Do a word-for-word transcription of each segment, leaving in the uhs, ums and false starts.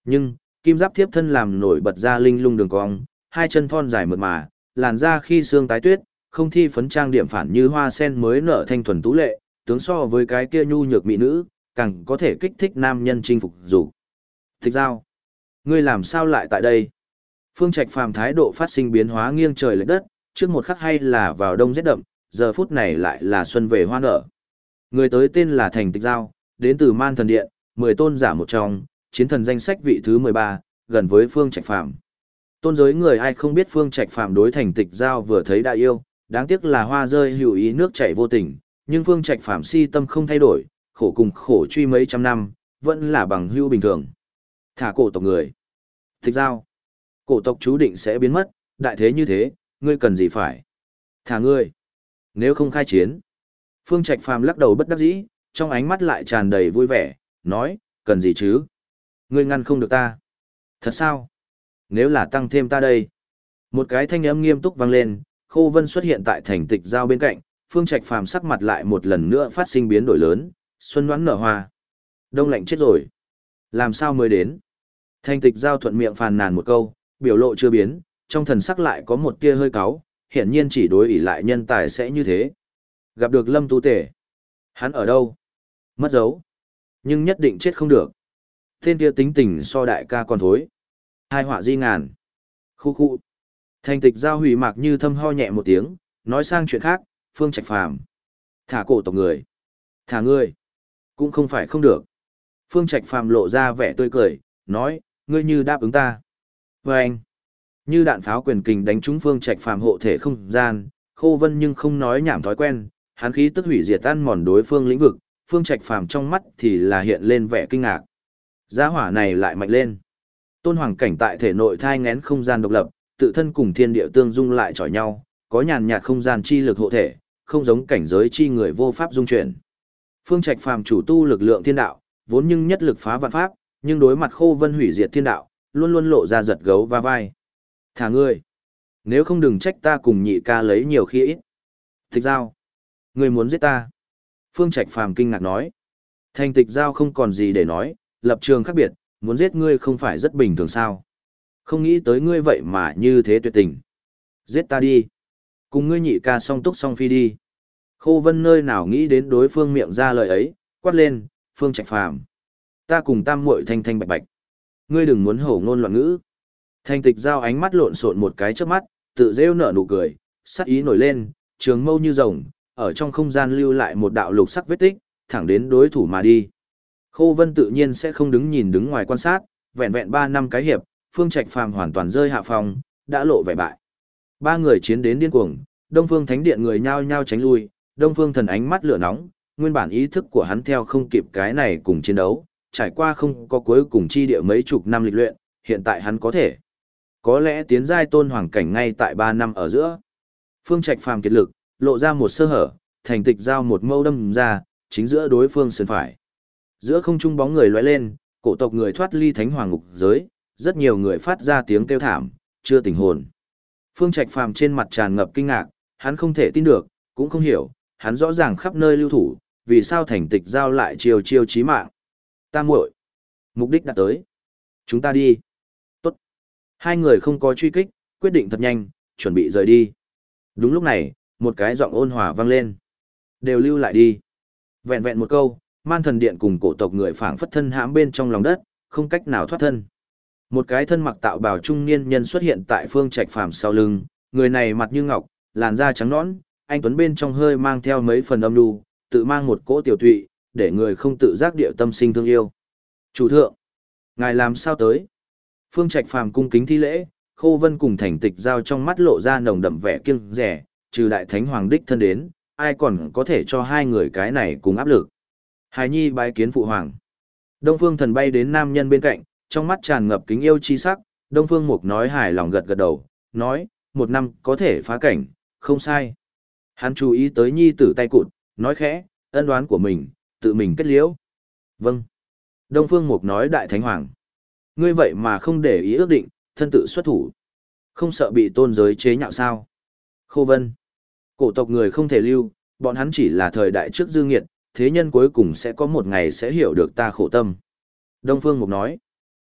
Nhưng, kim giáp thiếp thân làm nổi bật ra linh lung đường cong, hai chân thon dài mượt mà, làn da khi xương tái tuyết, không thi phấn trang điểm phản như hoa sen mới nở thanh thuần tú lệ, tướng so với cái kia nhu nhược mỹ nữ, càng có thể kích thích nam nhân chinh phục dục. Tịch Giao, ngươi làm sao lại tại đây? Phương Trạch Phàm thái độ phát sinh biến hóa nghiêng trời lệch đất, trước một khắc hay là vào đông rét đậm, giờ phút này lại là xuân về hoa nở. Người tới tên là Thành Tịch Giao, đến từ Man Thần Điện, mười tôn giả một trong, chiến thần danh sách vị thứ mười ba, gần với Phương Trạch Phàm. Tôn giới người ai không biết Phương Trạch Phàm đối Thành Tịch Giao vừa thấy đã yêu, đáng tiếc là hoa rơi hữu ý nước chảy vô tình, nhưng Phương Trạch Phàm si tâm không thay đổi, khổ cùng khổ truy mấy trăm năm, vẫn là bằng hữu bình thường. Thả cổ tộc người. Tịch Giao, cổ tộc chú định sẽ biến mất, đại thế như thế, ngươi cần gì phải? Thả ngươi. Nếu không khai chiến. Phương Trạch Phàm lắc đầu bất đắc dĩ, trong ánh mắt lại tràn đầy vui vẻ, nói, cần gì chứ? Ngươi ngăn không được ta. Thật sao? Nếu là tăng thêm ta đây. Một cái thanh âm nghiêm túc vang lên, Khô Vân xuất hiện tại Thành Tịch Giao bên cạnh, Phương Trạch Phàm sắc mặt lại một lần nữa phát sinh biến đổi lớn, xuân đoán nở hoa. Đông lạnh chết rồi. Làm sao mới đến? Thành Tịch Giao thuận miệng phàn nàn một câu, biểu lộ chưa biến, trong thần sắc lại có một tia hơi cáu, hiển nhiên chỉ đối ỷ lại nhân tài sẽ như thế. Gặp được Lâm Tu Tể. Hắn ở đâu? Mất dấu. Nhưng nhất định chết không được. Tên kia tính tình so đại ca còn thối. Hai họa di ngàn. Khu khu. Thành Tịch Giao hủy mạc như thâm ho nhẹ một tiếng, nói sang chuyện khác, Phương Trạch Phàm. Thả cổ tộc người. Thả ngươi. Cũng không phải không được. Phương Trạch Phàm lộ ra vẻ tươi cười, nói, ngươi như đáp ứng ta. Và anh. Như đạn pháo quyền kình đánh trúng Phương Trạch Phàm hộ thể không gian, Khô Vân nhưng không nói nhảm thói quen, hắn khí tức hủy diệt tan mòn đối phương lĩnh vực, Phương Trạch Phàm trong mắt thì là hiện lên vẻ kinh ngạc. Giá hỏa này lại mạnh lên. Tôn Hoàng cảnh tại thể nội thai ngén không gian độc lập, tự thân cùng thiên địa tương dung lại chọi nhau, có nhàn nhạt không gian chi lực hộ thể, không giống cảnh giới chi người vô pháp dung chuyển. Phương Trạch Phàm chủ tu lực lượng thiên đạo, vốn nhưng nhất lực phá vạn pháp, nhưng đối mặt Khô Vân hủy diệt thiên đạo, luôn luôn lộ ra giật gấu va vai. Thả ngươi. Nếu không đừng trách ta cùng nhị ca lấy nhiều khi ít. Tịch Giao. Ngươi muốn giết ta. Phương Trạch Phàm kinh ngạc nói. Thành Tịch Giao không còn gì để nói, lập trường khác biệt, muốn giết ngươi không phải rất bình thường sao. Không nghĩ tới ngươi vậy mà như thế tuyệt tình. Giết ta đi. Cùng ngươi nhị ca song túc song phi đi. Khô Vân nơi nào nghĩ đến đối phương miệng ra lời ấy, quát lên, Phương Trạch Phàm. Ta cùng tam muội thanh thanh bạch bạch. Ngươi đừng muốn hổ ngôn loạn ngữ. Thành Tịch Giao ánh mắt lộn xộn một cái trước mắt, tự rêu nở nụ cười, sắc ý nổi lên, trường mâu như rồng, ở trong không gian lưu lại một đạo lục sắc vết tích, thẳng đến đối thủ mà đi. Khô Vân tự nhiên sẽ không đứng nhìn đứng ngoài quan sát, vẹn vẹn ba năm cái hiệp, Phương Trạch Phàm hoàn toàn rơi hạ phong, đã lộ vẻ bại. Ba người chiến đến điên cuồng, Đông Phương Thánh Điện người nhao nhao tránh lui, Đông Phương Thần ánh mắt lửa nóng, nguyên bản ý thức của hắn theo không kịp cái này cùng chiến đấu, trải qua không có cuối cùng chi địa mấy chục năm lịch luyện, hiện tại hắn có thể có lẽ tiến giai tôn hoàng cảnh ngay tại ba năm ở giữa. Phương Trạch Phàm kiệt lực, lộ ra một sơ hở, Thành Tịch Giao một mâu đâm ra, chính giữa đối phương sườn phải. Giữa không trung bóng người lóe lên, cổ tộc người thoát ly thánh hoàng ngục giới, rất nhiều người phát ra tiếng kêu thảm, chưa tỉnh hồn. Phương Trạch Phàm trên mặt tràn ngập kinh ngạc, hắn không thể tin được, cũng không hiểu, hắn rõ ràng khắp nơi lưu thủ, vì sao Thành Tịch Giao lại chiêu chiêu chí mạng. Ta muội, mục đích đã tới. Chúng ta đi. Tốt. Hai người không có truy kích, quyết định thật nhanh, chuẩn bị rời đi. Đúng lúc này, một cái giọng ôn hòa vang lên. Đều lưu lại đi. Vẹn vẹn một câu, Man Thần Điện cùng cổ tộc người phảng phất thân hãm bên trong lòng đất, không cách nào thoát thân. Một cái thân mặc tạo bào trung niên nhân xuất hiện tại Phương Trạch Phàm sau lưng, người này mặt như ngọc, làn da trắng nõn, anh tuấn bên trong hơi mang theo mấy phần âm nhu, tự mang một cỗ tiểu tụy, để người không tự giác điệu tâm sinh thương yêu. Chủ thượng, ngài làm sao tới? Phương Trạch Phàm cung kính thi lễ, Khô Vân cùng Thành Tịch Giao trong mắt lộ ra nồng đậm vẻ kiêng dè, trừ đại thánh hoàng đích thân đến, ai còn có thể cho hai người cái này cùng áp lực. Hài nhi bái kiến phụ hoàng. Đông Phương Thần bay đến nam nhân bên cạnh, trong mắt tràn ngập kính yêu chi sắc, Đông Phương Mục nói hài lòng gật gật đầu, nói, một năm có thể phá cảnh, không sai. Hắn chú ý tới nhi tử tay cụt, nói khẽ, ân đoán của mình, tự mình kết liễu. Vâng. Đông Phương Mục nói đại thánh hoàng. Ngươi vậy mà không để ý ước định, thân tự xuất thủ. Không sợ bị tôn giới chế nhạo sao? Khô Vân. Cổ tộc người không thể lưu, bọn hắn chỉ là thời đại trước dư nghiệt, thế nhân cuối cùng sẽ có một ngày sẽ hiểu được ta khổ tâm. Đông Phương Mục nói.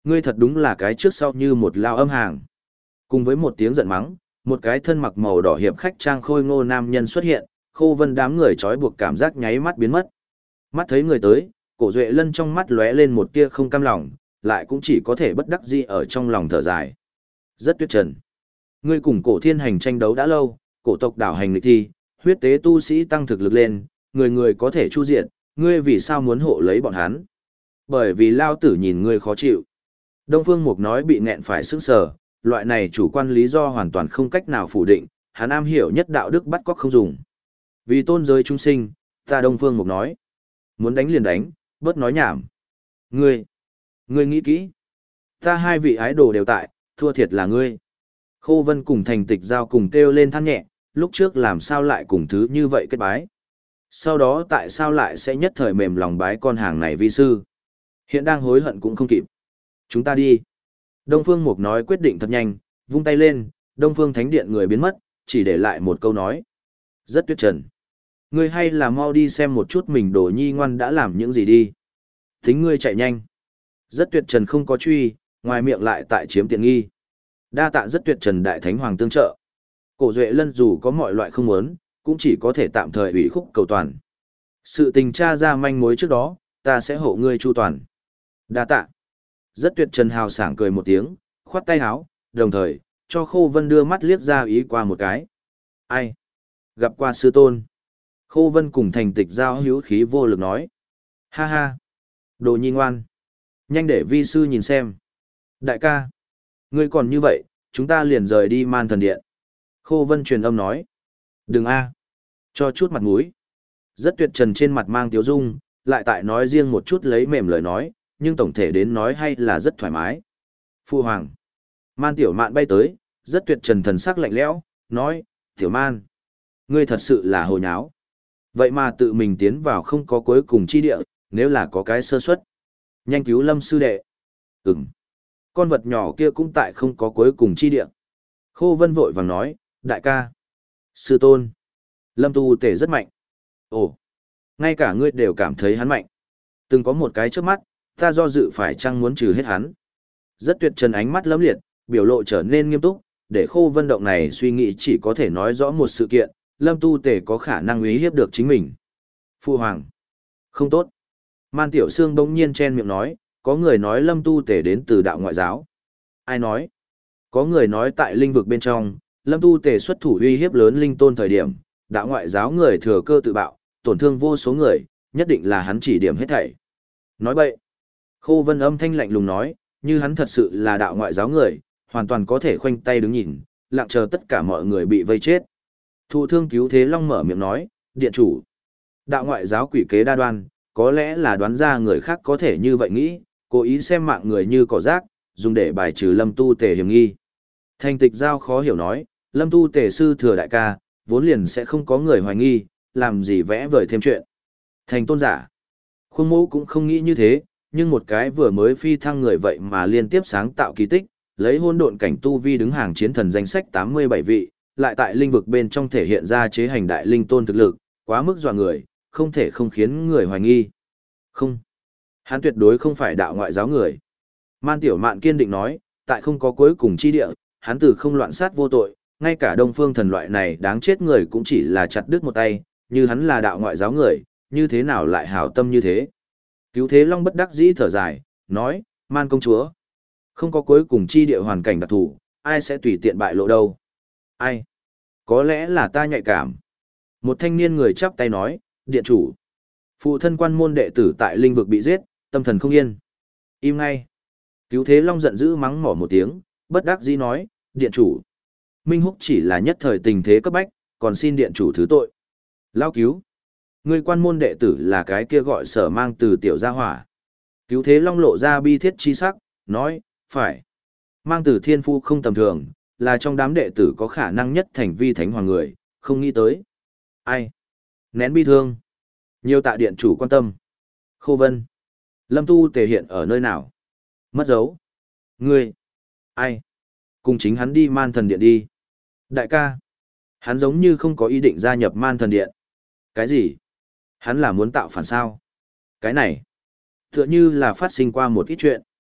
Ngươi thật đúng là cái trước sau như một lao âm hàng. Cùng với một tiếng giận mắng, một cái thân mặc màu đỏ hiệp khách trang khôi ngô nam nhân xuất hiện, Khô Vân đám người trói buộc cảm giác nháy mắt biến mất. Mắt thấy người tới, Cổ Duệ Lân trong mắt lóe lên một tia không cam lòng, lại cũng chỉ có thể bất đắc dĩ ở trong lòng thở dài. Rất tuyệt trần. Ngươi cùng Cổ Thiên Hành tranh đấu đã lâu, cổ tộc đảo hành lịch thi, huyết tế tu sĩ tăng thực lực lên, người người có thể chu diện, ngươi vì sao muốn hộ lấy bọn hắn? Bởi vì lao tử nhìn ngươi khó chịu. Đông Phương Mục nói bị nghẹn phải sững sờ, loại này chủ quan lý do hoàn toàn không cách nào phủ định, hắn am hiểu nhất đạo đức bắt cóc không dùng. Vì tôn giới chúng sinh, ta Đông Phương Mục nói. Muốn đánh liền đánh, bớt nói nhảm. Ngươi, ngươi nghĩ kỹ. Ta hai vị ái đồ đều tại, thua thiệt là ngươi. Khô Vân cùng Thành Tịch Giao cùng kêu lên than nhẹ, lúc trước làm sao lại cùng thứ như vậy kết bái. Sau đó tại sao lại sẽ nhất thời mềm lòng bái con hàng này vi sư. Hiện đang hối hận cũng không kịp. Chúng ta đi. Đông Phương Mục nói quyết định thật nhanh, vung tay lên, Đông Phương Thánh Điện người biến mất, chỉ để lại một câu nói. Rất tuyệt trần. Ngươi hay là mau đi xem một chút mình đồ nhi ngoan đã làm những gì đi. Tính ngươi chạy nhanh. Rất tuyệt trần không có truy, ngoài miệng lại tại chiếm tiện nghi. Đa tạ rất tuyệt trần đại thánh hoàng tương trợ. Cổ Duệ Lân dù có mọi loại không muốn, cũng chỉ có thể tạm thời ủy khúc cầu toàn. Sự tình tra ra manh mối trước đó, ta sẽ hộ ngươi chu toàn. Đa tạ. Rất tuyệt trần hào sảng cười một tiếng, khoát tay háo, đồng thời, cho Khô Vân đưa mắt liếc ra ý qua một cái. Ai? Gặp qua sư tôn. Khô Vân cùng Thành Tịch Giao hữu khí vô lực nói. Ha ha. Đồ nhi ngoan. Nhanh để vi sư nhìn xem. Đại ca. Ngươi còn như vậy, chúng ta liền rời đi Man Thần Điện. Khô Vân truyền âm nói. Đừng a, cho chút mặt mũi. Rất tuyệt trần trên mặt mang tiếu dung, lại tại nói riêng một chút lấy mềm lời nói, nhưng tổng thể đến nói hay là rất thoải mái. Phu hoàng. Man Tiểu Mạn bay tới, rất tuyệt trần thần sắc lạnh lẽo, nói, Tiểu Man. Ngươi thật sự là hồ nháo. Vậy mà tự mình tiến vào không có cuối cùng chi địa, nếu là có cái sơ suất. Nhanh cứu Lâm sư đệ. Ừm. Con vật nhỏ kia cũng tại không có cuối cùng chi địa. Khô Vân vội vàng nói, đại ca. Sư tôn. Lâm tu tể rất mạnh. Ồ. Ngay cả ngươi đều cảm thấy hắn mạnh. Từng có một cái trước mắt, ta do dự phải chăng muốn trừ hết hắn. Rất tuyệt trần ánh mắt lấm liệt, biểu lộ trở nên nghiêm túc, để Khô Vân động này suy nghĩ chỉ có thể nói rõ một sự kiện, Lâm tu tể có khả năng uy hiếp được chính mình. Phu hoàng. Không tốt. Man Tiểu Sương bỗng nhiên chen miệng nói, có người nói Lâm tu tể đến từ đạo ngoại giáo. Ai nói? Có người nói tại linh vực bên trong, Lâm tu tể xuất thủ uy hiếp lớn linh tôn thời điểm, đạo ngoại giáo người thừa cơ tự bạo, tổn thương vô số người, nhất định là hắn chỉ điểm hết thảy. Nói bậy. Khô Vân âm thanh lạnh lùng nói, như hắn thật sự là đạo ngoại giáo người, hoàn toàn có thể khoanh tay đứng nhìn, lặng chờ tất cả mọi người bị vây chết. Thụ thương cứu thế long mở miệng nói, điện chủ. Đạo ngoại giáo quỷ kế đa đoan, có lẽ là đoán ra người khác có thể như vậy nghĩ, cố ý xem mạng người như cỏ rác, dùng để bài trừ Lâm tu tể hiểm nghi. Thành Tịch Giao khó hiểu nói, Lâm tu tể sư thừa đại ca, vốn liền sẽ không có người hoài nghi, làm gì vẽ vời thêm chuyện. Thành tôn giả. Khuôn mẫu cũng không nghĩ như thế, nhưng một cái vừa mới phi thăng người vậy mà liên tiếp sáng tạo kỳ tích, lấy hôn độn cảnh tu vi đứng hàng chiến thần danh sách tám mươi bảy vị, lại tại linh vực bên trong thể hiện ra chế hành đại linh tôn thực lực, quá mức dọa người, không thể không khiến người hoài nghi. Không. Hắn tuyệt đối không phải đạo ngoại giáo người. Man Tiểu Mạn kiên định nói, tại không có cuối cùng chi địa, hắn từ không loạn sát vô tội, ngay cả Đông Phương Thần loại này đáng chết người cũng chỉ là chặt đứt một tay, như hắn là đạo ngoại giáo người, như thế nào lại hảo tâm như thế. Cứu Thế Long bất đắc dĩ thở dài, nói, Man công chúa, không có cuối cùng chi địa hoàn cảnh đặc thù, ai sẽ tùy tiện bại lộ đâu. Ai? Có lẽ là ta nhạy cảm. Một thanh niên người chắp tay nói, điện chủ. Phụ thân quan môn đệ tử tại linh vực bị giết, tâm thần không yên. Im ngay. Cứu Thế Long giận dữ mắng mỏ một tiếng, bất đắc dĩ nói, điện chủ. Minh Húc chỉ là nhất thời tình thế cấp bách, còn xin điện chủ thứ tội. Lao cứu. Người quan môn đệ tử là cái kia gọi sở mang từ tiểu gia hỏa. Cứu Thế Long lộ ra bi thiết chi sắc, nói, phải. Mang từ thiên phu không tầm thường, là trong đám đệ tử có khả năng nhất thành vi thánh hoàng người, không nghĩ tới. Ai? Nén bi thương. Nhiều tạ điện chủ quan tâm. Khô Vân. Lâm tu tề hiện ở nơi nào? Mất dấu. Ngươi. Ai? Cùng chính hắn đi Man Thần Điện đi. Đại ca. Hắn giống như không có ý định gia nhập Man Thần Điện. Cái gì? Hắn là muốn tạo phản sao? Cái này. Tựa như là phát sinh qua một ít chuyện.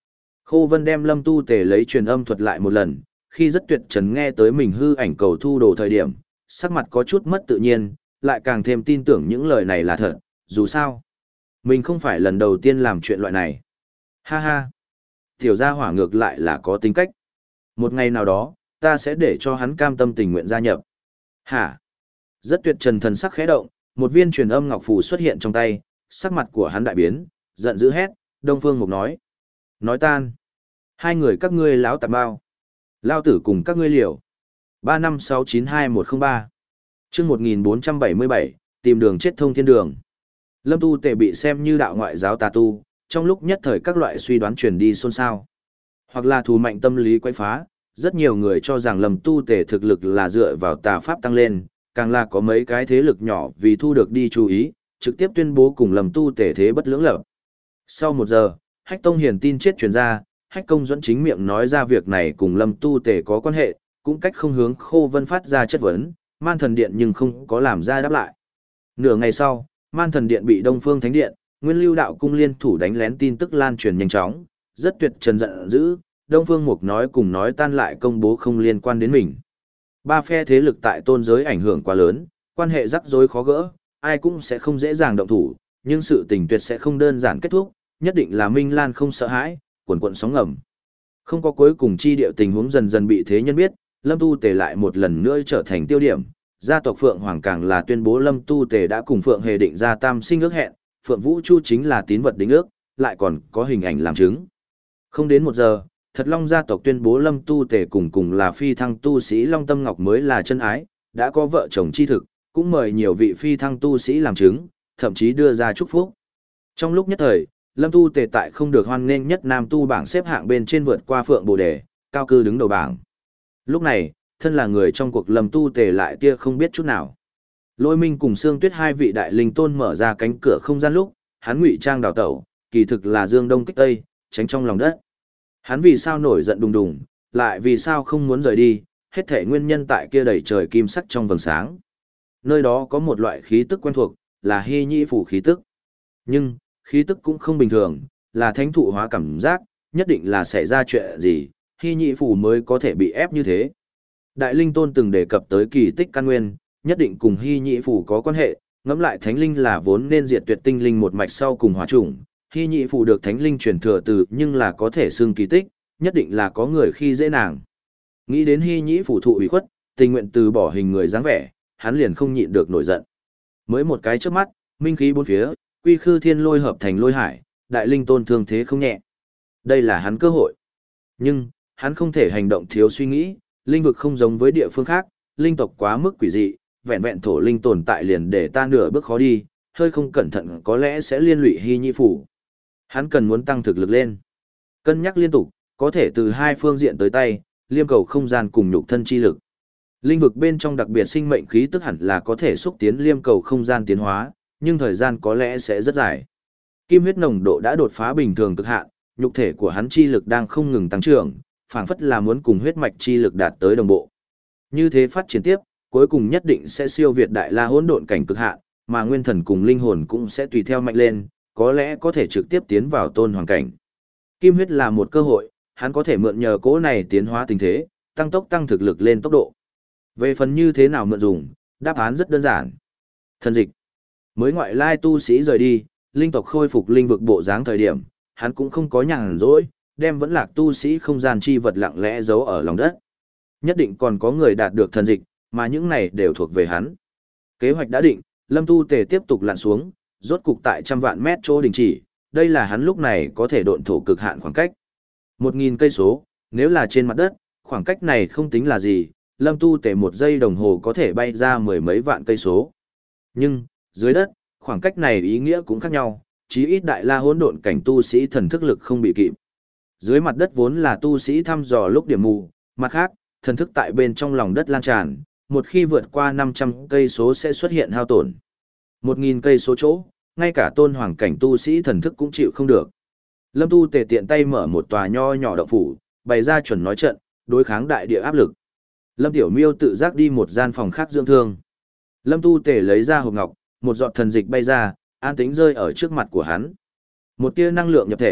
Khô Vân đem Lâm Tu Tề lấy truyền âm thuật lại một lần, khi rất tuyệt trần nghe tới mình hư ảnh cầu thu đồ thời điểm, sắc mặt có chút mất tự nhiên, lại càng thêm tin tưởng những lời này là thật, dù sao. Mình không phải lần đầu tiên làm chuyện loại này. Ha ha. Tiểu gia hỏa ngược lại là có tính cách. Một ngày nào đó, ta sẽ để cho hắn cam tâm tình nguyện gia nhập. Hả? Rất tuyệt trần thần sắc khẽ động, một viên truyền âm ngọc phù xuất hiện trong tay, sắc mặt của hắn đại biến, giận dữ hét, Đông Phương Mục nói. Nói tan. Hai người các ngươi láo tạp bao. Lao tử cùng các ngươi liều. ba năm sáu chín hai một không ba. Chương một nghìn bốn trăm bảy mươi bảy, tìm đường chết thông thiên đường. Lâm Tu Tề bị xem như đạo ngoại giáo tà tu, trong lúc nhất thời các loại suy đoán truyền đi xôn xao. Hoặc là thù mạnh tâm lý quấy phá, rất nhiều người cho rằng Lâm Tu Tề thực lực là dựa vào tà pháp tăng lên, càng là có mấy cái thế lực nhỏ vì thu được đi chú ý, trực tiếp tuyên bố cùng Lâm Tu Tề thế bất lưỡng lập. Sau một giờ, Hách Tông Hiền tin chết truyền ra, Hách Công Duẫn chính miệng nói ra việc này cùng Lâm Tu Tề có quan hệ, cũng cách không hướng Khô Vân phát ra chất vấn, Man Thần Điện nhưng không có làm ra đáp lại. Nửa ngày sau, Man Thần Điện bị Đông Phương Thánh Điện, Nguyên Lưu Đạo Cung liên thủ đánh lén tin tức lan truyền nhanh chóng, rất tuyệt trần giận dữ, Đông Phương Mục nói cùng nói tan lại công bố không liên quan đến mình. Ba phe thế lực tại tôn giới ảnh hưởng quá lớn, quan hệ rắc rối khó gỡ, ai cũng sẽ không dễ dàng động thủ, nhưng sự tình tuyệt sẽ không đơn giản kết thúc, nhất định là Minh Lan không sợ hãi, cuộn cuộn sóng ngầm. Không có cuối cùng chi điệu tình huống dần dần bị thế nhân biết, Lâm Tu Tề lại một lần nữa trở thành tiêu điểm. Gia tộc Phượng Hoàng càng là tuyên bố Lâm Tu Tề đã cùng Phượng Hề định ra tam sinh ước hẹn, Phượng Vũ Chu chính là tín vật đính ước, lại còn có hình ảnh làm chứng. Không đến một giờ, Thật Long gia tộc tuyên bố Lâm Tu Tề cùng cùng là phi thăng tu sĩ Long Tâm Ngọc mới là chân ái, đã có vợ chồng chi thực, cũng mời nhiều vị phi thăng tu sĩ làm chứng, thậm chí đưa ra chúc phúc. Trong lúc nhất thời, Lâm Tu Tề tại không được hoan nghênh nhất nam tu bảng xếp hạng bên trên vượt qua Phượng Bồ Đề, cao cư đứng đầu bảng. Lúc này, thân là người trong cuộc Lâm Tu Tề lại tia không biết chút nào. Lôi Minh cùng Sương Tuyết hai vị đại linh tôn mở ra cánh cửa không gian lúc, hắn ngụy trang đào tẩu, kỳ thực là dương đông kích tây, tránh trong lòng đất. Hắn vì sao nổi giận đùng đùng, lại vì sao không muốn rời đi, hết thể nguyên nhân tại kia đầy trời kim sắc trong vầng sáng. Nơi đó có một loại khí tức quen thuộc, là hy nhĩ phủ khí tức. Nhưng, khí tức cũng không bình thường, là thánh thụ hóa cảm giác, nhất định là xảy ra chuyện gì, hy nhĩ phủ mới có thể bị ép như thế. Đại linh tôn từng đề cập tới kỳ tích căn nguyên, nhất định cùng hy nhĩ phủ có quan hệ, ngẫm lại thánh linh là vốn nên diệt tuyệt tinh linh một mạch sau cùng hóa chủng, hy nhĩ phủ được thánh linh truyền thừa từ nhưng là có thể xưng kỳ tích, nhất định là có người khi dễ nàng. Nghĩ đến hy nhĩ phủ thụ ủy khuất, tình nguyện từ bỏ hình người dáng vẻ, hắn liền không nhịn được nổi giận. Mới một cái trước mắt, minh khí bốn phía, quy khư thiên lôi hợp thành lôi hải, đại linh tôn thương thế không nhẹ. Đây là hắn cơ hội. Nhưng, hắn không thể hành động thiếu suy nghĩ, linh vực không giống với địa phương khác, linh tộc quá mức quỷ dị, vẹn vẹn thổ linh tồn tại liền để ta nửa bước khó đi, hơi không cẩn thận có lẽ sẽ liên lụy hy nhĩ phủ. Hắn cần muốn tăng thực lực lên. Cân nhắc liên tục, có thể từ hai phương diện tới tay, liêm cầu không gian cùng nhục thân chi lực. Linh vực bên trong đặc biệt sinh mệnh khí tức hẳn là có thể xúc tiến liêm cầu không gian tiến hóa, nhưng thời gian có lẽ sẽ rất dài. Kim huyết nồng độ đã đột phá bình thường cực hạn, nhục thể của hắn chi lực đang không ngừng tăng trưởng, phảng phất là muốn cùng huyết mạch chi lực đạt tới đồng bộ. Như thế phát triển tiếp, cuối cùng nhất định sẽ siêu việt đại la hỗn độn cảnh cực hạn, mà nguyên thần cùng linh hồn cũng sẽ tùy theo mạnh lên, có lẽ có thể trực tiếp tiến vào tôn hoàng cảnh. Kim huyết là một cơ hội, hắn có thể mượn nhờ cỗ này tiến hóa tình thế, tăng tốc tăng thực lực lên tốc độ. Về phần như thế nào mượn dùng, đáp án rất đơn giản. Thần dịch. Mới ngoại lai tu sĩ rời đi, linh tộc khôi phục linh vực bộ dáng thời điểm, hắn cũng không có nhàn rỗi, đem vẫn lạc tu sĩ không gian chi vật lặng lẽ giấu ở lòng đất. Nhất định còn có người đạt được thần dịch, mà những này đều thuộc về hắn. Kế hoạch đã định, Lâm Tu Tề tiếp tục lặn xuống, rốt cục tại trăm vạn mét chỗ đình chỉ, đây là hắn lúc này có thể độn thổ cực hạn khoảng cách. Một nghìn cây số, nếu là trên mặt đất, khoảng cách này không tính là gì, Lâm Tu Tề một giây đồng hồ có thể bay ra mười mấy vạn cây số. Nhưng, dưới đất, khoảng cách này ý nghĩa cũng khác nhau, chí ít đại la hỗn độn cảnh tu sĩ thần thức lực không bị kịp. Dưới mặt đất vốn là tu sĩ thăm dò lúc điểm mù, mặt khác, thần thức tại bên trong lòng đất lan tràn, một khi vượt qua năm trăm cây số sẽ xuất hiện hao tổn. một nghìn cây số chỗ, ngay cả tôn hoàng cảnh tu sĩ thần thức cũng chịu không được. Lâm Tu Tề tiện tay mở một tòa nho nhỏ động phủ, bày ra chuẩn nói trận, đối kháng đại địa áp lực. Lâm Tiểu Miêu tự giác đi một gian phòng khác dưỡng thương. Lâm Tu Tề lấy ra hộp ngọc, một giọt thần dịch bay ra, an tĩnh rơi ở trước mặt của hắn. Một tia năng lượng nhập thể,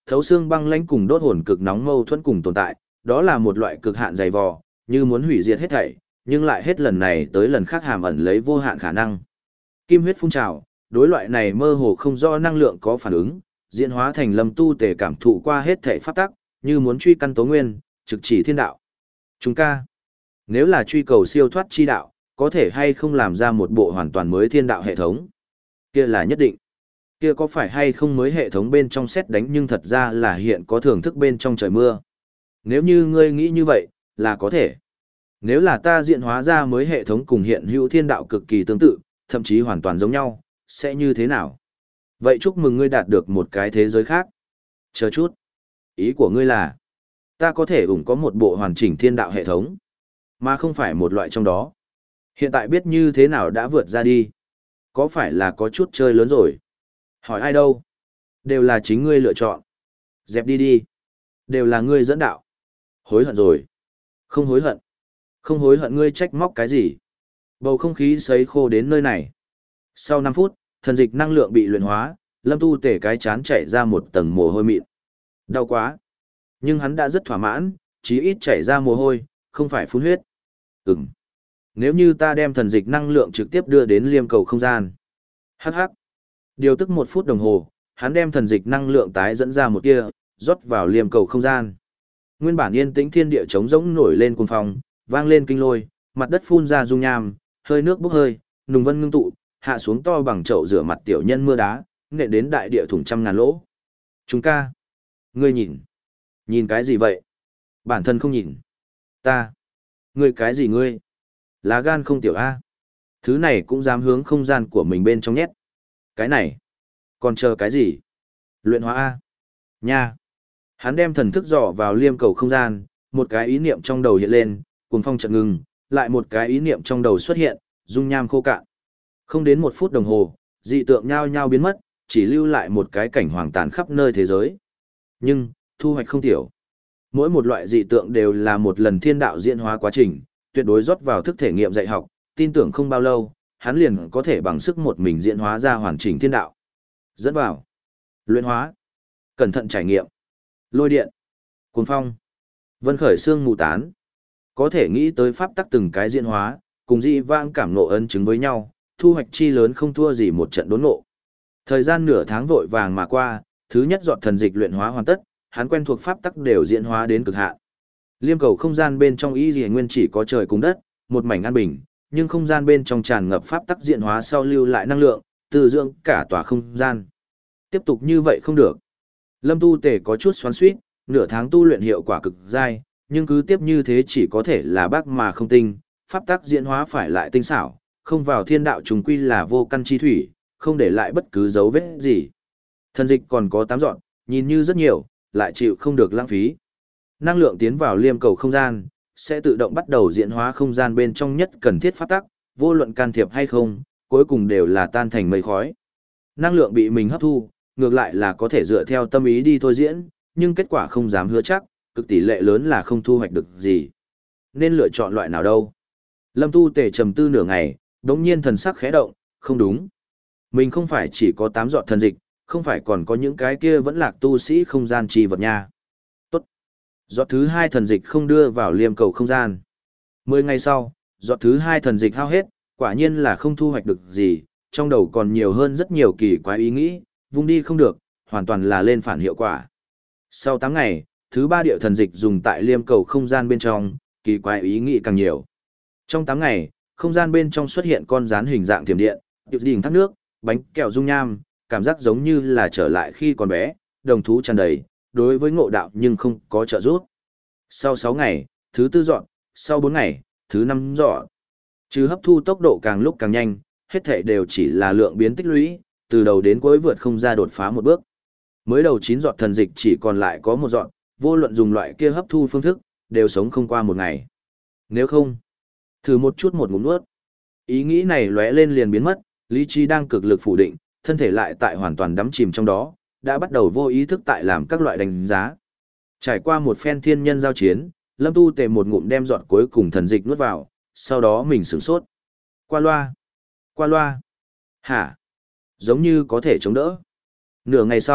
thấu xương băng lãnh cùng đốt hồn cực nóng mâu thuẫn cùng tồn tại, đó là một loại cực hạn dày vò, như muốn hủy diệt hết thảy, nhưng lại hết lần này tới lần khác hàm ẩn lấy vô hạn khả năng. Kim huyết phun trào, đối loại này mơ hồ không rõ năng lượng có phản ứng, diễn hóa thành Lâm Tu Tề cảm thụ qua hết thảy pháp tắc, như muốn truy căn tố nguyên, trực chỉ thiên đạo. Chúng ca, nếu là truy cầu siêu thoát chi đạo, có thể hay không làm ra một bộ hoàn toàn mới thiên đạo hệ thống? Kia là nhất định. Kia có phải hay không mới hệ thống bên trong xét đánh nhưng thật ra là hiện có thưởng thức bên trong trời mưa. Nếu như ngươi nghĩ như vậy, là có thể. Nếu là ta diễn hóa ra mới hệ thống cùng hiện hữu thiên đạo cực kỳ tương tự, thậm chí hoàn toàn giống nhau, sẽ như thế nào? Vậy chúc mừng ngươi đạt được một cái thế giới khác. Chờ chút. Ý của ngươi là, ta có thể ủng có một bộ hoàn chỉnh thiên đạo hệ thống, mà không phải một loại trong đó. Hiện tại biết như thế nào đã vượt ra đi. Có phải là có chút chơi lớn rồi? Hỏi ai đâu? Đều là chính ngươi lựa chọn. Dẹp đi đi. Đều là ngươi dẫn đạo. Hối hận rồi. Không hối hận. Không hối hận ngươi trách móc cái gì. Bầu không khí sấy khô đến nơi này. Sau năm phút, thần dịch năng lượng bị luyện hóa, Lâm Tu Tể cái chán chảy ra một tầng mồ hôi mịn. Đau quá. Nhưng hắn đã rất thỏa mãn, chí ít chảy ra mồ hôi, không phải phun huyết. Ừm. Nếu như ta đem thần dịch năng lượng trực tiếp đưa đến liêm cầu không gian. Hắc hắc. Điều tức một phút đồng hồ, hắn đem thần dịch năng lượng tái dẫn ra một tia, rót vào liêm cầu không gian. Nguyên bản yên tĩnh thiên địa trống rỗng nổi lên cuồng phong, vang lên kinh lôi, mặt đất phun ra dung nham, hơi nước bốc hơi, nùng vân ngưng tụ, hạ xuống to bằng chậu rửa mặt tiểu nhân mưa đá, nện đến đại địa thủng trăm ngàn lỗ. Chúng ca, ngươi nhìn, nhìn cái gì vậy? Bản thân không nhìn. Ta, ngươi cái gì ngươi? Lá gan không tiểu a. Thứ này cũng dám hướng không gian của mình bên trong nhét. Cái này, còn chờ cái gì? Luyện hóa a. Nha. Hắn đem thần thức dò vào liêm cầu không gian, một cái ý niệm trong đầu hiện lên, cuồng phong chợt ngừng, lại một cái ý niệm trong đầu xuất hiện, dung nham khô cạn. Không đến một phút đồng hồ, dị tượng nhao nhao biến mất, chỉ lưu lại một cái cảnh hoàng tàn khắp nơi thế giới. Nhưng, thu hoạch không tiểu. Mỗi một loại dị tượng đều là một lần thiên đạo diễn hóa quá trình, tuyệt đối rót vào thức thể nghiệm dạy học, tin tưởng không bao lâu, hắn liền có thể bằng sức một mình diễn hóa ra hoàn chỉnh thiên đạo. Dẫn vào. Luyện hóa. Cẩn thận trải nghiệm. Lôi điện. Cuồng phong. Vân khởi xương mù tán. Có thể nghĩ tới pháp tắc từng cái diễn hóa, cùng dị vãng cảm ngộ ấn chứng với nhau, thu hoạch chi lớn không thua gì một trận đốn ngộ. Thời gian nửa tháng vội vàng mà qua, thứ nhất giọt thần dịch luyện hóa hoàn tất, hắn quen thuộc pháp tắc đều diễn hóa đến cực hạn. Liêm cầu không gian bên trong y liễu nguyên chỉ có trời cùng đất, một mảnh an bình, nhưng không gian bên trong tràn ngập pháp tắc diễn hóa sau lưu lại năng lượng, từ dưỡng cả tòa không gian. Tiếp tục như vậy không được. Lâm Tu Tề có chút xoắn xuýt, nửa tháng tu luyện hiệu quả cực dai, nhưng cứ tiếp như thế chỉ có thể là bác mà không tinh, pháp tắc diễn hóa phải lại tinh xảo, không vào thiên đạo trùng quy là vô căn chi thủy, không để lại bất cứ dấu vết gì. Thần dịch còn có tám dọn, nhìn như rất nhiều, lại chịu không được lãng phí. Năng lượng tiến vào liêm cầu không gian, sẽ tự động bắt đầu diễn hóa không gian bên trong nhất cần thiết pháp tắc, vô luận can thiệp hay không, cuối cùng đều là tan thành mây khói. Năng lượng bị mình hấp thu, ngược lại là có thể dựa theo tâm ý đi thôi diễn, nhưng kết quả không dám hứa chắc, cực tỷ lệ lớn là không thu hoạch được gì. Nên lựa chọn loại nào đâu? Lâm Tu Tề trầm tư nửa ngày, đống nhiên thần sắc khẽ động, không đúng. Mình không phải chỉ có tám giọt thần dịch, không phải còn có những cái kia vẫn lạc tu sĩ không gian trì vật nha. Tốt. Giọt thứ hai thần dịch không đưa vào liêm cầu không gian. Mười ngày sau, giọt thứ hai thần dịch hao hết, quả nhiên là không thu hoạch được gì, trong đầu còn nhiều hơn rất nhiều kỳ quái ý nghĩ, vung đi không được, hoàn toàn là lên phản hiệu quả. Sau tám ngày, thứ ba điệu thần dịch dùng tại liêm cầu không gian bên trong, kỳ quái ý nghĩ càng nhiều. Trong tám ngày, không gian bên trong xuất hiện con rán hình dạng thiểm điện, điệu đỉnh thác nước, bánh kẹo dung nham, cảm giác giống như là trở lại khi còn bé, đồng thú tràn đầy, đối với ngộ đạo nhưng không có trợ giúp. Sau sáu ngày, thứ tư dọn, sau bốn ngày, thứ năm dọn. Trừ hấp thu tốc độ càng lúc càng nhanh, hết thể đều chỉ là lượng biến tích lũy, từ đầu đến cuối vượt không ra đột phá một bước. Mới đầu chín giọt thần dịch chỉ còn lại có một giọt, vô luận dùng loại kia hấp thu phương thức, đều sống không qua một ngày. Nếu không, thử một chút một ngụm nuốt. Ý nghĩ này lóe lên liền biến mất, lý trí đang cực lực phủ định, thân thể lại tại hoàn toàn đắm chìm trong đó, đã bắt đầu vô ý thức tại làm các loại đánh giá. Trải qua một phen thiên nhân giao chiến, Lâm Tu Tề một ngụm đem giọt cuối cùng thần dịch nuốt vào, sau đó mình sửng sốt. Qua loa. Qua loa. Hả? Giống như có thể chống đỡ. Nửa ngày sau,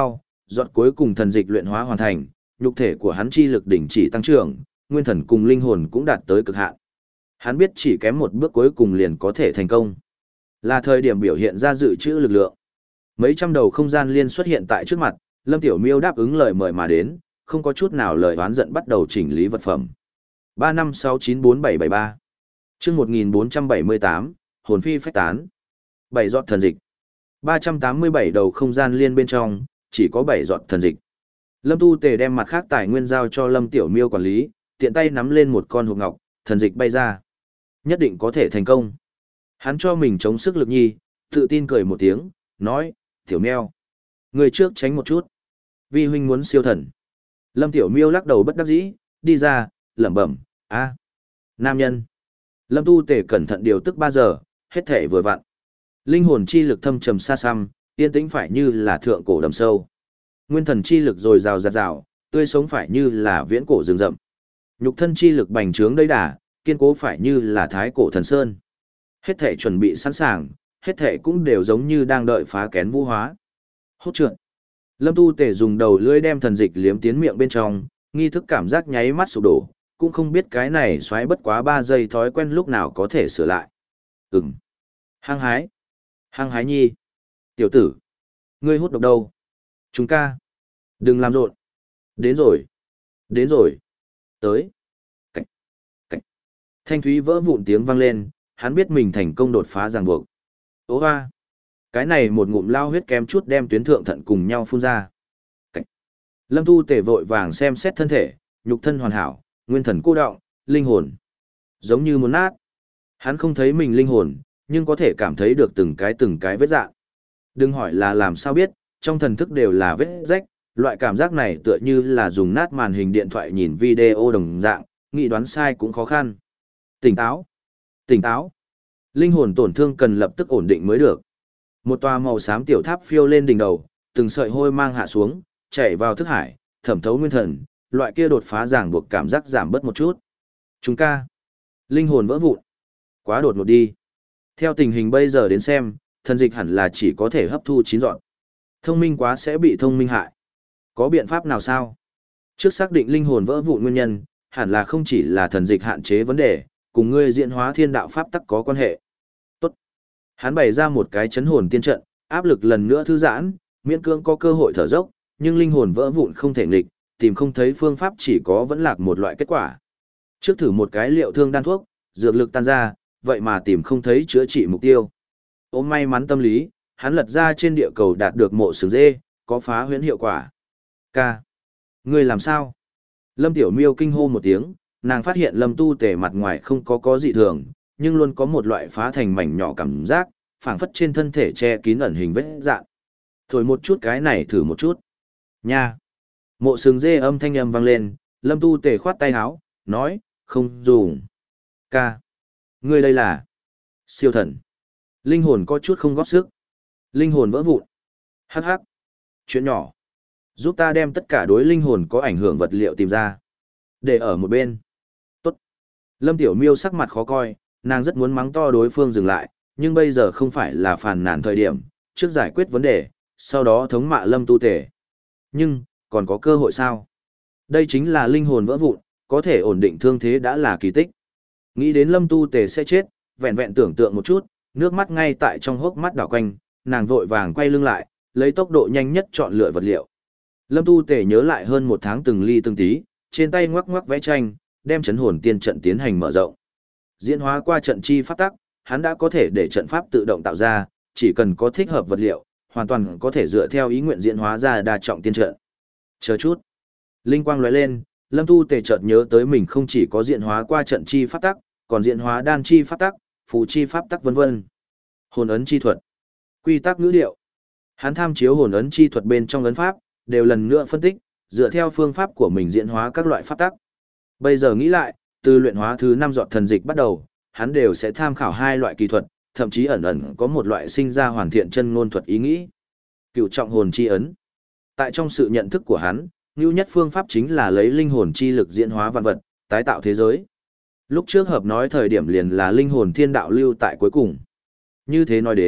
giọt cuối cùng thần dịch luyện hóa hoàn thành, nhục thể của hắn chi lực đỉnh chỉ tăng trưởng, nguyên thần cùng linh hồn cũng đạt tới cực hạn. Hắn biết chỉ kém một bước cuối cùng liền có thể thành công. Là thời điểm biểu hiện ra dự trữ lực lượng. Mấy trăm đầu không gian liên xuất hiện tại trước mặt, Lâm Tiểu Miêu đáp ứng lời mời mà đến, không có chút nào lời oán giận bắt đầu chỉnh lý vật phẩm. ba năm sáu chín bốn bảy bảy ba chương một nghìn bốn trăm bảy mươi tám, hồn phi phách tán. bảy giọt thần dịch. ba trăm tám mươi bảy đầu không gian liên bên trong, chỉ có bảy giọt thần dịch. Lâm Tu Tề đem mặt khác tài nguyên giao cho Lâm Tiểu Miêu quản lý, tiện tay nắm lên một con hộp ngọc, thần dịch bay ra. Nhất định có thể thành công. Hắn cho mình chống sức lực nhi, tự tin cười một tiếng, nói, Tiểu Miêu, người trước tránh một chút. Vi huynh muốn siêu thần. Lâm Tiểu Miêu lắc đầu bất đắc dĩ, đi ra, lẩm bẩm, a, nam nhân. Lâm Tu Tề cẩn thận điều tức ba giờ, hết thể vừa vặn. Linh hồn chi lực thâm trầm xa xăm, yên tĩnh phải như là thượng cổ đầm sâu. Nguyên thần chi lực dồi dào dạt dào, tươi sống phải như là viễn cổ rừng rậm. Nhục thân chi lực bành trướng đầy đà, kiên cố phải như là thái cổ thần sơn. Hết thể chuẩn bị sẵn sàng, hết thể cũng đều giống như đang đợi phá kén vũ hóa. Hốt trượt. Lâm Tu Tề dùng đầu lưỡi đem thần dịch liếm tiến miệng bên trong, nghi thức cảm giác nháy mắt sụp đổ, cũng không biết cái này xoáy bất quá ba giây thói quen lúc nào có thể sửa lại. Ừm. Hăng hái. Hăng hái nhi. Tiểu tử. Ngươi hút độc đâu? Chúng ca. Đừng làm rộn. Đến rồi. Đến rồi. Tới. Cảnh. Cảnh. Thanh thúy vỡ vụn tiếng vang lên, hắn biết mình thành công đột phá ràng buộc. Ô hoa. Cái này một ngụm lao huyết kém chút đem tuyến thượng thận cùng nhau phun ra. Cảnh. Lâm Tu Tề vội vàng xem xét thân thể, nhục thân hoàn hảo, nguyên thần cô đọng, linh hồn. Giống như muốn nát. Hắn không thấy mình linh hồn, nhưng có thể cảm thấy được từng cái từng cái vết dạng. Đừng hỏi là làm sao biết, trong thần thức đều là vết rách, loại cảm giác này tựa như là dùng nát màn hình điện thoại nhìn video đồng dạng, nghĩ đoán sai cũng khó khăn. Tỉnh táo, tỉnh táo. Linh hồn tổn thương cần lập tức ổn định mới được. Một tòa màu xám tiểu tháp phiêu lên đỉnh đầu, từng sợi hôi mang hạ xuống, chảy vào thức hải, thẩm thấu nguyên thần, loại kia đột phá ràng buộc cảm giác giảm bớt một chút. Chúng ca, linh hồn vỡ vụn. Quá đột ngột đi. Theo tình hình bây giờ đến xem, thần dịch hẳn là chỉ có thể hấp thu chín dọn. Thông minh quá sẽ bị thông minh hại. Có biện pháp nào sao? Trước xác định linh hồn vỡ vụn nguyên nhân, hẳn là không chỉ là thần dịch hạn chế vấn đề, cùng ngươi diễn hóa thiên đạo pháp tắc có quan hệ. Tốt. Hắn bày ra một cái chấn hồn tiên trận, áp lực lần nữa thư giãn, miễn cưỡng có cơ hội thở dốc, nhưng linh hồn vỡ vụn không thể nghịch, tìm không thấy phương pháp chỉ có vẫn lạc một loại kết quả. Trước thử một cái liệu thương đan thuốc, dược lực tan ra, vậy mà tìm không thấy chữa trị mục tiêu. Ôm may mắn tâm lý, hắn lật ra trên địa cầu đạt được mộ sừng dê, có phá huyễn hiệu quả. Ca. Ngươi làm sao? Lâm Tiểu Miêu kinh hô một tiếng, nàng phát hiện Lâm Tu Tề mặt ngoài không có có dị thường, nhưng luôn có một loại phá thành mảnh nhỏ cảm giác, phảng phất trên thân thể che kín ẩn hình vết dạn. Thổi một chút cái này thử một chút. Nha. Mộ sừng dê âm thanh âm vang lên, Lâm Tu Tề khoát tay áo, nói, không dùng. Ca. Ngươi đây là siêu thần. Linh hồn có chút không góp sức. Linh hồn vỡ vụn. Hắc hắc. Chuyện nhỏ. Giúp ta đem tất cả đối linh hồn có ảnh hưởng vật liệu tìm ra. Để ở một bên. Tốt. Lâm Tiểu Miêu sắc mặt khó coi, nàng rất muốn mắng to đối phương dừng lại, nhưng bây giờ không phải là phàn nàn thời điểm, trước giải quyết vấn đề, sau đó thống mạ Lâm Tu Tề. Nhưng, còn có cơ hội sao? Đây chính là linh hồn vỡ vụn, có thể ổn định thương thế đã là kỳ tích. Nghĩ đến Lâm Tu Tề sẽ chết, vẹn vẹn tưởng tượng một chút, nước mắt ngay tại trong hốc mắt đảo quanh, nàng vội vàng quay lưng lại, lấy tốc độ nhanh nhất chọn lựa vật liệu. Lâm Tu Tề nhớ lại hơn một tháng từng ly từng tí, trên tay ngoắc ngoắc vẽ tranh, đem chấn hồn tiên trận tiến hành mở rộng. Diễn hóa qua trận chi pháp tắc, hắn đã có thể để trận pháp tự động tạo ra, chỉ cần có thích hợp vật liệu, hoàn toàn có thể dựa theo ý nguyện diễn hóa ra đa trọng tiên trận. Chờ chút. Linh quang lóe lên, Lâm Tu Tề chợt nhớ tới mình không chỉ có diễn hóa qua trận chi pháp tắc, còn diễn hóa đan chi pháp tắc, phù chi pháp tắc vân vân. Hồn ấn chi thuật, quy tắc ngữ điệu. Hắn tham chiếu hồn ấn chi thuật bên trong ấn pháp, đều lần nữa phân tích, dựa theo phương pháp của mình diễn hóa các loại pháp tắc. Bây giờ nghĩ lại, từ luyện hóa thứ năm giọt thần dịch bắt đầu, hắn đều sẽ tham khảo hai loại kỳ thuật, thậm chí ẩn ẩn có một loại sinh ra hoàn thiện chân ngôn thuật ý nghĩ. Cựu trọng hồn chi ấn. Tại trong sự nhận thức của hắn, nhu nhất phương pháp chính là lấy linh hồn chi lực diễn hóa vạn vật, tái tạo thế giới. Lúc trước hợp nói thời điểm liền là linh hồn thiên đạo lưu tại cuối cùng. Như thế nói đến,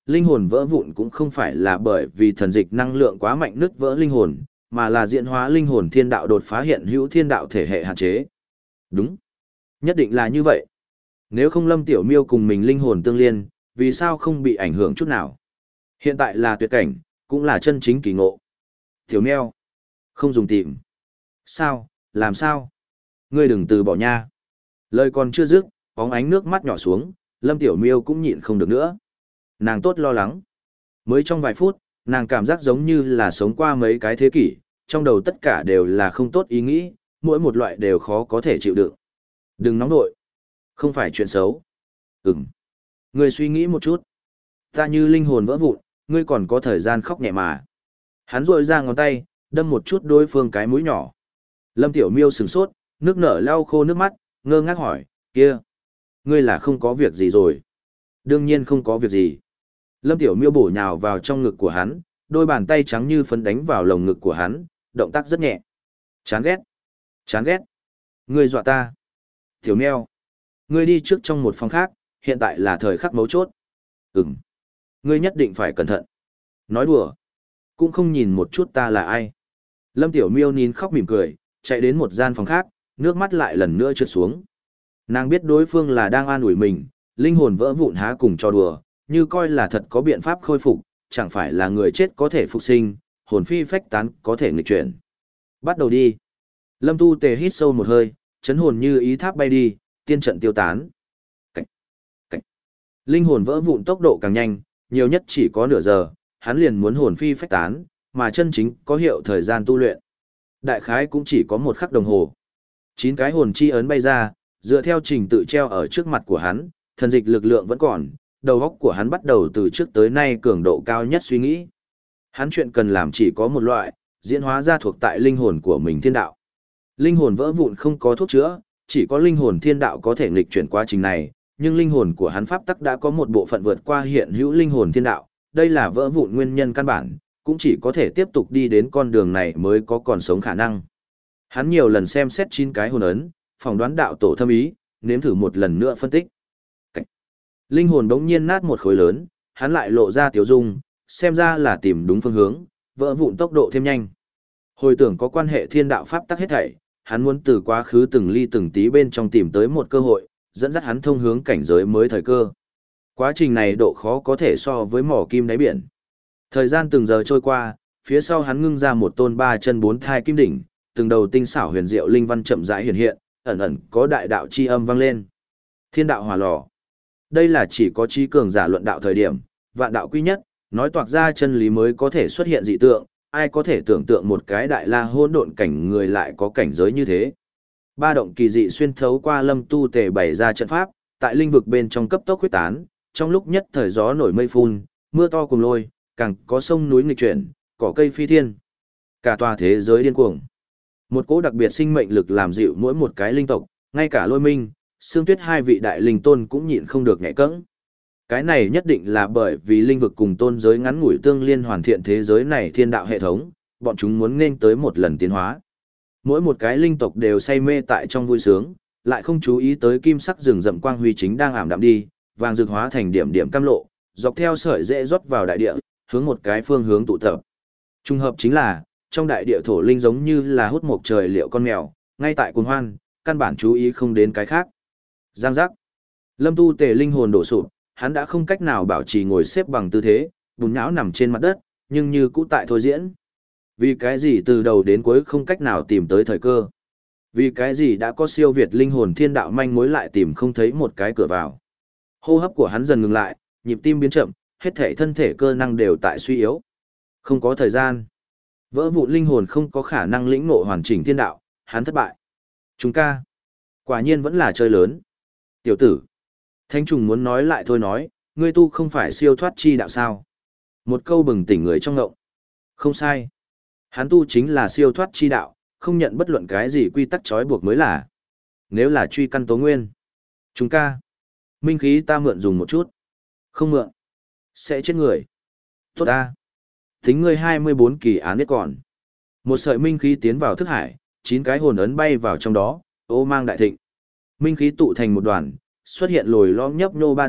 linh hồn vỡ vụn cũng không phải là bởi vì thần dịch năng lượng quá mạnh nứt vỡ linh hồn, mà là diễn hóa linh hồn thiên đạo đột phá hiện hữu thiên đạo thể hệ hạn chế. Đúng. Nhất định là như vậy. Nếu không Lâm Tiểu Miêu cùng mình linh hồn tương liên, vì sao không bị ảnh hưởng chút nào? Hiện tại là tuyệt cảnh, cũng là chân chính kỳ ngộ. Tiểu Miêu, không dùng tìm. Sao, làm sao? Ngươi đừng từ bỏ nha. Lời còn chưa dứt, bóng ánh nước mắt nhỏ xuống, Lâm Tiểu Miêu cũng nhịn không được nữa. Nàng tốt lo lắng. Mới trong vài phút, nàng cảm giác giống như là sống qua mấy cái thế kỷ, trong đầu tất cả đều là không tốt ý nghĩ, mỗi một loại đều khó có thể chịu đựng. Đừng nóng nội. Không phải chuyện xấu. Ừm. Ngươi suy nghĩ một chút. Ta như linh hồn vỡ vụn, ngươi còn có thời gian khóc nhẹ mà. Hắn rội ra ngón tay, đâm một chút đối phương cái mũi nhỏ. Lâm Tiểu Miêu sửng sốt, nước nở lau khô nước mắt, ngơ ngác hỏi, kia. Ngươi là không có việc gì rồi. Đương nhiên không có việc gì. Lâm Tiểu Miêu bổ nhào vào trong ngực của hắn, đôi bàn tay trắng như phấn đánh vào lồng ngực của hắn, động tác rất nhẹ. Chán ghét. Chán ghét. Ngươi dọa ta. Tiểu Miêu. Ngươi đi trước trong một phòng khác, hiện tại là thời khắc mấu chốt. Ừm. Ngươi nhất định phải cẩn thận. Nói đùa. Cũng không nhìn một chút ta là ai. Lâm Tiểu Miêu nín khóc mỉm cười, chạy đến một gian phòng khác, nước mắt lại lần nữa trượt xuống. Nàng biết đối phương là đang an ủi mình, linh hồn vỡ vụn há cùng cho đùa, như coi là thật có biện pháp khôi phục, chẳng phải là người chết có thể phục sinh, hồn phi phách tán có thể nghịch chuyển. Bắt đầu đi. Lâm Tu Tề hít sâu một hơi, chấn hồn như ý tháp bay đi, tiên trận tiêu tán. Cảnh. Cảnh. Linh hồn vỡ vụn tốc độ càng nhanh, nhiều nhất chỉ có nửa giờ, hắn liền muốn hồn phi phách tán, mà chân chính có hiệu thời gian tu luyện. Đại khái cũng chỉ có một khắc đồng hồ. Chín cái hồn chi ấn bay ra, dựa theo trình tự treo ở trước mặt của hắn, thần dịch lực lượng vẫn còn, đầu óc của hắn bắt đầu từ trước tới nay cường độ cao nhất suy nghĩ. Hắn chuyện cần làm chỉ có một loại, diễn hóa ra thuộc tại linh hồn của mình thiên đạo. Linh hồn vỡ vụn không có thuốc chữa, chỉ có linh hồn thiên đạo có thể nghịch chuyển quá trình này, nhưng linh hồn của hắn pháp tắc đã có một bộ phận vượt qua hiện hữu linh hồn thiên đạo, đây là vỡ vụn nguyên nhân căn bản, cũng chỉ có thể tiếp tục đi đến con đường này mới có còn sống khả năng. Hắn nhiều lần xem xét chín cái hồn ấn, phỏng đoán đạo tổ thâm ý, nếm thử một lần nữa phân tích. Cảnh. Linh hồn bỗng nhiên nát một khối lớn, hắn lại lộ ra tiểu dung, xem ra là tìm đúng phương hướng, vỡ vụn tốc độ thêm nhanh. Hồi tưởng có quan hệ thiên đạo pháp tắc hết thảy, hắn muốn từ quá khứ từng ly từng tí bên trong tìm tới một cơ hội, dẫn dắt hắn thông hướng cảnh giới mới thời cơ. Quá trình này độ khó có thể so với mỏ kim đáy biển. Thời gian từng giờ trôi qua, phía sau hắn ngưng ra một tôn ba chân bốn thai kim đỉnh, từng đầu tinh xảo huyền diệu linh văn chậm rãi hiện hiện, ẩn ẩn có đại đạo chi âm vang lên. Thiên đạo hỏa lò. Đây là chỉ có trí cường giả luận đạo thời điểm, vạn đạo quy nhất, nói toạc ra chân lý mới có thể xuất hiện dị tượng, ai có thể tưởng tượng một cái đại la hỗn độn cảnh người lại có cảnh giới như thế. Ba động kỳ dị xuyên thấu qua Lâm Tu Tề bày ra trận pháp, tại linh vực bên trong cấp tốc huyết tán, trong lúc nhất thời gió nổi mây phun, mưa to cùng lôi, càng có sông núi nghịch chuyển, cỏ cây phi thiên. Cả tòa thế giới điên cuồng. Một cỗ đặc biệt sinh mệnh lực làm dịu mỗi một cái linh tộc, ngay cả Lôi Minh, Sương Tuyết hai vị đại linh tôn cũng nhịn không được nhẹ cẫng. Cái này nhất định là bởi vì linh vực cùng tôn giới ngắn ngủi tương liên hoàn thiện thế giới này thiên đạo hệ thống, bọn chúng muốn nên tới một lần tiến hóa. Mỗi một cái linh tộc đều say mê tại trong vui sướng, lại không chú ý tới kim sắc rừng rậm quang huy chính đang ảm đạm đi, vàng rực hóa thành điểm điểm cam lộ, dọc theo sợi rễ rót vào đại địa, hướng một cái phương hướng tụ tập. Trùng hợp chính là, trong đại địa thổ linh giống như là hút một trời liệu con mèo, ngay tại cuồng hoan, căn bản chú ý không đến cái khác. Giang giác. Lâm Tu Tề linh hồn đổ sụp, hắn đã không cách nào bảo trì ngồi xếp bằng tư thế, bùn nhão nằm trên mặt đất, nhưng như cũ tại thôi diễn. Vì cái gì từ đầu đến cuối không cách nào tìm tới thời cơ? Vì cái gì đã có siêu việt linh hồn thiên đạo manh mối lại tìm không thấy một cái cửa vào? Hô hấp của hắn dần ngừng lại, nhịp tim biến chậm, hết thể thân thể cơ năng đều tại suy yếu. Không có thời gian. Vỡ vụn linh hồn không có khả năng lĩnh ngộ hoàn chỉnh thiên đạo, hắn thất bại. Chúng ca. Quả nhiên vẫn là chơi lớn. Tiểu tử. Thánh trùng muốn nói lại thôi nói, ngươi tu không phải siêu thoát chi đạo sao? Một câu bừng tỉnh người trong ngộng. Không sai. Hắn tu chính là siêu thoát chi đạo, không nhận bất luận cái gì quy tắc trói buộc mới là. Nếu là truy căn tố nguyên. Chúng ca. Minh khí ta mượn dùng một chút. Không mượn. Sẽ chết người. Tốt ta. Tính ngươi hai mươi bốn kỳ án biết còn. Một sợi minh khí tiến vào thức hải, chín cái hồn ấn bay vào trong đó, ô mang đại thịnh. Minh khí tụ thành một đoàn, xuất hiện lồi lõm nhấp nhô ba động,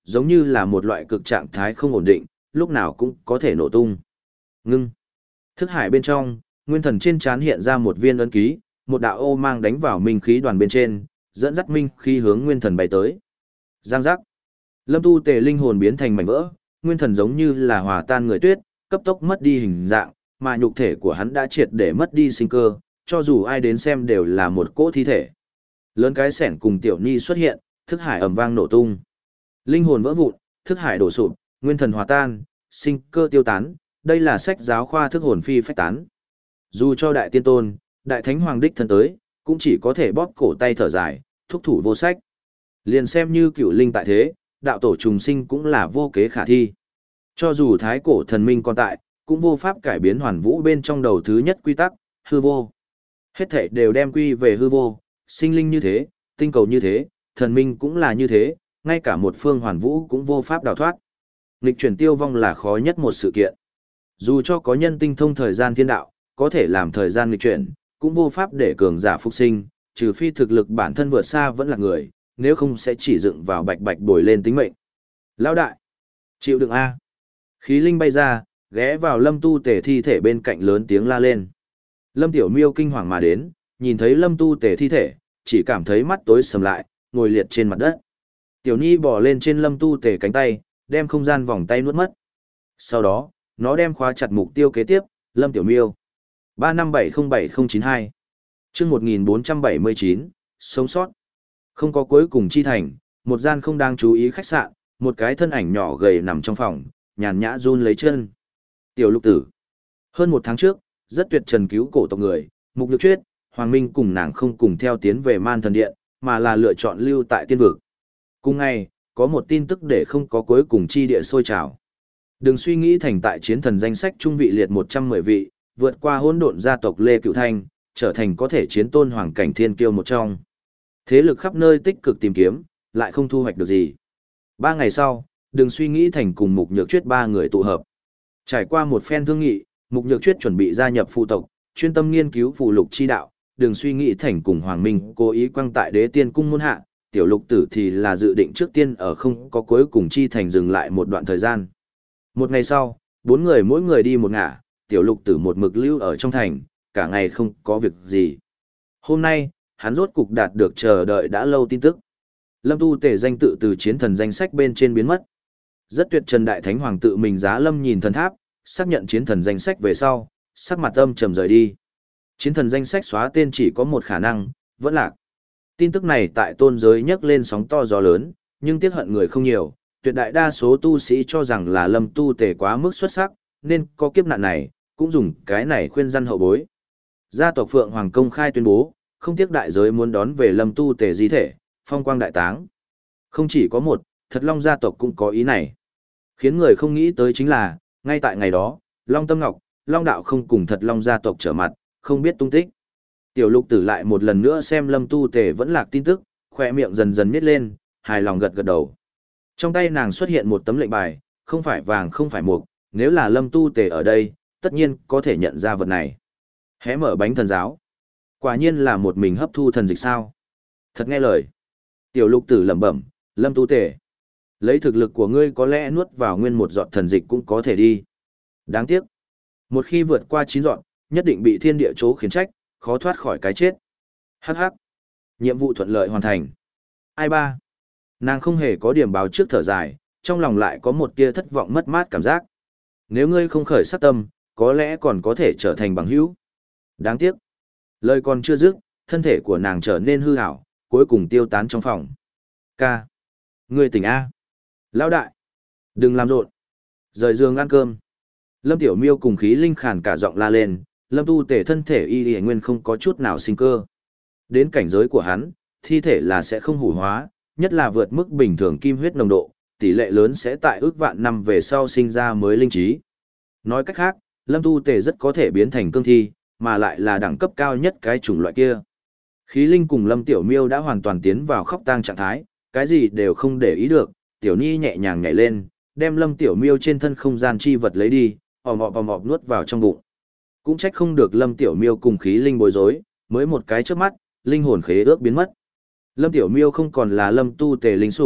giống như là một loại cực trạng thái không ổn định, lúc nào cũng có thể nổ tung. Ngưng. Thức hải bên trong, nguyên thần trên trán hiện ra một viên ấn ký, một đạo ô mang đánh vào minh khí đoàn bên trên, dẫn dắt minh khí hướng nguyên thần bay tới. Giang giác. Lâm Tu Tề linh hồn biến thành mảnh vỡ, nguyên thần giống như là hòa tan người tuyết, cấp tốc mất đi hình dạng, mà nhục thể của hắn đã triệt để mất đi sinh cơ, cho dù ai đến xem đều là một cỗ thi thể. Lớn cái sẻn cùng tiểu ni xuất hiện, thức hải ầm vang nổ tung. Linh hồn vỡ vụn, thức hải đổ sụp, nguyên thần hòa tan, sinh cơ tiêu tán, đây là sách giáo khoa thức hồn phi phách tán. Dù cho đại tiên tôn, đại thánh hoàng đích thân tới, cũng chỉ có thể bóp cổ tay thở dài, thúc thủ vô sách. Liền xem như cựu linh tại thế, đạo tổ trùng sinh cũng là vô kế khả thi. Cho dù thái cổ thần minh còn tại, cũng vô pháp cải biến hoàn vũ bên trong đầu thứ nhất quy tắc, hư vô. Hết thảy đều đem quy về hư vô, sinh linh như thế, tinh cầu như thế, thần minh cũng là như thế, ngay cả một phương hoàn vũ cũng vô pháp đào thoát. Nghịch chuyển tiêu vong là khó nhất một sự kiện. Dù cho có nhân tinh thông thời gian thiên đạo, có thể làm thời gian nghịch chuyển, cũng vô pháp để cường giả phục sinh, trừ phi thực lực bản thân vượt xa vẫn là người, nếu không sẽ chỉ dựng vào bạch bạch bồi lên tính mệnh. Lão đại, chịu đựng A. Khí linh bay ra, ghé vào Lâm Tu Tề thi thể bên cạnh lớn tiếng la lên. Lâm Tiểu Miêu kinh hoàng mà đến, nhìn thấy Lâm Tu Tề thi thể, chỉ cảm thấy mắt tối sầm lại, ngồi liệt trên mặt đất. Tiểu Nhi bò lên trên Lâm Tu Tề cánh tay, đem không gian vòng tay nuốt mất. Sau đó, nó đem khóa chặt mục tiêu kế tiếp, Lâm Tiểu Miêu. ba năm bảy không bảy không chín hai. Chương một nghìn bốn trăm bảy mươi chín, sống sót. Không có cuối cùng chi thành, một gian không đang chú ý khách sạn, một cái thân ảnh nhỏ gầy nằm trong phòng, nhàn nhã run lấy chân. Tiểu Lục Tử. Hơn một tháng trước, rất tuyệt trần cứu cổ tộc người, Mục Nhược Chuyết, Hoàng Minh cùng nàng không cùng theo tiến về Man Thần Điện, mà là lựa chọn lưu tại tiên vực. Cùng ngày, có một tin tức để không có cuối cùng chi địa sôi trào. Đừng suy nghĩ thành tại chiến thần danh sách trung vị liệt một trăm mười vị, vượt qua hỗn độn gia tộc Lê Cựu Thanh, trở thành có thể chiến tôn hoàng cảnh thiên kiêu một trong. Thế lực khắp nơi tích cực tìm kiếm, lại không thu hoạch được gì. Ba ngày sau, đừng suy nghĩ thành cùng Mục Nhược Chuyết ba người tụ hợp. Trải qua một phen thương nghị, Mục Nhược Chuyết chuẩn bị gia nhập phụ tộc, chuyên tâm nghiên cứu phù lục chi đạo, đừng suy nghĩ thành cùng Hoàng Minh cố ý quăng tại Đế Tiên cung môn hạ, Tiểu Lục Tử thì là dự định trước tiên ở không có cuối cùng chi thành dừng lại một đoạn thời gian. Một ngày sau, bốn người mỗi người đi một ngả, Tiểu Lục Tử một mực lưu ở trong thành, cả ngày không có việc gì. Hôm nay, hắn rốt cục đạt được chờ đợi đã lâu tin tức. Lâm Tu Tề danh tự từ chiến thần danh sách bên trên biến mất. Rất tuyệt trần đại thánh hoàng tự mình giá lâm nhìn thần tháp, xác nhận chiến thần danh sách về sau, sắc mặt âm trầm rời đi. Chiến thần danh sách xóa tên chỉ có một khả năng, vẫn lạc. Tin tức này tại tôn giới nhấc lên sóng to gió lớn, nhưng tiếc hận người không nhiều, tuyệt đại đa số tu sĩ cho rằng là Lâm Tu Tề quá mức xuất sắc, nên có kiếp nạn này, cũng dùng cái này khuyên răn hậu bối. Gia tộc Phượng Hoàng công khai tuyên bố, không tiếc đại giới muốn đón về Lâm Tu Tề di thể, phong quang đại táng. Không chỉ có một, Thật Long gia tộc cũng có ý này. Khiến người không nghĩ tới chính là, ngay tại ngày đó, Long Tâm Ngọc, Long Đạo không cùng Thật Long gia tộc trở mặt, không biết tung tích. Tiểu Lục Tử lại một lần nữa xem Lâm Tu Tề vẫn lạc tin tức, khỏe miệng dần dần nhếch lên, hài lòng gật gật đầu. Trong tay nàng xuất hiện một tấm lệnh bài, không phải vàng không phải mộc, nếu là Lâm Tu Tề ở đây, tất nhiên có thể nhận ra vật này. Hé mở bánh thần giáo. Quả nhiên là một mình hấp thu thần dịch sao. Thật nghe lời. Tiểu Lục Tử lẩm bẩm, Lâm Tu Tề. Lấy thực lực của ngươi có lẽ nuốt vào nguyên một giọt thần dịch cũng có thể đi. Đáng tiếc. Một khi vượt qua chín giọt, nhất định bị thiên địa chố khiển trách, khó thoát khỏi cái chết. Hắc hắc. Nhiệm vụ thuận lợi hoàn thành. Ai ba? Nàng không hề có điểm báo trước thở dài, trong lòng lại có một tia thất vọng mất mát cảm giác. Nếu ngươi không khởi sát tâm, có lẽ còn có thể trở thành bằng hữu. Đáng tiếc. Lời còn chưa dứt, thân thể của nàng trở nên hư ảo, cuối cùng tiêu tán trong phòng. Ca. Ngươi tỉnh A. Lão đại. Đừng làm rộn. Rời giường ăn cơm. Lâm Tiểu Miêu cùng khí linh khàn cả giọng la lên, Lâm Tu Tề thân thể y y nguyên không có chút nào sinh cơ. Đến cảnh giới của hắn, thi thể là sẽ không hủ hóa, nhất là vượt mức bình thường kim huyết nồng độ, tỷ lệ lớn sẽ tại ước vạn năm về sau sinh ra mới linh trí. Nói cách khác, Lâm Tu Tề rất có thể biến thành cương thi, mà lại là đẳng cấp cao nhất cái chủng loại kia. Khí linh cùng Lâm Tiểu Miêu đã hoàn toàn tiến vào khóc tang trạng thái, cái gì đều không để ý được, Tiểu Ni nhẹ nhàng nhảy lên, đem Lâm Tiểu Miêu trên thân không gian chi vật lấy đi, ồm ọp ồm ọp nuốt vào trong bụng. Cũng trách không được Lâm Tiểu Miêu cùng khí linh bối rối, mới một cái chớp mắt, linh hồn khế ước biến mất. Lâm Tiểu Miêu không còn là Lâm Tu Tề linh sủng,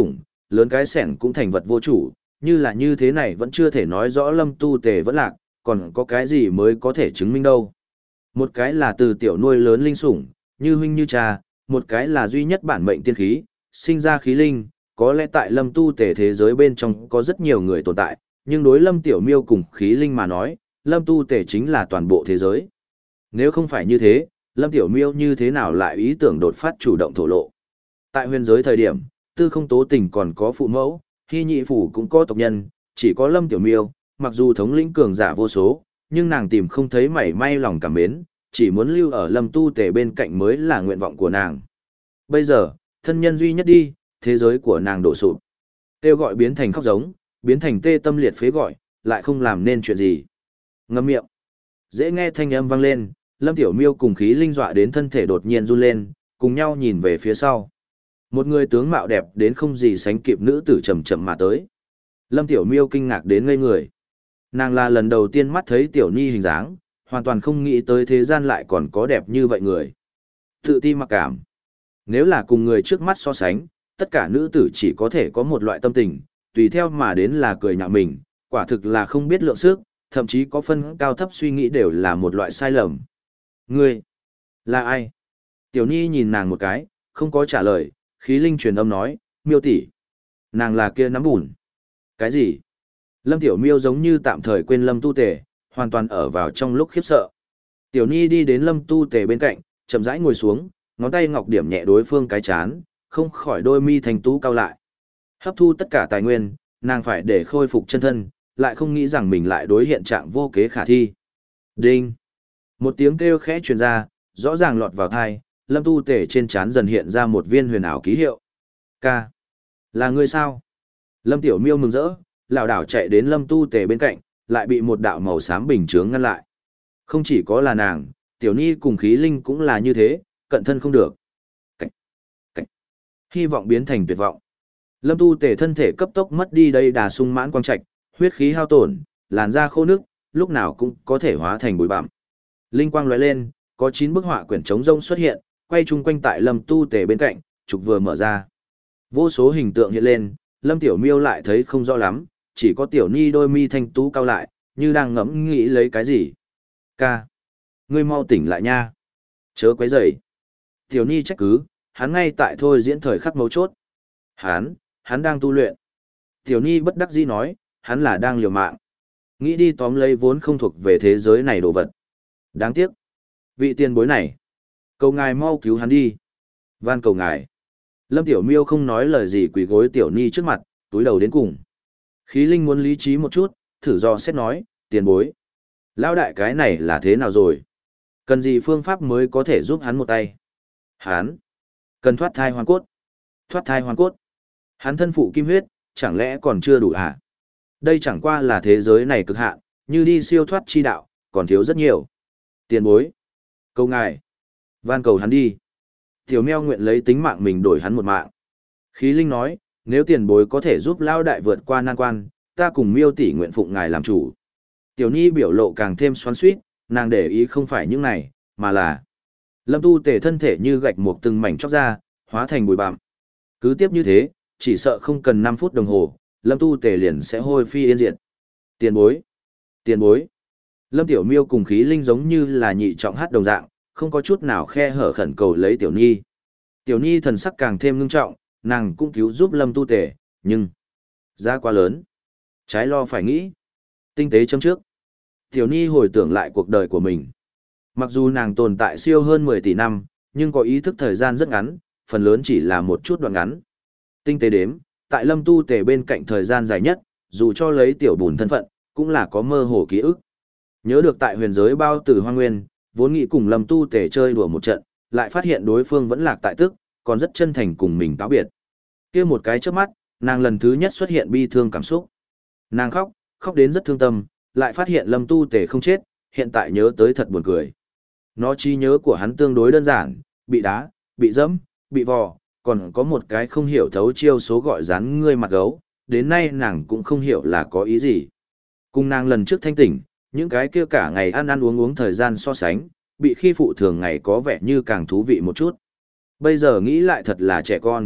lớn cái sẻng cũng thành vật vô chủ, như là như thế này vẫn chưa thể nói rõ Lâm Tu Tề vẫn lạc, còn có cái gì mới có thể chứng minh đâu. Một cái là từ tiểu nuôi lớn linh sủng, như huynh như cha, một cái là duy nhất bản mệnh tiên khí, sinh ra khí linh, có lẽ tại Lâm Tu Tề thế giới bên trong có rất nhiều người tồn tại, nhưng đối Lâm Tiểu Miêu cùng khí linh mà nói, Lâm Tu Tề chính là toàn bộ thế giới. Nếu không phải như thế, Lâm Tiểu Miêu như thế nào lại ý tưởng đột phát chủ động thổ lộ. Tại huyền giới thời điểm, tư không tố tình còn có phụ mẫu, hy nhị phủ cũng có tộc nhân, chỉ có Lâm Tiểu Miêu, mặc dù thống lĩnh cường giả vô số, nhưng nàng tìm không thấy mảy may lòng cảm mến, chỉ muốn lưu ở Lâm Tu Tề bên cạnh mới là nguyện vọng của nàng. Bây giờ, thân nhân duy nhất đi, thế giới của nàng đổ sụp. Kêu gọi biến thành khóc giống, biến thành tê tâm liệt phế gọi, lại không làm nên chuyện gì. Ngậm miệng. Dễ nghe thanh âm vang lên, Lâm Tiểu Miêu cùng khí linh dọa đến thân thể đột nhiên run lên, cùng nhau nhìn về phía sau. Một người tướng mạo đẹp đến không gì sánh kịp nữ tử chậm chậm mà tới. Lâm Tiểu Miêu kinh ngạc đến ngây người. Nàng là lần đầu tiên mắt thấy Tiểu Ni hình dáng, hoàn toàn không nghĩ tới thế gian lại còn có đẹp như vậy người. Tự ti mặc cảm. Nếu là cùng người trước mắt so sánh, tất cả nữ tử chỉ có thể có một loại tâm tình, tùy theo mà đến là cười nhạo mình, quả thực là không biết lượng sức, thậm chí có phân cao thấp suy nghĩ đều là một loại sai lầm. Ngươi, là ai? Tiểu Ni nhìn nàng một cái, không có trả lời, khí linh truyền âm nói, Miêu tỷ, nàng là kia nắm bùn. Cái gì? Lâm Tiểu Miêu giống như tạm thời quên Lâm Tu Tề, hoàn toàn ở vào trong lúc khiếp sợ. Tiểu Ni đi đến Lâm Tu Tề bên cạnh, chậm rãi ngồi xuống, ngón tay ngọc điểm nhẹ đối phương cái chán, không khỏi đôi mi thành tú cao lại. Hấp thu tất cả tài nguyên, nàng phải để khôi phục chân thân, lại không nghĩ rằng mình lại đối hiện trạng vô kế khả thi. Đinh! Một tiếng kêu khẽ truyền ra, rõ ràng lọt vào tai, Lâm Tu Tề trên trán dần hiện ra một viên huyền ảo ký hiệu. Ca! Là ngươi sao? Lâm Tiểu Miêu mừng rỡ, lảo đảo chạy đến Lâm Tu Tề bên cạnh, lại bị một đạo màu xám bình chướng ngăn lại. Không chỉ có là nàng, Tiểu Ni cùng khí linh cũng là như thế, cận thân không được. Cảnh! Cảnh! Hy vọng biến thành tuyệt vọng. Lâm Tu Tề thân thể cấp tốc mất đi đây đà sung mãn quang trạch, huyết khí hao tổn, làn da khô nước, lúc nào cũng có thể hóa thành bụi bặm. Linh quang lóe lên, có chín bức họa quyển trống rông xuất hiện, quay chung quanh tại Lâm Tu Tề bên cạnh, trục vừa mở ra. Vô số hình tượng hiện lên, Lâm Tiểu Miêu lại thấy không rõ lắm, chỉ có Tiểu Ni đôi mi thanh tú cao lại, như đang ngẫm nghĩ lấy cái gì. Ca, ngươi mau tỉnh lại nha. Chớ quấy rầy. Tiểu Ni trách cứ, hắn ngay tại thôi diễn thời khắc mấu chốt. Hắn, hắn đang tu luyện. Tiểu Ni bất đắc dĩ nói, hắn là đang liều mạng. Nghĩ đi tóm lấy vốn không thuộc về thế giới này đồ vật. Đáng tiếc. Vị tiền bối này. Cầu ngài mau cứu hắn đi. Van cầu ngài. Lâm Tiểu Miêu không nói lời gì quỳ gối Tiểu Ni trước mặt, túi đầu đến cùng. Khí linh muốn lý trí một chút, thử do xét nói, tiền bối. Lão đại cái này là thế nào rồi? Cần gì phương pháp mới có thể giúp hắn một tay? Hắn. Cần thoát thai hoàn cốt. Thoát thai hoàn cốt. Hắn thân phụ kim huyết, chẳng lẽ còn chưa đủ hả? Đây chẳng qua là thế giới này cực hạn, như đi siêu thoát chi đạo, còn thiếu rất nhiều. Tiền bối. Cầu ngài. Van cầu hắn đi. Tiểu meo nguyện lấy tính mạng mình đổi hắn một mạng. Khí linh nói, nếu tiền bối có thể giúp lao đại vượt qua nan quan, ta cùng miêu tỷ nguyện phụng ngài làm chủ. Tiểu Ni biểu lộ càng thêm xoắn xuýt, nàng để ý không phải những này, mà là Lâm Tu Tề thân thể như gạch một từng mảnh chóc ra, hóa thành bụi bặm. Cứ tiếp như thế, chỉ sợ không cần năm phút đồng hồ, Lâm Tu Tề liền sẽ hôi phi yên diệt. Tiền bối, tiền bối. Lâm Tiểu Miêu cùng khí linh giống như là nhị trọng hát đồng dạng, không có chút nào khe hở khẩn cầu lấy Tiểu Ni. Tiểu Ni thần sắc càng thêm ngưng trọng, nàng cũng cứu giúp Lâm Tu Tề, nhưng giá quá lớn. Trái lo phải nghĩ. Tinh tế chấm trước. Tiểu Ni hồi tưởng lại cuộc đời của mình. Mặc dù nàng tồn tại siêu hơn mười tỷ năm, nhưng có ý thức thời gian rất ngắn, phần lớn chỉ là một chút đoạn ngắn. Tinh tế đếm, tại Lâm Tu Tề bên cạnh thời gian dài nhất, dù cho lấy tiểu bùn thân phận, cũng là có mơ hồ ký ức. Nhớ được tại huyền giới bao tử hoang nguyên, vốn nghĩ cùng Lâm Tu Tề chơi đùa một trận, lại phát hiện đối phương vẫn lạc tại tức, còn rất chân thành cùng mình cáo biệt. Kia một cái chớp mắt, nàng lần thứ nhất xuất hiện bi thương cảm xúc. Nàng khóc, khóc đến rất thương tâm, lại phát hiện Lâm Tu Tề không chết, hiện tại nhớ tới thật buồn cười. Nó trí nhớ của hắn tương đối đơn giản, bị đá, bị dẫm, bị vò, còn có một cái không hiểu thấu chiêu số gọi dán ngươi mặt gấu, đến nay nàng cũng không hiểu là có ý gì. Cùng nàng lần trước thanh tỉnh, những cái kia cả ngày ăn ăn uống uống thời gian so sánh, bị khi phụ thường ngày có vẻ như càng thú vị một chút. Bây giờ nghĩ lại thật là trẻ con,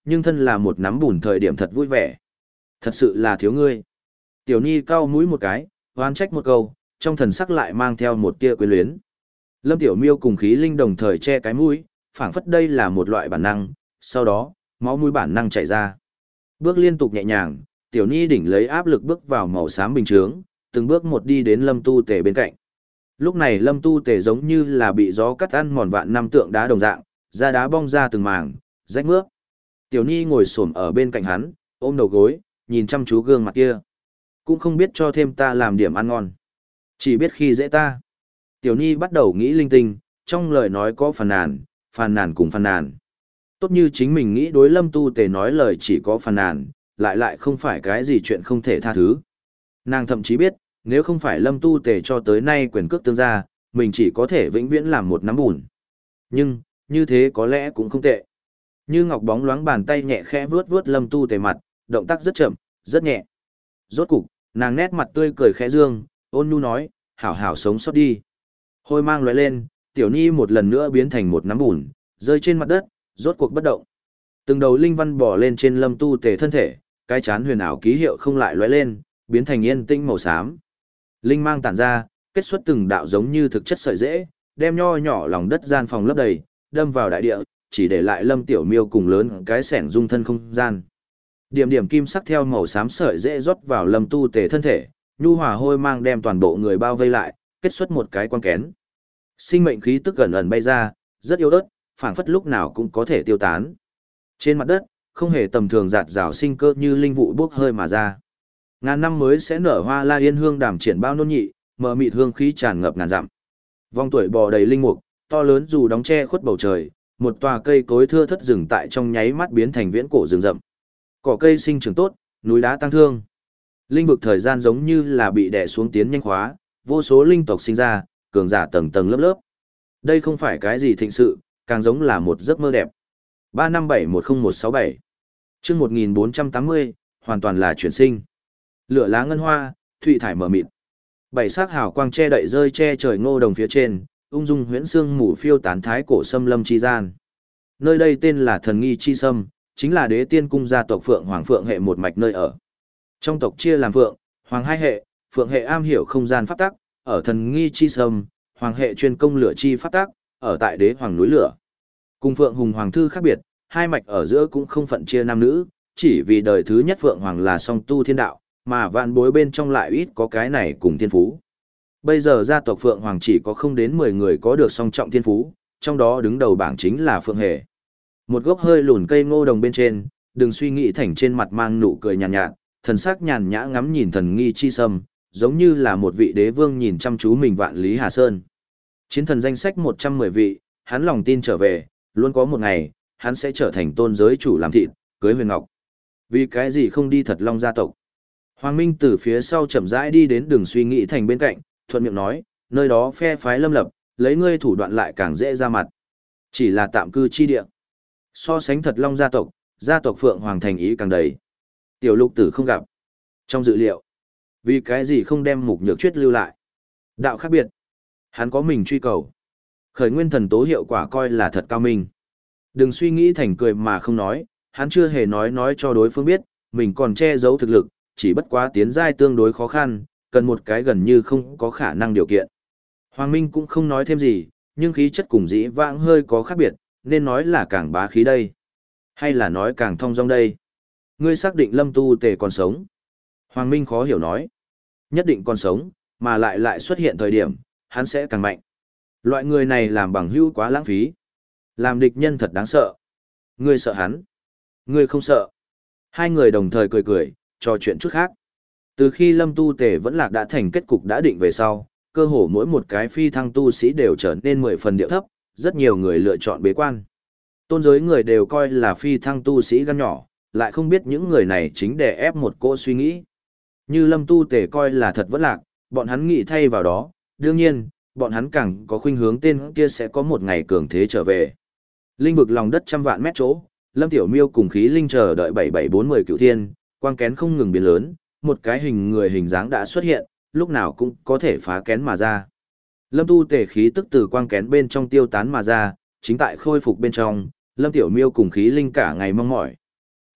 nhưng thân là một nắm bùn thời điểm thật vui vẻ. Thật sự là thiếu ngươi. Tiểu Ni cau mũi một cái, oán trách một câu, trong thần sắc lại mang theo một tia quyến luyến. Lâm Tiểu Miêu cùng Khí Linh đồng thời che cái mũi, phảng phất đây là một loại bản năng, sau đó, máu mũi bản năng chảy ra. Bước liên tục nhẹ nhàng, Tiểu Ni đỉnh lấy áp lực bước vào màu xám bình chướng, từng bước một đi đến Lâm Tu Tề bên cạnh. Lúc này Lâm Tu Tề giống như là bị gió cắt ăn mòn vạn năm tượng đá đồng dạng, da đá bong ra từng mảng, rách mướp. Tiểu Ni ngồi xổm ở bên cạnh hắn, ôm đầu gối, nhìn chăm chú gương mặt kia. Cũng không biết cho thêm ta làm điểm ăn ngon. Chỉ biết khi dễ ta. Tiểu Ni bắt đầu nghĩ linh tinh, trong lời nói có phàn nàn, phàn nàn cùng phàn nàn. Tốt như chính mình nghĩ đối Lâm Tu Tề nói lời chỉ có phàn nàn, lại lại không phải cái gì chuyện không thể tha thứ. Nàng thậm chí biết, nếu không phải Lâm Tu Tề cho tới nay quyền cước tương gia, mình chỉ có thể vĩnh viễn làm một nắm bùn. Nhưng, như thế có lẽ cũng không tệ. Như ngọc bóng loáng bàn tay nhẹ khẽ vuốt vuốt Lâm Tu Tề mặt, động tác rất chậm, rất nhẹ. Rốt cục, nàng nét mặt tươi cười khẽ dương, ôn nhu nói, hảo hảo sống sót đi. Hôi mang lóe lên, Tiểu Ni một lần nữa biến thành một nắm bùn, rơi trên mặt đất, rốt cuộc bất động. Từng đầu linh văn bò lên trên Lâm Tu Tề thân thể, cái chán huyền ảo ký hiệu không lại lóe lên, biến thành yên tĩnh màu xám. Linh mang tản ra, kết xuất từng đạo giống như thực chất sợi rễ, đem nho nhỏ lòng đất gian phòng lấp đầy, đâm vào đại địa, chỉ để lại Lâm Tiểu Miêu cùng lớn cái sẻng dung thân không gian. Điểm điểm kim sắc theo màu xám sợi rễ rót vào Lâm Tu Tề thân thể, nhu hòa hôi mang đem toàn bộ người bao vây lại, kết xuất một cái quan kén. Sinh mệnh khí tức gần ẩn bay ra, rất yếu ớt, phảng phất lúc nào cũng có thể tiêu tán. Trên mặt đất, không hề tầm thường giạt rào sinh cơ như linh vụ bốc hơi mà ra. Ngàn năm mới sẽ nở hoa la yên hương đàm triển bao nôn nhị, mờ mịt hương khí tràn ngập ngàn dặm. Vòng tuổi bò đầy linh mục, to lớn dù đóng che khuất bầu trời, một tòa cây cối thưa thất rừng tại trong nháy mắt biến thành viễn cổ rừng rậm. Cỏ cây sinh trưởng tốt, núi đá tăng thương. Linh vực thời gian giống như là bị đè xuống tiến nhanh khóa, vô số linh tộc sinh ra, cường giả tầng tầng lớp lớp. Đây không phải cái gì thịnh sự, càng giống là một giấc mơ đẹp. ba năm bảy một không một sáu bảy Chương một nghìn bốn trăm tám mươi, hoàn toàn là chuyển sinh. Lửa lá ngân hoa, thụy thải mờ mịt. Bảy sắc hào quang che đậy rơi che trời ngô đồng phía trên, ung dung huyễn sương mù phiêu tán thái cổ xâm lâm chi gian. Nơi đây tên là Thần Nghi chi sâm, chính là Đế Tiên cung gia tộc Phượng Hoàng Phượng hệ một mạch nơi ở. Trong tộc chia làm Phượng, Hoàng hai hệ, Phượng hệ am hiểu không gian pháp tắc, ở Thần Nghi chi sâm, Hoàng hệ chuyên công lửa chi pháp tắc, ở tại Đế Hoàng núi lửa. Cùng Phượng Hùng Hoàng thư khác biệt, hai mạch ở giữa cũng không phận chia nam nữ, chỉ vì đời thứ nhất Phượng Hoàng là song tu thiên đạo, mà vạn bối bên trong lại ít có cái này cùng thiên phú. Bây giờ gia tộc Phượng Hoàng chỉ có không đến mười người có được song trọng thiên phú, trong đó đứng đầu bảng chính là Phượng Hề. Một gốc hơi lùn cây ngô đồng bên trên, đừng suy nghĩ thành trên mặt mang nụ cười nhàn nhạt, nhạt, thần sắc nhàn nhã ngắm nhìn Thần Nghi chi sâm, giống như là một vị đế vương nhìn chăm chú mình vạn lý Hà Sơn. Chiến thần danh sách một trăm mười vị, hắn lòng tin trở về, luôn có một ngày, hắn sẽ trở thành tôn giới chủ làm thịt, cưới Huyền Ngọc. Vì cái gì không đi thật Long gia tộc? Hoàng Minh từ phía sau chậm rãi đi đến đường suy nghĩ thành bên cạnh, thuận miệng nói, nơi đó phe phái lâm lập, lấy ngươi thủ đoạn lại càng dễ ra mặt. Chỉ là tạm cư chi địa. So sánh thật Long gia tộc, gia tộc Phượng Hoàng thành ý càng đầy. Tiểu Lục Tử không gặp. Trong dự liệu, vì cái gì không đem Mục Nhược Chuyết lưu lại? Đạo khác biệt. Hắn có mình truy cầu. Khởi nguyên thần tố hiệu quả coi là thật cao minh. Đừng suy nghĩ thành cười mà không nói, hắn chưa hề nói nói cho đối phương biết, mình còn che giấu thực lực, chỉ bất quá tiến giai tương đối khó khăn, cần một cái gần như không có khả năng điều kiện. Hoàng Minh cũng không nói thêm gì, nhưng khí chất cùng dĩ vãng hơi có khác biệt, nên nói là càng bá khí đây. Hay là nói càng thong dong đây. Ngươi xác định Lâm Tu Tề còn sống. Hoàng Minh khó hiểu nói. Nhất định còn sống, mà lại lại xuất hiện thời điểm, hắn sẽ càng mạnh. Loại người này làm bằng hữu quá lãng phí. Làm địch nhân thật đáng sợ. Ngươi sợ hắn. Ngươi không sợ. Hai người đồng thời cười cười, trò chuyện chút khác. Từ khi Lâm Tu Tề vẫn lạc đã thành kết cục đã định về sau, cơ hồ mỗi một cái phi thăng tu sĩ đều trở nên mười phần điệu thấp, rất nhiều người lựa chọn bế quan. Tôn giới người đều coi là phi thăng tu sĩ gan nhỏ, lại không biết những người này chính để ép một cỗ suy nghĩ. Như Lâm Tu Tề coi là thật vẫn lạc, bọn hắn nghĩ thay vào đó, đương nhiên, bọn hắn càng có khuynh hướng tên kia sẽ có một ngày cường thế trở về. Linh vực lòng đất trăm vạn mét chỗ, Lâm Tiểu Miêu cùng khí linh chờ đợi bảy bảy bốn mươi cựu thiên, quang kén không ngừng biến lớn, một cái hình người hình dáng đã xuất hiện, lúc nào cũng có thể phá kén mà ra. Lâm Tu Tề khí tức từ quang kén bên trong tiêu tán mà ra, chính tại khôi phục bên trong, Lâm Tiểu Miêu cùng khí linh cả ngày mong mỏi.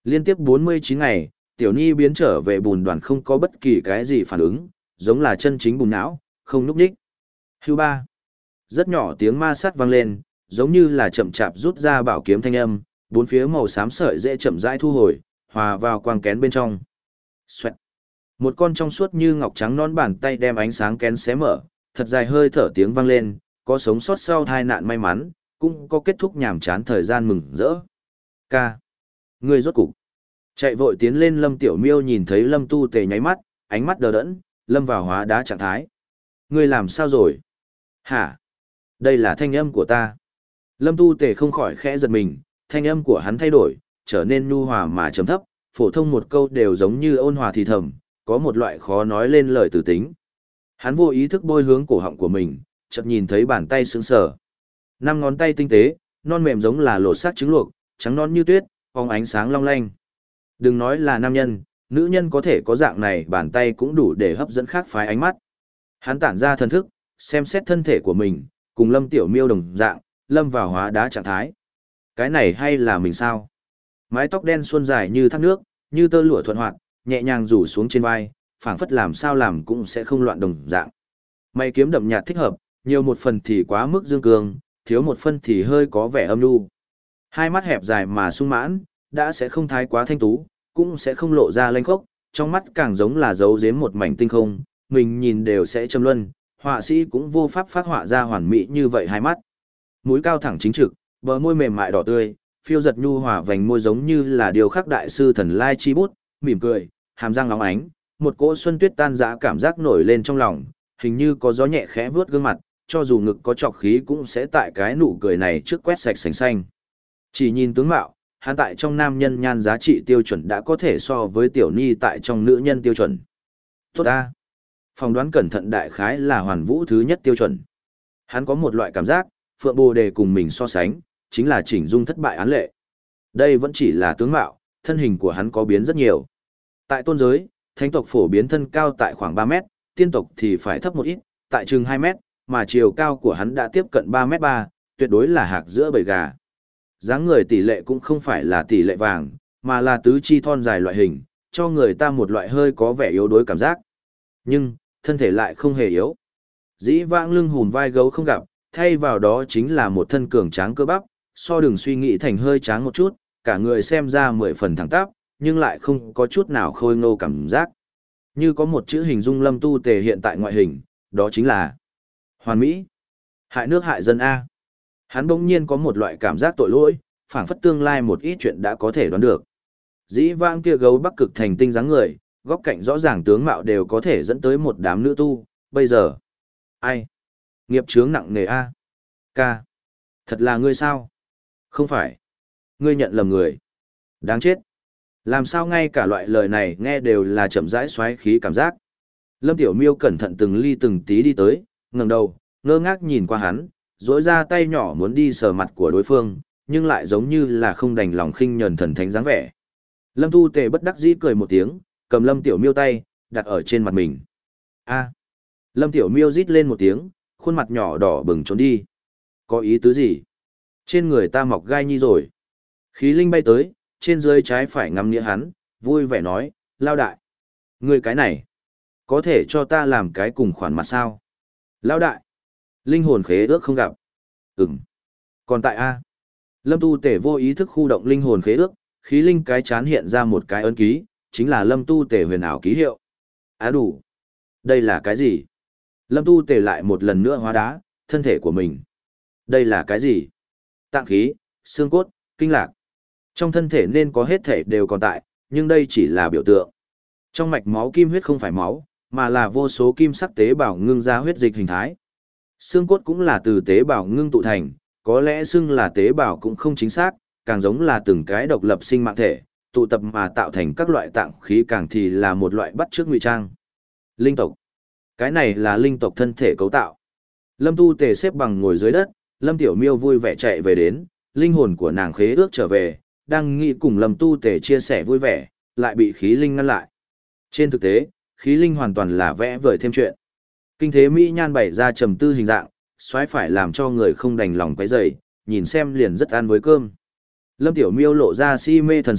Liên tiếp bốn mươi chín ngày, Tiểu Nhi biến trở về bùn đoàn không có bất kỳ cái gì phản ứng, giống là chân chính bùn não, không núp đích. Hưu ba. Rất nhỏ tiếng ma sát vang lên, giống như là chậm chạp rút ra bảo kiếm thanh âm, bốn phía màu xám sợi dễ chậm rãi thu hồi, hòa vào quang kén bên trong. Xoẹt. Một con trong suốt như ngọc trắng non bàn tay đem ánh sáng kén xé mở, thật dài hơi thở tiếng vang lên, có sống sót sau tai nạn may mắn, cũng có kết thúc nhàm chán thời gian mừng rỡ. Ca. Ngươi rốt cục. Chạy vội tiến lên Lâm Tiểu Miêu nhìn thấy Lâm Tu Tề nháy mắt, ánh mắt đờ đẫn, lâm vào hóa đá trạng thái. Ngươi làm sao rồi? Hả? Đây là thanh âm của ta. Lâm Tu Tề không khỏi khẽ giật mình, thanh âm của hắn thay đổi, trở nên nhu hòa mà trầm thấp, phổ thông một câu đều giống như ôn hòa thì thầm, có một loại khó nói lên lời từ tính. Hắn vô ý thức bôi hướng cổ họng của mình, chợt nhìn thấy bàn tay sững sờ. Năm ngón tay tinh tế, non mềm giống là lột xác trứng luộc, trắng non như tuyết, phóng ánh sáng long lanh. Đừng nói là nam nhân, nữ nhân có thể có dạng này bàn tay cũng đủ để hấp dẫn khác phái ánh mắt. Hắn tản ra thần thức, xem xét thân thể của mình, cùng Lâm Tiểu Miêu đồng dạng, lâm vào hóa đá trạng thái. Cái này hay là mình sao? Mái tóc đen suôn dài như thác nước, như tơ lụa thuận hoạt, nhẹ nhàng rủ xuống trên vai, phảng phất làm sao làm cũng sẽ không loạn đồng dạng. Mày kiếm đậm nhạt thích hợp, nhiều một phần thì quá mức dương cường, thiếu một phần thì hơi có vẻ âm nhu. Hai mắt hẹp dài mà sung mãn, đã sẽ không thái quá thanh tú, cũng sẽ không lộ ra lênh khốc, trong mắt càng giống là giấu giếm một mảnh tinh không, mình nhìn đều sẽ châm luân, họa sĩ cũng vô pháp phát họa ra hoàn mỹ như vậy hai mắt. Mũi cao thẳng chính trực, bờ môi mềm mại đỏ tươi, phiêu giật nhu hòa vành môi giống như là điều khắc đại sư thần lai chi bút, mỉm cười, hàm răng óng ánh, một cỗ xuân tuyết tan dã cảm giác nổi lên trong lòng, hình như có gió nhẹ khẽ vướt gương mặt, cho dù ngực có trọc khí cũng sẽ tại cái nụ cười này trước quét sạch sành xanh. Chỉ nhìn tướng mạo, hắn tại trong nam nhân nhan giá trị tiêu chuẩn đã có thể so với tiểu ni tại trong nữ nhân tiêu chuẩn. Tốt ta. Phỏng đoán cẩn thận đại khái là hoàn vũ thứ nhất tiêu chuẩn. Hắn có một loại cảm giác, Phượng Bồ Đề cùng mình so sánh, chính là chỉnh dung thất bại án lệ. Đây vẫn chỉ là tướng mạo, thân hình của hắn có biến rất nhiều. Tại tôn giới, thánh tộc phổ biến thân cao tại khoảng ba mét, tiên tộc thì phải thấp một ít, tại chừng hai mét, mà chiều cao của hắn đã tiếp cận ba mét ba, tuyệt đối là hạc giữa bầy gà. Dáng người tỷ lệ cũng không phải là tỷ lệ vàng, mà là tứ chi thon dài loại hình, cho người ta một loại hơi có vẻ yếu đuối cảm giác. Nhưng, thân thể lại không hề yếu. Dĩ vãng lưng hùm vai gấu không gặp, thay vào đó chính là một thân cường tráng cơ bắp, so đừng suy nghĩ thành hơi tráng một chút, cả người xem ra mười phần thẳng tắp, nhưng lại không có chút nào khôi ngô cảm giác. Như có một chữ hình dung Lâm Tu Tề hiện tại ngoại hình, đó chính là hoàn mỹ. Hại nước hại dân A. Hắn bỗng nhiên có một loại cảm giác tội lỗi, phảng phất tương lai một ít chuyện đã có thể đoán được. Dĩ vãng kia gấu Bắc Cực thành tinh dáng người, góc cạnh rõ ràng tướng mạo đều có thể dẫn tới một đám nữ tu, bây giờ. Ai? Nghiệp chướng nặng nề A. Ca. Thật là ngươi sao? Không phải. Ngươi nhận lầm người. Đáng chết. Làm sao ngay cả loại lời này nghe đều là chậm rãi xoáy khí cảm giác. Lâm Tiểu Miêu cẩn thận từng ly từng tí đi tới, ngẩng đầu, ngơ ngác nhìn qua hắn, duỗi ra tay nhỏ muốn đi sờ mặt của đối phương, nhưng lại giống như là không đành lòng khinh nhẫn thần thánh dáng vẻ. Lâm Tu Tề bất đắc dĩ cười một tiếng, cầm Lâm Tiểu Miêu tay, đặt ở trên mặt mình. A. Lâm Tiểu Miêu rít lên một tiếng, khuôn mặt nhỏ đỏ bừng trốn đi. Có ý tứ gì? Trên người ta mọc gai nhi rồi. Khí linh bay tới, trên dưới trái phải ngắm nghĩa hắn, vui vẻ nói, lao đại. Ngươi cái này, có thể cho ta làm cái cùng khoản mặt sao? Lao đại. Linh hồn khế ước không gặp. Ừm. Còn tại A. Lâm Tu Tề vô ý thức khu động linh hồn khế ước, khí linh cái chán hiện ra một cái ấn ký, chính là Lâm Tu Tề huyền ảo ký hiệu. Á đủ. Đây là cái gì? Lâm Tu Tề lại một lần nữa hóa đá, thân thể của mình. Đây là cái gì? Tạng khí, xương cốt, kinh lạc. Trong thân thể nên có hết thể đều còn tại, nhưng đây chỉ là biểu tượng. Trong mạch máu kim huyết không phải máu, mà là vô số kim sắc tế bào ngưng ra huyết dịch hình thái. Xương cốt cũng là từ tế bào ngưng tụ thành, có lẽ xưng là tế bào cũng không chính xác, càng giống là từng cái độc lập sinh mạng thể, tụ tập mà tạo thành các loại tạng khí càng thì là một loại bắt chước ngụy trang. Linh tộc. Cái này là linh tộc thân thể cấu tạo. Lâm Tu Tề xếp bằng ngồi dưới đất, Lâm Tiểu Miêu vui vẻ chạy về đến, linh hồn của nàng khế ước trở về, đang nghĩ cùng Lâm Tu Tề chia sẻ vui vẻ, lại bị khí linh ngăn lại. Trên thực tế, khí linh hoàn toàn là vẽ vời thêm chuyện. Kinh thế mỹ nhan bày ra trầm tư hình dạng, xoáy phải làm cho người không đành lòng quấy rầy, nhìn xem liền rất ăn với cơm. Lâm Tiểu Miêu lộ ra si mê thần sắc,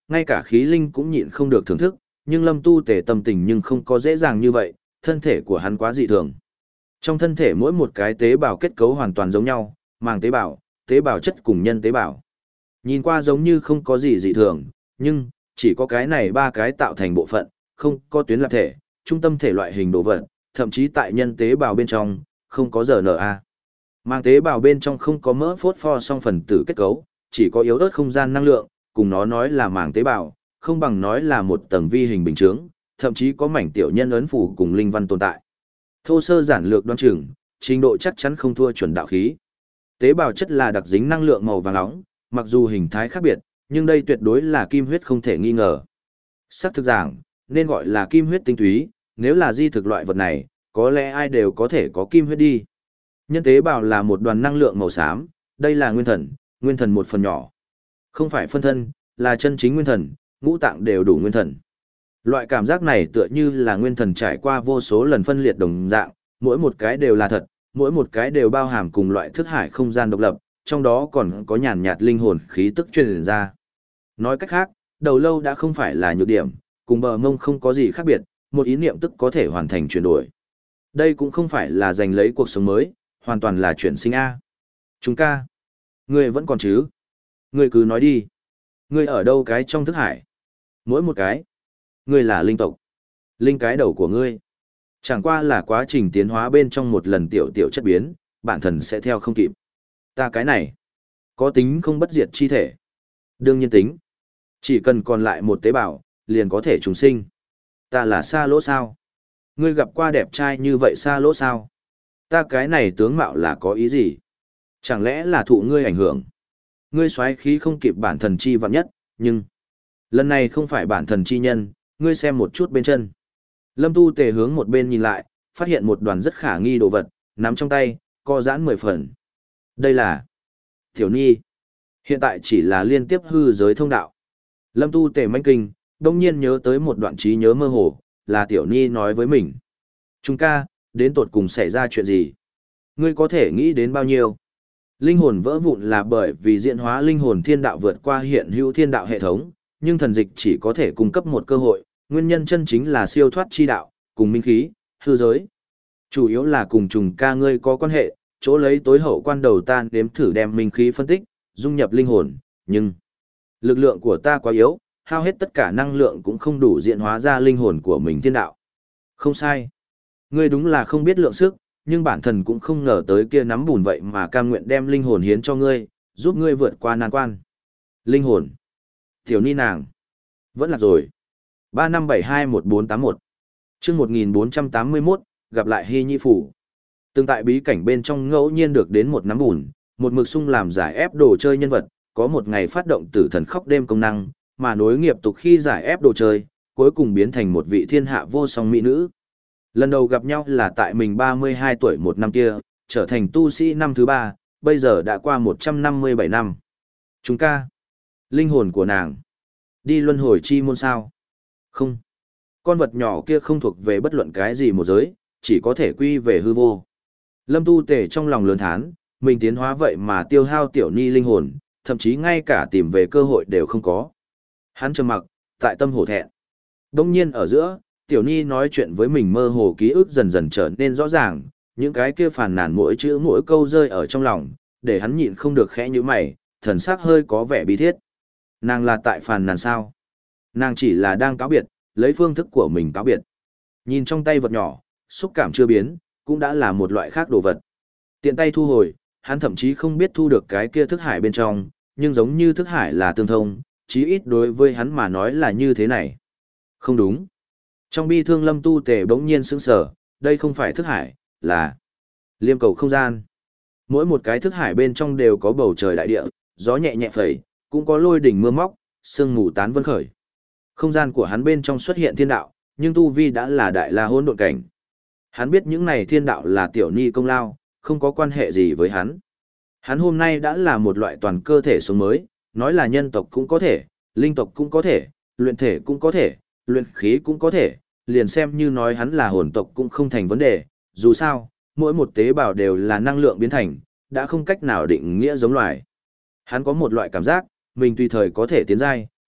ngay cả khí linh cũng nhịn không được thưởng thức, nhưng Lâm Tu Tề tâm tình nhưng không có dễ dàng như vậy, thân thể của hắn quá dị thường. Trong thân thể mỗi một cái tế bào kết cấu hoàn toàn giống nhau, màng tế bào, tế bào chất cùng nhân tế bào. Nhìn qua giống như không có gì dị thường, nhưng chỉ có cái này ba cái tạo thành bộ phận, không có tuyến lập thể, trung tâm thể loại hình đồ vật, thậm chí tại nhân tế bào bên trong, không có rờ en a. Màng tế bào bên trong không có mỡ phốt pho song phần tử kết cấu, chỉ có yếu ớt không gian năng lượng, cùng nó nói là màng tế bào, không bằng nói là một tầng vi hình bình chướng, thậm chí có mảnh tiểu nhân ấn phủ cùng linh văn tồn tại. Thô sơ giản lược đoan chừng, trình độ chắc chắn không thua chuẩn đạo khí. Tế bào chất là đặc dính năng lượng màu vàng nóng, mặc dù hình thái khác biệt, nhưng đây tuyệt đối là kim huyết không thể nghi ngờ. Sắc thực giảng, nên gọi là kim huyết tinh túy, nếu là di thực loại vật này, có lẽ ai đều có thể có kim huyết đi. Nhân tế bào là một đoàn năng lượng màu xám, đây là nguyên thần, nguyên thần một phần nhỏ. Không phải phân thân, là chân chính nguyên thần, ngũ tạng đều đủ nguyên thần. Loại cảm giác này tựa như là nguyên thần trải qua vô số lần phân liệt đồng dạng, mỗi một cái đều là thật, mỗi một cái đều bao hàm cùng loại thức hải không gian độc lập, trong đó còn có nhàn nhạt linh hồn khí tức truyền ra. Nói cách khác, đầu lâu đã không phải là nhược điểm, cùng bờ mông không có gì khác biệt, một ý niệm tức có thể hoàn thành chuyển đổi. Đây cũng không phải là giành lấy cuộc sống mới, hoàn toàn là chuyển sinh A. Chúng ca, ngươi vẫn còn chứ? Ngươi cứ nói đi. Ngươi ở đâu cái trong thức hải? Mỗi một cái. Ngươi là linh tộc. Linh cái đầu của ngươi. Chẳng qua là quá trình tiến hóa bên trong một lần tiểu tiểu chất biến, bản thân sẽ theo không kịp. Ta cái này, có tính không bất diệt chi thể. Đương nhiên tính. Chỉ cần còn lại một tế bào, liền có thể trùng sinh. Ta là xa lỗ sao? Ngươi gặp qua đẹp trai như vậy xa lỗ sao? Ta cái này tướng mạo là có ý gì? Chẳng lẽ là thụ ngươi ảnh hưởng? Ngươi xoáy khí không kịp bản thần chi vạn nhất, nhưng lần này không phải bản thần chi nhân, ngươi xem một chút bên chân. Lâm Tu Tề hướng một bên nhìn lại, phát hiện một đoàn rất khả nghi đồ vật, nắm trong tay, co giãn mười phần. Đây là Tiểu Nhi. Hiện tại chỉ là liên tiếp hư giới thông đạo. Lâm Tu Tề manh kinh, đông nhiên nhớ tới một đoạn trí nhớ mơ hồ, là Tiểu Nhi nói với mình. Trung ca, đến tột cùng xảy ra chuyện gì? Ngươi có thể nghĩ đến bao nhiêu? Linh hồn vỡ vụn là bởi vì diễn hóa linh hồn thiên đạo vượt qua hiện hữu thiên đạo hệ thống, nhưng thần dịch chỉ có thể cung cấp một cơ hội, nguyên nhân chân chính là siêu thoát chi đạo, cùng minh khí, hư giới. Chủ yếu là cùng trùng ca ngươi có quan hệ, chỗ lấy tối hậu quan đầu tan đếm thử đem minh khí phân tích, dung nhập linh hồn, nhưng lực lượng của ta quá yếu, hao hết tất cả năng lượng cũng không đủ diễn hóa ra linh hồn của mình thiên đạo. Không sai. Ngươi đúng là không biết lượng sức, nhưng bản thân cũng không ngờ tới kia nắm bùn vậy mà cam nguyện đem linh hồn hiến cho ngươi, giúp ngươi vượt qua nan quan. Linh hồn. Tiểu Ni nàng. Vẫn là rồi. ba năm bảy hai một bốn tám một chương một nghìn bốn trăm tám mươi mốt, gặp lại Hy Nhi Phủ. Từng tại bí cảnh bên trong ngẫu nhiên được đến một nắm bùn, một mực sung làm giải ép đồ chơi nhân vật, có một ngày phát động tử thần khóc đêm công năng, mà nối nghiệp tục khi giải ép đồ chơi, cuối cùng biến thành một vị thiên hạ vô song mỹ nữ. Lần đầu gặp nhau là tại mình ba mươi hai tuổi một năm kia, trở thành tu sĩ năm thứ ba, bây giờ đã qua một trăm năm mươi bảy năm. Chúng ca. Linh hồn của nàng. Đi luân hồi chi môn sao? Không. Con vật nhỏ kia không thuộc về bất luận cái gì một giới, chỉ có thể quy về hư vô. Lâm Tu Tề trong lòng lớn thán, mình tiến hóa vậy mà tiêu hao Tiểu Ni linh hồn, thậm chí ngay cả tìm về cơ hội đều không có. Hắn trầm mặc, tại tâm hổ thẹn. Đông nhiên ở giữa, Tiểu Ni nói chuyện với mình mơ hồ ký ức dần dần trở nên rõ ràng, những cái kia phàn nàn mỗi chữ mỗi câu rơi ở trong lòng, để hắn nhịn không được khẽ như mày, thần sắc hơi có vẻ bi thiết. Nàng là tại phàn nàn sao? Nàng chỉ là đang cáo biệt, lấy phương thức của mình cáo biệt. Nhìn trong tay vật nhỏ, xúc cảm chưa biến, cũng đã là một loại khác đồ vật. Tiện tay thu hồi, hắn thậm chí không biết thu được cái kia thức hải bên trong, nhưng giống như thức hải là tương thông, chí ít đối với hắn mà nói là như thế này. Không đúng. Trong bi thương Lâm Tu Tề bỗng nhiên sững sờ, đây không phải thức hải, là liêm cầu không gian. Mỗi một cái thức hải bên trong đều có bầu trời đại địa, gió nhẹ nhẹ phẩy, cũng có lôi đỉnh mưa móc, sương mù tán vân khởi. Không gian của hắn bên trong xuất hiện thiên đạo, nhưng tu vi đã là đại la hỗn độn cảnh. Hắn biết những này thiên đạo là Tiểu Ni công lao, không có quan hệ gì với hắn. Hắn hôm nay đã là một loại toàn cơ thể sống mới, nói là nhân tộc cũng có thể, linh tộc cũng có thể, luyện thể cũng có thể, luyện khí cũng có thể, liền xem như nói hắn là hồn tộc cũng không thành vấn đề, dù sao, mỗi một tế bào đều là năng lượng biến thành, đã không cách nào định nghĩa giống loài. Hắn có một loại cảm giác, mình tùy thời có thể tiến giai,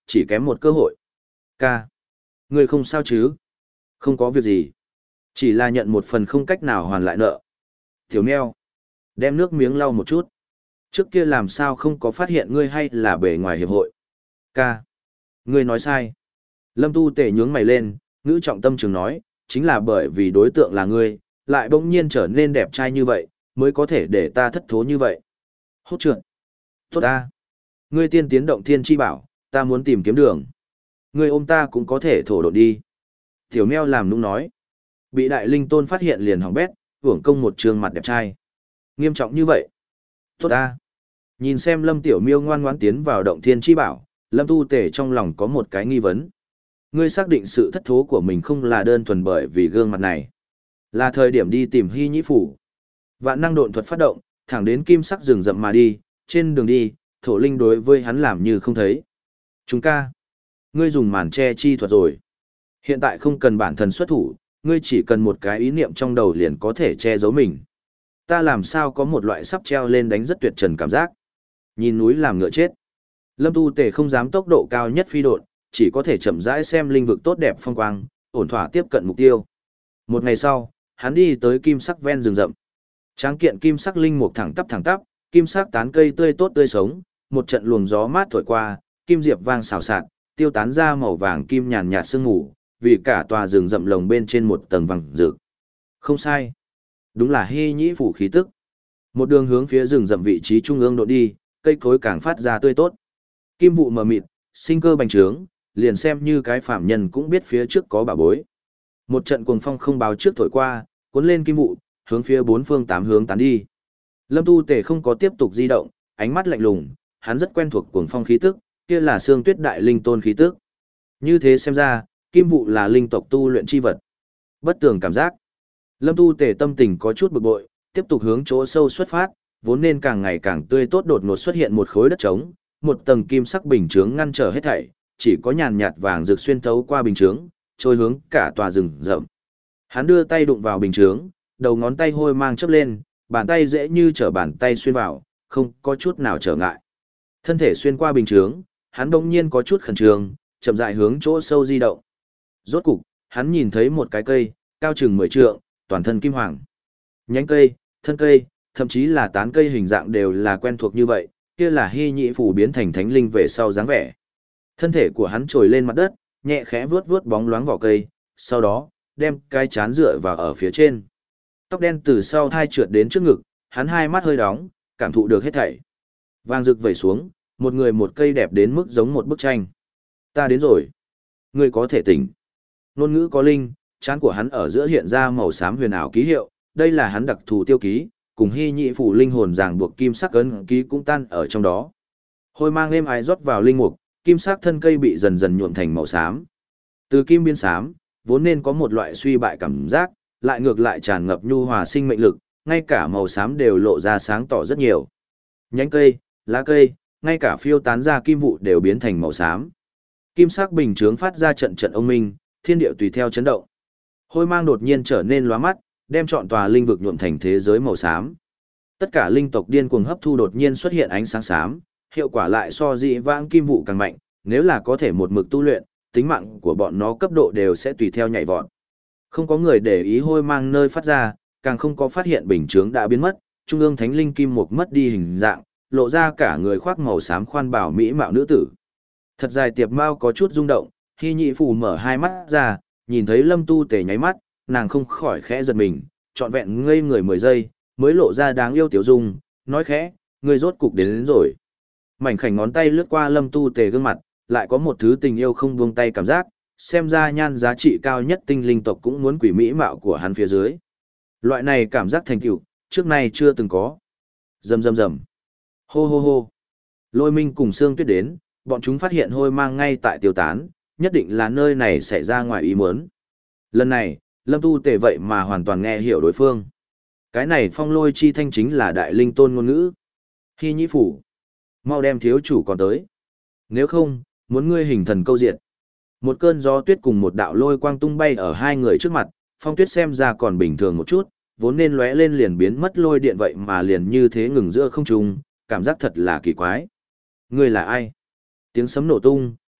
chỉ kém một cơ hội. Ca, ngươi không sao chứ? Không có việc gì. Chỉ là nhận một phần không cách nào hoàn lại nợ. Tiểu meo, đem nước miếng lau một chút. Trước kia làm sao không có phát hiện ngươi hay là bề ngoài hiệp hội. Ca, ngươi nói sai. Lâm Tu Tề nhướng mày lên, ngữ trọng tâm trường nói, chính là bởi vì đối tượng là ngươi, lại bỗng nhiên trở nên đẹp trai như vậy, mới có thể để ta thất thố như vậy. Hốt trượt. Tốt ta. Ngươi tiên tiến động thiên chi bảo, ta muốn tìm kiếm đường. Ngươi ôm ta cũng có thể thổ đột đi. Tiểu meo làm nũng nói. Bị đại linh tôn phát hiện liền hỏng bét, hưởng công một trường mặt đẹp trai. Nghiêm trọng như vậy. Tốt ta. Nhìn xem Lâm Tiểu Miêu ngoan ngoãn tiến vào động thiên chi bảo, Lâm Tu Tề trong lòng có một cái nghi vấn. Ngươi xác định sự thất thố của mình không là đơn thuần bởi vì gương mặt này. Là thời điểm đi tìm Hy Nhĩ Phủ. Vạn năng độn thuật phát động, thẳng đến kim sắc rừng rậm mà đi, trên đường đi, thổ linh đối với hắn làm như không thấy. Chúng ca. Ngươi dùng màn che chi thuật rồi. Hiện tại không cần bản thân xuất thủ, ngươi chỉ cần một cái ý niệm trong đầu liền có thể che giấu mình. Ta làm sao có một loại sắp treo lên đánh rất tuyệt trần cảm giác. Nhìn núi làm ngựa chết. Lâm Tu Tề không dám tốc độ cao nhất phi độn, chỉ có thể chậm rãi xem linh vực tốt đẹp phong quang, ổn thỏa tiếp cận mục tiêu. Một ngày sau, hắn đi tới kim sắc ven rừng rậm. Tráng kiện kim sắc linh mục thẳng tắp thẳng tắp, kim sắc tán cây tươi tốt tươi sống, một trận luồng gió mát thổi qua, kim diệp vang xào xạc, tiêu tán ra màu vàng kim nhàn nhạt sương mù, vì cả tòa rừng rậm lồng bên trên một tầng vàng rực. Không sai, đúng là Hy Nhĩ Phủ khí tức. Một đường hướng phía rừng rậm vị trí trung ương độ đi, cây cối càng phát ra tươi tốt. Kim vụ mờ mịt, sinh cơ bành trướng, liền xem như cái phạm nhân cũng biết phía trước có bảo bối. Một trận cuồng phong không báo trước thổi qua, cuốn lên kim vụ, hướng phía bốn phương tám hướng tán đi. Lâm Tu Tề không có tiếp tục di động, ánh mắt lạnh lùng, hắn rất quen thuộc cuồng phong khí tức, kia là Sương Tuyết Đại Linh Tôn khí tức. Như thế xem ra, kim vụ là linh tộc tu luyện chi vật. Bất tường cảm giác. Lâm Tu Tề tâm tình có chút bực bội, tiếp tục hướng chỗ sâu xuất phát, vốn nên càng ngày càng tươi tốt đột ngột xuất hiện một khối đất trống, một tầng kim sắc bình chướng ngăn trở hết thảy, chỉ có nhàn nhạt vàng rực xuyên thấu qua bình chướng, trôi hướng cả tòa rừng rậm. Hắn đưa tay đụng vào bình chướng, đầu ngón tay hôi mang chớp lên, bàn tay dễ như trở bàn tay xuyên vào, không có chút nào trở ngại. Thân thể xuyên qua bình chướng, hắn bỗng nhiên có chút khẩn trương, chậm rãi hướng chỗ sâu di động. Rốt cục, hắn nhìn thấy một cái cây, cao chừng mười trượng, toàn thân kim hoàng. Nhánh cây, thân cây, thậm chí là tán cây hình dạng đều là quen thuộc như vậy, kia là Hy Nhĩ Phủ biến thành thánh linh về sau dáng vẻ. Thân thể của hắn trồi lên mặt đất, nhẹ khẽ vuốt vuốt bóng loáng vỏ cây, sau đó, đem cái chán dựa vào ở phía trên. Tóc đen từ sau thai trượt đến trước ngực, hắn hai mắt hơi đóng, cảm thụ được hết thảy. Vàng rực vẩy xuống, một người một cây đẹp đến mức giống một bức tranh. Ta đến rồi. Ngươi có thể tỉnh. Ngôn ngữ có linh, trán của hắn ở giữa hiện ra màu xám huyền ảo ký hiệu, đây là hắn đặc thù tiêu ký, cùng Hy Nhĩ Phủ linh hồn ràng buộc kim sắc ấn ký cũng tan ở trong đó. Hôi mang êm ái rót vào linh mục, kim sắc thân cây bị dần dần nhuộm thành màu xám. Từ kim biến xám, vốn nên có một loại suy bại cảm giác, lại ngược lại tràn ngập nhu hòa sinh mệnh lực, ngay cả màu xám đều lộ ra sáng tỏ rất nhiều. Nhánh cây, lá cây, ngay cả phiêu tán ra kim vụ đều biến thành màu xám. Kim sắc bình chướng phát ra trận trận ông minh, thiên địa tùy theo chấn động. Hôi mang đột nhiên trở nên lóa mắt, đem trọn tòa linh vực nhuộm thành thế giới màu xám. Tất cả linh tộc điên cuồng hấp thu đột nhiên xuất hiện ánh sáng xám, hiệu quả lại so dị vãng kim vụ càng mạnh, nếu là có thể một mực tu luyện, tính mạng của bọn nó cấp độ đều sẽ tùy theo nhảy vọt. Không có người để ý hôi mang nơi phát ra, càng không có phát hiện bình chướng đã biến mất, trung ương thánh linh kim mục mất đi hình dạng, lộ ra cả người khoác màu xám khoan bảo mỹ mạo nữ tử. Thật dài tiệp mao có chút rung động, Hy Nhĩ Phủ mở hai mắt ra, nhìn thấy Lâm Tu Tề nháy mắt, nàng không khỏi khẽ giật mình, trọn vẹn ngây người mười giây, mới lộ ra đáng yêu tiểu dung, nói khẽ, ngươi rốt cục đến, đến rồi. Mảnh khảnh ngón tay lướt qua Lâm Tu Tề gương mặt, lại có một thứ tình yêu không buông tay cảm giác, xem ra nhan giá trị cao nhất tinh linh tộc cũng muốn quỷ mỹ mạo của hắn phía dưới. Loại này cảm giác thành tựu, trước nay chưa từng có. Rầm rầm rầm. Hô hô hô. Lôi Minh cùng Sương Tuyết đến, bọn chúng phát hiện hôi mang ngay tại tiêu tán, nhất định là nơi này xảy ra ngoài ý muốn. Lần này, Lâm Tu Tề vậy mà hoàn toàn nghe hiểu đối phương. Cái này phong lôi chi thanh chính là đại linh tôn ngôn ngữ. Hy Nhĩ Phủ, mau đem thiếu chủ còn tới. Nếu không, muốn ngươi hình thần câu diệt. Một cơn gió tuyết cùng một đạo lôi quang tung bay ở hai người trước mặt, phong tuyết xem ra còn bình thường một chút, vốn nên lóe lên liền biến mất lôi điện vậy mà liền như thế ngừng giữa không trung, cảm giác thật là kỳ quái. Ngươi là ai? Tiếng sấm nổ tung,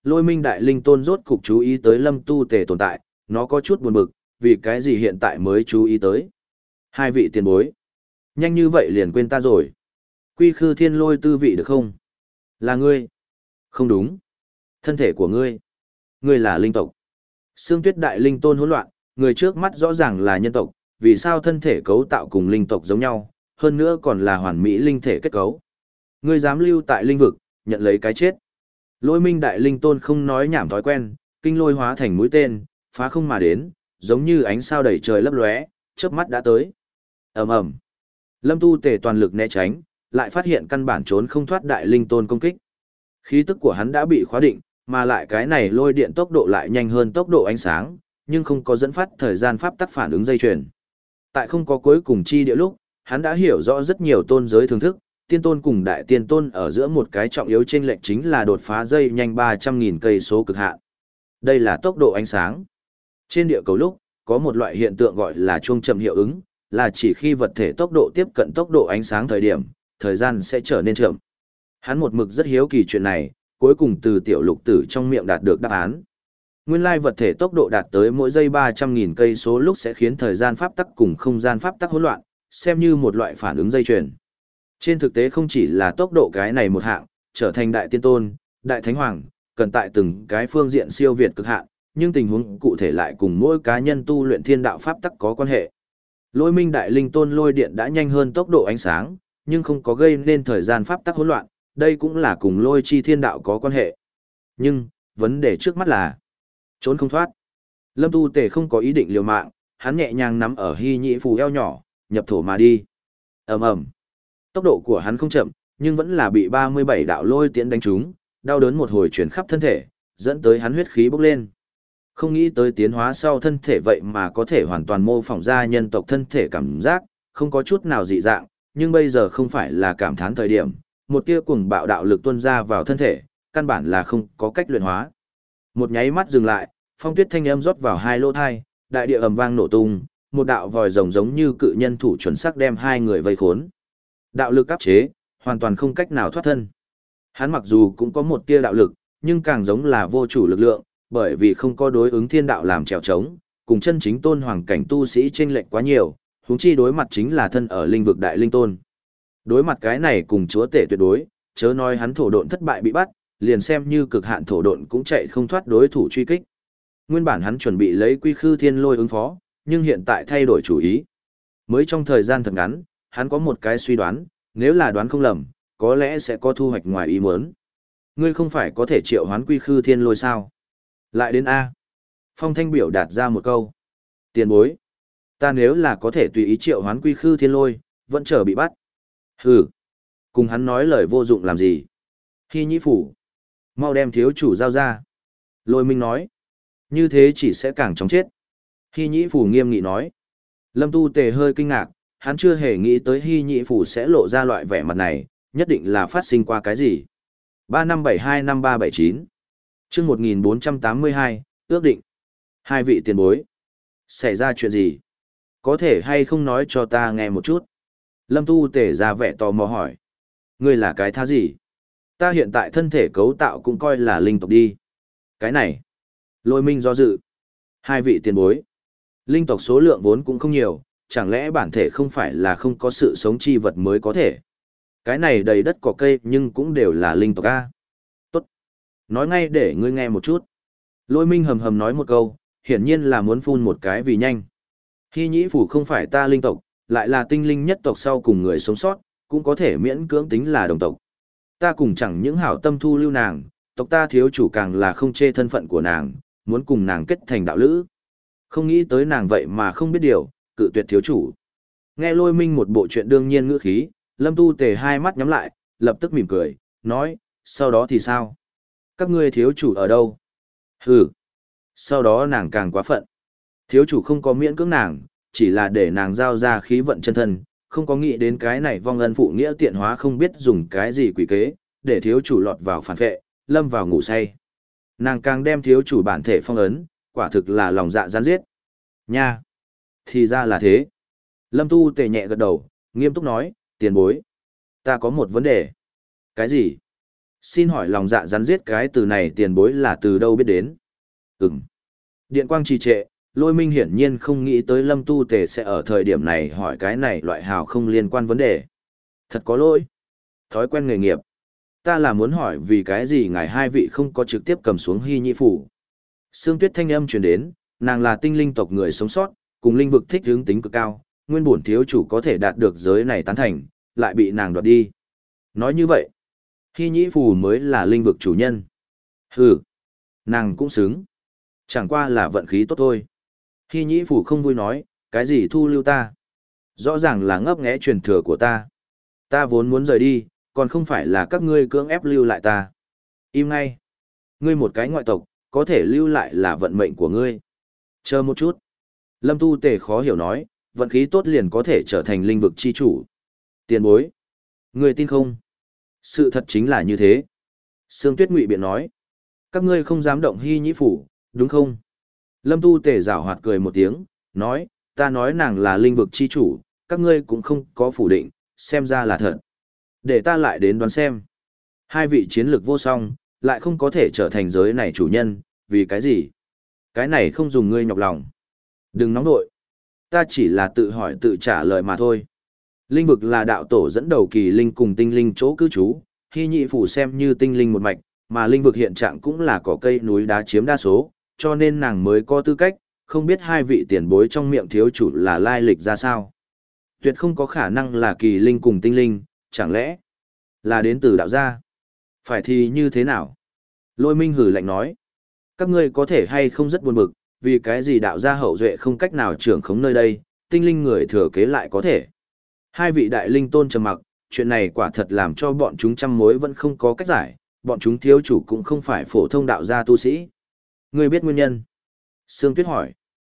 Lôi Minh Đại Linh Tôn rốt cục chú ý tới Lâm Tu Tề tồn tại, nó có chút buồn bực, vì cái gì hiện tại mới chú ý tới. Hai vị tiền bối. Nhanh như vậy liền quên ta rồi. Quy Khư Thiên Lôi tư vị được không? Là ngươi. Không đúng. Thân thể của ngươi. Ngươi là linh tộc. Sương Tuyết Đại Linh Tôn hỗn loạn, người trước mắt rõ ràng là nhân tộc, vì sao thân thể cấu tạo cùng linh tộc giống nhau, hơn nữa còn là hoàn mỹ linh thể kết cấu. Ngươi dám lưu tại linh vực, nhận lấy cái chết. Lôi Minh Đại Linh Tôn không nói nhảm thói quen, kinh lôi hóa thành mũi tên, phá không mà đến, giống như ánh sao đầy trời lấp lóe, chớp mắt đã tới. Ầm ầm. Lâm Tu Tề toàn lực né tránh, lại phát hiện căn bản trốn không thoát Đại Linh Tôn công kích. Khí tức của hắn đã bị khóa định, mà lại cái này lôi điện tốc độ lại nhanh hơn tốc độ ánh sáng, nhưng không có dẫn phát thời gian pháp tắc phản ứng dây chuyền. Tại không có cuối cùng chi địa lúc, hắn đã hiểu rõ rất nhiều tôn giới thưởng thức, tiên tôn cùng đại tiên tôn ở giữa một cái trọng yếu chênh lệch chính là đột phá dây nhanh ba trăm nghìn cây số cực hạn. Đây là tốc độ ánh sáng. Trên địa cầu lúc, có một loại hiện tượng gọi là chuông chậm hiệu ứng, là chỉ khi vật thể tốc độ tiếp cận tốc độ ánh sáng thời điểm, thời gian sẽ trở nên chậm. Hắn một mực rất hiếu kỳ chuyện này, cuối cùng từ tiểu lục tử trong miệng đạt được đáp án. Nguyên lai vật thể tốc độ đạt tới mỗi giây ba trăm nghìn cây số lúc sẽ khiến thời gian pháp tắc cùng không gian pháp tắc hỗn loạn, xem như một loại phản ứng dây chuyền. Trên thực tế không chỉ là tốc độ cái này một hạng, trở thành đại tiên tôn, đại thánh hoàng, cần tại từng cái phương diện siêu việt cực hạn, nhưng tình huống cụ thể lại cùng mỗi cá nhân tu luyện thiên đạo pháp tắc có quan hệ. Lôi Minh Đại Linh Tôn lôi điện đã nhanh hơn tốc độ ánh sáng, nhưng không có gây nên thời gian pháp tắc hỗn loạn, đây cũng là cùng lôi chi thiên đạo có quan hệ. Nhưng, vấn đề trước mắt là trốn không thoát. Lâm Tu Tề không có ý định liều mạng, hắn nhẹ nhàng nắm ở hy nhĩ phù eo nhỏ, nhập thổ mà đi. Ầm ầm. Tốc độ của hắn không chậm, nhưng vẫn là bị ba mươi bảy đạo lôi tiễn đánh trúng, đau đớn một hồi chuyển khắp thân thể, dẫn tới hắn huyết khí bốc lên. Không nghĩ tới tiến hóa sau thân thể vậy mà có thể hoàn toàn mô phỏng ra nhân tộc thân thể cảm giác, không có chút nào dị dạng, nhưng bây giờ không phải là cảm thán thời điểm, một tia cuồng bạo đạo lực tuôn ra vào thân thể, căn bản là không có cách luyện hóa. Một nháy mắt dừng lại, phong tuyết thanh âm rót vào hai lỗ thai, đại địa ầm vang nổ tung, một đạo vòi rồng giống như cự nhân thủ chuẩn xác đem hai người vây khốn. Đạo lực áp chế, hoàn toàn không cách nào thoát thân. Hắn mặc dù cũng có một tia đạo lực, nhưng càng giống là vô chủ lực lượng, bởi vì không có đối ứng thiên đạo làm trèo trống, cùng chân chính tôn hoàng cảnh tu sĩ chênh lệch quá nhiều, huống chi đối mặt chính là thân ở linh vực đại linh tôn. Đối mặt cái này cùng chúa tể tuyệt đối, chớ nói hắn thổ độn thất bại bị bắt, liền xem như cực hạn thổ độn cũng chạy không thoát đối thủ truy kích. Nguyên bản hắn chuẩn bị lấy Quy Khư Thiên Lôi ứng phó, nhưng hiện tại thay đổi chủ ý. Mới trong thời gian thật ngắn, hắn có một cái suy đoán, nếu là đoán không lầm, có lẽ sẽ có thu hoạch ngoài ý muốn. Ngươi không phải có thể triệu hoán Quy Khư Thiên Lôi sao? Lại đến A. Phong Thanh biểu đạt ra một câu. Tiền bối. Ta nếu là có thể tùy ý triệu hoán Quy Khư Thiên Lôi, vẫn chờ bị bắt. Hừ. Cùng hắn nói lời vô dụng làm gì? Hy nhĩ phủ. Mau đem thiếu chủ giao ra. Lôi Minh nói. Như thế chỉ sẽ càng chóng chết. Hy nhĩ phủ nghiêm nghị nói. Lâm Tu Tề hơi kinh ngạc, hắn chưa hề nghĩ tới Hy nhĩ phủ sẽ lộ ra loại vẻ mặt này, nhất định là phát sinh qua cái gì. ba năm bảy hai năm ba bảy chín chương một nghìn bốn trăm tám mươi hai, ước định. Hai vị tiền bối. Xảy ra chuyện gì? Có thể hay không nói cho ta nghe một chút? Lâm Tu Tề ra vẻ tò mò hỏi. Ngươi là cái thá gì? Ta hiện tại thân thể cấu tạo cũng coi là linh tộc đi. Cái này. Lôi Minh do dự. Hai vị tiền bối. Linh tộc số lượng vốn cũng không nhiều, chẳng lẽ bản thể không phải là không có sự sống chi vật mới có thể. Cái này đầy đất cỏ cây nhưng cũng đều là linh tộc A. Tốt. Nói ngay để ngươi nghe một chút. Lôi Minh hầm hầm nói một câu, hiển nhiên là muốn phun một cái vì nhanh. Hy nhĩ phủ không phải ta linh tộc, lại là tinh linh nhất tộc sau cùng người sống sót, cũng có thể miễn cưỡng tính là đồng tộc. Ta cùng chẳng những hảo tâm thu lưu nàng, tộc ta thiếu chủ càng là không chê thân phận của nàng, muốn cùng nàng kết thành đạo lữ. Không nghĩ tới nàng vậy mà không biết điều, cự tuyệt thiếu chủ. Nghe Lôi Minh một bộ chuyện đương nhiên ngữ khí, Lâm Tu Tề hai mắt nhắm lại, lập tức mỉm cười, nói, sau đó thì sao? Các ngươi thiếu chủ ở đâu? Hừ. Sau đó nàng càng quá phận. Thiếu chủ không có miễn cưỡng nàng, chỉ là để nàng giao ra khí vận chân thân, không có nghĩ đến cái này vong ân phụ nghĩa tiện hóa không biết dùng cái gì quỷ kế, để thiếu chủ lọt vào phản vệ, lâm vào ngủ say. Nàng càng đem thiếu chủ bản thể phong ấn, quả thực là lòng dạ gián giết. Nha! Thì ra là thế. Lâm Tu Tề nhẹ gật đầu, nghiêm túc nói, tiền bối. Ta có một vấn đề. Cái gì? Xin hỏi lòng dạ rắn giết cái từ này tiền bối là từ đâu biết đến? Ừm. Điện quang trì trệ, Lôi Minh hiển nhiên không nghĩ tới Lâm Tu Tề sẽ ở thời điểm này hỏi cái này loại hào không liên quan vấn đề. Thật có lỗi. Thói quen nghề nghiệp. Ta là muốn hỏi vì cái gì ngài hai vị không có trực tiếp cầm xuống Hy Nhĩ Phủ. Sương Tuyết thanh âm truyền đến, nàng là tinh linh tộc người sống sót, cùng linh vực thích hướng tính cực cao, nguyên bổn thiếu chủ có thể đạt được giới này tán thành, lại bị nàng đoạt đi. Nói như vậy, Hy Nhĩ Phủ mới là linh vực chủ nhân. Hừ, nàng cũng xứng. Chẳng qua là vận khí tốt thôi. Hy Nhĩ Phủ không vui nói, cái gì thu lưu ta? Rõ ràng là ngấp nghé truyền thừa của ta. Ta vốn muốn rời đi, còn không phải là các ngươi cưỡng ép lưu lại ta. Im ngay. Ngươi một cái ngoại tộc, có thể lưu lại là vận mệnh của ngươi. Chờ một chút. Lâm Tu Tề khó hiểu nói, vận khí tốt liền có thể trở thành linh vực chi chủ. Tiền bối. Ngươi tin không? Sự thật chính là như thế. Sương Tuyết ngụy biện nói. Các ngươi không dám động Hy Nhĩ Phủ, đúng không? Lâm Tu Tề giảo hoạt cười một tiếng, nói, ta nói nàng là linh vực chi chủ, các ngươi cũng không có phủ định, xem ra là thật. Để ta lại đến đoán xem. Hai vị chiến lược vô song, lại không có thể trở thành giới này chủ nhân, vì cái gì? Cái này không dùng ngươi nhọc lòng. Đừng nóng nội. Ta chỉ là tự hỏi tự trả lời mà thôi. Linh vực là đạo tổ dẫn đầu kỳ linh cùng tinh linh chỗ cư trú, Hy Nhĩ Phủ xem như tinh linh một mạch, mà linh vực hiện trạng cũng là cỏ cây núi đá chiếm đa số, cho nên nàng mới có tư cách, không biết hai vị tiền bối trong miệng thiếu chủ là lai lịch ra sao. Tuyệt không có khả năng là kỳ linh cùng tinh linh, chẳng lẽ là đến từ đạo gia? Phải thì như thế nào? Lôi Minh hử lạnh nói, các ngươi có thể hay không rất buồn bực, vì cái gì đạo gia hậu duệ không cách nào trưởng khống nơi đây, tinh linh người thừa kế lại có thể. Hai vị đại linh tôn trầm mặc, chuyện này quả thật làm cho bọn chúng trăm mối vẫn không có cách giải, bọn chúng thiếu chủ cũng không phải phổ thông đạo gia tu sĩ. Ngươi biết nguyên nhân? Sương Tuyết hỏi.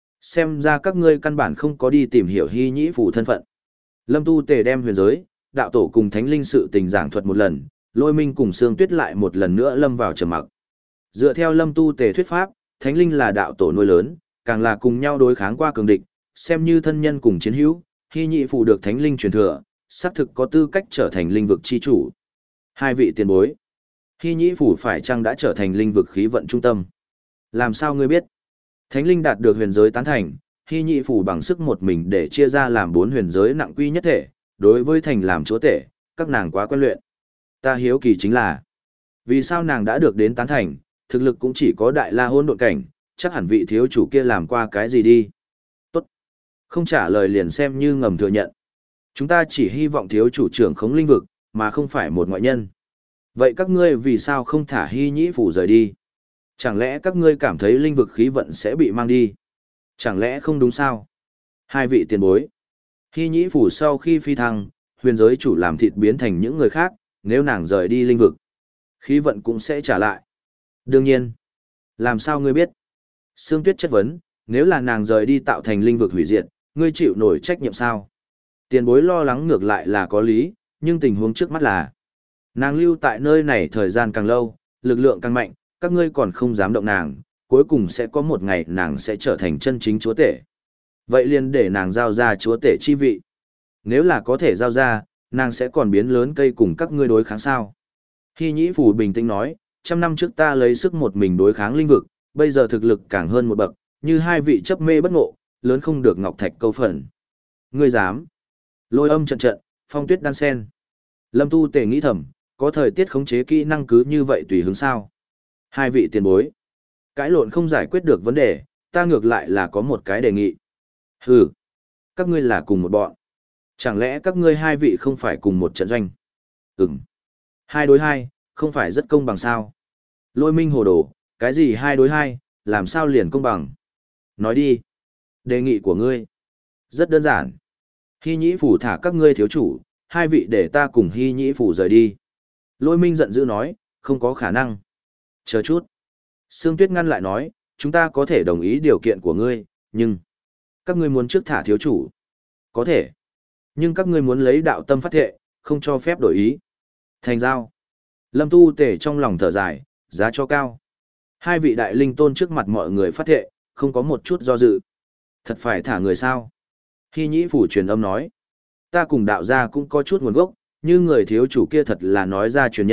Xem ra các ngươi căn bản không có đi tìm hiểu Hy Nhĩ Phủ thân phận. Lâm Tu Tề đem huyền giới, đạo tổ cùng thánh linh sự tình giảng thuật một lần, Lôi Minh cùng Sương Tuyết lại một lần nữa lâm vào trầm mặc. Dựa theo Lâm Tu Tề thuyết pháp, thánh linh là đạo tổ nuôi lớn, càng là cùng nhau đối kháng qua cường địch, xem như thân nhân cùng chiến hữu, Hy Nhĩ Phủ được thánh linh truyền thừa, xác thực có tư cách trở thành linh vực chi chủ. Hai vị tiền bối, Hy Nhĩ Phủ phải chăng đã trở thành linh vực khí vận trung tâm? Làm sao ngươi biết? Thánh linh đạt được huyền giới tán thành, Hy Nhĩ Phủ bằng sức một mình để chia ra làm bốn huyền giới nặng quy nhất thể, đối với thành làm chúa tể, các nàng quá quen luyện. Ta hiếu kỳ chính là, vì sao nàng đã được đến tán thành, thực lực cũng chỉ có đại la hôn độn cảnh, chắc hẳn vị thiếu chủ kia làm qua cái gì đi. Tốt. Không trả lời liền xem như ngầm thừa nhận. Chúng ta chỉ hy vọng thiếu chủ trưởng khống linh vực, mà không phải một ngoại nhân. Vậy các ngươi vì sao không thả Hy Nhĩ Phủ rời đi? Chẳng lẽ các ngươi cảm thấy linh vực khí vận sẽ bị mang đi? Chẳng lẽ không đúng sao? Hai vị tiền bối. Hy Nhĩ Phủ sau khi phi thăng, huyền giới chủ làm thịt biến thành những người khác, nếu nàng rời đi linh vực, khí vận cũng sẽ trả lại. Đương nhiên. Làm sao ngươi biết? Sương Tuyết chất vấn, nếu là nàng rời đi tạo thành linh vực hủy diệt, ngươi chịu nổi trách nhiệm sao? Tiền bối lo lắng ngược lại là có lý, nhưng tình huống trước mắt là nàng lưu tại nơi này thời gian càng lâu, lực lượng càng mạnh, các ngươi còn không dám động nàng, cuối cùng sẽ có một ngày nàng sẽ trở thành chân chính chúa tể. Vậy liền để nàng giao ra chúa tể chi vị. Nếu là có thể giao ra, nàng sẽ còn biến lớn cây cùng các ngươi đối kháng sao. Hy Nhĩ Phủ bình tĩnh nói, trăm năm trước ta lấy sức một mình đối kháng linh vực, bây giờ thực lực càng hơn một bậc, như hai vị chấp mê bất ngộ, lớn không được ngọc thạch câu phần. Ngươi dám. Lôi âm trận trận, phong tuyết đan sen. Lâm Tu Tề nghĩ thầm, có thời tiết khống chế kỹ năng cứ như vậy tùy hứng sao. Hai vị tiền bối. Cãi lộn không giải quyết được vấn đề, ta ngược lại là có một cái đề nghị. Hừ. Các ngươi là cùng một bọn. Chẳng lẽ các ngươi hai vị không phải cùng một trận doanh? Ừm. Hai đối hai, không phải rất công bằng sao? Lôi Minh hồ đồ, cái gì hai đối hai, làm sao liền công bằng? Nói đi. Đề nghị của ngươi. Rất đơn giản. Hy Nhĩ Phủ thả các ngươi thiếu chủ, hai vị để ta cùng Hy Nhĩ Phủ rời đi. Lôi Minh giận dữ nói, không có khả năng. Chờ chút. Sương Tuyết ngăn lại nói, chúng ta có thể đồng ý điều kiện của ngươi, nhưng các ngươi muốn trước thả thiếu chủ. Có thể. Nhưng các ngươi muốn lấy đạo tâm phát thệ, không cho phép đổi ý. Thành giao. Lâm Tu Tề trong lòng thở dài, giá cho cao. Hai vị đại linh tôn trước mặt mọi người phát thệ, không có một chút do dự. Thật phải thả người sao? Hy Nhĩ Phủ truyền âm nói. Ta cùng đạo gia cũng có chút nguồn gốc, như người thiếu chủ kia thật là nói ra truyền nhân,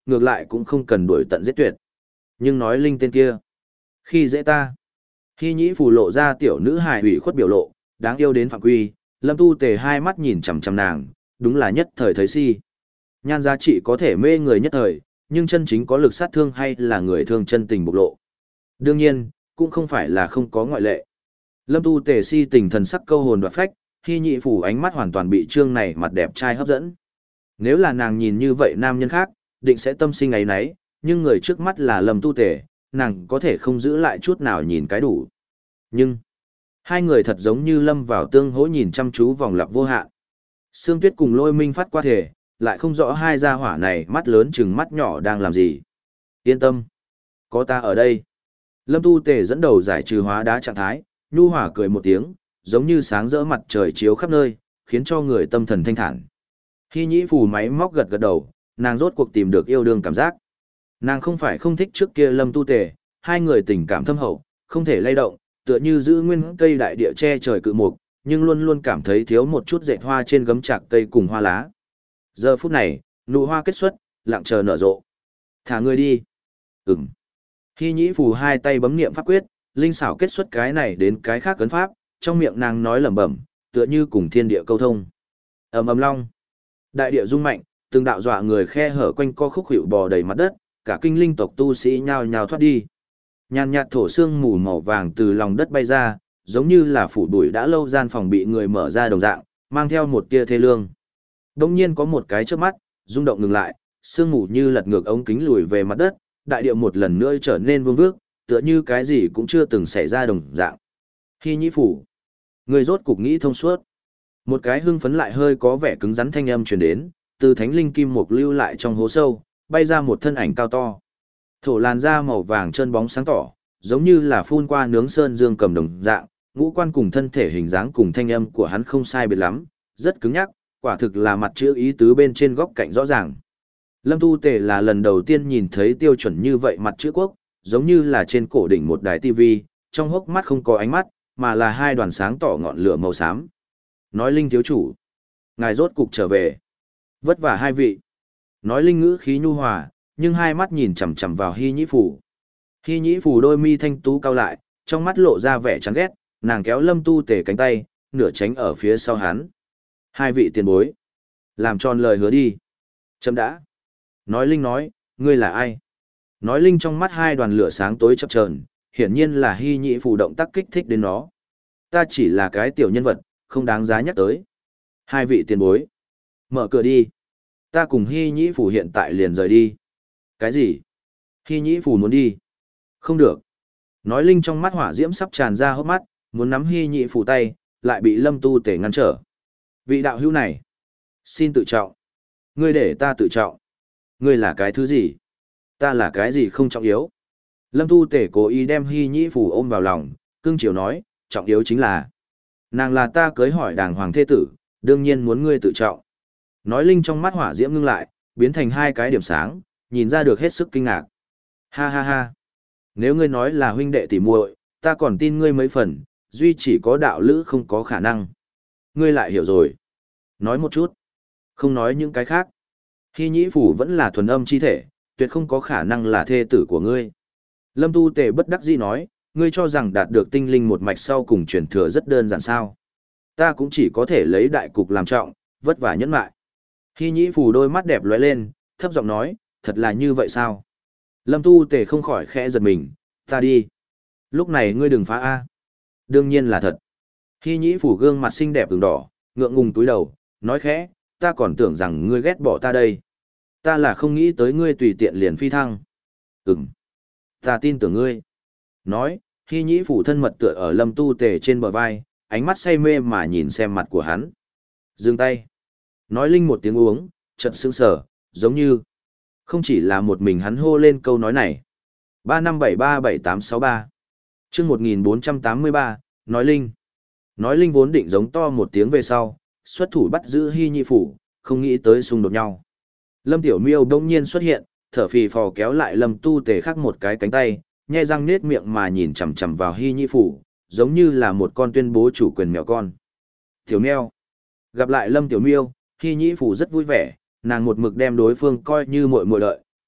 ngược lại cũng không cần đuổi tận giết tuyệt. Nhưng nói linh tên kia, khi dễ ta. Hy nhĩ phù lộ ra tiểu nữ hài ủy khuất biểu lộ, đáng yêu đến phạm quy, Lâm Tu Tề hai mắt nhìn chằm chằm nàng, đúng là nhất thời thấy si. Nhan giá trị có thể mê người nhất thời, nhưng chân chính có lực sát thương hay là người thương chân tình bộc lộ. Đương nhiên, cũng không phải là không có ngoại lệ. Lâm Tu Tề si tình thần sắc câu hồn đoạt phách, Hy nhị phủ ánh mắt hoàn toàn bị trương này mặt đẹp trai hấp dẫn. Nếu là nàng nhìn như vậy nam nhân khác, định sẽ tâm sinh ấy nấy, nhưng người trước mắt là Lâm Tu Tề, nàng có thể không giữ lại chút nào nhìn cái đủ. Nhưng, hai người thật giống như lâm vào tương hỗ nhìn chăm chú vòng lặp vô hạn. Sương Tuyết cùng Lôi Minh phát qua thể, lại không rõ hai gia hỏa này mắt lớn chừng mắt nhỏ đang làm gì. Yên tâm, có ta ở đây. Lâm Tu Tề dẫn đầu giải trừ hóa đá trạng thái, nhu hòa cười một tiếng, giống như sáng rỡ mặt trời chiếu khắp nơi, khiến cho người tâm thần thanh thản. Hy nhĩ phù máy móc gật gật đầu, nàng rốt cuộc tìm được yêu đương cảm giác. Nàng không phải không thích trước kia Lâm Tu Tề, hai người tình cảm thâm hậu, không thể lay động, tựa như giữ nguyên cây đại địa che trời cự mục, nhưng luôn luôn cảm thấy thiếu một chút dệt hoa trên gấm chạc cây cùng hoa lá. Giờ phút này, nụ hoa kết xuất, lặng chờ nở rộ. Thả người đi. Ừm. Hy nhĩ phù hai tay bấm niệm pháp quyết, linh xảo kết xuất cái này đến cái khác cấn pháp, trong miệng nàng nói lẩm bẩm, tựa như cùng thiên địa câu thông. Ầm ầm long. Đại địa rung mạnh, từng đạo dọa người khe hở quanh co khúc hiệu bò đầy mặt đất, cả kinh linh tộc tu sĩ nhao nhao thoát đi. Nhàn nhạt thổ sương mù màu vàng từ lòng đất bay ra, giống như là phủ bụi đã lâu gian phòng bị người mở ra đồng dạng, mang theo một tia thê lương. Đông nhiên có một cái chớp mắt, rung động ngừng lại, sương mù như lật ngược ống kính lùi về mặt đất, đại địa một lần nữa trở nên vương vước, tựa như cái gì cũng chưa từng xảy ra đồng dạng. Hy nhĩ phủ, người rốt cục nghĩ thông suốt. Một cái hưng phấn lại hơi có vẻ cứng rắn thanh âm truyền đến, từ thánh linh kim mục lưu lại trong hố sâu, bay ra một thân ảnh cao to. Thổ làn da màu vàng chân bóng sáng tỏ, giống như là phun qua nướng sơn dương cầm đồng dạng, ngũ quan cùng thân thể hình dáng cùng thanh âm của hắn không sai biệt lắm, rất cứng nhắc, quả thực là mặt chữ ý tứ bên trên góc cạnh rõ ràng. Lâm Tu Tề là lần đầu tiên nhìn thấy tiêu chuẩn như vậy mặt chữ quốc, giống như là trên cổ đỉnh một đài tivi, trong hốc mắt không có ánh mắt, mà là hai đoàn sáng tỏ ngọn lửa màu xám. Nói linh thiếu chủ, ngài rốt cục trở về. Vất vả hai vị. Nói linh ngữ khí nhu hòa, nhưng hai mắt nhìn chằm chằm vào Hy nhĩ phủ. Hy nhĩ phủ đôi mi thanh tú cao lại, trong mắt lộ ra vẻ chán ghét, nàng kéo Lâm Tu Tề cánh tay, nửa tránh ở phía sau hắn. Hai vị tiền bối, làm tròn lời hứa đi. Chấm đã. Nói linh nói, ngươi là ai? Nói linh trong mắt hai đoàn lửa sáng tối chập chờn, hiển nhiên là Hy nhĩ phủ động tác kích thích đến nó. Ta chỉ là cái tiểu nhân vật, không đáng giá nhắc tới. Hai vị tiền bối, mở cửa đi. Ta cùng Hy nhĩ phủ hiện tại liền rời đi. Cái gì? Hy nhĩ phủ muốn đi? Không được. Nói linh trong mắt hỏa diễm sắp tràn ra hốc mắt, muốn nắm Hy nhĩ phủ tay, lại bị Lâm Tu Tề ngăn trở. Vị đạo hữu này, xin tự trọng. Ngươi để ta tự trọng. Ngươi là cái thứ gì? Ta là cái gì không trọng yếu? Lâm Tu Tề cố ý đem Hy nhĩ phủ ôm vào lòng, cương chiều nói, trọng yếu chính là nàng là ta cưới hỏi đàng hoàng thế tử, đương nhiên muốn ngươi tự trọng. Nói linh trong mắt hỏa diễm ngưng lại, biến thành hai cái điểm sáng, nhìn ra được hết sức kinh ngạc. Ha ha ha. Nếu ngươi nói là huynh đệ tỉ muội, ta còn tin ngươi mấy phần, duy chỉ có đạo lữ không có khả năng. Ngươi lại hiểu rồi. Nói một chút. Không nói những cái khác. Hy nhĩ phủ vẫn là thuần âm chi thể, tuyệt không có khả năng là thê tử của ngươi. Lâm Tu Tề bất đắc dĩ nói, ngươi cho rằng đạt được tinh linh một mạch sau cùng truyền thừa rất đơn giản sao. Ta cũng chỉ có thể lấy đại cục làm trọng, vất vả nhẫn mại. Hy nhĩ phủ đôi mắt đẹp lóe lên, thấp giọng nói, thật là như vậy sao? Lâm Tu Tề không khỏi khẽ giật mình, ta đi. Lúc này ngươi đừng phá A. Đương nhiên là thật. Hy nhĩ phủ gương mặt xinh đẹp ửng đỏ, ngượng ngùng túi đầu, nói khẽ, ta còn tưởng rằng ngươi ghét bỏ ta đây. Ta là không nghĩ tới ngươi tùy tiện liền phi thăng. Ừm. Ta tin tưởng ngươi. Nói, Hy nhĩ phủ thân mật tựa ở Lâm Tu Tề trên bờ vai, ánh mắt say mê mà nhìn xem mặt của hắn. Dừng tay. Nói linh một tiếng uống, chợt sững sờ, giống như không chỉ là một mình hắn hô lên câu nói này. ba năm bảy ba bảy tám sáu ba chương một nghìn bốn trăm tám mươi ba, nói linh. Nói linh vốn định giống to một tiếng về sau, xuất thủ bắt giữ Hy nhĩ phủ, không nghĩ tới xung đột nhau. Lâm Tiểu Miêu đông nhiên xuất hiện, thở phì phò kéo lại Lâm Tu Tề khác một cái cánh tay, nhe răng nết miệng mà nhìn chằm chằm vào Hy nhĩ phủ, giống như là một con tuyên bố chủ quyền mèo con. Tiểu Miêu. Gặp lại Lâm Tiểu Miêu, Hy nhĩ phủ rất vui vẻ, nàng một mực đem đối phương coi như muội muội đợi,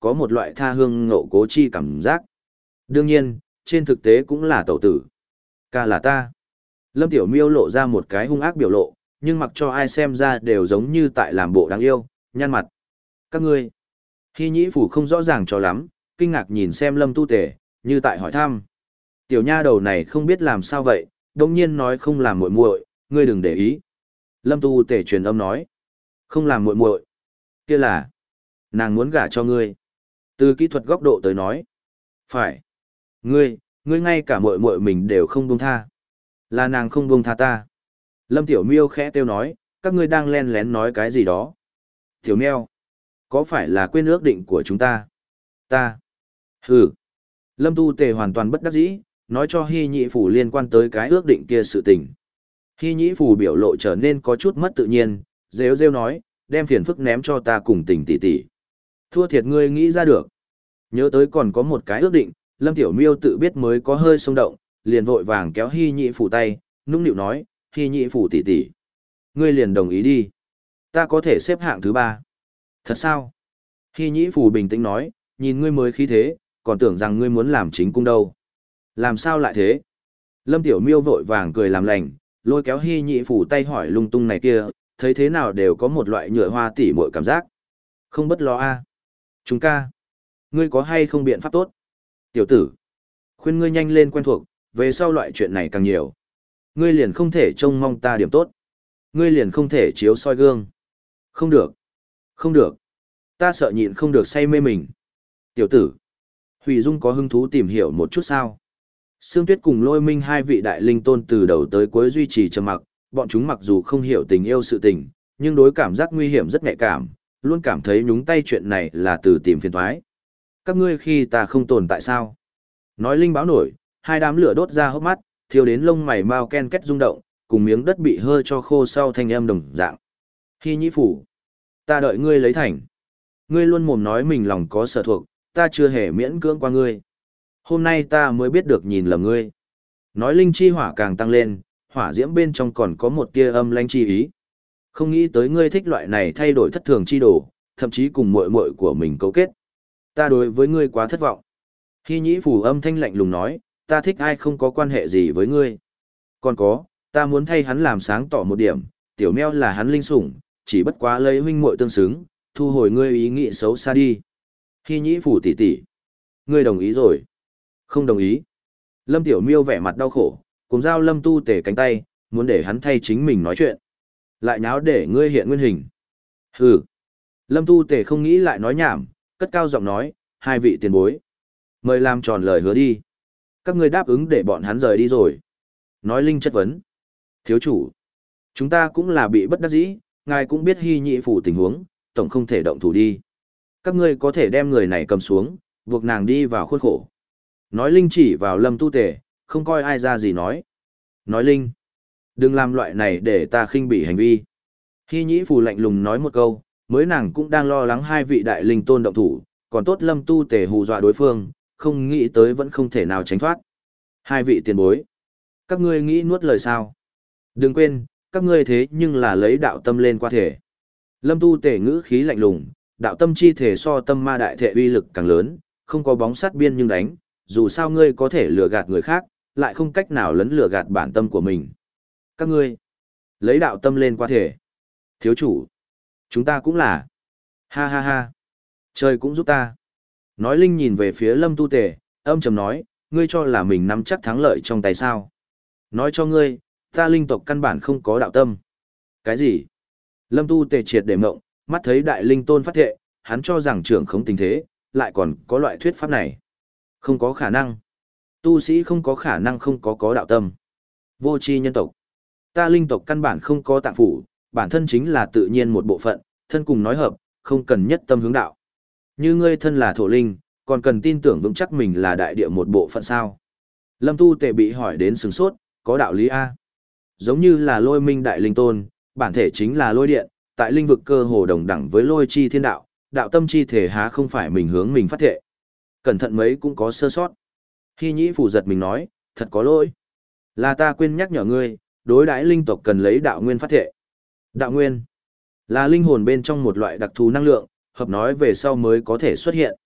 có một loại tha hương ngộ cố chi cảm giác. Đương nhiên, trên thực tế cũng là tẩu tử. Ca là ta. Lâm Tiểu Miêu lộ ra một cái hung ác biểu lộ, nhưng mặc cho ai xem ra đều giống như tại làm bộ đáng yêu, nhăn mặt. Các ngươi. Hy Nhĩ Phủ không rõ ràng cho lắm, kinh ngạc nhìn xem Lâm Tu Tể, như tại hỏi thăm. Tiểu nha đầu này không biết làm sao vậy, đồng nhiên nói không làm muội muội, ngươi đừng để ý. Lâm Tu Tể truyền âm nói. Không làm muội muội. Kia là, nàng muốn gả cho ngươi. Từ kỹ thuật góc độ tới nói. Phải. Ngươi, ngươi ngay cả muội muội mình đều không buông tha. Là nàng không buông tha ta. Lâm Tiểu Miêu khẽ kêu nói, các ngươi đang len lén nói cái gì đó. Tiểu Miêu, có phải là quên ước định của chúng ta? Ta. Hừ. Lâm Tu Tề hoàn toàn bất đắc dĩ, nói cho Hy Nhĩ Phủ liên quan tới cái ước định kia sự tình. Hy Nhĩ Phủ biểu lộ trở nên có chút mất tự nhiên, rêu rêu nói, đem phiền phức ném cho ta cùng tình tỷ tỷ. Thua thiệt ngươi nghĩ ra được. Nhớ tới còn có một cái ước định, Lâm Tiểu Miêu tự biết mới có hơi xông động, liền vội vàng kéo Hy Nhĩ Phủ tay, nũng nịu nói, Hy Nhĩ Phủ tỷ tỷ, ngươi liền đồng ý đi. Ta có thể xếp hạng thứ ba. Thật sao? Hy Nhĩ Phủ bình tĩnh nói, nhìn ngươi mới khí thế, còn tưởng rằng ngươi muốn làm chính cung đâu. Làm sao lại thế? Lâm Tiểu Miêu vội vàng cười làm lành, lôi kéo Hy Nhĩ Phủ tay hỏi lung tung này kia, thấy thế nào đều có một loại nhựa hoa tỉ muội cảm giác. Không bất lo a. Chúng ca, ngươi có hay không biện pháp tốt? Tiểu tử, khuyên ngươi nhanh lên quen thuộc, về sau loại chuyện này càng nhiều. Ngươi liền không thể trông mong ta điểm tốt. Ngươi liền không thể chiếu soi gương. Không được. Không được. Ta sợ nhịn không được say mê mình. Tiểu tử, Hủy Dung có hứng thú tìm hiểu một chút sao? Sương Tuyết cùng Lôi Minh hai vị đại linh tôn từ đầu tới cuối duy trì trầm mặc, bọn chúng mặc dù không hiểu tình yêu sự tình, nhưng đối cảm giác nguy hiểm rất nhạy cảm, luôn cảm thấy nhúng tay chuyện này là từ tìm phiền toái. Các ngươi khi ta không tồn tại sao? Nói linh báo nổi, hai đám lửa đốt ra hốc mắt, thiêu đến lông mày mau ken két rung động, cùng miếng đất bị hơi cho khô sau thanh âm đồng dạng. Hy Nhĩ Phủ, ta đợi ngươi lấy thành. Ngươi luôn mồm nói mình lòng có sở thuộc, ta chưa hề miễn cưỡng qua ngươi. Hôm nay ta mới biết được nhìn lầm ngươi. Nói linh chi hỏa càng tăng lên, hỏa diễm bên trong còn có một tia âm lanh chi ý. Không nghĩ tới ngươi thích loại này thay đổi thất thường chi đồ, thậm chí cùng muội muội của mình cấu kết. Ta đối với ngươi quá thất vọng. Hy Nhĩ Phủ âm thanh lạnh lùng nói, ta thích ai không có quan hệ gì với ngươi. Còn có, ta muốn thay hắn làm sáng tỏ một điểm, tiểu meo là hắn linh sủng, chỉ bất quá lấy huynh muội tương xứng, thu hồi ngươi ý nghĩ xấu xa đi. Hy Nhĩ Phủ tỷ tỷ, ngươi đồng ý rồi. Không đồng ý. Lâm Tiểu Miêu vẻ mặt đau khổ, cùng giao Lâm Tu Tể cánh tay, muốn để hắn thay chính mình nói chuyện. Lại nháo để ngươi hiện nguyên hình. Hừ. Lâm Tu Tể không nghĩ lại nói nhảm, cất cao giọng nói, hai vị tiền bối. Mời làm tròn lời hứa đi. Các ngươi đáp ứng để bọn hắn rời đi rồi. Nói linh chất vấn. Thiếu chủ. Chúng ta cũng là bị bất đắc dĩ, ngài cũng biết Hy Nhĩ Phủ tình huống, tổng không thể động thủ đi. Các ngươi có thể đem người này cầm xuống, buộc nàng đi vào khuôn khổ. Nói linh chỉ vào Lâm Tu Tể, không coi ai ra gì nói. Nói linh. Đừng làm loại này để ta khinh bỉ hành vi. Hy Nhĩ Phủ lạnh lùng nói một câu, mới nàng cũng đang lo lắng hai vị đại linh tôn động thủ, còn tốt Lâm Tu Tể hù dọa đối phương, không nghĩ tới vẫn không thể nào tránh thoát. Hai vị tiền bối. Các ngươi nghĩ nuốt lời sao? Đừng quên, các ngươi thế nhưng là lấy đạo tâm lên qua thể. Lâm Tu Tể ngữ khí lạnh lùng, đạo tâm chi thể so tâm ma đại thể uy lực càng lớn, không có bóng sát biên nhưng đánh, dù sao ngươi có thể lừa gạt người khác, lại không cách nào lấn lừa gạt bản tâm của mình. Các ngươi, lấy đạo tâm lên qua thể. Thiếu chủ, chúng ta cũng là. Ha ha ha, trời cũng giúp ta. Nói linh nhìn về phía Lâm Tu Tể, âm trầm nói, ngươi cho là mình nắm chắc thắng lợi trong tay sao. Nói cho ngươi, ta linh tộc căn bản không có đạo tâm. Cái gì? Lâm Tu Tể triệt để mộng, mắt thấy đại linh tôn phát thệ, hắn cho rằng trưởng không tình thế, lại còn có loại thuyết pháp này. Không có khả năng. Tu sĩ không có khả năng không có có đạo tâm. Vô tri nhân tộc. Ta linh tộc căn bản không có tạng phủ, bản thân chính là tự nhiên một bộ phận, thân cùng nói hợp, không cần nhất tâm hướng đạo. Như ngươi thân là thổ linh, còn cần tin tưởng vững chắc mình là đại địa một bộ phận sao. Lâm Tu Tể bị hỏi đến sừng sốt, có đạo lý A. Giống như là lôi minh đại linh tôn, bản thể chính là lôi điện, tại linh vực cơ hồ đồng đẳng với lôi chi thiên đạo, đạo tâm chi thể há không phải mình hướng mình phát thệ. Cẩn thận mấy cũng có sơ sót. Hy Nhĩ Phủ giật mình nói, thật có lỗi. Là ta quên nhắc nhở ngươi, đối đãi linh tộc cần lấy đạo nguyên phát thệ. Đạo nguyên là linh hồn bên trong một loại đặc thù năng lượng, hợp nói về sau mới có thể xuất hiện.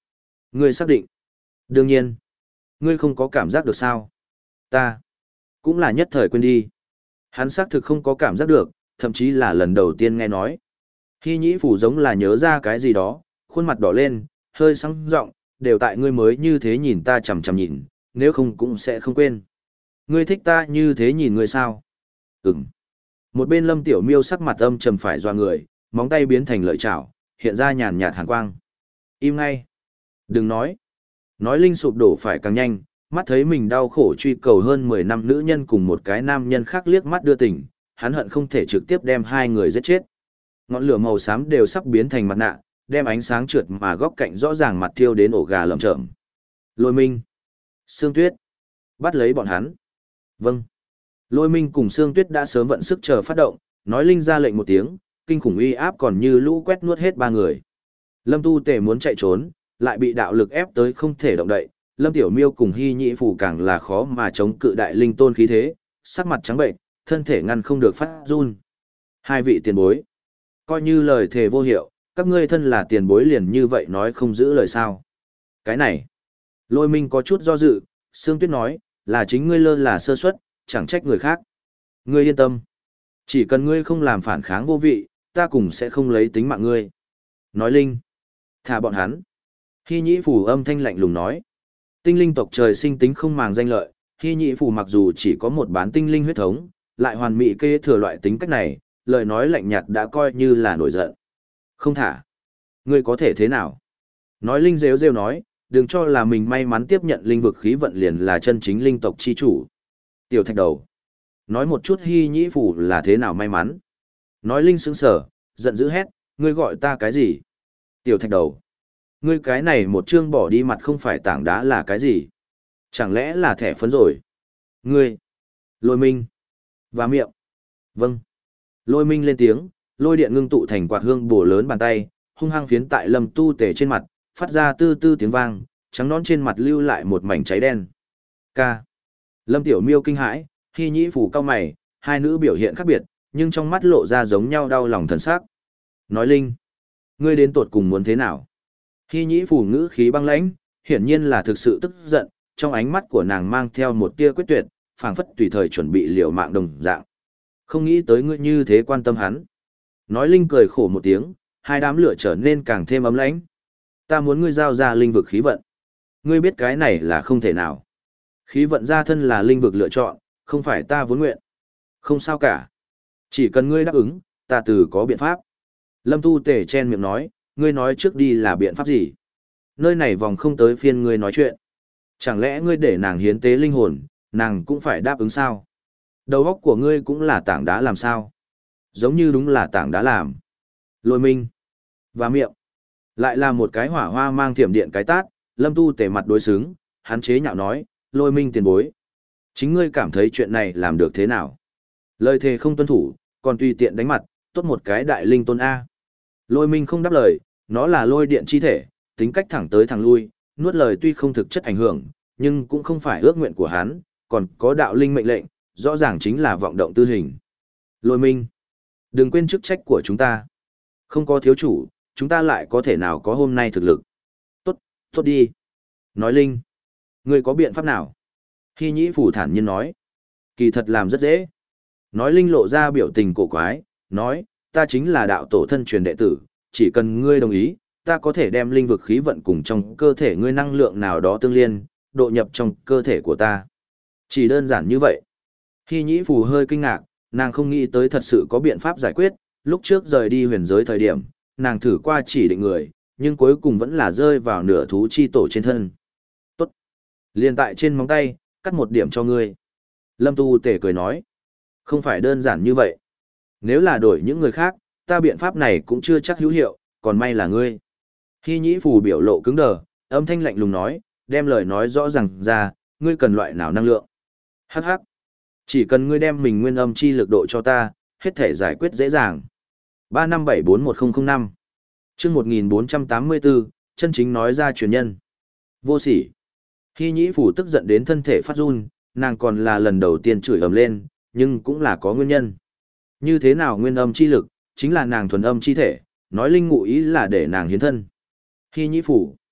Ngươi xác định. Đương nhiên. Ngươi không có cảm giác được sao? Ta. Cũng là nhất thời quên đi. Hắn xác thực không có cảm giác được, thậm chí là lần đầu tiên nghe nói. Hy nhĩ phủ giống là nhớ ra cái gì đó, khuôn mặt đỏ lên, hơi sáng giọng, đều tại ngươi mới như thế nhìn ta chằm chằm nhìn, nếu không cũng sẽ không quên. Ngươi thích ta như thế nhìn ngươi sao? Ừm. Một bên Lâm Tiểu Miêu sắc mặt âm trầm phải doa người, móng tay biến thành lợi chảo, hiện ra nhàn nhạt hàn quang. Im ngay. Đừng nói. Nói Linh sụp đổ phải càng nhanh, mắt thấy mình đau khổ truy cầu hơn mười năm nữ nhân cùng một cái nam nhân khác liếc mắt đưa tình, hắn hận không thể trực tiếp đem hai người giết chết. Ngọn lửa màu xám đều sắp biến thành mặt nạ, đem ánh sáng trượt mà góc cạnh rõ ràng mặt thiêu đến ổ gà lởm chởm. Lôi Minh, Sương Tuyết, bắt lấy bọn hắn. Vâng. Lôi Minh cùng Sương Tuyết đã sớm vận sức chờ phát động, nói Linh ra lệnh một tiếng, kinh khủng uy áp còn như lũ quét nuốt hết ba người. Lâm Tu Tề muốn chạy trốn, lại bị đạo lực ép tới không thể động đậy. Lâm Tiểu Miêu cùng Hy Nhĩ Phủ càng là khó mà chống cự đại linh tôn khí thế, sắc mặt trắng bệnh, thân thể ngăn không được phát run. Hai vị tiền bối, coi như lời thề vô hiệu, các ngươi thân là tiền bối liền như vậy nói không giữ lời sao? Cái này, Lôi Minh có chút do dự, Sương Tuyết nói, là chính ngươi lơ là sơ suất, chẳng trách người khác. Ngươi yên tâm, chỉ cần ngươi không làm phản kháng vô vị, ta cùng sẽ không lấy tính mạng ngươi. Nói Linh, thả bọn hắn. Hy Nhĩ Phủ âm thanh lạnh lùng nói. Tinh linh tộc trời sinh tính không màng danh lợi, Hy Nhĩ Phủ mặc dù chỉ có một bán tinh linh huyết thống, lại hoàn mỹ kế thừa loại tính cách này, lời nói lạnh nhạt đã coi như là nổi giận. Không thả. Ngươi có thể thế nào? Nói Linh rêu rêu nói, đừng cho là mình may mắn tiếp nhận linh vực khí vận liền là chân chính linh tộc chi chủ. Tiểu Thạch Đầu. Nói một chút Hy Nhĩ Phủ là thế nào may mắn. Nói Linh sững sờ, giận dữ hét, ngươi gọi ta cái gì? Tiểu Thạch Đầu. Ngươi cái này một chương bỏ đi mặt không phải tảng đá là cái gì? Chẳng lẽ là thẻ phấn rồi? Ngươi! Lôi Minh! Và miệng! Vâng! Lôi Minh lên tiếng, lôi điện ngưng tụ thành quạt hương bổ lớn bàn tay, hung hăng phiến tại Lâm Tu Tề trên mặt, phát ra tư tư tiếng vang, trắng nón trên mặt lưu lại một mảnh cháy đen. Ca! Lâm Tiểu Miêu kinh hãi, Hy Nhĩ Phủ cau mày, hai nữ biểu hiện khác biệt, nhưng trong mắt lộ ra giống nhau đau lòng thần sắc. Nói Linh! Ngươi đến tột cùng muốn thế nào? Hy Nhĩ Phủ ngữ khí băng lãnh, hiển nhiên là thực sự tức giận, trong ánh mắt của nàng mang theo một tia quyết tuyệt, phảng phất tùy thời chuẩn bị liều mạng đồng dạng. Không nghĩ tới ngươi như thế quan tâm hắn. Nói Linh cười khổ một tiếng, hai đám lửa trở nên càng thêm ấm lãnh. Ta muốn ngươi giao ra linh vực khí vận. Ngươi biết cái này là không thể nào. Khí vận ra thân là linh vực lựa chọn, không phải ta vốn nguyện. Không sao cả. Chỉ cần ngươi đáp ứng, ta từ có biện pháp. Lâm Tu Tề chen miệng nói, ngươi nói trước đi là biện pháp gì? Nơi này vòng không tới phiên ngươi nói chuyện. Chẳng lẽ ngươi để nàng hiến tế linh hồn, nàng cũng phải đáp ứng sao? Đầu óc của ngươi cũng là tảng đá làm sao? Giống như đúng là tảng đá làm. Lôi Minh. Và miệng. Lại là một cái hỏa hoa mang thiểm điện cái tát, Lâm Tu Tề mặt đối xứng, hắn chế nhạo nói, Lôi Minh tiền bối. Chính ngươi cảm thấy chuyện này làm được thế nào? Lời thề không tuân thủ, còn tùy tiện đánh mặt, tốt một cái đại linh tôn A. Lôi Minh không đáp lời, nó là lôi điện chi thể, tính cách thẳng tới thẳng lui, nuốt lời tuy không thực chất ảnh hưởng, nhưng cũng không phải ước nguyện của hắn, còn có đạo linh mệnh lệnh, rõ ràng chính là vọng động tư hình. Lôi Minh, đừng quên chức trách của chúng ta. Không có thiếu chủ, chúng ta lại có thể nào có hôm nay thực lực. Tốt, tốt đi. Nói Linh, ngươi có biện pháp nào? Hy Nhĩ Phủ thản nhiên nói. Kỳ thật làm rất dễ. Nói Linh lộ ra biểu tình cổ quái, nói, ta chính là đạo tổ thân truyền đệ tử, chỉ cần ngươi đồng ý, ta có thể đem linh vực khí vận cùng trong cơ thể ngươi năng lượng nào đó tương liên, độ nhập trong cơ thể của ta. Chỉ đơn giản như vậy. Hy Nhĩ Phù hơi kinh ngạc, nàng không nghĩ tới thật sự có biện pháp giải quyết, lúc trước rời đi huyền giới thời điểm, nàng thử qua chỉ định người, nhưng cuối cùng vẫn là rơi vào nửa thú chi tổ trên thân. Tốt. Liên tại trên móng tay, cắt một điểm cho ngươi. Lâm Tu Tể cười nói. Không phải đơn giản như vậy. Nếu là đổi những người khác, ta biện pháp này cũng chưa chắc hữu hiệu, còn may là ngươi. Hy Nhĩ Phù biểu lộ cứng đờ, âm thanh lạnh lùng nói, đem lời nói rõ ràng ra, ngươi cần loại nào năng lượng. Hắc hắc. Chỉ cần ngươi đem mình nguyên âm chi lực độ cho ta, hết thể giải quyết dễ dàng. ba năm bảy bốn một không không năm chương một nghìn bốn trăm tám mươi bốn, chân chính nói ra truyền nhân. Vô sỉ. Hy Nhĩ Phù tức giận đến thân thể phát run, nàng còn là lần đầu tiên chửi ầm lên, nhưng cũng là có nguyên nhân. Như thế nào nguyên âm chi lực, chính là nàng thuần âm chi thể, nói linh ngụ ý là để nàng hiến thân. Hy Nhĩ Phù.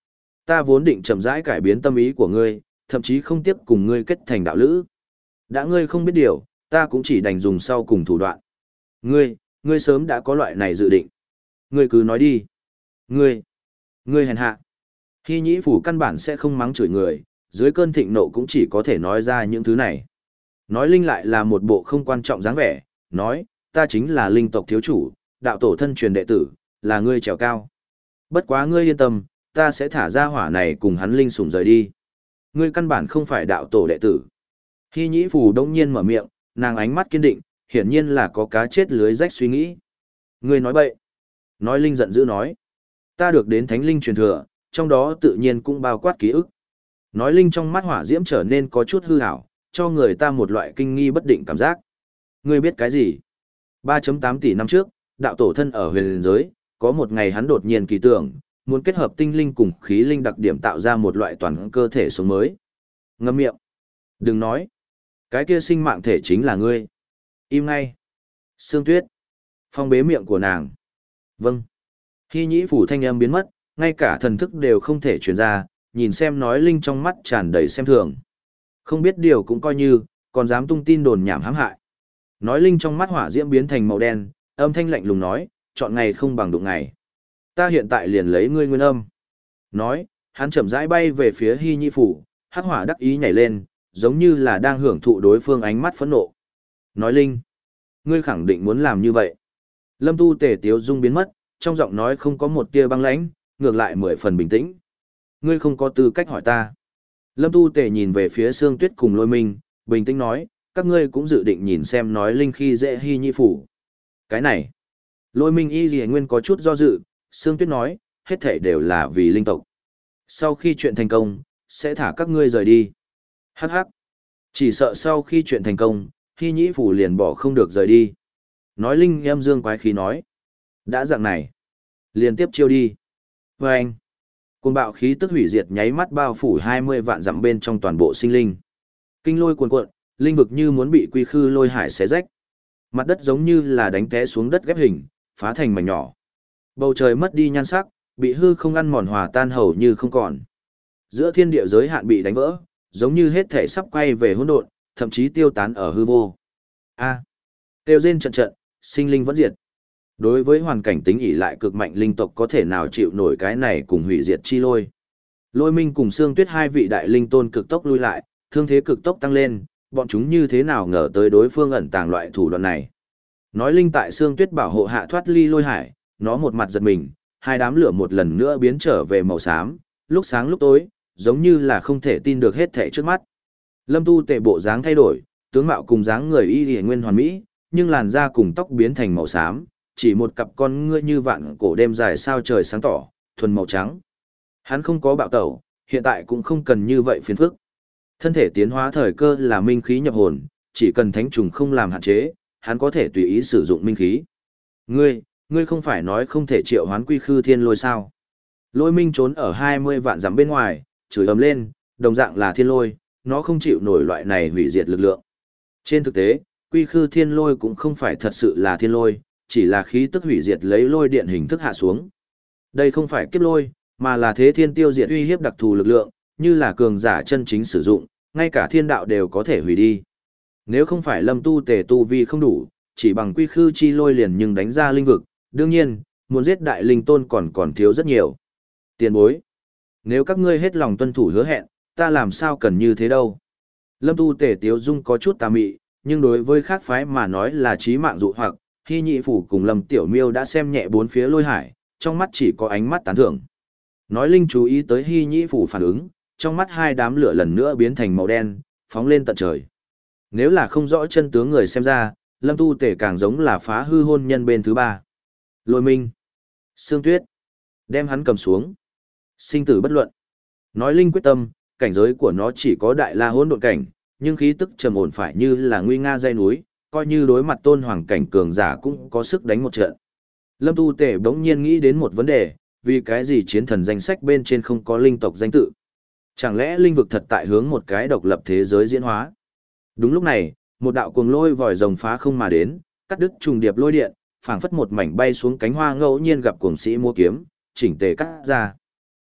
Ta vốn định chậm rãi cải biến tâm ý của ngươi, thậm chí không tiếc cùng ngươi kết thành đạo lữ. Đã ngươi không biết điều, ta cũng chỉ đành dùng sau cùng thủ đoạn. Ngươi, ngươi sớm đã có loại này dự định. Ngươi cứ nói đi. Ngươi, ngươi hèn hạ. Hy nhĩ phủ căn bản sẽ không mắng chửi người, dưới cơn thịnh nộ cũng chỉ có thể nói ra những thứ này. Nói Linh lại là một bộ không quan trọng dáng vẻ, nói, ta chính là linh tộc thiếu chủ, đạo tổ thân truyền đệ tử, là ngươi trèo cao. Bất quá ngươi yên tâm, ta sẽ thả ra hỏa này cùng hắn linh sủng rời đi. Ngươi căn bản không phải đạo tổ đệ tử. Hy nhĩ phủ đông nhiên mở miệng, nàng ánh mắt kiên định, hiển nhiên là có cá chết lưới rách suy nghĩ. Ngươi nói bậy. Nói Linh giận dữ nói, ta được đến thánh linh truyền thừa, trong đó tự nhiên cũng bao quát ký ức. Nói Linh trong mắt hỏa diễm trở nên có chút hư ảo, cho người ta một loại kinh nghi bất định cảm giác. Ngươi biết cái gì? ba phẩy tám tỷ năm trước, đạo tổ thân ở huyền giới, có một ngày hắn đột nhiên kỳ tưởng, muốn kết hợp tinh linh cùng khí linh đặc điểm tạo ra một loại toàn cơ thể sống mới. Ngậm miệng. Đừng nói. Cái kia sinh mạng thể chính là ngươi. Im ngay. Sương Tuyết. Phong bế miệng của nàng. Vâng. Hy nhĩ phủ thanh âm biến mất, ngay cả thần thức đều không thể truyền ra, nhìn xem Nói Linh trong mắt tràn đầy xem thường. Không biết điều cũng coi như, còn dám tung tin đồn nhảm hãm hại. Nói Linh trong mắt hỏa diễm biến thành màu đen, âm thanh lạnh lùng nói, chọn ngày không bằng đụng ngày. Ta hiện tại liền lấy ngươi nguyên âm. Nói, hắn chậm rãi bay về phía Hy nhĩ phủ, hắc hỏa đắc ý nhảy lên, giống như là đang hưởng thụ đối phương ánh mắt phẫn nộ. Nói Linh, ngươi khẳng định muốn làm như vậy. Lâm Tu Tề tiếu dung biến mất, trong giọng nói không có một tia băng lãnh, ngược lại mười phần bình tĩnh. Ngươi không có tư cách hỏi ta. Lâm Tu Tề nhìn về phía Sương Tuyết cùng Lôi Minh, bình tĩnh nói, các ngươi cũng dự định nhìn xem Nói Linh khi dễ Hy nhĩ phủ. Cái này, Lôi Minh y gì nguyên có chút do dự, Sương Tuyết nói, hết thảy đều là vì linh tộc. Sau khi chuyện thành công, sẽ thả các ngươi rời đi. Hắc hắc. Chỉ sợ sau khi chuyện thành công, Hy nhĩ phủ liền bỏ không được rời đi. Nói Linh em dương quái khí nói. Đã dạng này. Liền tiếp chiêu đi. Và anh. Cuồng bạo khí tức hủy diệt nháy mắt bao phủ hai mươi vạn dặm bên trong toàn bộ sinh linh. Kinh lôi cuồn cuộn, linh vực như muốn bị quy khư lôi hải xé rách. Mặt đất giống như là đánh té xuống đất ghép hình, phá thành mảnh nhỏ. Bầu trời mất đi nhan sắc, bị hư không ăn mòn hòa tan hầu như không còn. Giữa thiên địa giới hạn bị đánh vỡ, giống như hết thể sắp quay về hỗn độn, thậm chí tiêu tán ở hư vô. A. À. Tiêu rên trận trận, sinh linh vẫn diệt. Đối với hoàn cảnh tính ỷ lại cực mạnh linh tộc có thể nào chịu nổi cái này cùng hủy diệt chi lôi. Lôi Minh cùng Sương Tuyết hai vị đại linh tôn cực tốc lui lại, thương thế cực tốc tăng lên, bọn chúng như thế nào ngờ tới đối phương ẩn tàng loại thủ đoạn này. Nói Linh tại Sương Tuyết bảo hộ hạ thoát ly lôi hải, nó một mặt giật mình, hai đám lửa một lần nữa biến trở về màu xám, lúc sáng lúc tối, giống như là không thể tin được hết thảy trước mắt. Lâm Tu Tề bộ dáng thay đổi, tướng mạo cùng dáng người y y nguyên hoàn mỹ, nhưng làn da cùng tóc biến thành màu xám, chỉ một cặp con ngươi như vạn cổ đêm dài sao trời sáng tỏ, thuần màu trắng. Hắn không có bạo tẩu, hiện tại cũng không cần như vậy phiền phức. Thân thể tiến hóa thời cơ là minh khí nhập hồn, chỉ cần thánh trùng không làm hạn chế, hắn có thể tùy ý sử dụng minh khí. Ngươi, ngươi không phải nói không thể triệu hoán quy khư thiên lôi sao? Lôi Minh trốn ở hai mươi vạn dặm bên ngoài, chửi ầm lên, đồng dạng là thiên lôi, nó không chịu nổi loại này hủy diệt lực lượng. Trên thực tế, quy khư thiên lôi cũng không phải thật sự là thiên lôi, chỉ là khí tức hủy diệt lấy lôi điện hình thức hạ xuống. Đây không phải kiếp lôi, mà là thế thiên tiêu diệt uy hiếp đặc thù lực lượng, như là cường giả chân chính sử dụng, ngay cả thiên đạo đều có thể hủy đi. Nếu không phải Lâm Tu Tề tu vi không đủ, chỉ bằng quy khư chi lôi liền nhưng đánh ra linh vực, đương nhiên, muốn giết đại linh tôn còn còn thiếu rất nhiều. Tiền bối, nếu các ngươi hết lòng tuân thủ hứa hẹn, ta làm sao cần như thế đâu. Lâm Tu Tề tiếu dung có chút tà mị, nhưng đối với khác phái mà nói là chí mạng dụ hoặc, Hy nhị phủ cùng Lâm Tiểu Miêu đã xem nhẹ bốn phía lôi hải, trong mắt chỉ có ánh mắt tán thưởng. Nói Linh chú ý tới Hy nhị phủ phản ứng, trong mắt hai đám lửa lần nữa biến thành màu đen, phóng lên tận trời. Nếu là không rõ chân tướng người xem ra, Lâm Tu Tể càng giống là phá hư hôn nhân bên thứ ba. Lôi Minh, Sương Tuyết, đem hắn cầm xuống. Sinh tử bất luận. Nói Linh quyết tâm, cảnh giới của nó chỉ có đại la hỗn độn cảnh, nhưng khí tức trầm ổn phải như là nguy nga dây núi, coi như đối mặt tôn hoàng cảnh cường giả cũng có sức đánh một trận. Lâm Tu Tể bỗng nhiên nghĩ đến một vấn đề, vì cái gì chiến thần danh sách bên trên không có linh tộc danh tự? Chẳng lẽ linh vực thật tại hướng một cái độc lập thế giới diễn hóa? Đúng lúc này, một đạo cuồng lôi vòi rồng phá không mà đến, cắt đứt trùng điệp lôi điện, phảng phất một mảnh bay xuống cánh hoa ngẫu nhiên gặp cuồng sĩ mua kiếm, chỉnh tề cắt ra.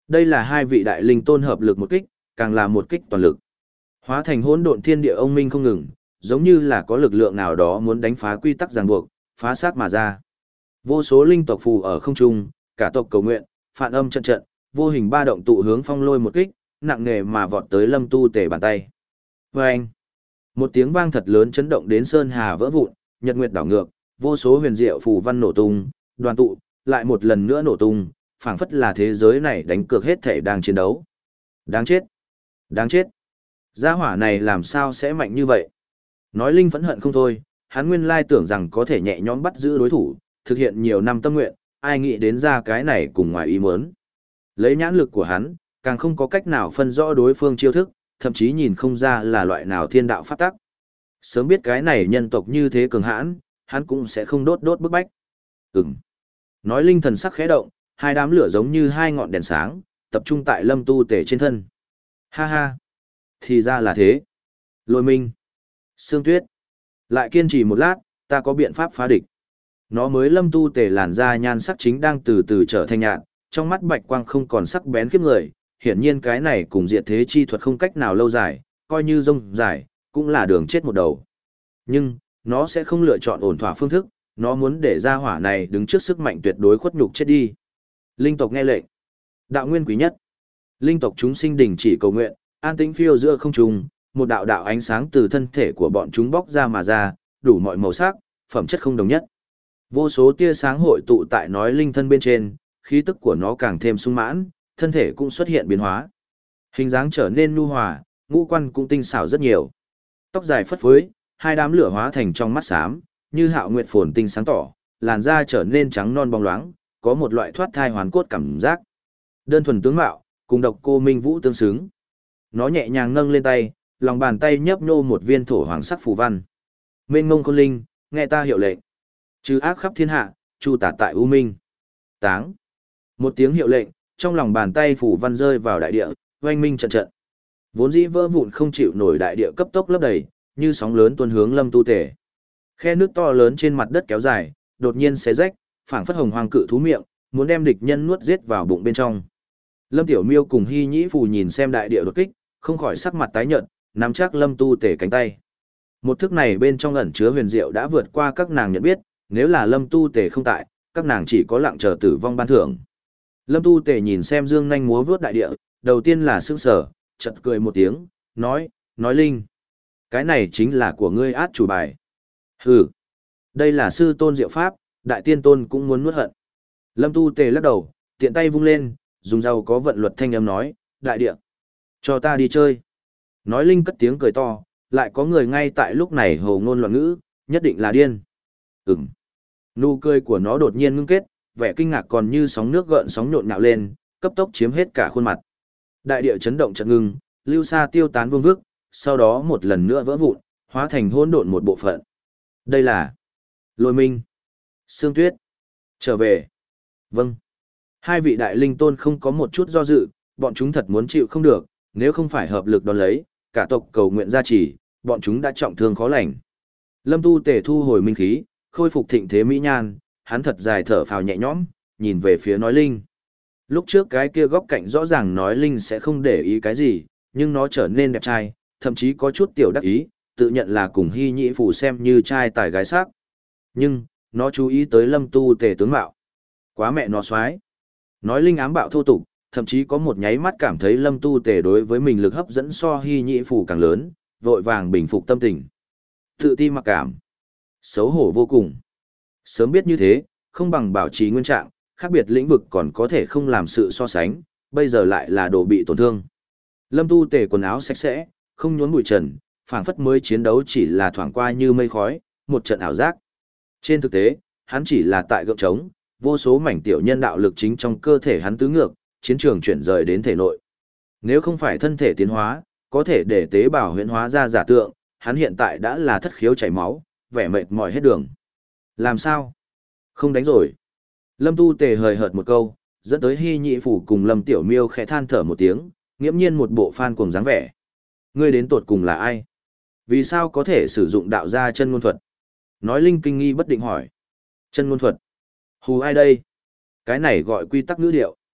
Đây là hai vị đại linh tôn hợp lực một kích, càng là một kích toàn lực. Hóa thành hỗn độn thiên địa ông minh không ngừng, giống như là có lực lượng nào đó muốn đánh phá quy tắc ràng buộc, phá sát mà ra. Vô số linh tộc phù ở không trung, cả tộc cầu nguyện, phản âm trận trận, vô hình ba động tụ hướng phong lôi một kích, nặng nề mà vọt tới Lâm Tu Tề bàn tay. Oeng! Một tiếng vang thật lớn chấn động đến sơn hà vỡ vụn, nhật nguyệt đảo ngược, vô số huyền diệu phù văn nổ tung, đoàn tụ, lại một lần nữa nổ tung, phảng phất là thế giới này đánh cược hết thể đang chiến đấu. Đáng chết! Đáng chết! Gia hỏa này làm sao sẽ mạnh như vậy? Nói Linh phẫn hận không thôi, hắn nguyên lai tưởng rằng có thể nhẹ nhõm bắt giữ đối thủ, thực hiện nhiều năm tâm nguyện, ai nghĩ đến ra cái này cùng ngoài ý muốn. Lấy nhãn lực của hắn, càng không có cách nào phân rõ đối phương chiêu thức, thậm chí nhìn không ra là loại nào thiên đạo pháp tắc. Sớm biết cái này nhân tộc như thế cường hãn, hắn cũng sẽ không đốt đốt bức bách. Ừm. Nói Linh thần sắc khẽ động, hai đám lửa giống như hai ngọn đèn sáng, tập trung tại Lâm Tu Tề trên thân. Ha ha. Thì ra là thế. Lôi Minh. Sương Tuyết. Lại kiên trì một lát, ta có biện pháp phá địch. Nó mới Lâm Tu Tề làn da nhan sắc chính đang từ từ trở thành nhạt, trong mắt bạch quang không còn sắc bén khiếp người, hiển nhiên cái này cùng diệt thế chi thuật không cách nào lâu dài, coi như rông dài, cũng là đường chết một đầu. Nhưng, nó sẽ không lựa chọn ổn thỏa phương thức, nó muốn để ra hỏa này đứng trước sức mạnh tuyệt đối khuất nhục chết đi. Linh tộc nghe lệnh. Đạo nguyên quý nhất. Linh tộc chúng sinh đình chỉ cầu nguyện, an tĩnh phiêu giữa không trung, một đạo đạo ánh sáng từ thân thể của bọn chúng bóc ra mà ra, đủ mọi màu sắc, phẩm chất không đồng nhất. Vô số tia sáng hội tụ tại nói linh thân bên trên, khí tức của nó càng thêm sung mãn, thân thể cũng xuất hiện biến hóa. Hình dáng trở nên nhu hòa, ngũ quan cũng tinh xảo rất nhiều. Tóc dài phất phới, hai đám lửa hóa thành trong mắt xám, như hạo nguyệt phồn tinh sáng tỏ, làn da trở nên trắng non bóng loáng, có một loại thoát thai hoàn cốt cảm giác. Đơn thuần tướng mạo, cùng độc cô Minh Vũ tương xứng. Nó nhẹ nhàng nâng lên tay, lòng bàn tay nhấp nhô một viên thổ hoàng sắc phù văn. Mênh mông khôn linh, nghe ta hiệu lệnh. Trừ ác khắp thiên hạ, chu tả tại u minh. Táng. Một tiếng hiệu lệnh, trong lòng bàn tay phù văn rơi vào đại địa, oanh minh trận trận. Vốn dĩ vỡ vụn không chịu nổi đại địa cấp tốc lấp đầy, như sóng lớn tuôn hướng Lâm Tu Tề. Khe nước to lớn trên mặt đất kéo dài, đột nhiên xé rách, phảng phất hồng hoàng cự thú miệng, muốn đem địch nhân nuốt giết vào bụng bên trong. Lâm Tiểu Miêu cùng Hy Nhĩ Phù nhìn xem đại địa đột kích, không khỏi sắc mặt tái nhợt, nắm chắc Lâm Tu Tề cánh tay. Một thức này bên trong ẩn chứa huyền diệu đã vượt qua các nàng nhận biết, nếu là Lâm Tu Tề không tại, các nàng chỉ có lặng chờ tử vong ban thưởng. Lâm Tu Tề nhìn xem dương nhanh múa vướt đại địa, đầu tiên là sững sờ, chợt cười một tiếng, nói, nói Linh, cái này chính là của ngươi át chủ bài. Hừ, đây là sư tôn diệu pháp, đại tiên tôn cũng muốn nuốt hận. Lâm Tu Tề lắc đầu, tiện tay vung lên, dùng dao có vận luật thanh âm nói, đại địa, cho ta đi chơi. Nói Linh cất tiếng cười to, lại có người ngay tại lúc này hồ ngôn loạn ngữ, nhất định là điên. Ừm. Nụ cười của nó đột nhiên ngưng kết, vẻ kinh ngạc còn như sóng nước gợn sóng nhộn nhạo lên, cấp tốc chiếm hết cả khuôn mặt. Đại địa chấn động chợt ngưng, lưu xa tiêu tán vương vức, sau đó một lần nữa vỡ vụn, hóa thành hỗn độn một bộ phận. Đây là Lôi Minh, Sương Tuyết. Trở về. Vâng. Hai vị đại linh tôn không có một chút do dự, bọn chúng thật muốn chịu không được, nếu không phải hợp lực đón lấy, cả tộc cầu nguyện gia trì, bọn chúng đã trọng thương khó lành. Lâm Tu Tề thu hồi minh khí, khôi phục thịnh thế mỹ nhan, hắn thật dài thở phào nhẹ nhõm, nhìn về phía nói Linh. Lúc trước cái kia góc cạnh rõ ràng nói Linh sẽ không để ý cái gì, nhưng nó trở nên đẹp trai, thậm chí có chút tiểu đắc ý, tự nhận là cùng Hy Nhĩ Phù xem như trai tài gái sắc. Nhưng, nó chú ý tới Lâm Tu Tề tướng mạo. Quá mẹ nó xoái. Nói Linh ám bạo thô tục, thậm chí có một nháy mắt cảm thấy Lâm Tu Tề đối với mình lực hấp dẫn so Hy Nhĩ Phù càng lớn, vội vàng bình phục tâm tình. Tự ti mặc cảm. Xấu hổ vô cùng. Sớm biết như thế, không bằng bảo trì nguyên trạng, khác biệt lĩnh vực còn có thể không làm sự so sánh, bây giờ lại là đồ bị tổn thương. Lâm Tu Tề quần áo sạch sẽ, không nhốn bụi trần, phảng phất mới chiến đấu chỉ là thoảng qua như mây khói, một trận ảo giác. Trên thực tế, hắn chỉ là tại gượng trống, vô số mảnh tiểu nhân đạo lực chính trong cơ thể hắn tứ ngược, chiến trường chuyển rời đến thể nội. Nếu không phải thân thể tiến hóa, có thể để tế bào huyễn hóa ra giả tượng, hắn hiện tại đã là thất khiếu chảy máu, vẻ mệt mỏi hết đường. Làm sao? Không đánh rồi. Lâm Tu Tề hời hợt một câu, dẫn tới Hy Nhĩ Phù cùng Lâm Tiểu Miêu khẽ than thở một tiếng, nghiễm nhiên một bộ phan cuồng dáng vẻ. Ngươi đến tột cùng là ai? Vì sao có thể sử dụng đạo gia chân ngôn thuật? Nói Linh kinh nghi bất định hỏi. Chân ngôn thuật? Hù ai đây? Cái này gọi quy tắc ngữ điệu.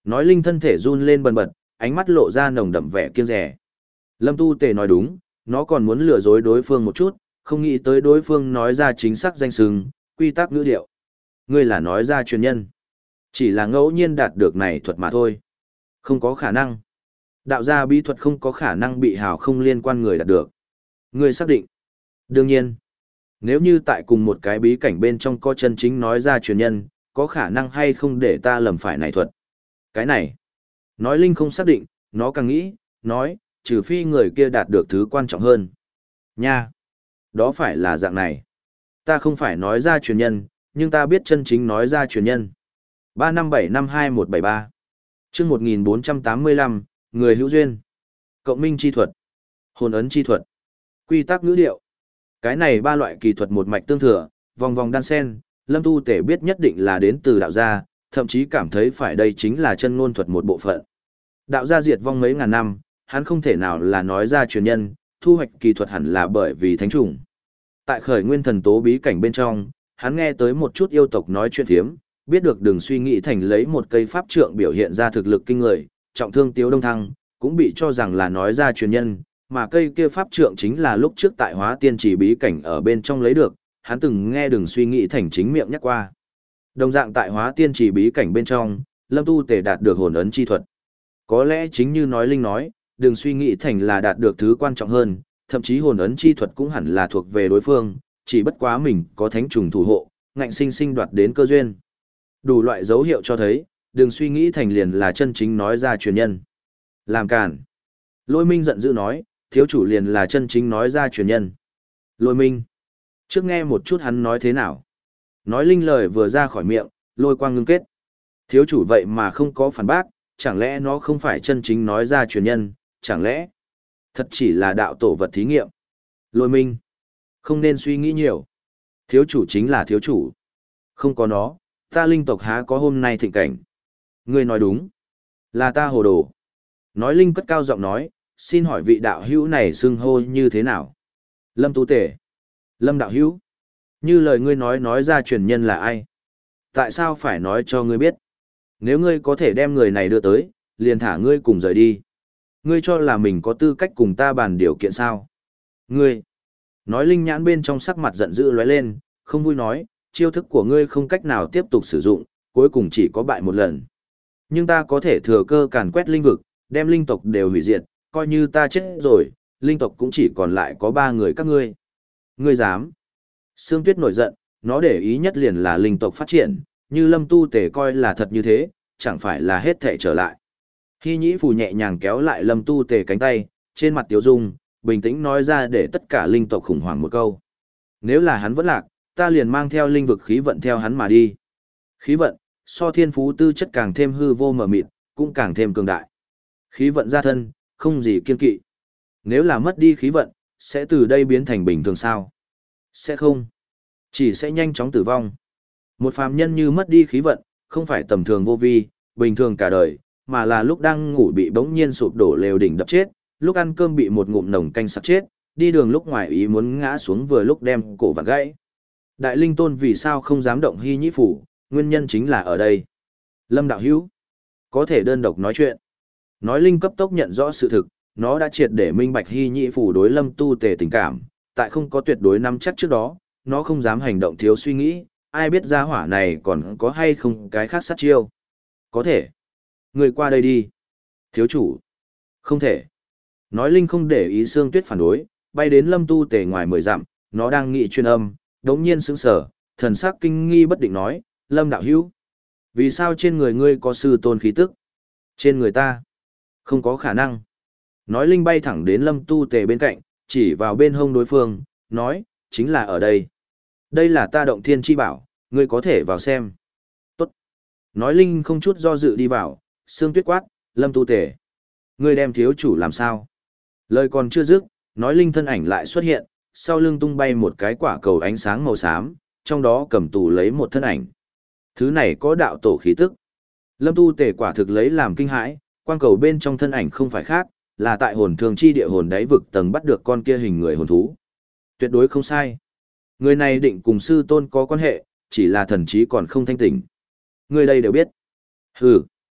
Nói Linh thân thể run lên bần bật, ánh mắt lộ ra nồng đậm vẻ kiêng dè. Lâm Tu Tề nói đúng, nó còn muốn lừa dối đối phương một chút, không nghĩ tới đối phương nói ra chính xác danh xưng, quy tắc ngữ điệu. Ngươi là nói ra truyền nhân. Chỉ là ngẫu nhiên đạt được này thuật mà thôi. Không có khả năng. Đạo gia bí thuật không có khả năng bị hào không liên quan người đạt được. Ngươi xác định. Đương nhiên. Nếu như tại cùng một cái bí cảnh bên trong có chân chính nói ra truyền nhân, có khả năng hay không để ta lầm phải này thuật. Cái này. Nói Linh không xác định, nó càng nghĩ, nói, trừ phi người kia đạt được thứ quan trọng hơn. Nha. Đó phải là dạng này. Ta không phải nói ra truyền nhân, nhưng ta biết chân chính nói ra truyền nhân. ba năm bảy năm hai một bảy ba chương một nghìn bốn trăm tám mươi lăm, người hữu duyên. Cộng minh chi thuật. Hồn ấn chi thuật. Quy tắc ngữ điệu. Cái này ba loại kỳ thuật một mạch tương thừa, vòng vòng đan sen, Lâm Tu Tể biết nhất định là đến từ đạo gia, thậm chí cảm thấy phải đây chính là chân ngôn thuật một bộ phận. Đạo gia diệt vong mấy ngàn năm, hắn không thể nào là nói ra truyền nhân, thu hoạch kỳ thuật hẳn là bởi vì thánh trùng. Tại khởi nguyên thần tố bí cảnh bên trong, hắn nghe tới một chút yêu tộc nói chuyện thiếm, biết được đừng suy nghĩ thành lấy một cây pháp trượng biểu hiện ra thực lực kinh người, trọng thương Tiếu Đông Thăng, cũng bị cho rằng là nói ra truyền nhân, mà cây kia pháp trượng chính là lúc trước tại Hóa Tiên Chỉ bí cảnh ở bên trong lấy được, hắn từng nghe đừng suy nghĩ thành chính miệng nhắc qua. Đồng dạng tại Hóa Tiên Chỉ bí cảnh bên trong, Lâm Tu Tề đạt được hồn ấn chi thuật. Có lẽ chính như nói Linh nói, đừng suy nghĩ thành là đạt được thứ quan trọng hơn, thậm chí hồn ấn chi thuật cũng hẳn là thuộc về đối phương, chỉ bất quá mình có thánh trùng thủ hộ, ngạnh sinh sinh đoạt đến cơ duyên. Đủ loại dấu hiệu cho thấy, đừng suy nghĩ thành liền là chân chính nói ra truyền nhân. Làm cản. Lôi Minh giận dữ nói, thiếu chủ liền là chân chính nói ra truyền nhân. Lôi Minh. Trước nghe một chút hắn nói thế nào. Nói Linh lời vừa ra khỏi miệng, lôi quang ngưng kết. Thiếu chủ vậy mà không có phản bác, chẳng lẽ nó không phải chân chính nói ra truyền nhân, chẳng lẽ thật chỉ là đạo tổ vật thí nghiệm. Lôi Minh. Không nên suy nghĩ nhiều. Thiếu chủ chính là thiếu chủ. Không có nó, ta linh tộc há có hôm nay thịnh cảnh. Ngươi nói đúng. Là ta hồ đồ. Nói Linh cất cao giọng nói, xin hỏi vị đạo hữu này xưng hô như thế nào? Lâm Tu Tể. Lâm đạo hữu. Như lời ngươi nói nói ra truyền nhân là ai? Tại sao phải nói cho ngươi biết? Nếu ngươi có thể đem người này đưa tới, liền thả ngươi cùng rời đi. Ngươi cho là mình có tư cách cùng ta bàn điều kiện sao? Ngươi. Nói Linh nhãn bên trong sắc mặt giận dữ lóe lên, không vui nói, chiêu thức của ngươi không cách nào tiếp tục sử dụng, cuối cùng chỉ có bại một lần. Nhưng ta có thể thừa cơ càn quét linh vực, đem linh tộc đều hủy diệt, coi như ta chết rồi, linh tộc cũng chỉ còn lại có ba người các ngươi. Ngươi dám? Sương Tuyết nổi giận, nó để ý nhất liền là linh tộc phát triển, như Lâm Tu Tể coi là thật như thế, chẳng phải là hết thể trở lại. Hy Nhĩ Phù nhẹ nhàng kéo lại Lâm Tu Tể cánh tay, trên mặt Tiếu Dung, bình tĩnh nói ra để tất cả linh tộc khủng hoảng một câu. Nếu là hắn vẫn lạc, ta liền mang theo linh vực khí vận theo hắn mà đi. Khí vận, so thiên phú tư chất càng thêm hư vô mờ mịt, cũng càng thêm cường đại. Khí vận ra thân, không gì kiên kỵ. Nếu là mất đi khí vận, sẽ từ đây biến thành bình thường sao? Sẽ không. Chỉ sẽ nhanh chóng tử vong. Một phàm nhân như mất đi khí vận, không phải tầm thường vô vi, bình thường cả đời, mà là lúc đang ngủ bị bỗng nhiên sụp đổ lều đỉnh đập chết, lúc ăn cơm bị một ngụm nồng canh sặc chết, đi đường lúc ngoài ý muốn ngã xuống vừa lúc đem cổ vặn gãy. Đại linh tôn vì sao không dám động Hy Nhĩ Phủ, nguyên nhân chính là ở đây. Lâm đạo hữu, có thể đơn độc nói chuyện. Nói Linh cấp tốc nhận rõ sự thực, nó đã triệt để minh bạch Hy Nhĩ Phủ đối Lâm Tu Tề tình cảm, tại không có tuyệt đối nắm chắc trước đó, nó không dám hành động thiếu suy nghĩ, ai biết ra hỏa này còn có hay không cái khác sát chiêu. Có thể. Người qua đây đi. Thiếu chủ. Không thể. Nói Linh không để ý Sương Tuyết phản đối, bay đến Lâm Tu Tề ngoài mười dặm, nó đang nghị chuyên âm, đống nhiên sững sờ, thần sắc kinh nghi bất định nói, Lâm đạo hữu. Vì sao trên người ngươi có sư tôn khí tức? Trên người ta? Không có khả năng. Nói Linh bay thẳng đến Lâm Tu Tề bên cạnh, chỉ vào bên hông đối phương, nói, chính là ở đây. Đây là ta động thiên chi bảo, ngươi có thể vào xem. Tốt. Nói Linh không chút do dự đi vào, Sương Tuyết quát, Lâm Tu Tề. Ngươi đem thiếu chủ làm sao? Lời còn chưa dứt, nói Linh thân ảnh lại xuất hiện, sau lưng tung bay một cái quả cầu ánh sáng màu xám, trong đó cầm tù lấy một thân ảnh. Thứ này có đạo tổ khí tức. Lâm Tu Tề quả thực lấy làm kinh hãi, quang cầu bên trong thân ảnh không phải khác, là tại hồn thương chi địa hồn đáy vực tầng bắt được con kia hình người hồn thú. Tuyệt đối không sai. Người này định cùng sư tôn có quan hệ, chỉ là thần trí còn không thanh tỉnh. Người đây đều biết. Hừ.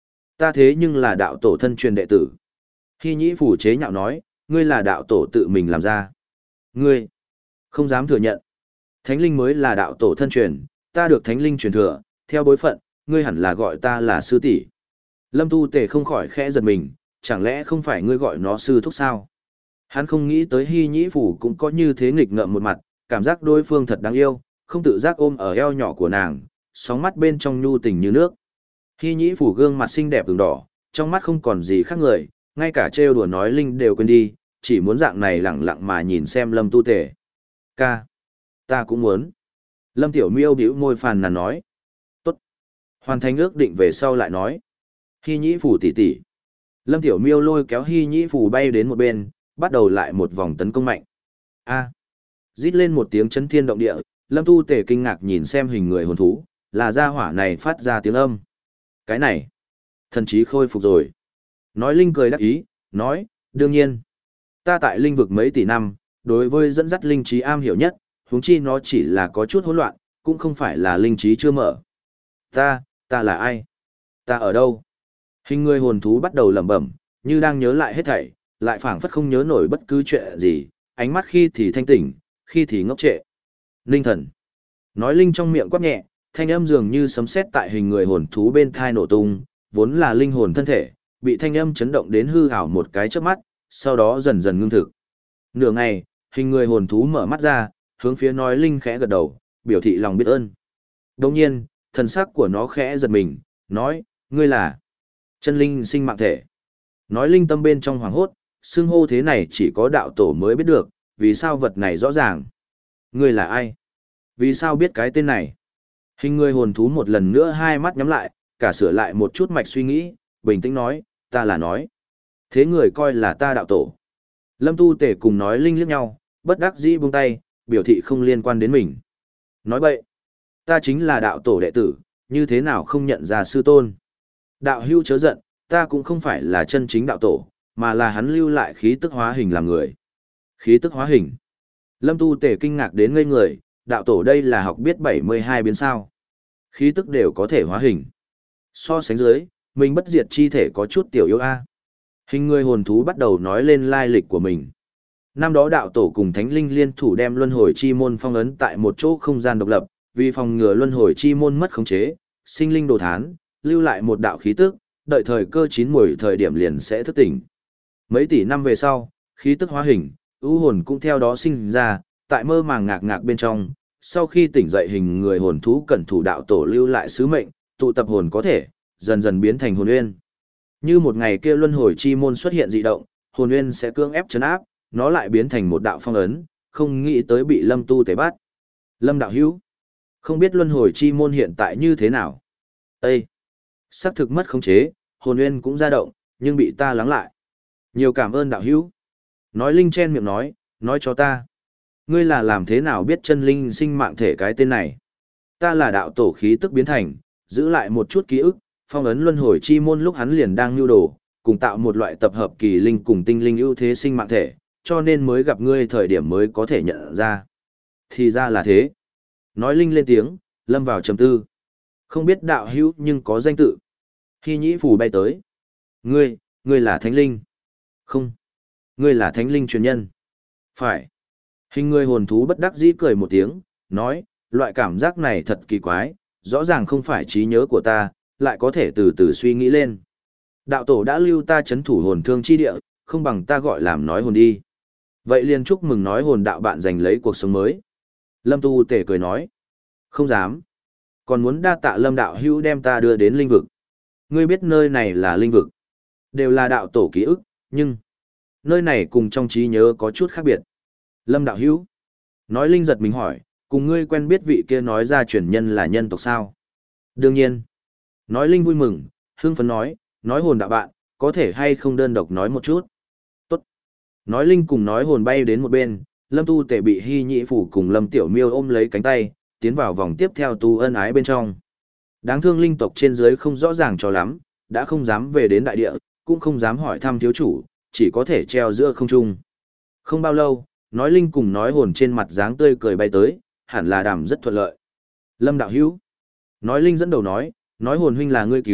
Ta thế nhưng là đạo tổ thân truyền đệ tử. Hy nhĩ phủ chế nhạo nói, ngươi là đạo tổ tự mình làm ra. Ngươi, không dám thừa nhận. Thánh linh mới là đạo tổ thân truyền, ta được thánh linh truyền thừa, theo bối phận, ngươi hẳn là gọi ta là sư tỷ. Lâm Tu Tề không khỏi khẽ giật mình, chẳng lẽ không phải ngươi gọi nó sư thúc sao? Hắn không nghĩ tới Hy Nhĩ Phủ cũng có như thế nghịch ngợm một mặt, cảm giác đối phương thật đáng yêu, không tự giác ôm ở eo nhỏ của nàng, sóng mắt bên trong nhu tình như nước. Hy Nhĩ Phủ gương mặt xinh đẹp ửng đỏ, trong mắt không còn gì khác người, ngay cả trêu đùa nói linh đều quên đi, chỉ muốn dạng này lẳng lặng mà nhìn xem Lâm Tu Tề. Ca, ta cũng muốn. Lâm Tiểu Miêu bĩu môi phàn nàn nói. Tốt. Hoàn thành ước định về sau lại nói. Hy Nhĩ Phủ tỷ tỷ. Lâm Tiểu Miêu lôi kéo Hy Nhĩ Phủ bay đến một bên, bắt đầu lại một vòng tấn công mạnh. A. Rít lên một tiếng chấn thiên động địa, Lâm Tu Tề kinh ngạc nhìn xem hình người hồn thú, là gia hỏa này phát ra tiếng âm. Cái này, thần trí khôi phục rồi. Nói linh cười đắc ý, nói, đương nhiên. Ta tại linh vực mấy tỷ năm, đối với dẫn dắt linh trí am hiểu nhất, huống chi nó chỉ là có chút hỗn loạn, cũng không phải là linh trí chưa mở. Ta, ta là ai? Ta ở đâu? Hình người hồn thú bắt đầu lẩm bẩm, như đang nhớ lại hết thảy, lại phảng phất không nhớ nổi bất cứ chuyện gì, ánh mắt khi thì thanh tỉnh, khi thì ngốc trệ. Linh thần. Nói linh trong miệng quát nhẹ, thanh âm dường như sấm sét tại hình người hồn thú bên thai nổ tung, vốn là linh hồn thân thể, bị thanh âm chấn động đến hư ảo một cái chớp mắt, sau đó dần dần ngưng thực. Nửa ngày, hình người hồn thú mở mắt ra, hướng phía nói linh khẽ gật đầu, biểu thị lòng biết ơn. Đồng nhiên, thần sắc của nó khẽ giật mình, nói, ngươi là chân linh sinh mạng thể. Nói linh tâm bên trong hoàng hốt, xưng hô thế này chỉ có đạo tổ mới biết được, vì sao vật này rõ ràng. Ngươi là ai? Vì sao biết cái tên này? Hình người hồn thú một lần nữa hai mắt nhắm lại, cả sửa lại một chút mạch suy nghĩ, bình tĩnh nói, ta là nói. Thế người coi là ta đạo tổ. Lâm Tu Tề cùng nói linh liếc nhau, bất đắc dĩ buông tay, biểu thị không liên quan đến mình. Nói bậy, ta chính là đạo tổ đệ tử, như thế nào không nhận ra sư tôn. Đạo hưu chớ giận, ta cũng không phải là chân chính đạo tổ, mà là hắn lưu lại khí tức hóa hình làm người. Khí tức hóa hình. Lâm Tu Tề kinh ngạc đến ngây người, đạo tổ đây là học biết bảy mươi hai biến sao. Khí tức đều có thể hóa hình. So sánh dưới, mình bất diệt chi thể có chút tiểu yếu A. Hình người hồn thú bắt đầu nói lên lai lịch của mình. Năm đó đạo tổ cùng thánh linh liên thủ đem luân hồi chi môn phong ấn tại một chỗ không gian độc lập, vì phòng ngừa luân hồi chi môn mất khống chế, sinh linh đồ thán, lưu lại một đạo khí tức, đợi thời cơ chín muồi thời điểm liền sẽ thức tỉnh. Mấy tỷ năm về sau, khí tức hóa hình, ưu hồn cũng theo đó sinh ra, tại mơ màng ngạc ngạc bên trong, sau khi tỉnh dậy hình người hồn thú cẩn thủ đạo tổ lưu lại sứ mệnh, tụ tập hồn có thể, dần dần biến thành hồn nguyên. Như một ngày kia luân hồi chi môn xuất hiện dị động, hồn nguyên sẽ cưỡng ép chấn áp, nó lại biến thành một đạo phong ấn, không nghĩ tới bị Lâm Tu Tề bắt. Lâm đạo hữu, không biết luân hồi chi môn hiện tại như thế nào? Ê! Sắc thực mất khống chế, hồn nguyên cũng ra động, nhưng bị ta lắng lại. Nhiều cảm ơn đạo hữu. Nói linh chen miệng nói, nói cho ta. Ngươi là làm thế nào biết chân linh sinh mạng thể cái tên này? Ta là đạo tổ khí tức biến thành, giữ lại một chút ký ức, phong ấn luân hồi chi môn lúc hắn liền đang nưu đồ, cùng tạo một loại tập hợp kỳ linh cùng tinh linh ưu thế sinh mạng thể, cho nên mới gặp ngươi thời điểm mới có thể nhận ra. Thì ra là thế. Nói linh lên tiếng, lâm vào trầm tư. Không biết đạo hữu nhưng có danh tự. Hy nhĩ phù bay tới. Ngươi, ngươi là thánh linh. Không. Ngươi là thánh linh truyền nhân. Phải. Hình người hồn thú bất đắc dĩ cười một tiếng, nói, loại cảm giác này thật kỳ quái, rõ ràng không phải trí nhớ của ta, lại có thể từ từ suy nghĩ lên. Đạo tổ đã lưu ta chấn thủ hồn thương chi địa, không bằng ta gọi làm nói hồn đi. Vậy liền chúc mừng nói hồn đạo bạn giành lấy cuộc sống mới. Lâm Tu Tề cười nói, không dám. Còn muốn đa tạ Lâm đạo hữu đem ta đưa đến linh vực. Ngươi biết nơi này là linh vực. Đều là đạo tổ ký ức, nhưng nơi này cùng trong trí nhớ có chút khác biệt. Lâm đạo hữu. Nói linh giật mình hỏi, cùng ngươi quen biết vị kia nói ra truyền nhân là nhân tộc sao? Đương nhiên. Nói linh vui mừng, hương phấn nói, nói hồn đạo bạn, có thể hay không đơn độc nói một chút. Tốt. Nói linh cùng nói hồn bay đến một bên, Lâm Tu Tề bị Hy Nhĩ Phủ cùng Lâm Tiểu Miêu ôm lấy cánh tay, tiến vào vòng tiếp theo tu ân ái bên trong. Đáng thương linh tộc trên dưới không rõ ràng cho lắm, đã không dám về đến đại địa, cũng không dám hỏi thăm thiếu chủ, chỉ có thể treo giữa không trung. Không bao lâu, nói linh cùng nói hồn trên mặt dáng tươi cười bay tới, hẳn là đàm rất thuận lợi. Lâm đạo hữu. Nói linh dẫn đầu nói, nói hồn huynh là ngươi cứu,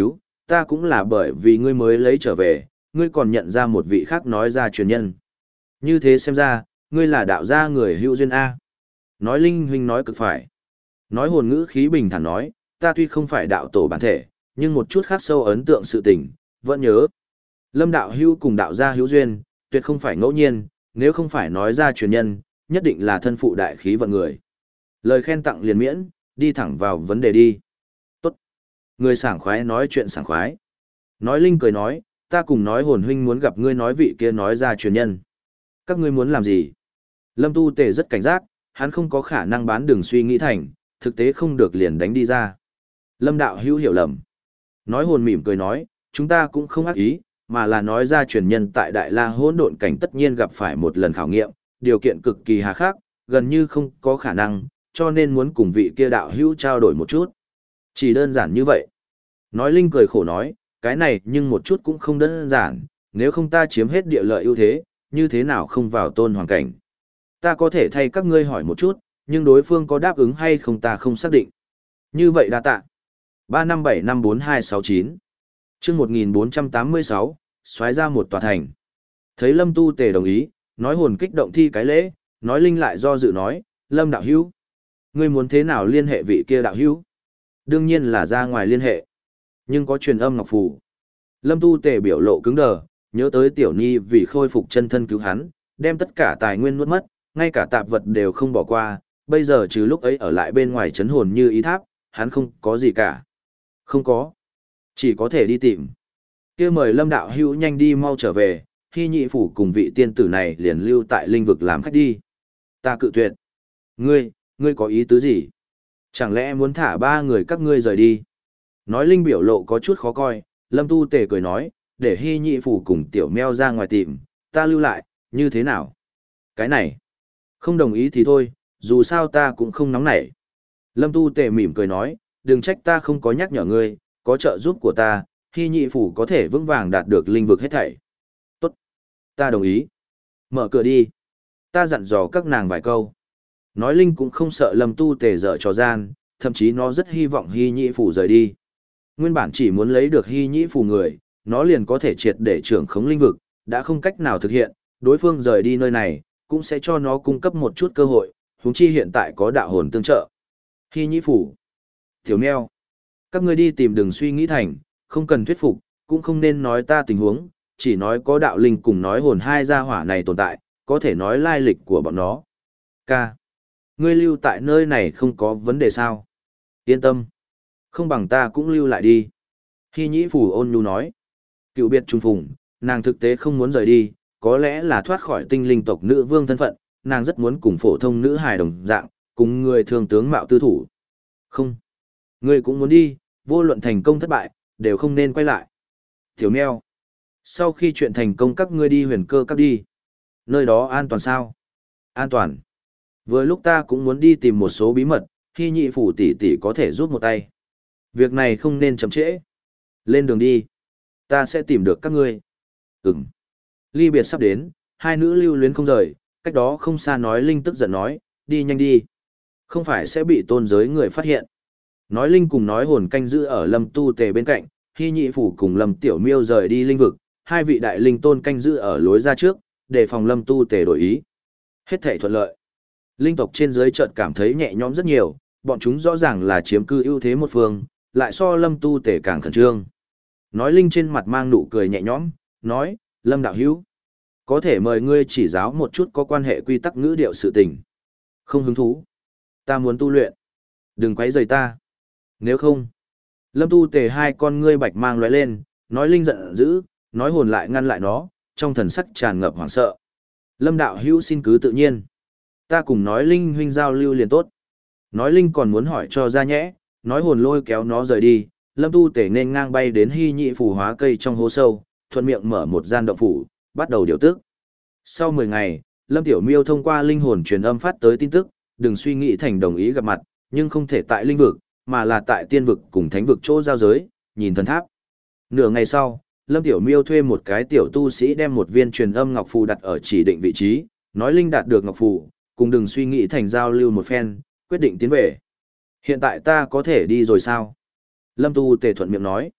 ta cũng là bởi vì ngươi mới lấy trở về, ngươi còn nhận ra một vị khác nói ra truyền nhân. Như thế xem ra, ngươi là đạo gia người hữu duyên A. Nói Linh huynh nói cực phải. Nói hồn ngữ khí bình thản nói, ta tuy không phải đạo tổ bản thể, nhưng một chút khác sâu ấn tượng sự tình, vẫn nhớ. Lâm đạo hữu cùng đạo gia hữu duyên, tuyệt không phải ngẫu nhiên, nếu không phải nói ra truyền nhân, nhất định là thân phụ đại khí vận người. Lời khen tặng liền miễn, đi thẳng vào vấn đề đi. Tốt. Người sảng khoái nói chuyện sảng khoái. Nói Linh cười nói, ta cùng nói hồn huynh muốn gặp ngươi nói vị kia nói ra truyền nhân. Các ngươi muốn làm gì? Lâm Tu Tề rất cảnh giác, hắn không có khả năng bán đường suy nghĩ thành, thực tế không được liền đánh đi ra. Lâm đạo hữu hiểu lầm. Nói hồn mỉm cười nói, chúng ta cũng không ác ý, mà là nói ra truyền nhân tại Đại La hỗn độn cảnh tất nhiên gặp phải một lần khảo nghiệm, điều kiện cực kỳ hà khắc, gần như không có khả năng, cho nên muốn cùng vị kia đạo hữu trao đổi một chút. Chỉ đơn giản như vậy. Nói Linh cười khổ nói, cái này nhưng một chút cũng không đơn giản, nếu không ta chiếm hết địa lợi ưu thế, như thế nào không vào tôn hoàng cảnh. Ta có thể thay các ngươi hỏi một chút, nhưng đối phương có đáp ứng hay không ta không xác định. Như vậy đa tạ. ba năm bảy năm bốn hai sáu chín chương một nghìn bốn trăm tám mươi sáu, xoáy ra một tòa thành. Thấy Lâm Tu Tề đồng ý, nói hồn kích động thi cái lễ, nói Linh lại do dự nói, Lâm đạo hữu, ngươi muốn thế nào liên hệ vị kia đạo hữu? Đương nhiên là ra ngoài liên hệ. Nhưng có truyền âm ngọc phù. Lâm Tu Tề biểu lộ cứng đờ, nhớ tới Tiểu Nhi vì khôi phục chân thân cứu hắn, đem tất cả tài nguyên nuốt mất, ngay cả tạp vật đều không bỏ qua, bây giờ trừ lúc ấy ở lại bên ngoài chấn hồn như ý tháp, hắn không có gì cả. Không có. Chỉ có thể đi tìm. Kia mời Lâm đạo hữu nhanh đi mau trở về, Hy Nhị phủ cùng vị tiên tử này liền lưu tại linh vực làm khách đi. Ta cự tuyệt. Ngươi, ngươi có ý tứ gì? Chẳng lẽ muốn thả ba người các ngươi rời đi? Nói Linh biểu lộ có chút khó coi, Lâm Tu Tề cười nói, để Hy Nhị phủ cùng tiểu meo ra ngoài tìm, ta lưu lại, như thế nào? Cái này, không đồng ý thì thôi, dù sao ta cũng không nóng nảy. Lâm Tu Tề mỉm cười nói, đừng trách ta không có nhắc nhở ngươi, có trợ giúp của ta, Hy Nhị phủ có thể vững vàng đạt được linh vực hết thảy. Tốt, ta đồng ý. Mở cửa đi. Ta dặn dò các nàng vài câu. Nói Linh cũng không sợ Lâm Tu Tề dở trò gian, thậm chí nó rất hy vọng Hy Nhị phủ rời đi. Nguyên bản chỉ muốn lấy được Hy Nhị phủ người, nó liền có thể triệt để trưởng khống linh vực, đã không cách nào thực hiện, đối phương rời đi nơi này, cũng sẽ cho nó cung cấp một chút cơ hội, huống chi hiện tại có đạo hồn tương trợ. Hy Nhị phủ. Tiểu meo. Các ngươi đi tìm đừng suy nghĩ thành, không cần thuyết phục, cũng không nên nói ta tình huống, chỉ nói có đạo linh cùng nói hồn hai gia hỏa này tồn tại, có thể nói lai lịch của bọn nó. Ca. Ngươi lưu tại nơi này không có vấn đề sao? Yên tâm. Không bằng ta cũng lưu lại đi. Hy Nhĩ phủ ôn nhu nói. Cựu biệt trùng phùng, nàng thực tế không muốn rời đi, có lẽ là thoát khỏi tinh linh tộc nữ vương thân phận, nàng rất muốn cùng phổ thông nữ hài đồng dạng, cùng người thường tướng mạo tư thủ. Không. Ngươi cũng muốn đi, vô luận thành công thất bại, đều không nên quay lại. Tiểu meo. Sau khi chuyện thành công các ngươi đi huyền cơ các đi. Nơi đó an toàn sao? An toàn. Vừa lúc ta cũng muốn đi tìm một số bí mật, Hy Nhị phủ tỷ tỷ có thể giúp một tay. Việc này không nên chậm trễ. Lên đường đi. Ta sẽ tìm được các ngươi. Ừm. Ly biệt sắp đến, hai nữ lưu luyến không rời, cách đó không xa nói Linh tức giận nói, đi nhanh đi. Không phải sẽ bị tôn giới người phát hiện. Nói Linh cùng nói hồn canh giữ ở Lâm Tu Tề bên cạnh, Hy Nhị phủ cùng Lâm Tiểu Miêu rời đi linh vực, hai vị đại linh tôn canh giữ ở lối ra trước, để phòng Lâm Tu Tề đổi ý. Hết thảy thuận lợi. Linh tộc trên dưới chợt cảm thấy nhẹ nhõm rất nhiều, bọn chúng rõ ràng là chiếm cư ưu thế một phương, lại so Lâm Tu Tề càng khẩn trương. Nói Linh trên mặt mang nụ cười nhẹ nhõm, nói, Lâm đạo hữu, có thể mời ngươi chỉ giáo một chút có quan hệ quy tắc ngữ điệu sự tình. Không hứng thú. Ta muốn tu luyện. Đừng quấy rầy ta. Nếu không, Lâm Tu Tề hai con ngươi bạch mang lóe lên, nói Linh giận dữ, nói hồn lại ngăn lại nó, trong thần sắc tràn ngập hoảng sợ. Lâm đạo hữu xin cứ tự nhiên. Ta cùng nói Linh huynh giao lưu liền tốt. Nói Linh còn muốn hỏi cho ra nhẽ, nói hồn lôi kéo nó rời đi, Lâm Tu Tề nên ngang bay đến Hy Nhị phủ hóa cây trong hố sâu, thuận miệng mở một gian động phủ, bắt đầu điều tức. Sau mười ngày, Lâm Tiểu Miêu thông qua linh hồn truyền âm phát tới tin tức, đừng suy nghĩ thành đồng ý gặp mặt, nhưng không thể tại linh vực, mà là tại tiên vực cùng thánh vực chỗ giao giới, nhìn thần tháp. Nửa ngày sau, Lâm Tiểu Miêu thuê một cái tiểu tu sĩ đem một viên truyền âm ngọc phù đặt ở chỉ định vị trí, nói Linh đạt được ngọc phù, cùng đừng suy nghĩ thành giao lưu một phen, quyết định tiến về. Hiện tại ta có thể đi rồi sao? Lâm Tu Tề thuận miệng nói.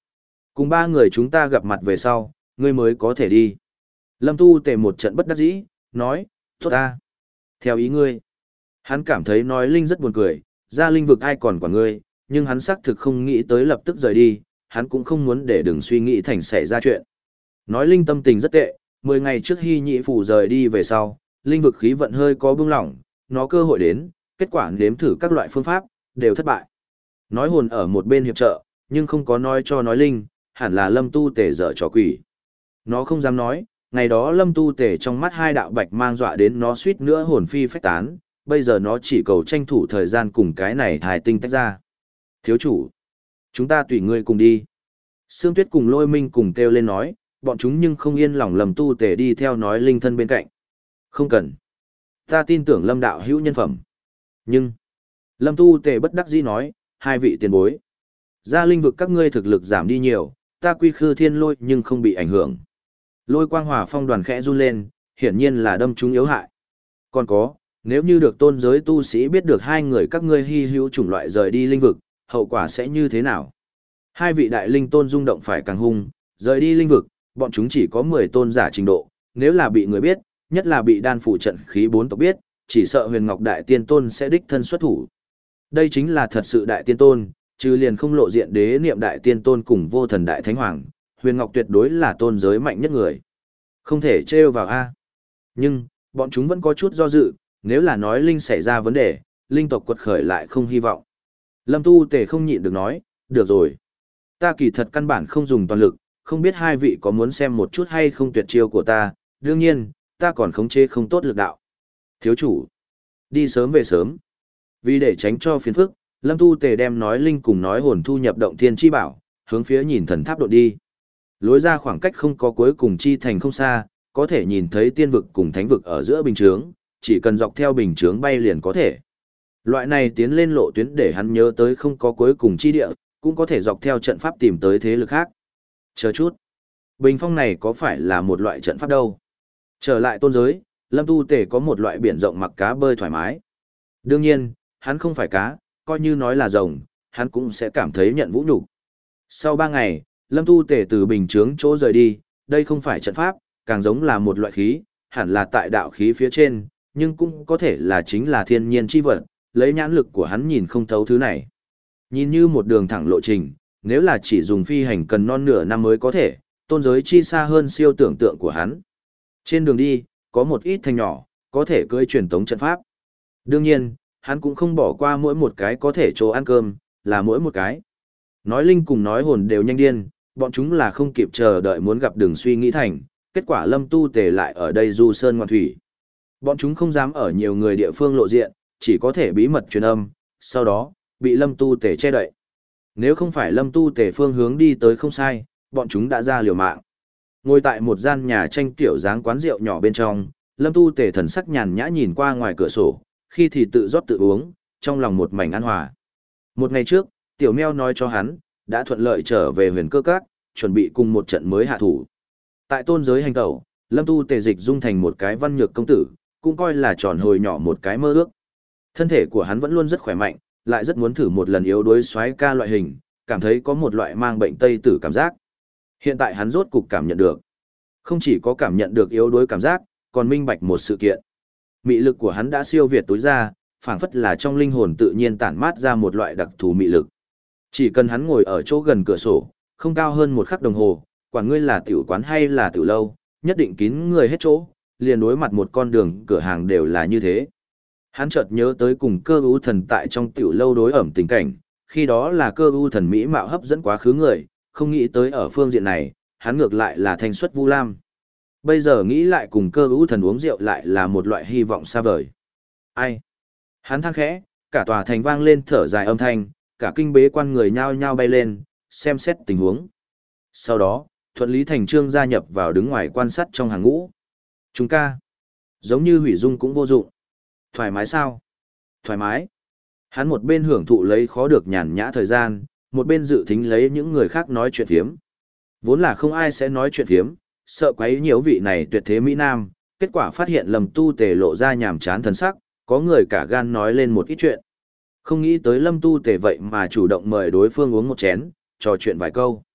Cùng ba người chúng ta gặp mặt về sau, ngươi mới có thể đi. Lâm Tu Tề một trận bất đắc dĩ, nói, tốt ta. Theo ý ngươi. Hắn cảm thấy nói Linh rất buồn cười, ra linh vực ai còn quản ngươi, nhưng hắn xác thực không nghĩ tới lập tức rời đi, hắn cũng không muốn để đừng suy nghĩ thành xảy ra chuyện. Nói Linh tâm tình rất tệ, mười ngày trước Hy Nhị Phủ rời đi về sau, linh vực khí vận hơi có bưng lỏng, nó cơ hội đến, kết quả nếm thử các loại phương pháp, đều thất bại. Nói hồn ở một bên hiệp trợ, nhưng không có nói cho nói Linh, hẳn là Lâm Tu Tề dở trò quỷ. Nó không dám nói, ngày đó Lâm Tu Tề trong mắt hai đạo bạch mang dọa đến nó suýt nữa hồn phi phách tán, bây giờ nó chỉ cầu tranh thủ thời gian cùng cái này thải tinh tách ra. Thiếu chủ, chúng ta tùy ngươi cùng đi. Sương Tuyết cùng Lôi Minh cùng kêu lên nói, bọn chúng nhưng không yên lòng Lâm Tu Tề đi theo nói Linh thân bên cạnh. Không cần. Ta tin tưởng Lâm đạo hữu nhân phẩm. Nhưng, Lâm Tu Tề bất đắc dĩ nói, hai vị tiền bối. Ra linh vực các ngươi thực lực giảm đi nhiều, ta quy khư thiên lôi nhưng không bị ảnh hưởng. Lôi quang hỏa phong đoàn khẽ run lên, hiển nhiên là đâm chúng yếu hại. Còn có, nếu như được tôn giới tu sĩ biết được hai người các ngươi hy hữu chủng loại rời đi linh vực, hậu quả sẽ như thế nào? Hai vị đại linh tôn rung động phải càng hung, rời đi linh vực, bọn chúng chỉ có mười tôn giả trình độ, nếu là bị người biết, nhất là bị đan phủ trận khí bốn tộc biết, chỉ sợ huyền ngọc đại tiên tôn sẽ đích thân xuất thủ. Đây chính là thật sự đại tiên tôn, trừ liền không lộ diện đế niệm đại tiên tôn cùng vô thần đại thánh hoàng, huyền ngọc tuyệt đối là tôn giới mạnh nhất người. Không thể trêu vào A. Nhưng, bọn chúng vẫn có chút do dự, nếu là nói linh xảy ra vấn đề, linh tộc quật khởi lại không hy vọng. Lâm Tu Tề không nhịn được nói, được rồi. Ta kỳ thật căn bản không dùng toàn lực, không biết hai vị có muốn xem một chút hay không tuyệt chiêu của ta, đương nhiên, ta còn khống chế không tốt lực đạo. Thiếu chủ, đi sớm về sớm. Vì để tránh cho phiền phức, Lâm Tu Tề đem nói linh cùng nói hồn thu nhập động thiên chi bảo, hướng phía nhìn thần tháp độ đi. Lối ra khoảng cách không có cuối cùng chi thành không xa, có thể nhìn thấy tiên vực cùng thánh vực ở giữa bình chướng, chỉ cần dọc theo bình chướng bay liền có thể. Loại này tiến lên lộ tuyến để hắn nhớ tới không có cuối cùng chi địa, cũng có thể dọc theo trận pháp tìm tới thế lực khác. Chờ chút. Bình phong này có phải là một loại trận pháp đâu? Trở lại tôn giới, Lâm Tu Tề có một loại biển rộng mặc cá bơi thoải mái. Đương nhiên, hắn không phải cá, coi như nói là rồng, hắn cũng sẽ cảm thấy nhận vũ nhục. Sau ba ngày, Lâm Tu Tề từ bình chướng chỗ rời đi, đây không phải trận pháp, càng giống là một loại khí, hẳn là tại đạo khí phía trên, nhưng cũng có thể là chính là thiên nhiên chi vật, lấy nhãn lực của hắn nhìn không thấu thứ này. Nhìn như một đường thẳng lộ trình, nếu là chỉ dùng phi hành cần non nửa năm mới có thể, tôn giới chi xa hơn siêu tưởng tượng của hắn. Trên đường đi, có một ít thành nhỏ, có thể cưỡi truyền tống trận pháp. Đương nhiên, hắn cũng không bỏ qua mỗi một cái có thể chỗ ăn cơm, là mỗi một cái. Nói linh cùng nói hồn đều nhanh điên, bọn chúng là không kịp chờ đợi muốn gặp đường suy nghĩ thành, kết quả Lâm Tu Tề lại ở đây du sơn ngoạn thủy. Bọn chúng không dám ở nhiều người địa phương lộ diện, chỉ có thể bí mật truyền âm, sau đó, bị Lâm Tu Tề che đậy. Nếu không phải Lâm Tu Tề phương hướng đi tới không sai, bọn chúng đã ra liều mạng. Ngồi tại một gian nhà tranh kiểu dáng quán rượu nhỏ bên trong, Lâm Tu Tề thần sắc nhàn nhã nhìn qua ngoài cửa sổ, khi thì tự rót tự uống, trong lòng một mảnh an hòa. Một ngày trước, Tiểu Meo nói cho hắn, đã thuận lợi trở về huyền cơ các, chuẩn bị cùng một trận mới hạ thủ. Tại tôn giới hành tẩu, Lâm Tu Tề dịch dung thành một cái văn nhược công tử, cũng coi là tròn hồi nhỏ một cái mơ ước. Thân thể của hắn vẫn luôn rất khỏe mạnh, lại rất muốn thử một lần yếu đuối xoáy ca loại hình, cảm thấy có một loại mang bệnh tây tử cảm giác. Hiện tại hắn rốt cục cảm nhận được. Không chỉ có cảm nhận được yếu đuối cảm giác, còn minh bạch một sự kiện. Mị lực của hắn đã siêu việt tối ra, phảng phất là trong linh hồn tự nhiên tản mát ra một loại đặc thù mị lực. Chỉ cần hắn ngồi ở chỗ gần cửa sổ, không cao hơn một khắc đồng hồ, quản ngươi là tiểu quán hay là tiểu lâu, nhất định kín người hết chỗ, liền đối mặt một con đường cửa hàng đều là như thế. Hắn chợt nhớ tới cùng cơ ưu thần tại trong tiểu lâu đối ẩm tình cảnh, khi đó là cơ ưu thần mỹ mạo hấp dẫn quá khứ người, không nghĩ tới ở phương diện này, hắn ngược lại là thanh xuất vu lam. Bây giờ nghĩ lại cùng cơ ưu thần uống rượu lại là một loại hy vọng xa vời. Ai? Hắn than khẽ, cả tòa thành vang lên thở dài âm thanh, cả kinh bế quan người nhao nhao bay lên, xem xét tình huống. Sau đó, thuận lý thành trương gia nhập vào đứng ngoài quan sát trong hàng ngũ. Chúng ca. Giống như hủy dung cũng vô dụng. Thoải mái sao? Thoải mái. Hắn một bên hưởng thụ lấy khó được nhàn nhã thời gian, một bên dự thính lấy những người khác nói chuyện phiếm. Vốn là không ai sẽ nói chuyện phiếm, sợ quấy nhiễu vị này tuyệt thế Mỹ Nam, kết quả phát hiện Lâm Tu Tề lộ ra nhàm chán thần sắc, có người cả gan nói lên một ít chuyện. Không nghĩ tới Lâm Tu Tề vậy mà chủ động mời đối phương uống một chén, trò chuyện vài câu.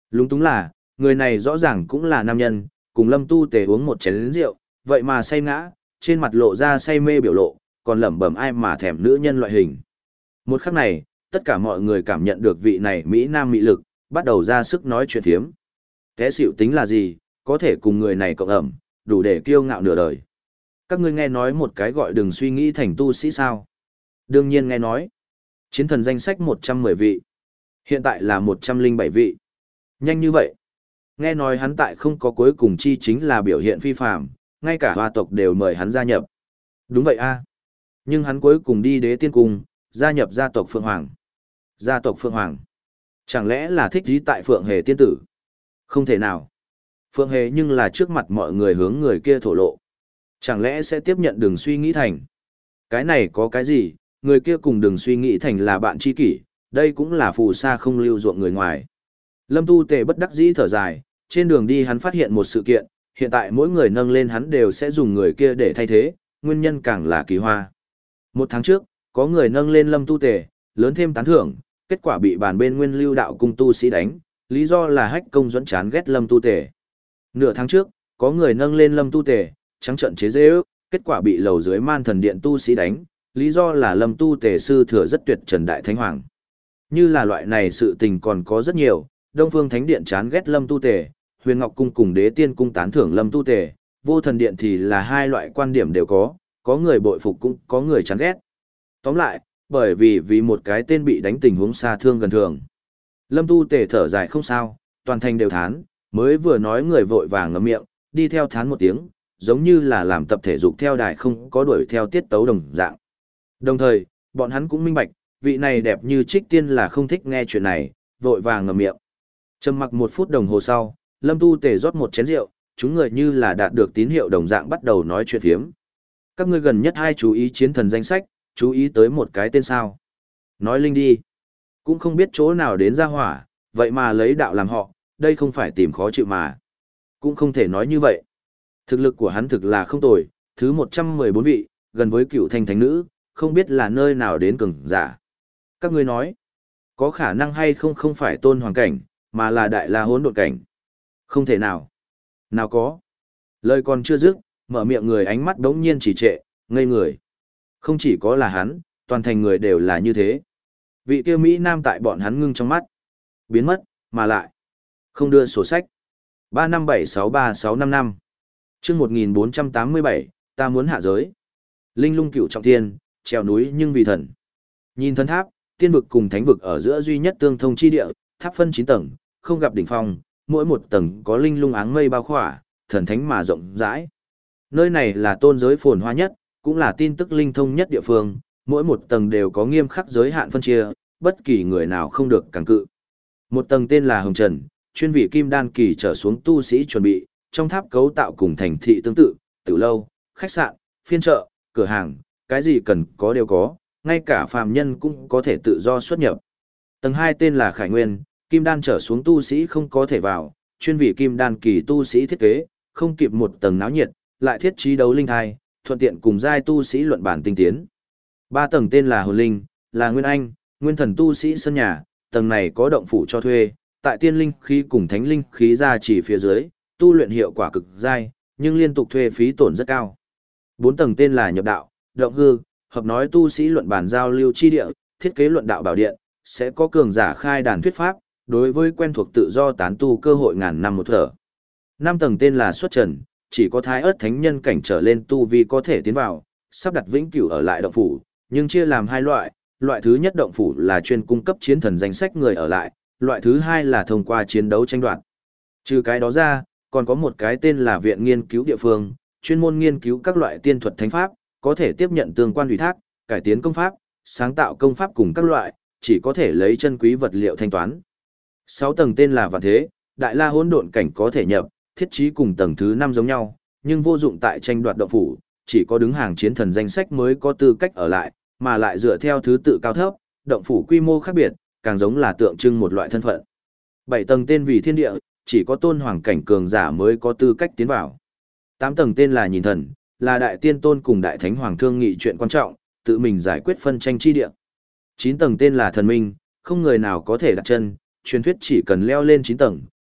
Lúng túng là, người này rõ ràng cũng là nam nhân, cùng Lâm Tu Tề uống một chén rượu, vậy mà say ngã, trên mặt lộ ra say mê biểu lộ, còn lẩm bẩm ai mà thèm nữ nhân loại hình. Một khắc này, tất cả mọi người cảm nhận được vị này Mỹ Nam mỹ lực, bắt đầu ra sức nói chuyện thiếm. Té xỉu tính là gì, có thể cùng người này cộng ẩm, đủ để kiêu ngạo nửa đời. Các ngươi nghe nói một cái gọi đừng suy nghĩ thành tu sĩ sao? Đương nhiên nghe nói. Chiến thần danh sách một trăm mười vị. Hiện tại là một trăm lẻ bảy vị. Nhanh như vậy. Nghe nói hắn tại không có cuối cùng chi chính là biểu hiện phi phàm, ngay cả hoa tộc đều mời hắn gia nhập. Đúng vậy a. Nhưng hắn cuối cùng đi đế tiên cung, gia nhập gia tộc Phượng Hoàng. Gia tộc Phượng Hoàng. Chẳng lẽ là thích gì tại Phượng Hề tiên tử? Không thể nào. Phượng Hề nhưng là trước mặt mọi người hướng người kia thổ lộ. Chẳng lẽ sẽ tiếp nhận đừng suy nghĩ thành. Cái này có cái gì, người kia cùng đừng suy nghĩ thành là bạn tri kỷ, đây cũng là phù sa không lưu ruộng người ngoài. Lâm Tu Tề bất đắc dĩ thở dài, trên đường đi hắn phát hiện một sự kiện, hiện tại mỗi người nâng lên hắn đều sẽ dùng người kia để thay thế, nguyên nhân càng là kỳ hoa. Một tháng trước, có người nâng lên Lâm Tu Tề, lớn thêm tán thưởng, kết quả bị bàn bên nguyên lưu đạo cung tu sĩ đánh, lý do là hách công dẫn chán ghét Lâm Tu Tề. Nửa tháng trước, có người nâng lên Lâm Tu Tề, trắng trận chế dễ ước, kết quả bị lầu dưới man thần điện tu sĩ đánh, lý do là Lâm Tu Tề sư thừa rất tuyệt trần đại thánh hoàng. Như là loại này sự tình còn có rất nhiều, Đông Phương Thánh Điện chán ghét Lâm Tu Tề, Huyền Ngọc Cung cùng Đế Tiên Cung tán thưởng Lâm Tu Tề, Vô Thần Điện thì là hai loại quan điểm đều có, có người bội phục cũng có người chán ghét. Tóm lại, bởi vì vì một cái tên bị đánh tình huống xa thương gần thường. Lâm Tu Tề thở dài không sao, toàn thành đều thán, mới vừa nói người vội vàng ngậm miệng, đi theo thán một tiếng, giống như là làm tập thể dục theo đài không có đuổi theo tiết tấu đồng dạng. Đồng thời, bọn hắn cũng minh bạch, vị này đẹp như trích tiên là không thích nghe chuyện này, vội vàng ngậm miệng. Trầm mặc một phút đồng hồ sau, Lâm Tu Tề rót một chén rượu, chúng người như là đạt được tín hiệu đồng dạng bắt đầu nói chuyện phiếm. Các ngươi gần nhất hai chú ý chiến thần danh sách, chú ý tới một cái tên sao. Nói linh đi. Cũng không biết chỗ nào đến ra hỏa, vậy mà lấy đạo làm họ, đây không phải tìm khó chịu mà. Cũng không thể nói như vậy. Thực lực của hắn thực là không tồi, thứ một trăm mười bốn vị, gần với cựu thanh thánh nữ, không biết là nơi nào đến cường giả. Các ngươi nói, có khả năng hay không không phải tôn hoàng cảnh, mà là đại la hỗn độn cảnh. Không thể nào. Nào có. Lời còn chưa dứt, mở miệng người ánh mắt đống nhiên chỉ trệ, ngây người. Không chỉ có là hắn, toàn thành người đều là như thế. Vị kia Mỹ Nam tại bọn hắn ngưng trong mắt. Biến mất, mà lại. Không đưa sổ sách. ba năm bảy sáu ba sáu năm năm. chương một nghìn bốn trăm tám mươi bảy, ta muốn hạ giới. Linh lung cửu trọng thiên, trèo núi nhưng vì thần. Nhìn thân tháp, tiên vực cùng thánh vực ở giữa duy nhất tương thông chi địa, tháp phân chín tầng, không gặp đỉnh phong, mỗi một tầng có linh lung áng mây bao khỏa, thần thánh mà rộng rãi. Nơi này là tôn giới phồn hoa nhất, cũng là tin tức linh thông nhất địa phương, mỗi một tầng đều có nghiêm khắc giới hạn phân chia, bất kỳ người nào không được càng cự. Một tầng tên là Hồng Trần, chuyên vị kim đan kỳ trở xuống tu sĩ chuẩn bị, trong tháp cấu tạo cùng thành thị tương tự, tử lâu, khách sạn, phiên chợ, cửa hàng, cái gì cần có đều có, ngay cả phàm nhân cũng có thể tự do xuất nhập. Tầng hai tên là Khải Nguyên, kim đan trở xuống tu sĩ không có thể vào, chuyên vị kim đan kỳ tu sĩ thiết kế, không kịp một tầng náo nhiệt, lại thiết trí đấu linh thai, thuận tiện cùng giai tu sĩ luận bản tinh tiến. Ba tầng tên là Hồn Linh, là Nguyên Anh, Nguyên Thần tu sĩ sân nhà, tầng này có động phủ cho thuê, tại tiên linh khí cùng thánh linh khí ra chỉ phía dưới, tu luyện hiệu quả cực giai, nhưng liên tục thuê phí tổn rất cao. Bốn tầng tên là Nhập Đạo, Động Hư, hợp nói tu sĩ luận bản giao lưu chi địa, thiết kế luận đạo bảo điện, sẽ có cường giả khai đàn thuyết pháp, đối với quen thuộc tự do tán tu cơ hội ngàn năm một thở. Năm tầng tên là Xuất Trần, chỉ có thái ớt thánh nhân cảnh trở lên tu vi có thể tiến vào, sắp đặt vĩnh cửu ở lại động phủ, nhưng chia làm hai loại, loại thứ nhất động phủ là chuyên cung cấp chiến thần danh sách người ở lại, loại thứ hai là thông qua chiến đấu tranh đoạt. Trừ cái đó ra, còn có một cái tên là Viện Nghiên cứu địa phương, chuyên môn nghiên cứu các loại tiên thuật thánh pháp, có thể tiếp nhận tương quan ủy thác, cải tiến công pháp, sáng tạo công pháp cùng các loại, chỉ có thể lấy chân quý vật liệu thanh toán. Sáu tầng tên là Vạn Thế, Đại La Hỗn Độn cảnh có thể nhập, thiết trí cùng tầng thứ năm giống nhau, nhưng vô dụng tại tranh đoạt động phủ, chỉ có đứng hàng chiến thần danh sách mới có tư cách ở lại, mà lại dựa theo thứ tự cao thấp, động phủ quy mô khác biệt, càng giống là tượng trưng một loại thân phận. Bảy tầng tên vì Thiên Địa, chỉ có tôn hoàng cảnh cường giả mới có tư cách tiến vào. Tám tầng tên là Nhìn Thần, là đại tiên tôn cùng đại thánh hoàng thương nghị chuyện quan trọng, tự mình giải quyết phân tranh chi địa. Chín tầng tên là Thần Minh, không người nào có thể đặt chân, truyền thuyết chỉ cần leo lên chín tầng,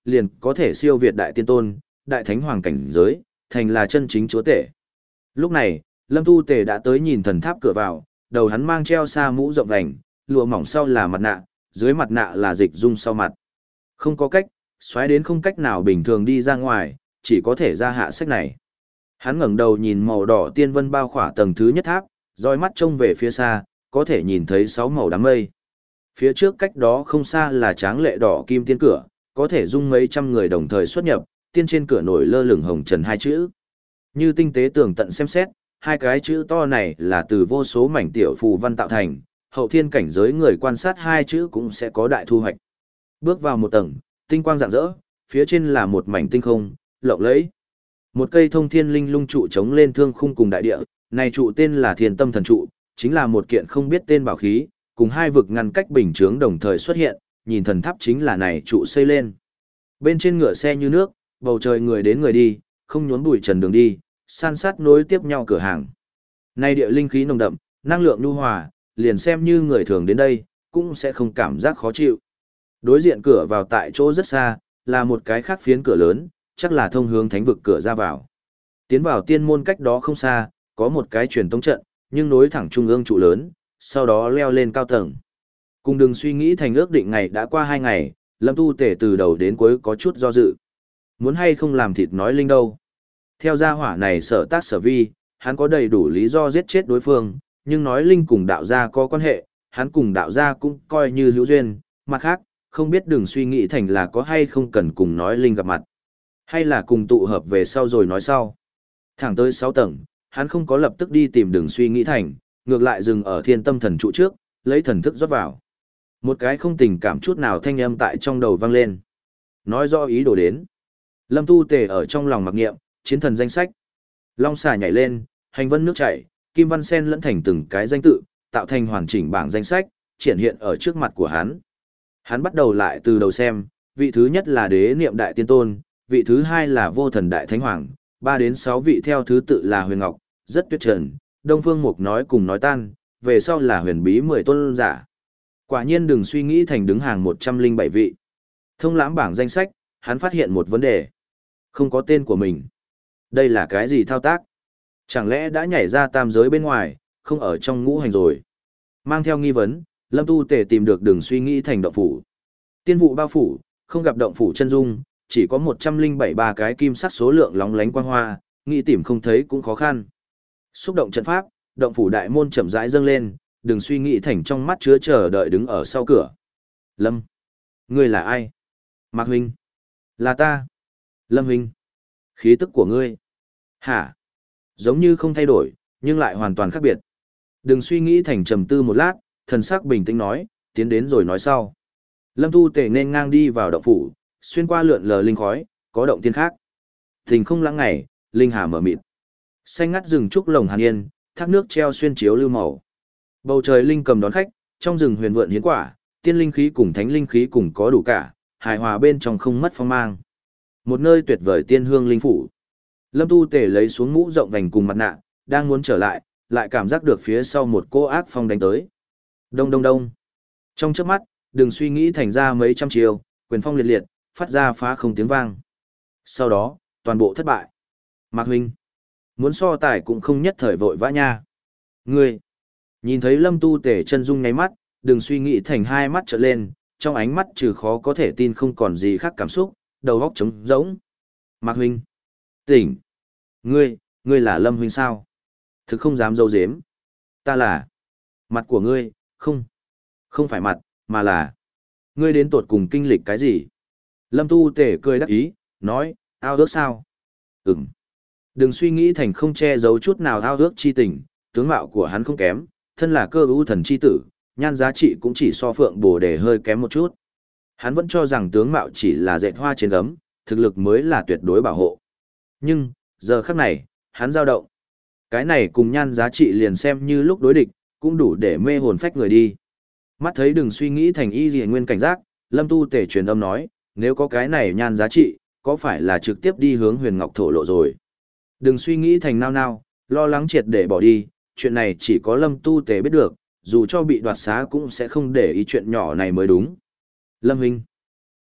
liền có thể siêu việt đại tiên tôn, đại thánh hoàng cảnh giới, thành là chân chính chúa tể. Lúc này, Lâm Tu Tề đã tới nhìn thần tháp cửa vào, đầu hắn mang treo sa mũ rộng vành, lụa mỏng sau là mặt nạ, dưới mặt nạ là dịch dung sau mặt. Không có cách, xoáy đến không cách nào bình thường đi ra ngoài, chỉ có thể ra hạ sách này. Hắn ngẩng đầu nhìn màu đỏ tiên vân bao khỏa tầng thứ nhất tháp, dõi mắt trông về phía xa, có thể nhìn thấy sáu màu đám mây. Phía trước cách đó không xa là tráng lệ đỏ kim tiên cửa, có thể dung mấy trăm người đồng thời xuất nhập, tiên trên cửa nổi lơ lửng hồng trần hai chữ. Như tinh tế tường tận xem xét, hai cái chữ to này là từ vô số mảnh tiểu phù văn tạo thành, hậu thiên cảnh giới người quan sát hai chữ cũng sẽ có đại thu hoạch. Bước vào một tầng, tinh quang rạng rỡ, phía trên là một mảnh tinh không, lộng lẫy. Một cây thông thiên linh lung trụ chống lên thương khung cùng đại địa, này trụ tên là Thiên Tâm Thần trụ, chính là một kiện không biết tên bảo khí, cùng hai vực ngăn cách bình chướng đồng thời xuất hiện, nhìn thần tháp chính là này trụ xây lên. Bên trên ngựa xe như nước, bầu trời người đến người đi, không nhốn bụi trần đường đi, san sát nối tiếp nhau cửa hàng. Này địa linh khí nồng đậm, năng lượng nhu hòa, liền xem như người thường đến đây, cũng sẽ không cảm giác khó chịu. Đối diện cửa vào tại chỗ rất xa, là một cái khác phiến cửa lớn, chắc là thông hướng thánh vực cửa ra vào. Tiến vào tiên môn cách đó không xa, có một cái truyền tống trận, nhưng nối thẳng trung ương trụ lớn, sau đó leo lên cao tầng. Cùng đừng suy nghĩ thành ước định ngày đã qua hai ngày, Lâm Tu Tể từ đầu đến cuối có chút do dự. Muốn hay không làm thịt nói linh đâu. Theo gia hỏa này sở tác sở vi, hắn có đầy đủ lý do giết chết đối phương, nhưng nói linh cùng đạo gia có quan hệ, hắn cùng đạo gia cũng coi như hữu duyên, mặt khác, không biết đừng suy nghĩ thành là có hay không cần cùng nói linh gặp mặt. Hay là cùng tụ hợp về sau rồi nói sau. Thẳng tới sáu tầng, hắn không có lập tức đi tìm đừng suy nghĩ thành, ngược lại dừng ở thiên tâm thần trụ trước, lấy thần thức rót vào. Một cái không tình cảm chút nào thanh âm tại trong đầu vang lên. Nói rõ ý đồ đến. Lâm Tu Tề ở trong lòng mặc niệm, chiến thần danh sách. Long xà nhảy lên, hành vân nước chảy, kim văn sen lẫn thành từng cái danh tự, tạo thành hoàn chỉnh bảng danh sách, triển hiện ở trước mặt của hắn. Hắn bắt đầu lại từ đầu xem, vị thứ nhất là đế niệm đại tiên tôn, vị thứ hai là vô thần đại thánh hoàng, ba đến sáu vị theo thứ tự là huyền ngọc, rất tuyệt trần, đông phương mục nói cùng nói tan, về sau là huyền bí mười tôn giả. Quả nhiên đừng suy nghĩ thành đứng hàng một trăm linh bảy vị. Thông lãm bảng danh sách, hắn phát hiện một vấn đề. Không có tên của mình. Đây là cái gì thao tác? Chẳng lẽ đã nhảy ra tam giới bên ngoài, không ở trong ngũ hành rồi? Mang theo nghi vấn, Lâm Tu Tề tìm được đường suy nghĩ thành động phủ. Tiên vụ bao phủ, không gặp động phủ chân dung, chỉ có một trăm linh bảy ba cái kim sắc số lượng lóng lánh quang hoa, nghĩ tìm không thấy cũng khó khăn. Xúc động trận pháp, động phủ đại môn chậm rãi dâng lên, đừng suy nghĩ thành trong mắt chứa chờ đợi đứng ở sau cửa. Lâm, ngươi là ai? Mạc huynh, là ta. Lâm huynh, khí tức của ngươi. Hả? Giống như không thay đổi, nhưng lại hoàn toàn khác biệt. Đừng suy nghĩ thành trầm tư một lát, thần sắc bình tĩnh nói, tiến đến rồi nói sau. Lâm Tu Tề nên ngang đi vào động phủ, xuyên qua lượn lờ linh khói, có động tiên khác. Thình không lãng ngày, linh hà mở mịt. Xanh ngắt rừng trúc lồng hàn yên, thác nước treo xuyên chiếu lưu màu. Bầu trời linh cầm đón khách, trong rừng huyền vượn hiến quả, tiên linh khí cùng thánh linh khí cùng có đủ cả, hài hòa bên trong không mất phong mang. Một nơi tuyệt vời tiên hương linh phủ. Lâm Tu Tề lấy xuống mũ rộng vành cùng mặt nạ, đang muốn trở lại, lại cảm giác được phía sau một cô ác phong đánh tới. Đông đông đông. Trong chớp mắt, đừng suy nghĩ thành ra mấy trăm chiều, quyền phong liệt liệt, phát ra phá không tiếng vang. Sau đó, toàn bộ thất bại. Mạc huynh, muốn so tài cũng không nhất thời vội vã nha. Ngươi, nhìn thấy Lâm Tu Tề chân dung ngáy mắt, đừng suy nghĩ thành hai mắt trợn lên, trong ánh mắt trừ khó có thể tin không còn gì khác cảm xúc, đầu óc trống rỗng. Mạc huynh, tỉnh. Ngươi, ngươi là Lâm huynh sao? Thực không dám dâu dếm. Ta là. Mặt của ngươi, không. Không phải mặt, mà là. Ngươi đến tột cùng kinh lịch cái gì? Lâm Tu Tể cười đắc ý, nói, ao ước sao? Ừm. Đừng suy nghĩ thành không che giấu chút nào ao ước chi tình, tướng mạo của hắn không kém, thân là cơ ưu thần chi tử, nhan giá trị cũng chỉ so phượng bồ đề hơi kém một chút. Hắn vẫn cho rằng tướng mạo chỉ là dệt hoa trên gấm, thực lực mới là tuyệt đối bảo hộ. Nhưng, giờ khắc này, hắn dao động. Cái này cùng nhan giá trị liền xem như lúc đối địch, cũng đủ để mê hồn phách người đi. Mắt thấy đừng suy nghĩ thành y gì nguyên cảnh giác, Lâm Tu Tể truyền âm nói, nếu có cái này nhan giá trị, có phải là trực tiếp đi hướng huyền ngọc thổ lộ rồi. Đừng suy nghĩ thành nao nao, lo lắng triệt để bỏ đi, chuyện này chỉ có Lâm Tu Tể biết được, dù cho bị đoạt xá cũng sẽ không để ý chuyện nhỏ này mới đúng. Lâm Huynh,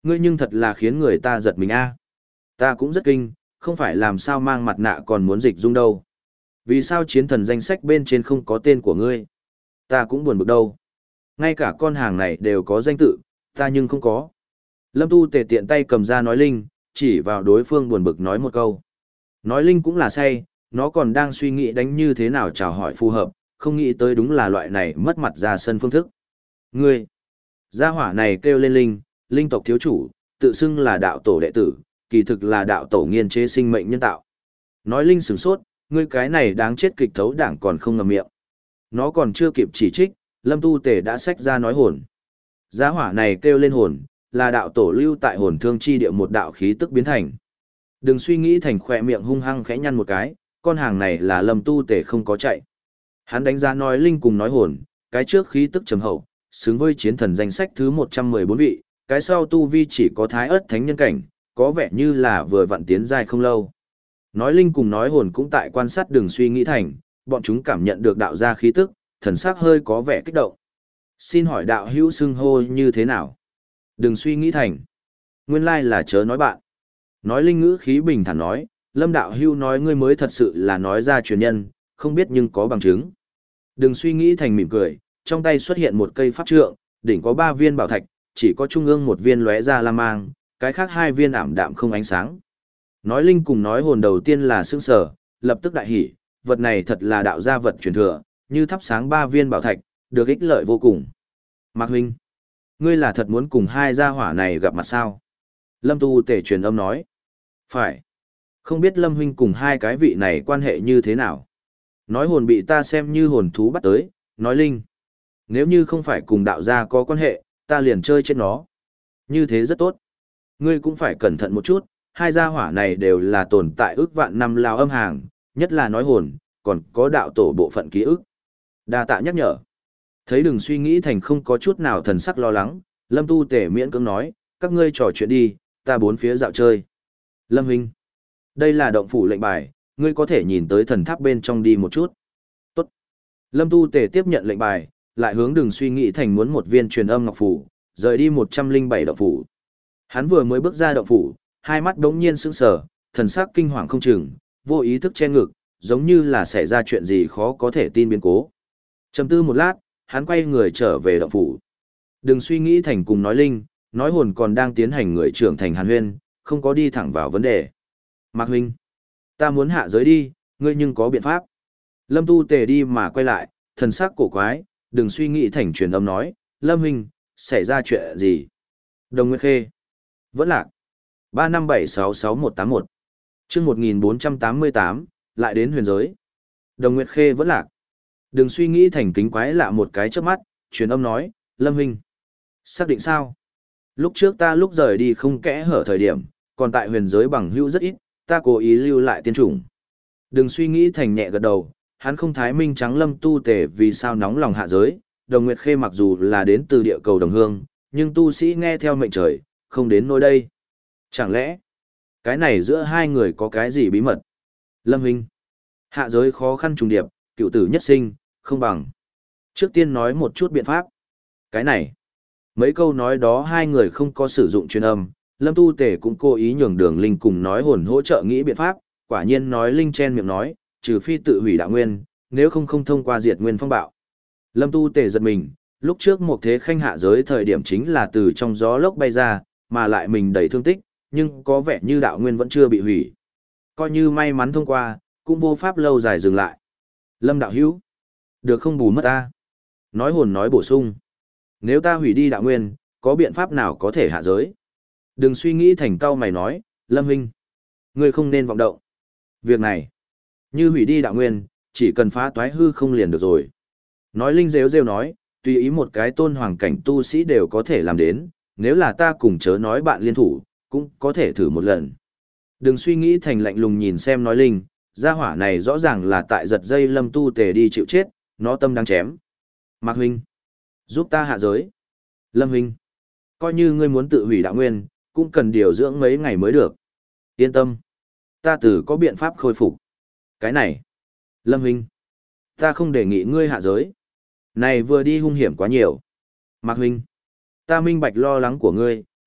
Ngươi nhưng thật là khiến người ta giật mình a. Ta cũng rất kinh, không phải làm sao mang mặt nạ còn muốn dịch dung đâu. Vì sao chiến thần danh sách bên trên không có tên của ngươi? Ta cũng buồn bực đâu. Ngay cả con hàng này đều có danh tự, ta nhưng không có. Lâm Tu Tề tiện tay cầm ra nói linh, chỉ vào đối phương buồn bực nói một câu. Nói linh cũng là say, nó còn đang suy nghĩ đánh như thế nào chào hỏi phù hợp, không nghĩ tới đúng là loại này mất mặt ra sân phương thức. Ngươi, gia hỏa này kêu lên linh, linh tộc thiếu chủ, tự xưng là đạo tổ đệ tử, kỳ thực là đạo tổ nghiên chế sinh mệnh nhân tạo. Nói linh sửng sốt, ngươi cái này đáng chết kịch thấu đảng còn không ngậm miệng. Nó còn chưa kịp chỉ trích, Lâm Tu Tề đã xách ra nói hồn. Gia hỏa này kêu lên hồn, là đạo tổ lưu tại hồn thương chi địa một đạo khí tức biến thành. Đừng suy nghĩ thành khỏe miệng hung hăng khẽ nhăn một cái, con hàng này là Lâm Tu Tề không có chạy. Hắn đánh giá nói linh cùng nói hồn, cái trước khí tức trầm hậu, xứng với chiến thần danh sách thứ một trăm mười bốn vị, cái sau tu vi chỉ có thái ớt thánh nhân cảnh, có vẻ như là vừa vặn tiến giai không lâu. Nói linh cùng nói hồn cũng tại quan sát đường suy nghĩ thành, bọn chúng cảm nhận được đạo gia khí tức, thần sắc hơi có vẻ kích động. Xin hỏi đạo hữu xưng hô như thế nào? Đừng suy nghĩ thành. Nguyên lai là chớ nói bạn. Nói linh ngữ khí bình thản nói, Lâm đạo hữu nói ngươi mới thật sự là nói ra truyền nhân, không biết nhưng có bằng chứng. Đừng suy nghĩ thành mỉm cười, trong tay xuất hiện một cây pháp trượng, đỉnh có ba viên bảo thạch, chỉ có trung ương một viên lóe ra lam mang, cái khác hai viên ảm đạm không ánh sáng. Nói linh cùng nói hồn đầu tiên là sững sờ, lập tức đại hỉ, vật này thật là đạo gia vật truyền thừa, như thắp sáng ba viên bảo thạch, được ích lợi vô cùng. Mạc huynh, ngươi là thật muốn cùng hai gia hỏa này gặp mặt sao? Lâm Tu Tề truyền âm nói. Phải. Không biết Lâm huynh cùng hai cái vị này quan hệ như thế nào? Nói hồn bị ta xem như hồn thú bắt tới, nói linh. Nếu như không phải cùng đạo gia có quan hệ, ta liền chơi chết nó. Như thế rất tốt. Ngươi cũng phải cẩn thận một chút, hai gia hỏa này đều là tồn tại ước vạn năm lao âm hàng, nhất là nói hồn, còn có đạo tổ bộ phận ký ức. Đa tạ nhắc nhở. Thấy đừng suy nghĩ thành không có chút nào thần sắc lo lắng, Lâm Tu Tể miễn cưỡng nói, các ngươi trò chuyện đi, ta bốn phía dạo chơi. Lâm huynh, đây là động phủ lệnh bài, ngươi có thể nhìn tới thần tháp bên trong đi một chút. Tốt. Lâm Tu Tể tiếp nhận lệnh bài, lại hướng đừng suy nghĩ thành muốn một viên truyền âm ngọc phủ, rời đi một trăm linh bảy động phủ. Hắn vừa mới bước ra động phủ, hai mắt đống nhiên sững sờ, thần sắc kinh hoàng không chừng, vô ý thức che ngực, giống như là xảy ra chuyện gì khó có thể tin biến cố. Trầm tư một lát, hắn quay người trở về động phủ. Đừng suy nghĩ thành cùng nói linh, nói hồn còn đang tiến hành người trưởng thành hàn huyên, không có đi thẳng vào vấn đề. Mạc huynh, ta muốn hạ giới đi, ngươi nhưng có biện pháp. Lâm Tu Tề đi mà quay lại, thần sắc cổ quái, đừng suy nghĩ thành truyền âm nói, Lâm huynh, xảy ra chuyện gì? Đồng Nguyệt Khê. Vẫn lạc. ba năm bảy sáu sáu một tám một. Chương một nghìn bốn trăm tám mươi tám, lại đến huyền giới. Đồng Nguyệt Khê vẫn lạc. Đừng suy nghĩ thành kính quái lạ một cái trước mắt, truyền âm nói, Lâm huynh. Xác định sao? Lúc trước ta lúc rời đi không kẽ hở thời điểm, còn tại huyền giới bằng hữu rất ít, ta cố ý lưu lại tiên chủng. Đừng suy nghĩ thành nhẹ gật đầu, hắn không thái minh trắng Lâm Tu Tề vì sao nóng lòng hạ giới. Đồng Nguyệt Khê mặc dù là đến từ địa cầu đồng hương, nhưng tu sĩ nghe theo mệnh trời, không đến nơi đây. Chẳng lẽ, cái này giữa hai người có cái gì bí mật? Lâm huynh, hạ giới khó khăn trùng điệp, cựu tử nhất sinh, không bằng. Trước tiên nói một chút biện pháp. Cái này, mấy câu nói đó hai người không có sử dụng truyền âm, Lâm Tu Tề cũng cố ý nhường Đường Linh cùng nói hồn hỗ trợ nghĩ biện pháp, quả nhiên nói Linh chen miệng nói, trừ phi tự hủy đạo nguyên, nếu không không thông qua diệt nguyên phong bạo. Lâm Tu Tề giật mình, lúc trước một thế khanh hạ giới thời điểm chính là từ trong gió lốc bay ra, mà lại mình đầy thương tích, nhưng có vẻ như đạo nguyên vẫn chưa bị hủy. Coi như may mắn thông qua, cũng vô pháp lâu dài dừng lại. Lâm đạo hữu, được không bù mất ta? Nói hồn nói bổ sung. Nếu ta hủy đi đạo nguyên, có biện pháp nào có thể hạ giới? Đừng suy nghĩ thành cao mày nói, Lâm huynh, ngươi không nên vọng động. Việc này, như hủy đi đạo nguyên, chỉ cần phá toái hư không liền được rồi. Nói Linh rêu rêu nói, tùy ý một cái tôn hoàng cảnh tu sĩ đều có thể làm đến, nếu là ta cùng chớ nói bạn liên thủ, cũng có thể thử một lần. Đừng suy nghĩ thành lạnh lùng nhìn xem nói Linh, gia hỏa này rõ ràng là tại giật dây Lâm Tu Tề đi chịu chết, nó tâm đang chém. Mạc huynh, giúp ta hạ giới. Lâm huynh, coi như ngươi muốn tự hủy đạo nguyên, cũng cần điều dưỡng mấy ngày mới được. Yên tâm, ta tự có biện pháp khôi phục. Cái này, Lâm huynh, ta không đề nghị ngươi hạ giới. Này vừa đi hung hiểm quá nhiều. Mạc huynh, ta minh bạch lo lắng của ngươi,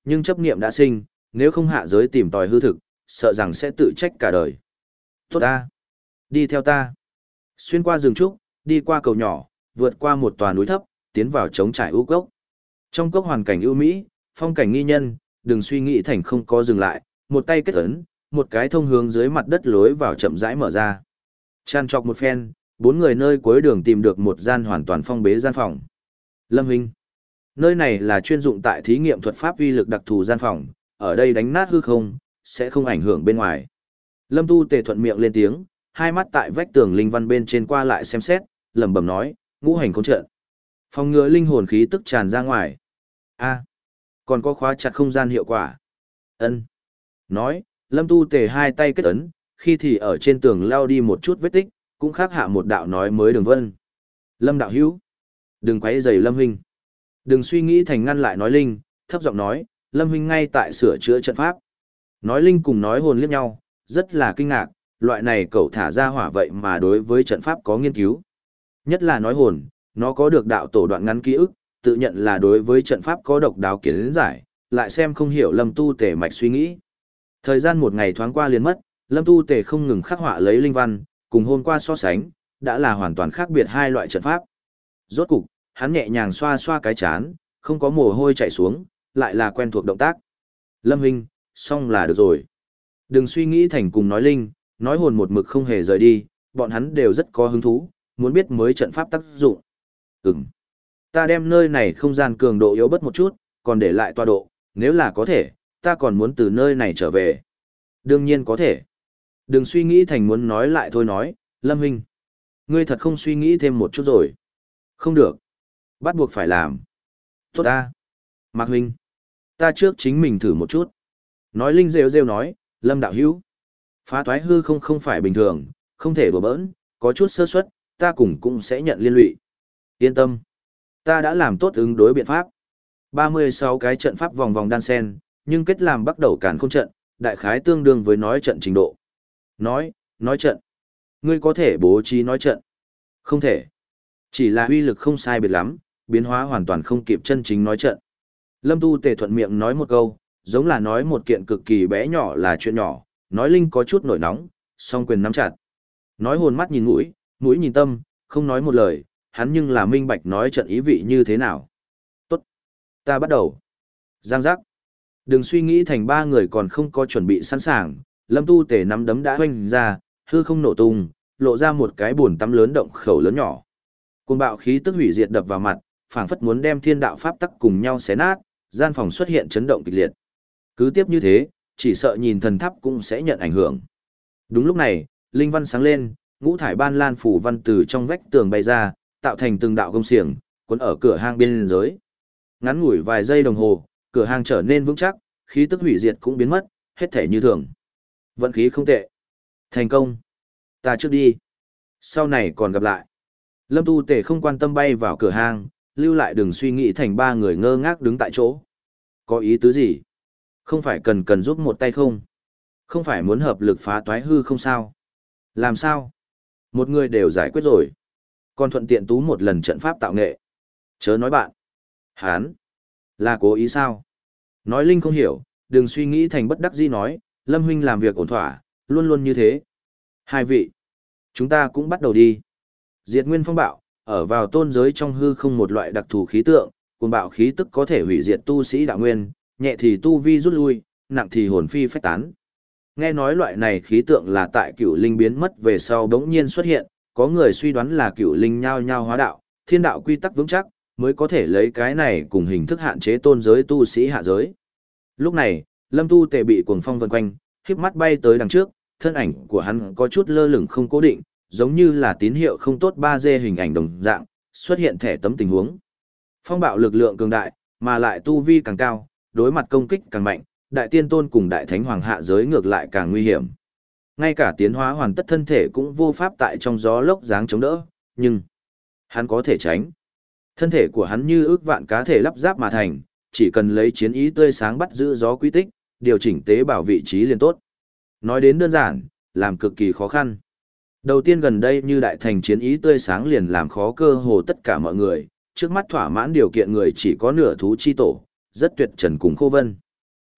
nhưng chấp niệm đã sinh, nếu không hạ giới tìm tòi hư thực, sợ rằng sẽ tự trách cả đời. Tốt ta, đi theo ta. Xuyên qua rừng trúc, đi qua cầu nhỏ, vượt qua một tòa núi thấp, tiến vào trống trải ưu cốc. Trong cốc hoàn cảnh ưu mỹ, phong cảnh nghi nhân, đừng suy nghĩ thành không có dừng lại, một tay kết ấn, một cái thông hướng dưới mặt đất lối vào chậm rãi mở ra. Chan trọc một phen, bốn người nơi cuối đường tìm được một gian hoàn toàn phong bế gian phòng. Lâm Hinh, nơi này là chuyên dụng tại thí nghiệm thuật pháp uy lực đặc thù gian phòng, ở đây đánh nát hư không, sẽ không ảnh hưởng bên ngoài. Lâm Tu Tề thuận miệng lên tiếng, hai mắt tại vách tường linh văn bên trên qua lại xem xét, lẩm bẩm nói, ngũ hành khốn trận. Phòng ngừa linh hồn khí tức tràn ra ngoài. A, còn có khóa chặt không gian hiệu quả. Ân. Nói, Lâm Tu Tề hai tay kết ấn, khi thì ở trên tường lao đi một chút vết tích, cũng khắc hạ một đạo nói mới đường vân. Lâm đạo hữu, đừng quấy rầy Lâm huynh. Đừng suy nghĩ thành ngăn lại nói linh, thấp giọng nói, Lâm huynh ngay tại sửa chữa trận pháp. Nói linh cùng nói hồn liếc nhau, rất là kinh ngạc, loại này cậu thả ra hỏa vậy mà đối với trận pháp có nghiên cứu. Nhất là nói hồn, nó có được đạo tổ đoạn ngắn ký ức, tự nhận là đối với trận pháp có độc đáo kiến giải, lại xem không hiểu Lâm Tu Tề mạch suy nghĩ. Thời gian một ngày thoáng qua liền mất, Lâm Tu Tề không ngừng khắc họa lấy linh văn, cùng hôm qua so sánh, đã là hoàn toàn khác biệt hai loại trận pháp. Rốt cục, hắn nhẹ nhàng xoa xoa cái chán, không có mồ hôi chảy xuống, lại là quen thuộc động tác. Lâm huynh, xong là được rồi. Đừng suy nghĩ thành cùng nói linh, nói hồn một mực không hề rời đi, bọn hắn đều rất có hứng thú, muốn biết mới trận pháp tác dụng. Ừm. Ta đem nơi này không gian cường độ yếu bớt một chút, còn để lại tọa độ, nếu là có thể, ta còn muốn từ nơi này trở về. Đương nhiên có thể. Đừng suy nghĩ thành muốn nói lại thôi nói, Lâm huynh. Ngươi thật không suy nghĩ thêm một chút rồi. Không được. Bắt buộc phải làm. Tốt ta. Mạc huynh. Ta trước chính mình thử một chút. Nói linh rêu rêu nói, Lâm đạo hữu. Phá thoái hư không không phải bình thường, không thể đùa bỡn, có chút sơ suất, ta cùng cũng sẽ nhận liên lụy. Yên tâm. Ta đã làm tốt ứng đối biện pháp. ba mươi sáu cái trận pháp vòng vòng đan sen, nhưng kết làm bắt đầu càn không trận, đại khái tương đương với nói trận trình độ. Nói, nói trận. Ngươi có thể bố trí nói trận. Không thể. Chỉ là uy lực không sai biệt lắm, biến hóa hoàn toàn không kịp chân chính nói trận. Lâm Tu Tề thuận miệng nói một câu, giống là nói một kiện cực kỳ bé nhỏ là chuyện nhỏ, nói linh có chút nổi nóng, song quyền nắm chặt. Nói hồn mắt nhìn mũi, mũi nhìn tâm, không nói một lời, hắn nhưng là minh bạch nói trận ý vị như thế nào. Tốt. Ta bắt đầu. Giang giác. Đừng suy nghĩ thành ba người còn không có chuẩn bị sẵn sàng, Lâm Tu Tề nắm đấm đã hoanh ra, hư không nổ tung, lộ ra một cái buồn tắm lớn động khẩu lớn nhỏ. Cuồng bạo khí tức hủy diệt đập vào mặt, phảng phất muốn đem thiên đạo pháp tắc cùng nhau xé nát, gian phòng xuất hiện chấn động kịch liệt. Cứ tiếp như thế, chỉ sợ nhìn thần tháp cũng sẽ nhận ảnh hưởng. Đúng lúc này, linh văn sáng lên, ngũ thải ban lan phủ văn từ trong vách tường bay ra, tạo thành từng đạo gông xiềng, cuốn ở cửa hang biên giới. Ngắn ngủi vài giây đồng hồ, cửa hang trở nên vững chắc, khí tức hủy diệt cũng biến mất, hết thể như thường. Vận khí không tệ. Thành công. Ta trước đi. Sau này còn gặp lại. Lâm Tu Tề không quan tâm bay vào cửa hang, lưu lại đừng suy nghĩ thành ba người ngơ ngác đứng tại chỗ. Có ý tứ gì? Không phải cần cần giúp một tay không? Không phải muốn hợp lực phá toái hư không sao? Làm sao? Một người đều giải quyết rồi. Còn thuận tiện tú một lần trận pháp tạo nghệ. Chớ nói bạn. Hán. Là cố ý sao? Nói linh không hiểu, đừng suy nghĩ thành bất đắc dĩ nói, Lâm huynh làm việc ổn thỏa, luôn luôn như thế. Hai vị. Chúng ta cũng bắt đầu đi. Diệt nguyên phong bạo, ở vào tôn giới trong hư không một loại đặc thù khí tượng, cuồng bạo khí tức có thể hủy diệt tu sĩ đạo nguyên, nhẹ thì tu vi rút lui, nặng thì hồn phi phách tán. Nghe nói loại này khí tượng là tại cửu linh biến mất về sau bỗng nhiên xuất hiện, có người suy đoán là cửu linh nhao nhao hóa đạo, thiên đạo quy tắc vững chắc, mới có thể lấy cái này cùng hình thức hạn chế tôn giới tu sĩ hạ giới. Lúc này, Lâm Tu Tề bị cuồng phong vần quanh, khiếp mắt bay tới đằng trước, thân ảnh của hắn có chút lơ lửng không cố định, giống như là tín hiệu không tốt ba D hình ảnh đồng dạng, xuất hiện thẻ tấm tình huống. Phong bạo lực lượng cường đại, mà lại tu vi càng cao, đối mặt công kích càng mạnh, đại tiên tôn cùng đại thánh hoàng hạ giới ngược lại càng nguy hiểm. Ngay cả tiến hóa hoàn tất thân thể cũng vô pháp tại trong gió lốc dáng chống đỡ, nhưng hắn có thể tránh. Thân thể của hắn như ước vạn cá thể lắp ráp mà thành, chỉ cần lấy chiến ý tươi sáng bắt giữ gió quy tích, điều chỉnh tế bào vị trí liền tốt. Nói đến đơn giản, làm cực kỳ khó khăn. Đầu tiên gần đây như đại thành chiến ý tươi sáng liền làm khó cơ hồ tất cả mọi người, trước mắt thỏa mãn điều kiện người chỉ có nửa thú chi tổ, rất tuyệt trần cùng khô vân.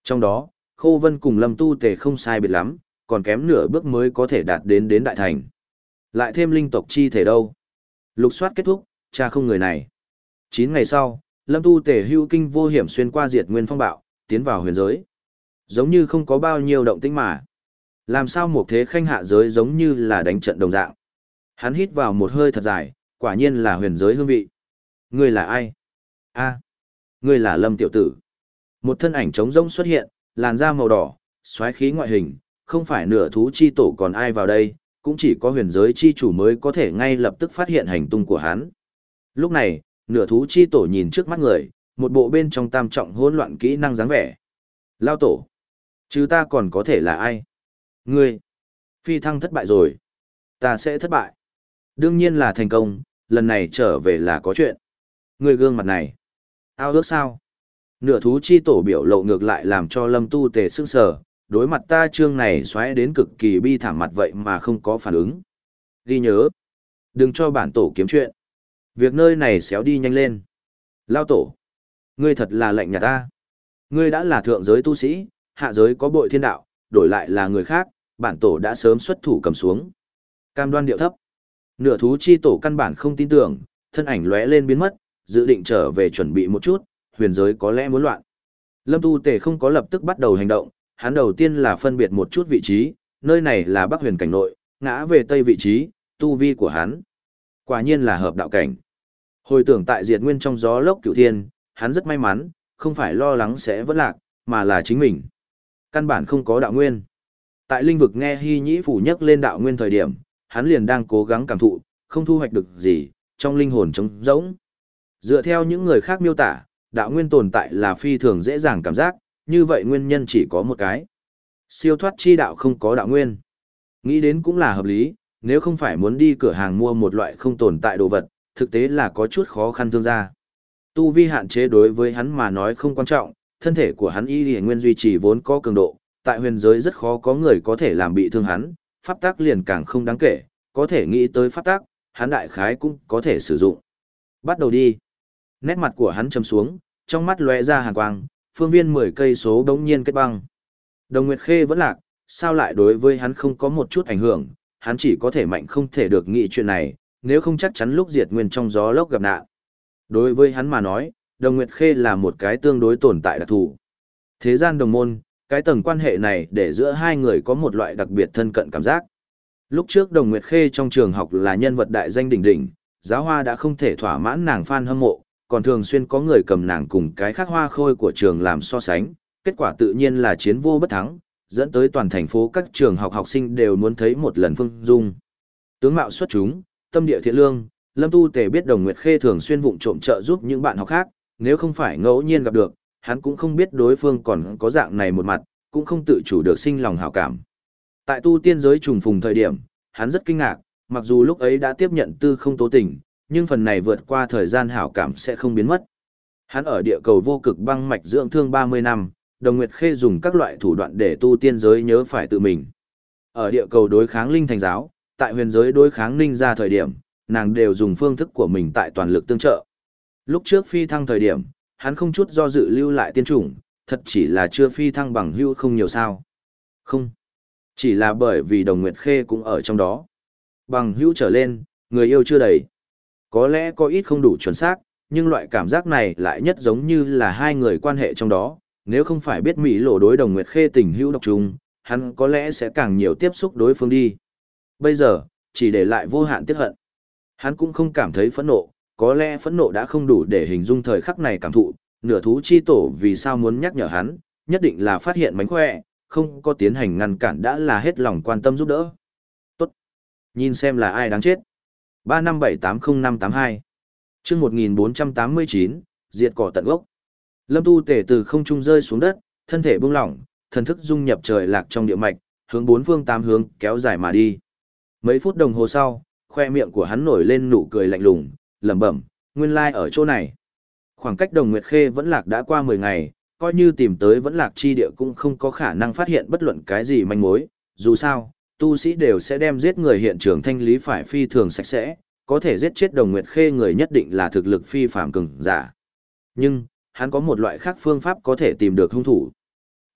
Trong đó, Khô Vân cùng Lâm Tu Tề không sai biệt lắm, còn kém nửa bước mới có thể đạt đến đến đại thành. Lại thêm linh tộc chi thể đâu. Lục soát kết thúc, cha không người này. Chín ngày sau, Lâm Tu Tề hưu kinh vô hiểm xuyên qua diệt nguyên phong bạo, tiến vào huyền giới. Giống như không có bao nhiêu động tĩnh mà. Làm sao một thế khanh hạ giới giống như là đánh trận đồng dạng. Hắn hít vào một hơi thật dài, quả nhiên là huyền giới hương vị. Ngươi là ai? A, ngươi là Lâm tiểu tử. Một thân ảnh trống rỗng xuất hiện, làn da màu đỏ, xoáy khí ngoại hình, không phải nửa thú chi tổ còn ai vào đây, cũng chỉ có huyền giới chi chủ mới có thể ngay lập tức phát hiện hành tung của hắn. Lúc này, nửa thú chi tổ nhìn trước mắt người, một bộ bên trong tam trọng hỗn loạn kỹ năng dáng vẻ. Lao tổ, chứ ta còn có thể là ai? Ngươi, phi thăng thất bại rồi. Ta sẽ thất bại. Đương nhiên là thành công, lần này trở về là có chuyện. Ngươi gương mặt này, ao ước sao? Nửa thú chi tổ biểu lộ ngược lại làm cho Lâm Tu Tề sững sờ, đối mặt ta chương này xoáy đến cực kỳ bi thảm mặt vậy mà không có phản ứng. Ghi nhớ, đừng cho bản tổ kiếm chuyện. Việc nơi này xéo đi nhanh lên. Lao tổ, ngươi thật là lạnh nhà ta. Ngươi đã là thượng giới tu sĩ, hạ giới có bội thiên đạo, đổi lại là người khác, bản tổ đã sớm xuất thủ cầm xuống. Cam đoan điệu thấp. Nửa thú chi tổ căn bản không tin tưởng, thân ảnh lóe lên biến mất, dự định trở về chuẩn bị một chút, huyền giới có lẽ muốn loạn. Lâm Tu Tề không có lập tức bắt đầu hành động, hắn đầu tiên là phân biệt một chút vị trí, nơi này là Bắc Huyền cảnh nội, ngã về tây vị trí, tu vi của hắn. Quả nhiên là hợp đạo cảnh. Hồi tưởng tại diệt nguyên trong gió lốc cửu thiên, hắn rất may mắn, không phải lo lắng sẽ vỡ lạc, mà là chính mình. Căn bản không có đạo nguyên. Tại linh vực nghe Hy Nhĩ phủ nhắc lên đạo nguyên thời điểm, hắn liền đang cố gắng cảm thụ, không thu hoạch được gì, trong linh hồn trống rỗng. Dựa theo những người khác miêu tả, đạo nguyên tồn tại là phi thường dễ dàng cảm giác, như vậy nguyên nhân chỉ có một cái. Siêu thoát chi đạo không có đạo nguyên. Nghĩ đến cũng là hợp lý, nếu không phải muốn đi cửa hàng mua một loại không tồn tại đồ vật, thực tế là có chút khó khăn thương gia. Tu vi hạn chế đối với hắn mà nói không quan trọng, thân thể của hắn y liền nguyên duy trì vốn có cường độ, tại huyền giới rất khó có người có thể làm bị thương hắn, pháp tắc liền càng không đáng kể, có thể nghĩ tới pháp tắc, hắn đại khái cũng có thể sử dụng. Bắt đầu đi. Nét mặt của hắn trầm xuống, trong mắt lóe ra hàn quang, phương viên mười cây số đống nhiên kết băng. Đồng Nguyệt Khê vẫn lạc, sao lại đối với hắn không có một chút ảnh hưởng, hắn chỉ có thể mạnh không thể được nghĩ chuyện này, nếu không chắc chắn lúc diệt nguyên trong gió lốc gặp nạn. Đối với hắn mà nói, Đồng Nguyệt Khê là một cái tương đối tồn tại đặc thù. Thế gian đồng môn, cái tầng quan hệ này để giữa hai người có một loại đặc biệt thân cận cảm giác. Lúc trước Đồng Nguyệt Khê trong trường học là nhân vật đại danh đỉnh đỉnh, giáo hoa đã không thể thỏa mãn nàng fan hâm mộ, còn thường xuyên có người cầm nàng cùng cái khác hoa khôi của trường làm so sánh, kết quả tự nhiên là chiến vô bất thắng, dẫn tới toàn thành phố các trường học học sinh đều muốn thấy một lần Phương Dung. Tướng mạo xuất chúng, tâm địa thiện lương, Lâm Tu Tề biết Đồng Nguyệt Khê thường xuyên vụng trộm trợ giúp những bạn học khác, nếu không phải ngẫu nhiên gặp được, hắn cũng không biết đối phương còn có dạng này một mặt, cũng không tự chủ được sinh lòng hảo cảm. Tại tu tiên giới trùng phùng thời điểm, hắn rất kinh ngạc, mặc dù lúc ấy đã tiếp nhận tư không tố tình, nhưng phần này vượt qua thời gian hảo cảm sẽ không biến mất. Hắn ở địa cầu vô cực băng mạch dưỡng thương ba mươi năm, Đồng Nguyệt Khê dùng các loại thủ đoạn để tu tiên giới nhớ phải tự mình. Ở địa cầu đối kháng linh thành giáo, tại huyền giới đối kháng ninh ra thời điểm, nàng đều dùng phương thức của mình tại toàn lực tương trợ. Lúc trước phi thăng thời điểm, hắn không chút do dự lưu lại tiên chủng, thật chỉ là chưa phi thăng bằng hưu không nhiều sao. Không. Chỉ là bởi vì Đồng Nguyệt Khê cũng ở trong đó. Bằng hữu trở lên, người yêu chưa đầy. Có lẽ có ít không đủ chuẩn xác, nhưng loại cảm giác này lại nhất giống như là hai người quan hệ trong đó. Nếu không phải biết Mỹ lộ đối Đồng Nguyệt Khê tình hữu độc trùng, hắn có lẽ sẽ càng nhiều tiếp xúc đối phương đi. Bây giờ, chỉ để lại vô hạn tiếc hận. Hắn cũng không cảm thấy phẫn nộ, có lẽ phẫn nộ đã không đủ để hình dung thời khắc này cảm thụ, nửa thú chi tổ vì sao muốn nhắc nhở hắn, nhất định là phát hiện mánh khỏe, không có tiến hành ngăn cản đã là hết lòng quan tâm giúp đỡ. Tốt. Nhìn xem là ai đáng chết. ba năm bảy tám không năm tám hai chương một nghìn bốn trăm tám mươi chín, diệt cỏ tận gốc. Lâm Tu Tể từ không trung rơi xuống đất, thân thể buông lỏng, thần thức dung nhập trời lạc trong địa mạch, hướng bốn phương tám hướng kéo dài mà đi. Mấy phút đồng hồ sau, khoe miệng của hắn nổi lên nụ cười lạnh lùng, lẩm bẩm, nguyên lai ở chỗ này. Khoảng cách Đồng Nguyệt Khê vẫn lạc đã qua mười ngày, coi như tìm tới vẫn lạc chi địa cũng không có khả năng phát hiện bất luận cái gì manh mối, dù sao, tu sĩ đều sẽ đem giết người hiện trường thanh lý phải phi thường sạch sẽ, có thể giết chết Đồng Nguyệt Khê người nhất định là thực lực phi phàm cường giả. Nhưng, hắn có một loại khác phương pháp có thể tìm được hung thủ.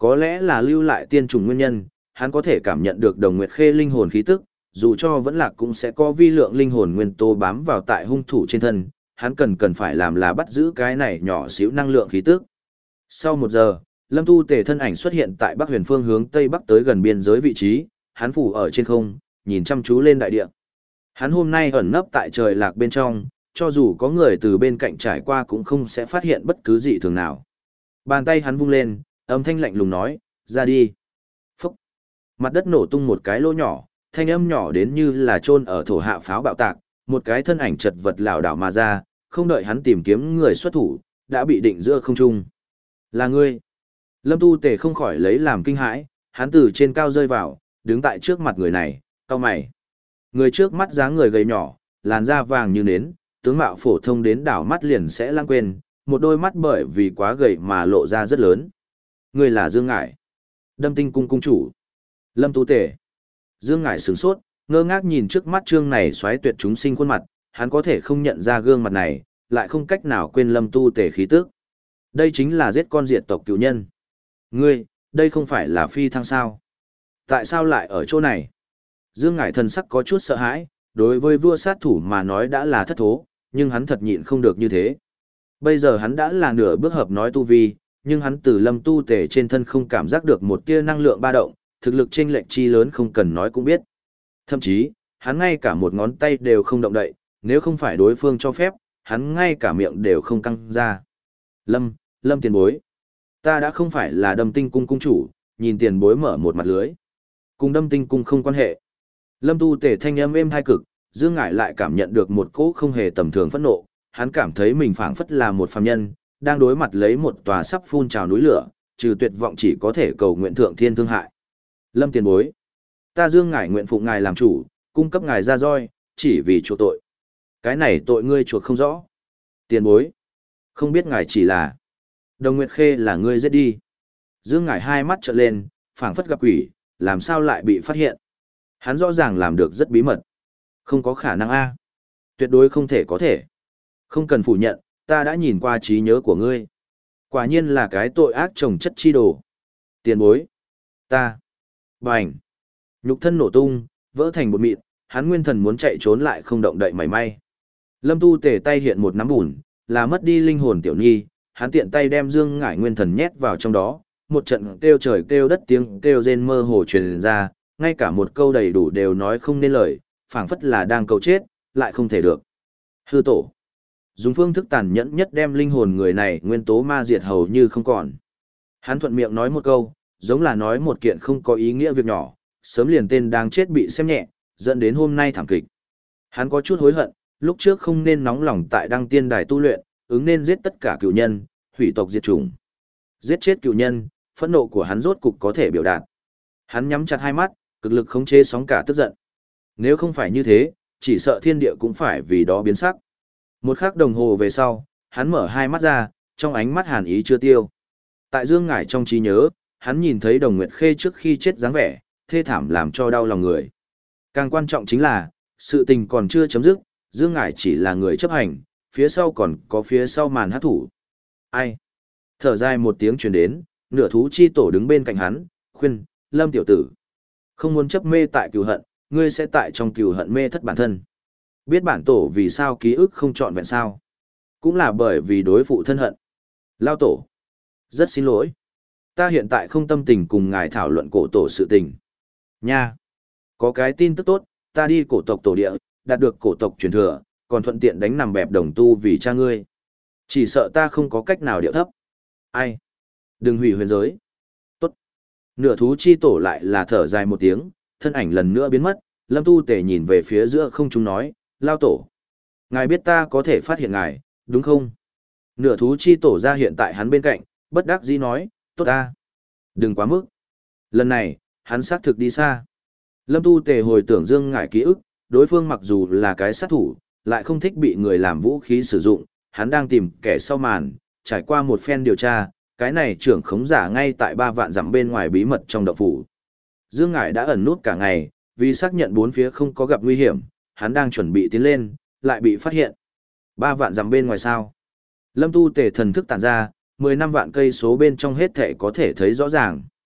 Có lẽ là lưu lại tiên trùng nguyên nhân, hắn có thể cảm nhận được Đồng Nguyệt Khê linh hồn khí tức, dù cho vẫn lạc cũng sẽ có vi lượng linh hồn nguyên tố bám vào tại hung thủ trên thân, hắn cần cần phải làm là bắt giữ cái này nhỏ xíu năng lượng khí tức. Sau một giờ, Lâm Tu Tề thân ảnh xuất hiện tại Bắc Huyền phương hướng tây bắc tới gần biên giới vị trí, hắn phủ ở trên không, nhìn chăm chú lên đại địa. Hắn hôm nay ẩn nấp tại trời lạc bên trong, cho dù có người từ bên cạnh trải qua cũng không sẽ phát hiện bất cứ gì thường nào. Bàn tay hắn vung lên, âm thanh lạnh lùng nói, ra đi. Phúc. Mặt đất nổ tung một cái lỗ nhỏ, thanh âm nhỏ đến như là chôn ở thổ hạ pháo bạo tạc, một cái thân ảnh chật vật lảo đảo mà ra, không đợi hắn tìm kiếm người xuất thủ, đã bị định giữa không trung. Là ngươi. Lâm Tu Tề không khỏi lấy làm kinh hãi, hắn từ trên cao rơi vào, đứng tại trước mặt người này, cau mày. Người trước mắt dáng người gầy nhỏ, làn da vàng như nến, tướng mạo phổ thông đến đảo mắt liền sẽ lãng quên, một đôi mắt bởi vì quá gầy mà lộ ra rất lớn. Người là Dương Ngải, Đâm Tinh cung cung chủ. Lâm Tu Tề. Dương Ngải sửng sốt, ngơ ngác nhìn trước mắt trương này xoáy tuyệt chúng sinh khuôn mặt, hắn có thể không nhận ra gương mặt này, lại không cách nào quên Lâm Tu Tề khí tức. Đây chính là giết con diệt tộc cựu nhân. Ngươi, đây không phải là phi thăng sao? Tại sao lại ở chỗ này? Dương Ngải thần sắc có chút sợ hãi, đối với vua sát thủ mà nói đã là thất thố, nhưng hắn thật nhịn không được như thế. Bây giờ hắn đã là nửa bước hợp nói tu vi, nhưng hắn từ Lâm Tu Tề trên thân không cảm giác được một tia năng lượng ba động, thực lực chênh lệch chi lớn không cần nói cũng biết. Thậm chí, hắn ngay cả một ngón tay đều không động đậy, nếu không phải đối phương cho phép, hắn ngay cả miệng đều không căng ra. Lâm, Lâm tiền bối. Ta đã không phải là Đâm Tinh cung cung chủ, nhìn tiền bối mở một mặt lưới. Cùng Đâm Tinh cung không quan hệ. Lâm Tu Tề thanh âm êm hai cực, Dương Ngải lại cảm nhận được một cỗ không hề tầm thường phẫn nộ, hắn cảm thấy mình phảng phất là một phàm nhân, đang đối mặt lấy một tòa sắp phun trào núi lửa, trừ tuyệt vọng chỉ có thể cầu nguyện thượng thiên thương hại. Lâm tiền bối, ta Dương Ngải nguyện phụ ngài làm chủ, cung cấp ngài ra roi, chỉ vì chuộc tội. Cái này tội ngươi chuộc không rõ. Tiền bối, không biết ngài chỉ là Đồng Nguyệt Khê là ngươi giết đi. Dương Ngải hai mắt trợn lên, phảng phất gặp quỷ, làm sao lại bị phát hiện. Hắn rõ ràng làm được rất bí mật. Không có khả năng a. Tuyệt đối không thể có thể. Không cần phủ nhận, ta đã nhìn qua trí nhớ của ngươi. Quả nhiên là cái tội ác trồng chất chi đồ. Tiền bối. Ta. Bành. Nhục thân nổ tung, vỡ thành bột mịn, hắn nguyên thần muốn chạy trốn lại không động đậy mảy may. Lâm Tu Tề tay hiện một nắm bùn, là mất đi linh hồn tiểu nhi, hắn tiện tay đem Dương Ngải nguyên thần nhét vào trong đó, một trận kêu trời kêu đất tiếng kêu rên mơ hồ truyền ra, ngay cả một câu đầy đủ đều nói không nên lời, phảng phất là đang cầu chết, lại không thể được. Hư tổ. Dùng phương thức tàn nhẫn nhất đem linh hồn người này nguyên tố ma diệt hầu như không còn. Hắn thuận miệng nói một câu, giống là nói một kiện không có ý nghĩa việc nhỏ, sớm liền tên đang chết bị xem nhẹ, dẫn đến hôm nay thảm kịch. Hắn có chút hối hận, lúc trước không nên nóng lòng tại đăng tiên đài tu luyện, ứng nên giết tất cả cựu nhân, hủy tộc diệt chủng. Giết chết cựu nhân, phẫn nộ của hắn rốt cục có thể biểu đạt. Hắn nhắm chặt hai mắt, cực lực khống chế sóng cả tức giận. Nếu không phải như thế, chỉ sợ thiên địa cũng phải vì đó biến sắc. Một khắc đồng hồ về sau, hắn mở hai mắt ra, trong ánh mắt hàn ý chưa tiêu. Tại Dương Ngải trong trí nhớ, hắn nhìn thấy Đồng Nguyệt Khê trước khi chết dáng vẻ, thê thảm làm cho đau lòng người. Càng quan trọng chính là, sự tình còn chưa chấm dứt, Dương Ngải chỉ là người chấp hành, phía sau còn có phía sau màn hát thủ. Ai? Thở dài một tiếng truyền đến, nửa thú chi tổ đứng bên cạnh hắn, khuyên, Lâm tiểu tử. Không muốn chấp mê tại cừu hận, ngươi sẽ tại trong cừu hận mê thất bản thân. Biết bản tổ vì sao ký ức không trọn vẹn sao? Cũng là bởi vì đối phụ thân hận. Lao tổ. Rất xin lỗi. Ta hiện tại không tâm tình cùng ngài thảo luận cổ tổ sự tình. Nha. Có cái tin tức tốt, ta đi cổ tộc tổ địa, đạt được cổ tộc truyền thừa, còn thuận tiện đánh nằm bẹp đồng tu vì cha ngươi. Chỉ sợ ta không có cách nào điệu thấp. Ai? Đừng hủy huyền giới. Tốt. Nửa thú chi tổ lại là thở dài một tiếng, thân ảnh lần nữa biến mất, Lâm Tu Tề nhìn về phía giữa không trung nói, Lao tổ. Ngài biết ta có thể phát hiện ngài, đúng không? Nửa thú chi tổ ra hiện tại hắn bên cạnh, bất đắc dĩ nói, tốt ta. Đừng quá mức. Lần này, hắn xác thực đi xa. Lâm Tu Tề hồi tưởng Dương Ngải ký ức, đối phương mặc dù là cái sát thủ, lại không thích bị người làm vũ khí sử dụng, hắn đang tìm kẻ sau màn, trải qua một phen điều tra, cái này trưởng khống giả ngay tại ba vạn dặm bên ngoài bí mật trong động phủ. Dương Ngải đã ẩn nút cả ngày, vì xác nhận bốn phía không có gặp nguy hiểm, hắn đang chuẩn bị tiến lên, lại bị phát hiện. Ba vạn dặm bên ngoài sao? Lâm Tu Tề thần thức tản ra, mười năm vạn cây số bên trong hết thể có thể thấy rõ ràng.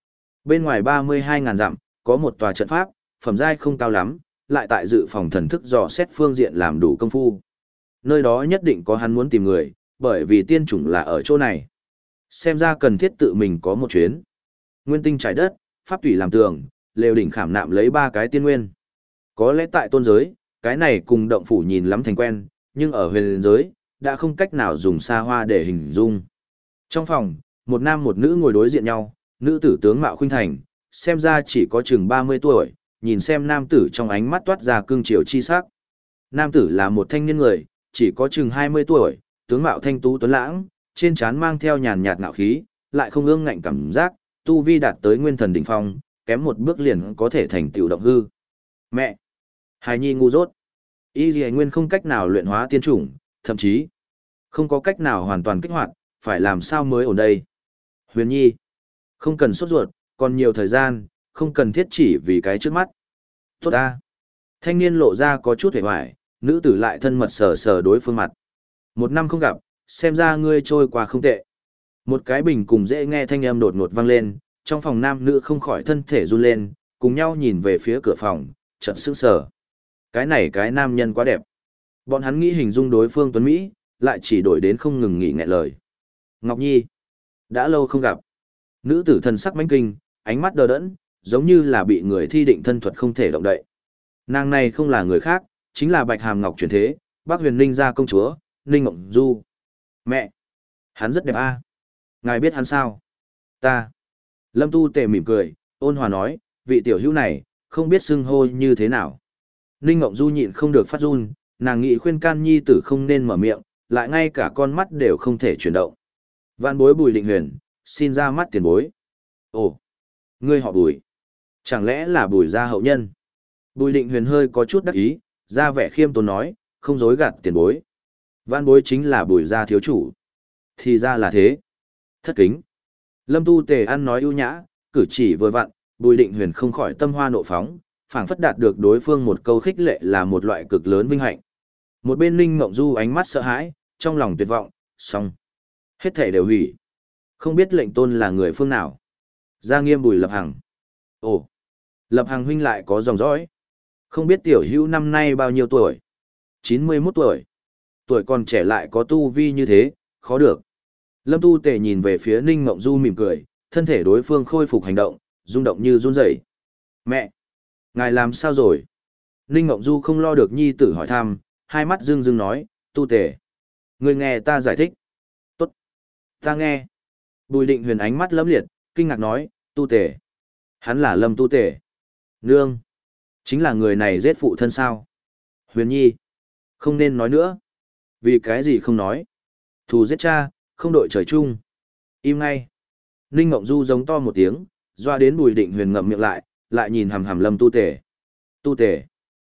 Bên ngoài ba mươi hai ngàn dặm, có một tòa trận pháp, phẩm giai không cao lắm, lại tại dự phòng thần thức dò xét phương diện làm đủ công phu. Nơi đó nhất định có hắn muốn tìm người, bởi vì tiên chủng là ở chỗ này. Xem ra cần thiết tự mình có một chuyến. Nguyên tinh trải đất, pháp tùy làm tường, lều đỉnh khảm nạm lấy ba cái tiên nguyên. Có lẽ tại tôn giới, cái này cùng động phủ nhìn lắm thành quen, nhưng ở huyền giới, đã không cách nào dùng xa hoa để hình dung. Trong phòng, một nam một nữ ngồi đối diện nhau, nữ tử tướng mạo khuynh thành, xem ra chỉ có chừng ba mươi tuổi, nhìn xem nam tử trong ánh mắt toát ra cương triều chi sắc. Nam tử là một thanh niên người, chỉ có chừng hai mươi tuổi, tướng mạo thanh tú tuấn lãng, trên trán mang theo nhàn nhạt ngạo khí, lại không ương ngạnh cảm giác, tu vi đạt tới nguyên thần đỉnh phong, kém một bước liền có thể thành tựu động hư. Mẹ! Hài nhi ngu dốt. Y Lì Nguyên không cách nào luyện hóa tiên chủng, thậm chí không có cách nào hoàn toàn kích hoạt, phải làm sao mới ổn đây. Huyền nhi! Không cần sốt ruột, còn nhiều thời gian, không cần thiết chỉ vì cái trước mắt. Tốt ta! Thanh niên lộ ra có chút hề hoài, nữ tử lại thân mật sờ sờ đối phương mặt. Một năm không gặp, xem ra ngươi trôi qua không tệ. Một cái bình cùng dễ nghe thanh âm đột ngột vang lên, trong phòng nam nữ không khỏi thân thể run lên, cùng nhau nhìn về phía cửa phòng, chợt sững sờ. Cái này cái nam nhân quá đẹp. Bọn hắn nghĩ hình dung đối phương tuấn Mỹ, lại chỉ đổi đến không ngừng nghỉ nghẹn lời. Ngọc Nhi, đã lâu không gặp. Nữ tử thần sắc mãnh kinh, ánh mắt đờ đẫn, giống như là bị người thi định thân thuật không thể động đậy. Nàng này không là người khác, chính là Bạch Hàm Ngọc chuyển thế, Bắc Huyền Ninh gia công chúa, Ninh Ngọc Du. Mẹ, hắn rất đẹp a. Ngài biết hắn sao? Ta. Lâm Tu Tề mỉm cười, ôn hòa nói, vị tiểu hữu này, không biết xưng hô như thế nào. Ninh Ngọc Du nhịn không được phát run, nàng nghĩ khuyên can nhi tử không nên mở miệng, lại ngay cả con mắt đều không thể chuyển động. Vạn bối Bùi Định Huyền, xin ra mắt tiền bối. Ồ, ngươi họ Bùi. Chẳng lẽ là Bùi gia hậu nhân? Bùi Định Huyền hơi có chút đắc ý, ra vẻ khiêm tốn nói, không dối gạt tiền bối. Vạn bối chính là Bùi gia thiếu chủ. Thì ra là thế. Thất kính. Lâm Tu Tề ăn nói ưu nhã, cử chỉ vừa vặn, Bùi Định Huyền không khỏi tâm hoa nộ phóng, phảng phất đạt được đối phương một câu khích lệ là một loại cực lớn vinh hạnh. Một bên Ninh Mộng Du ánh mắt sợ hãi, trong lòng tuyệt vọng, xong. Hết thể đều hủy. Không biết lệnh tôn là người phương nào. Gia Nghiêm Bùi Lập Hằng. Ồ, Lập Hằng huynh lại có dòng dõi. Không biết tiểu hữu năm nay bao nhiêu tuổi? chín mươi mốt tuổi. Tuổi còn trẻ lại có tu vi như thế, khó được. Lâm Tu Tề nhìn về phía Ninh Mộng Du mỉm cười, thân thể đối phương khôi phục hành động, rung động như run rẩy. Mẹ! Ngài làm sao rồi? Ninh Mộng Du không lo được nhi tử hỏi thăm, hai mắt rưng rưng nói, Tu Tề. Người nghe ta giải thích. Tốt. Ta nghe. Bùi Định Huyền ánh mắt lấm liệt, kinh ngạc nói, Tu Tề. Hắn là Lâm Tu Tề. Nương. Chính là người này giết phụ thân sao? Huyền Nhi. Không nên nói nữa. Vì cái gì không nói? Thù giết cha, không đội trời chung. Im ngay. Ninh Mộng Du giống to một tiếng, doa đến Bùi Định Huyền ngậm miệng lại, lại nhìn hằm hằm Lâm Tu Tề. Tu Tề.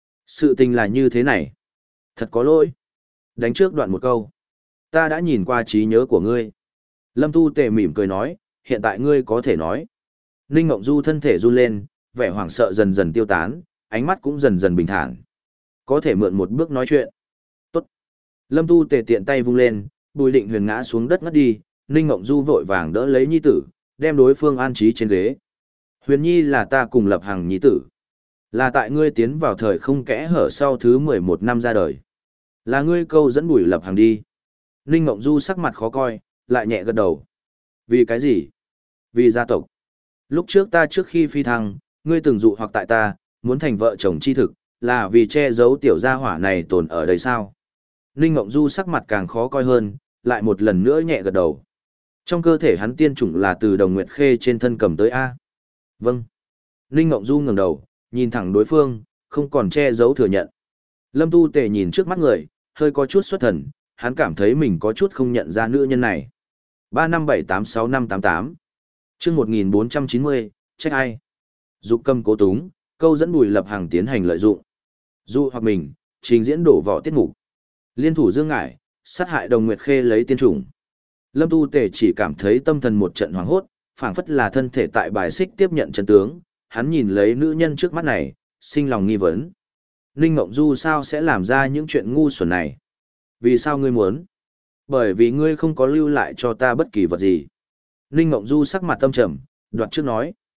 Sự tình là như thế này. Thật có lỗi. Đánh trước đoạn một câu. Ta đã nhìn qua trí nhớ của ngươi. Lâm Tu Tề mỉm cười nói, hiện tại ngươi có thể nói. Ninh Mộng Du thân thể run lên, vẻ hoảng sợ dần dần tiêu tán, ánh mắt cũng dần dần bình thản. Có thể mượn một bước nói chuyện. Tốt. Lâm Tu Tề tiện tay vung lên, Bùi Định Huyền ngã xuống đất ngất đi, Ninh Mộng Du vội vàng đỡ lấy nhi tử, đem đối phương an trí trên ghế. Huyền Nhi là ta cùng Lập Hằng nhi tử. Là tại ngươi tiến vào thời không kẽ hở sau thứ mười một năm ra đời. Là ngươi câu dẫn Bùi Lập Hằng đi. Ninh Mộng Du sắc mặt khó coi, lại nhẹ gật đầu. Vì cái gì? Vì gia tộc. Lúc trước ta trước khi phi thăng, ngươi từng dụ hoặc tại ta, muốn thành vợ chồng chi thực, là vì che giấu tiểu gia hỏa này tồn ở đây sao? Ninh Mộng Du sắc mặt càng khó coi hơn, lại một lần nữa nhẹ gật đầu. Trong cơ thể hắn tiên chủng là từ Đồng Nguyệt Khê trên thân cầm tới A. Vâng. Ninh Mộng Du ngẩng đầu, nhìn thẳng đối phương, không còn che giấu thừa nhận. Lâm Tu Tề nhìn trước mắt người, hơi có chút xuất thần, hắn cảm thấy mình có chút không nhận ra nữ nhân này. ba năm bảy tám sáu năm tám tám. Chương một nghìn bốn trăm chín mươi, trách ai? Dục cầm cố túng, câu dẫn Bùi Lập Hằng tiến hành lợi dụng. Dụ hoặc mình, trình diễn đổ vỏ tiết mục. Liên thủ Dương Ngải, sát hại Đồng Nguyệt Khê lấy tiên chủng. Lâm Tu Tề chỉ cảm thấy tâm thần một trận hoảng hốt, phảng phất là thân thể tại bài xích tiếp nhận chân tướng, hắn nhìn lấy nữ nhân trước mắt này, sinh lòng nghi vấn. Ninh Mộng Du sao sẽ làm ra những chuyện ngu xuẩn này? Vì sao ngươi muốn? Bởi vì ngươi không có lưu lại cho ta bất kỳ vật gì. Ninh Mộng Du sắc mặt tâm trầm, đoạt trước nói.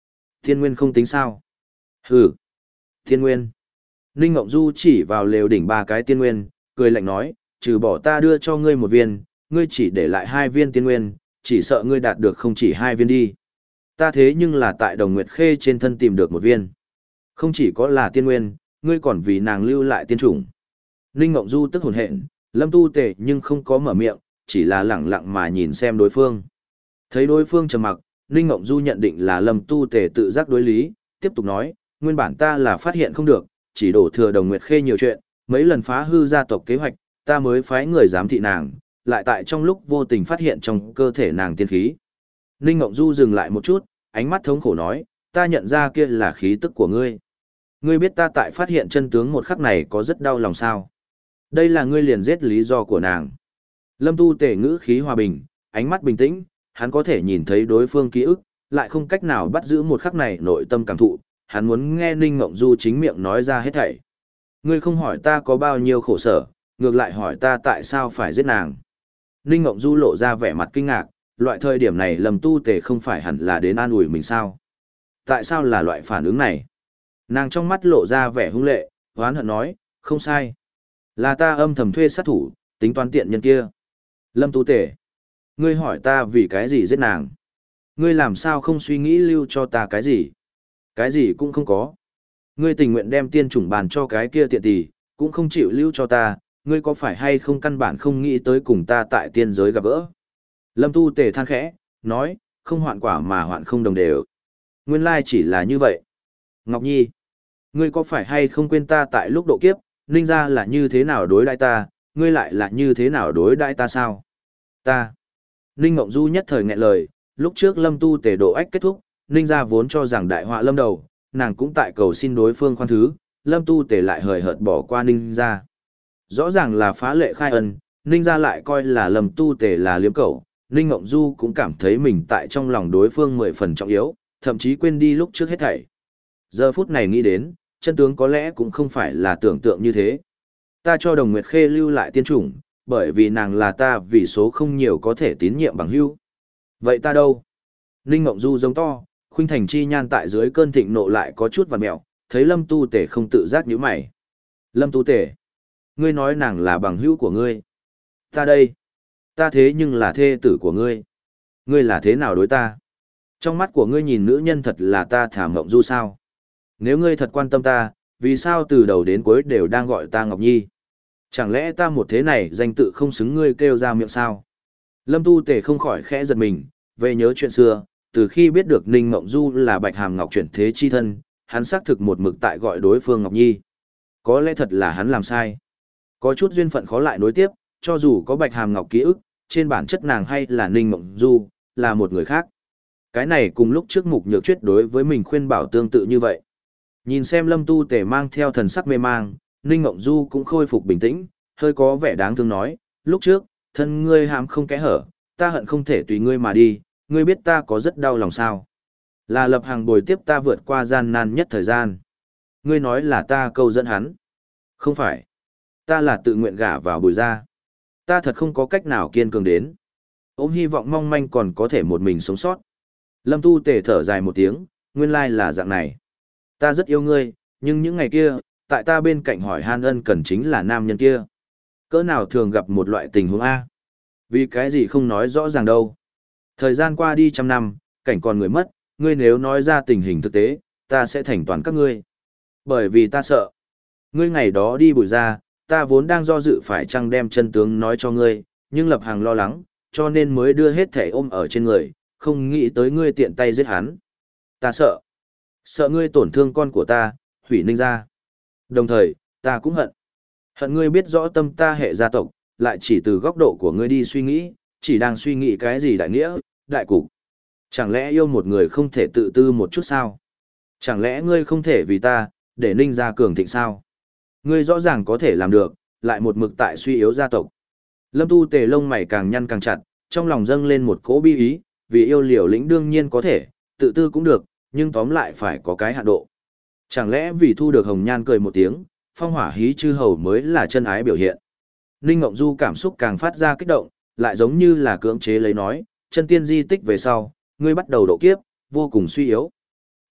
Thiên nguyên không tính sao? Hừ, thiên nguyên. Ninh Ngộng Du chỉ vào lều đỉnh ba cái tiên nguyên, cười lạnh nói, trừ bỏ ta đưa cho ngươi một viên, ngươi chỉ để lại hai viên tiên nguyên, chỉ sợ ngươi đạt được không chỉ hai viên đi. Ta thế nhưng là tại Đồng Nguyệt Khê trên thân tìm được một viên. Không chỉ có là tiên nguyên, ngươi còn vì nàng lưu lại tiên chủng. Ninh Ngộng Du tức hồn hện, Lâm Tu Tề nhưng không có mở miệng, chỉ là lẳng lặng mà nhìn xem đối phương. Thấy đối phương trầm mặc, Ninh Ngộng Du nhận định là Lâm Tu Tề tự giác đối lý, tiếp tục nói, nguyên bản ta là phát hiện không được, chỉ đổ thừa Đồng Nguyệt Khê nhiều chuyện, mấy lần phá hư gia tộc kế hoạch, ta mới phái người giám thị nàng, lại tại trong lúc vô tình phát hiện trong cơ thể nàng tiên khí. Ninh Ngộng Du dừng lại một chút, ánh mắt thống khổ nói, ta nhận ra kia là khí tức của ngươi. Ngươi biết ta tại phát hiện chân tướng một khắc này có rất đau lòng sao? Đây là ngươi liền giết lý do của nàng. Lâm Tu Tề ngữ khí hòa bình, ánh mắt bình tĩnh, hắn có thể nhìn thấy đối phương ký ức, lại không cách nào bắt giữ một khắc này nội tâm cảm thụ, hắn muốn nghe Ninh Ngộng Du chính miệng nói ra hết thảy. Ngươi không hỏi ta có bao nhiêu khổ sở, ngược lại hỏi ta tại sao phải giết nàng. Ninh Ngộng Du lộ ra vẻ mặt kinh ngạc, loại thời điểm này Lâm Tu Tề không phải hẳn là đến an ủi mình sao? Tại sao là loại phản ứng này? Nàng trong mắt lộ ra vẻ hung lệ, hoán hận nói, không sai. Là ta âm thầm thuê sát thủ, tính toán tiện nhân kia. Lâm Tu Tề, ngươi hỏi ta vì cái gì giết nàng? Ngươi làm sao không suy nghĩ lưu cho ta cái gì? Cái gì cũng không có. Ngươi tình nguyện đem tiên chủng bàn cho cái kia tiện tỷ, cũng không chịu lưu cho ta, ngươi có phải hay không căn bản không nghĩ tới cùng ta tại tiên giới gặp gỡ? Lâm Tu Tề than khẽ, nói, không hoạn quả mà hoạn không đồng đều. Nguyên lai chỉ là như vậy. Ngọc Nhi, ngươi có phải hay không quên ta tại lúc độ kiếp, Ninh gia là như thế nào đối đãi ta, ngươi lại là như thế nào đối đãi ta sao? Ta. Ninh Ngộng Du nhất thời nghẹn lời, lúc trước Lâm Tu Tề độ ách kết thúc, Ninh gia vốn cho rằng đại họa lâm đầu, nàng cũng tại cầu xin đối phương khoan thứ, Lâm Tu Tề lại hời hợt bỏ qua Ninh gia. Rõ ràng là phá lệ khai ân, Ninh gia lại coi là Lâm Tu Tề là liếm cẩu, Ninh Ngộng Du cũng cảm thấy mình tại trong lòng đối phương mười phần trọng yếu, thậm chí quên đi lúc trước hết thảy. Giờ phút này nghĩ đến, chân tướng có lẽ cũng không phải là tưởng tượng như thế. Ta cho Đồng Nguyệt Khê lưu lại tiên chủng, bởi vì nàng là ta vì số không nhiều có thể tín nhiệm bằng hữu. Vậy ta đâu? Ninh Ngộng Du giống to, Khuynh Thành chi nhan tại dưới cơn thịnh nộ lại có chút vằn mẹo, thấy Lâm Tu Tề không tự giác nhíu mày. Lâm Tu Tề, ngươi nói nàng là bằng hữu của ngươi. Ta đây, ta thế nhưng là thê tử của ngươi. Ngươi là thế nào đối ta? Trong mắt của ngươi nhìn nữ nhân thật là ta thả Ngộng Du sao? Nếu ngươi thật quan tâm ta, vì sao từ đầu đến cuối đều đang gọi ta Ngọc Nhi? Chẳng lẽ ta một thế này danh tự không xứng ngươi kêu ra miệng sao? Lâm Tu Tề không khỏi khẽ giật mình, về nhớ chuyện xưa, từ khi biết được Ninh Ngộng Du là Bạch Hàm Ngọc chuyển thế chi thân, hắn xác thực một mực tại gọi đối phương Ngọc Nhi. Có lẽ thật là hắn làm sai. Có chút duyên phận khó lại nối tiếp, cho dù có Bạch Hàm Ngọc ký ức, trên bản chất nàng hay là Ninh Ngộng Du, là một người khác. Cái này cùng lúc trước Mục Nhược Chuyết đối với mình khuyên bảo tương tự như vậy. Nhìn xem Lâm Tu Tề mang theo thần sắc mê mang, Ninh Ngộng Du cũng khôi phục bình tĩnh, hơi có vẻ đáng thương nói, lúc trước, thân ngươi hãm không kẽ hở, ta hận không thể tùy ngươi mà đi, ngươi biết ta có rất đau lòng sao. Là Lập Hằng bồi tiếp ta vượt qua gian nan nhất thời gian. Ngươi nói là ta câu dẫn hắn. Không phải. Ta là tự nguyện gả vào Bùi gia. Ta thật không có cách nào kiên cường đến. Ôm hy vọng mong manh còn có thể một mình sống sót. Lâm Tu Tề thở dài một tiếng, nguyên lai là dạng này. Ta rất yêu ngươi, nhưng những ngày kia, tại ta bên cạnh hỏi han ân cần chính là nam nhân kia. Cỡ nào thường gặp một loại tình huống A. Vì cái gì không nói rõ ràng đâu. Thời gian qua đi trăm năm, cảnh còn người mất, ngươi nếu nói ra tình hình thực tế, ta sẽ thành toàn các ngươi. Bởi vì ta sợ. Ngươi ngày đó đi Bùi gia, ta vốn đang do dự phải chăng đem chân tướng nói cho ngươi, nhưng Lập Hằng lo lắng, cho nên mới đưa hết thẻ ôm ở trên người, không nghĩ tới ngươi tiện tay giết hắn. Ta sợ. Sợ ngươi tổn thương con của ta, hủy Ninh gia. Đồng thời, ta cũng hận. Hận ngươi biết rõ tâm ta hệ gia tộc, lại chỉ từ góc độ của ngươi đi suy nghĩ, chỉ đang suy nghĩ cái gì đại nghĩa, đại cục. Chẳng lẽ yêu một người không thể tự tư một chút sao? Chẳng lẽ ngươi không thể vì ta, để Ninh gia cường thịnh sao? Ngươi rõ ràng có thể làm được, lại một mực tại suy yếu gia tộc. Lâm Tu Tề lông mày càng nhăn càng chặt, trong lòng dâng lên một cỗ bi ý, vì yêu liều lĩnh đương nhiên có thể, tự tư cũng được, nhưng tóm lại phải có cái hạn độ. Chẳng lẽ vì thu được Hồng Nhan cười một tiếng, phong hỏa hí chư hầu mới là chân ái biểu hiện. Ninh Ngộng Du cảm xúc càng phát ra kích động, lại giống như là cưỡng chế lấy nói, chân tiên di tích về sau, ngươi bắt đầu độ kiếp, vô cùng suy yếu.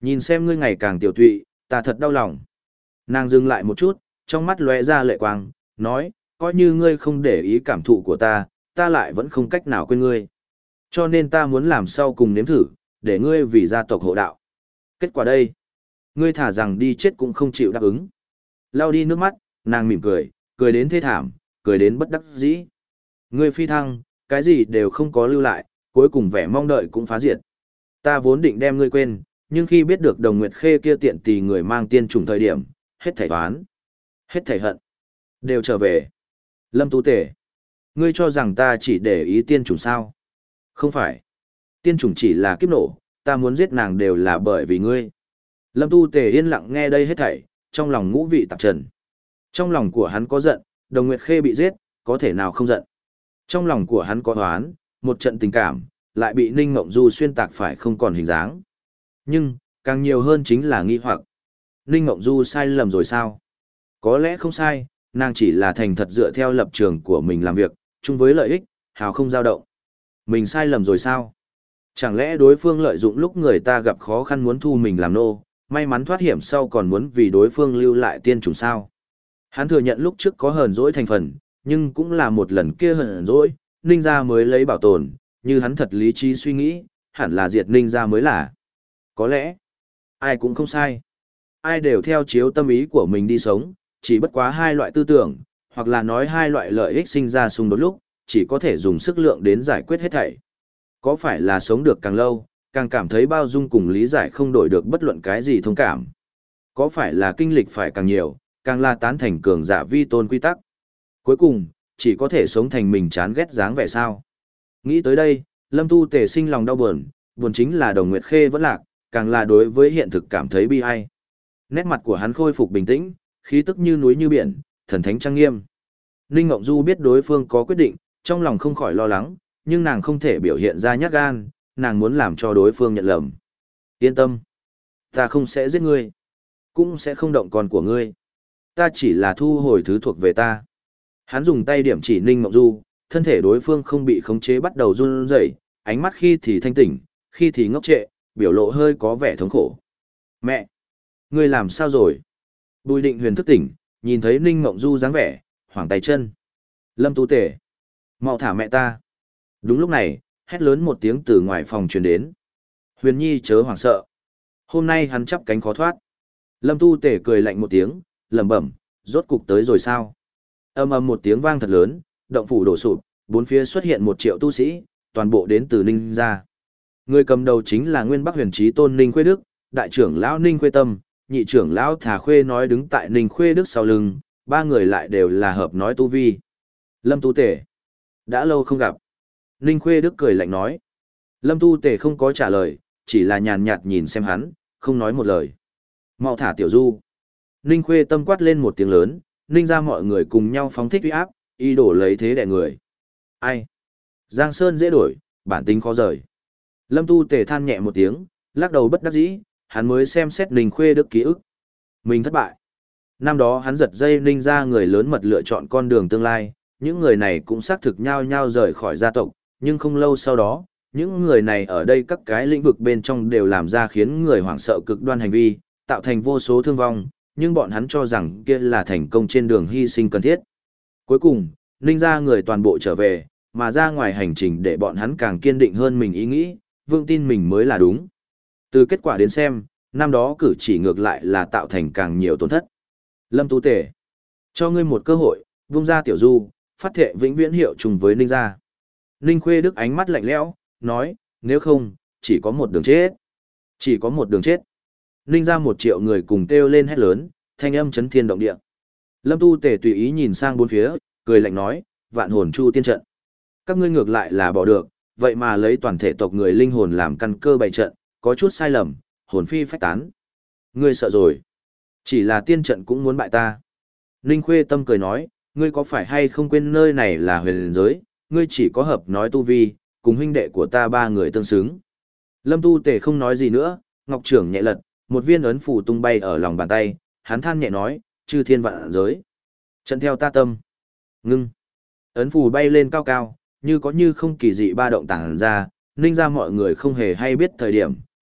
Nhìn xem ngươi ngày càng tiểu tụy, ta thật đau lòng. Nàng dừng lại một chút, trong mắt lóe ra lệ quang, nói, coi như ngươi không để ý cảm thụ của ta, ta lại vẫn không cách nào quên ngươi. Cho nên ta muốn làm sau cùng nếm thử, để ngươi vì gia tộc hộ đạo. Kết quả đây, ngươi thả rằng đi chết cũng không chịu đáp ứng. Lau đi nước mắt, nàng mỉm cười, cười đến thê thảm, cười đến bất đắc dĩ. Ngươi phi thăng, cái gì đều không có lưu lại, cuối cùng vẻ mong đợi cũng phá diệt. Ta vốn định đem ngươi quên, nhưng khi biết được Đồng Nguyệt Khê kia tiện tì người mang tiên trùng thời điểm, hết thảy toán, hết thảy hận, đều trở về. Lâm Tú Tể, ngươi cho rằng ta chỉ để ý tiên trùng sao? Không phải. Tiên trùng chỉ là kiếp nổ, ta muốn giết nàng đều là bởi vì ngươi. Lâm Tu Tề yên lặng nghe đây hết thảy, trong lòng ngũ vị tạp trần. Trong lòng của hắn có giận, Đồng Nguyệt Khê bị giết, có thể nào không giận. Trong lòng của hắn có oán, một trận tình cảm, lại bị Ninh Mộng Du xuyên tạc phải không còn hình dáng. Nhưng, càng nhiều hơn chính là nghi hoặc. Ninh Mộng Du sai lầm rồi sao? Có lẽ không sai, nàng chỉ là thành thật dựa theo lập trường của mình làm việc, chung với lợi ích, hào không dao động. Mình sai lầm rồi sao? Chẳng lẽ đối phương lợi dụng lúc người ta gặp khó khăn muốn thu mình làm nô, may mắn thoát hiểm sau còn muốn vì đối phương lưu lại tiên trùng sao? Hắn thừa nhận lúc trước có hờn dỗi thành phần, nhưng cũng là một lần kia hờn dỗi, Ninh gia mới lấy bảo tồn, như hắn thật lý trí suy nghĩ, hẳn là diệt Ninh gia mới là. Có lẽ, ai cũng không sai. Ai đều theo chiếu tâm ý của mình đi sống, chỉ bất quá hai loại tư tưởng, hoặc là nói hai loại lợi ích sinh ra xung đột lúc, chỉ có thể dùng sức lượng đến giải quyết hết thảy. Có phải là sống được càng lâu, càng cảm thấy bao dung cùng lý giải không đổi được bất luận cái gì thông cảm? Có phải là kinh lịch phải càng nhiều, càng là tán thành cường giả vi tôn quy tắc? Cuối cùng, chỉ có thể sống thành mình chán ghét dáng vẻ sao? Nghĩ tới đây, Lâm Tu Tề sinh lòng đau buồn, buồn chính là Đồng Nguyệt Khê vẫn lạc, càng là đối với hiện thực cảm thấy bi ai. Nét mặt của hắn khôi phục bình tĩnh, khí tức như núi như biển, thần thánh trang nghiêm. Ninh Ngộng Du biết đối phương có quyết định, trong lòng không khỏi lo lắng, nhưng nàng không thể biểu hiện ra nhát gan, nàng muốn làm cho đối phương nhận lầm. Yên tâm, ta không sẽ giết ngươi, cũng sẽ không động con của ngươi. Ta chỉ là thu hồi thứ thuộc về ta. Hắn dùng tay điểm chỉ Ninh Ngộng Du, thân thể đối phương không bị khống chế bắt đầu run rẩy, ánh mắt khi thì thanh tỉnh, khi thì ngốc trệ, biểu lộ hơi có vẻ thống khổ. Mẹ! Ngươi làm sao rồi? Bùi Định Huyền thức tỉnh, nhìn thấy Ninh Ngộng Du dáng vẻ, hoảng tay chân. Lâm Tú Tể! Mau thả mẹ ta! Đúng lúc này, hét lớn một tiếng từ ngoài phòng truyền đến. Huyền Nhi chớ hoảng sợ. Hôm nay hắn chắp cánh khó thoát. Lâm Tu Tể cười lạnh một tiếng, lẩm bẩm, rốt cục tới rồi sao? Ầm ầm một tiếng vang thật lớn, động phủ đổ sụp, bốn phía xuất hiện một triệu tu sĩ, toàn bộ đến từ Ninh gia. Người cầm đầu chính là Nguyên Bắc Huyền Chí Tôn Ninh Khuê Đức, đại trưởng lão Ninh Khuê Tâm, nhị trưởng lão Thà Khuê nói đứng tại Ninh Khuê Đức sau lưng, ba người lại đều là hợp nói tu vi. Lâm Tu Tể, đã lâu không gặp. Ninh Khuê Đức cười lạnh nói. Lâm Tu Tể không có trả lời, chỉ là nhàn nhạt nhìn xem hắn, không nói một lời. Mau thả Tiểu Du. Ninh Khuê Tâm quát lên một tiếng lớn, Ninh ra mọi người cùng nhau phóng thích uy áp, y đổ lấy thế đè người. Ai? Giang Sơn dễ đổi, bản tính khó rời. Lâm Tu Tể than nhẹ một tiếng, lắc đầu bất đắc dĩ, hắn mới xem xét Ninh Khuê Đức ký ức. Mình thất bại. Năm đó hắn giật dây Ninh ra người lớn mật lựa chọn con đường tương lai, những người này cũng xác thực nhau nhau rời khỏi gia tộc, nhưng không lâu sau đó, những người này ở đây các cái lĩnh vực bên trong đều làm ra khiến người hoảng sợ cực đoan hành vi, tạo thành vô số thương vong, nhưng bọn hắn cho rằng kia là thành công trên đường hy sinh cần thiết. Cuối cùng, Ninh ra người toàn bộ trở về, mà ra ngoài hành trình để bọn hắn càng kiên định hơn mình ý nghĩ, vững tin mình mới là đúng. Từ kết quả đến xem, năm đó cử chỉ ngược lại là tạo thành càng nhiều tổn thất. Lâm Tú Tể, cho ngươi một cơ hội, vung ra Tiểu Du, phát thệ vĩnh viễn hiệu chung với Ninh gia. Ninh Khuê Đức ánh mắt lạnh lẽo, nói, nếu không, chỉ có một đường chết. Chỉ có một đường chết. Ninh ra một triệu người cùng kêu lên hét lớn, thanh âm chấn thiên động địa. Lâm Tu Tể tùy ý nhìn sang bốn phía, cười lạnh nói, vạn hồn chu tiên trận. Các ngươi ngược lại là bỏ được, vậy mà lấy toàn thể tộc người linh hồn làm căn cơ bày trận, có chút sai lầm, hồn phi phách tán. Ngươi sợ rồi. Chỉ là tiên trận cũng muốn bại ta. Ninh Khuê Tâm cười nói, ngươi có phải hay không quên nơi này là huyền giới, ngươi chỉ có hợp nói tu vi, cùng huynh đệ của ta ba người tương xứng. Lâm Tu Tể không nói gì nữa, ngọc trưởng nhẹ lật, một viên ấn phù tung bay ở lòng bàn tay, hắn than nhẹ nói, chư thiên vạn giới. Trận theo ta tâm. Ngưng. Ấn phù bay lên cao cao, như có như không kỳ dị ba động tàng ra, Ninh ra mọi người không hề hay biết thời điểm,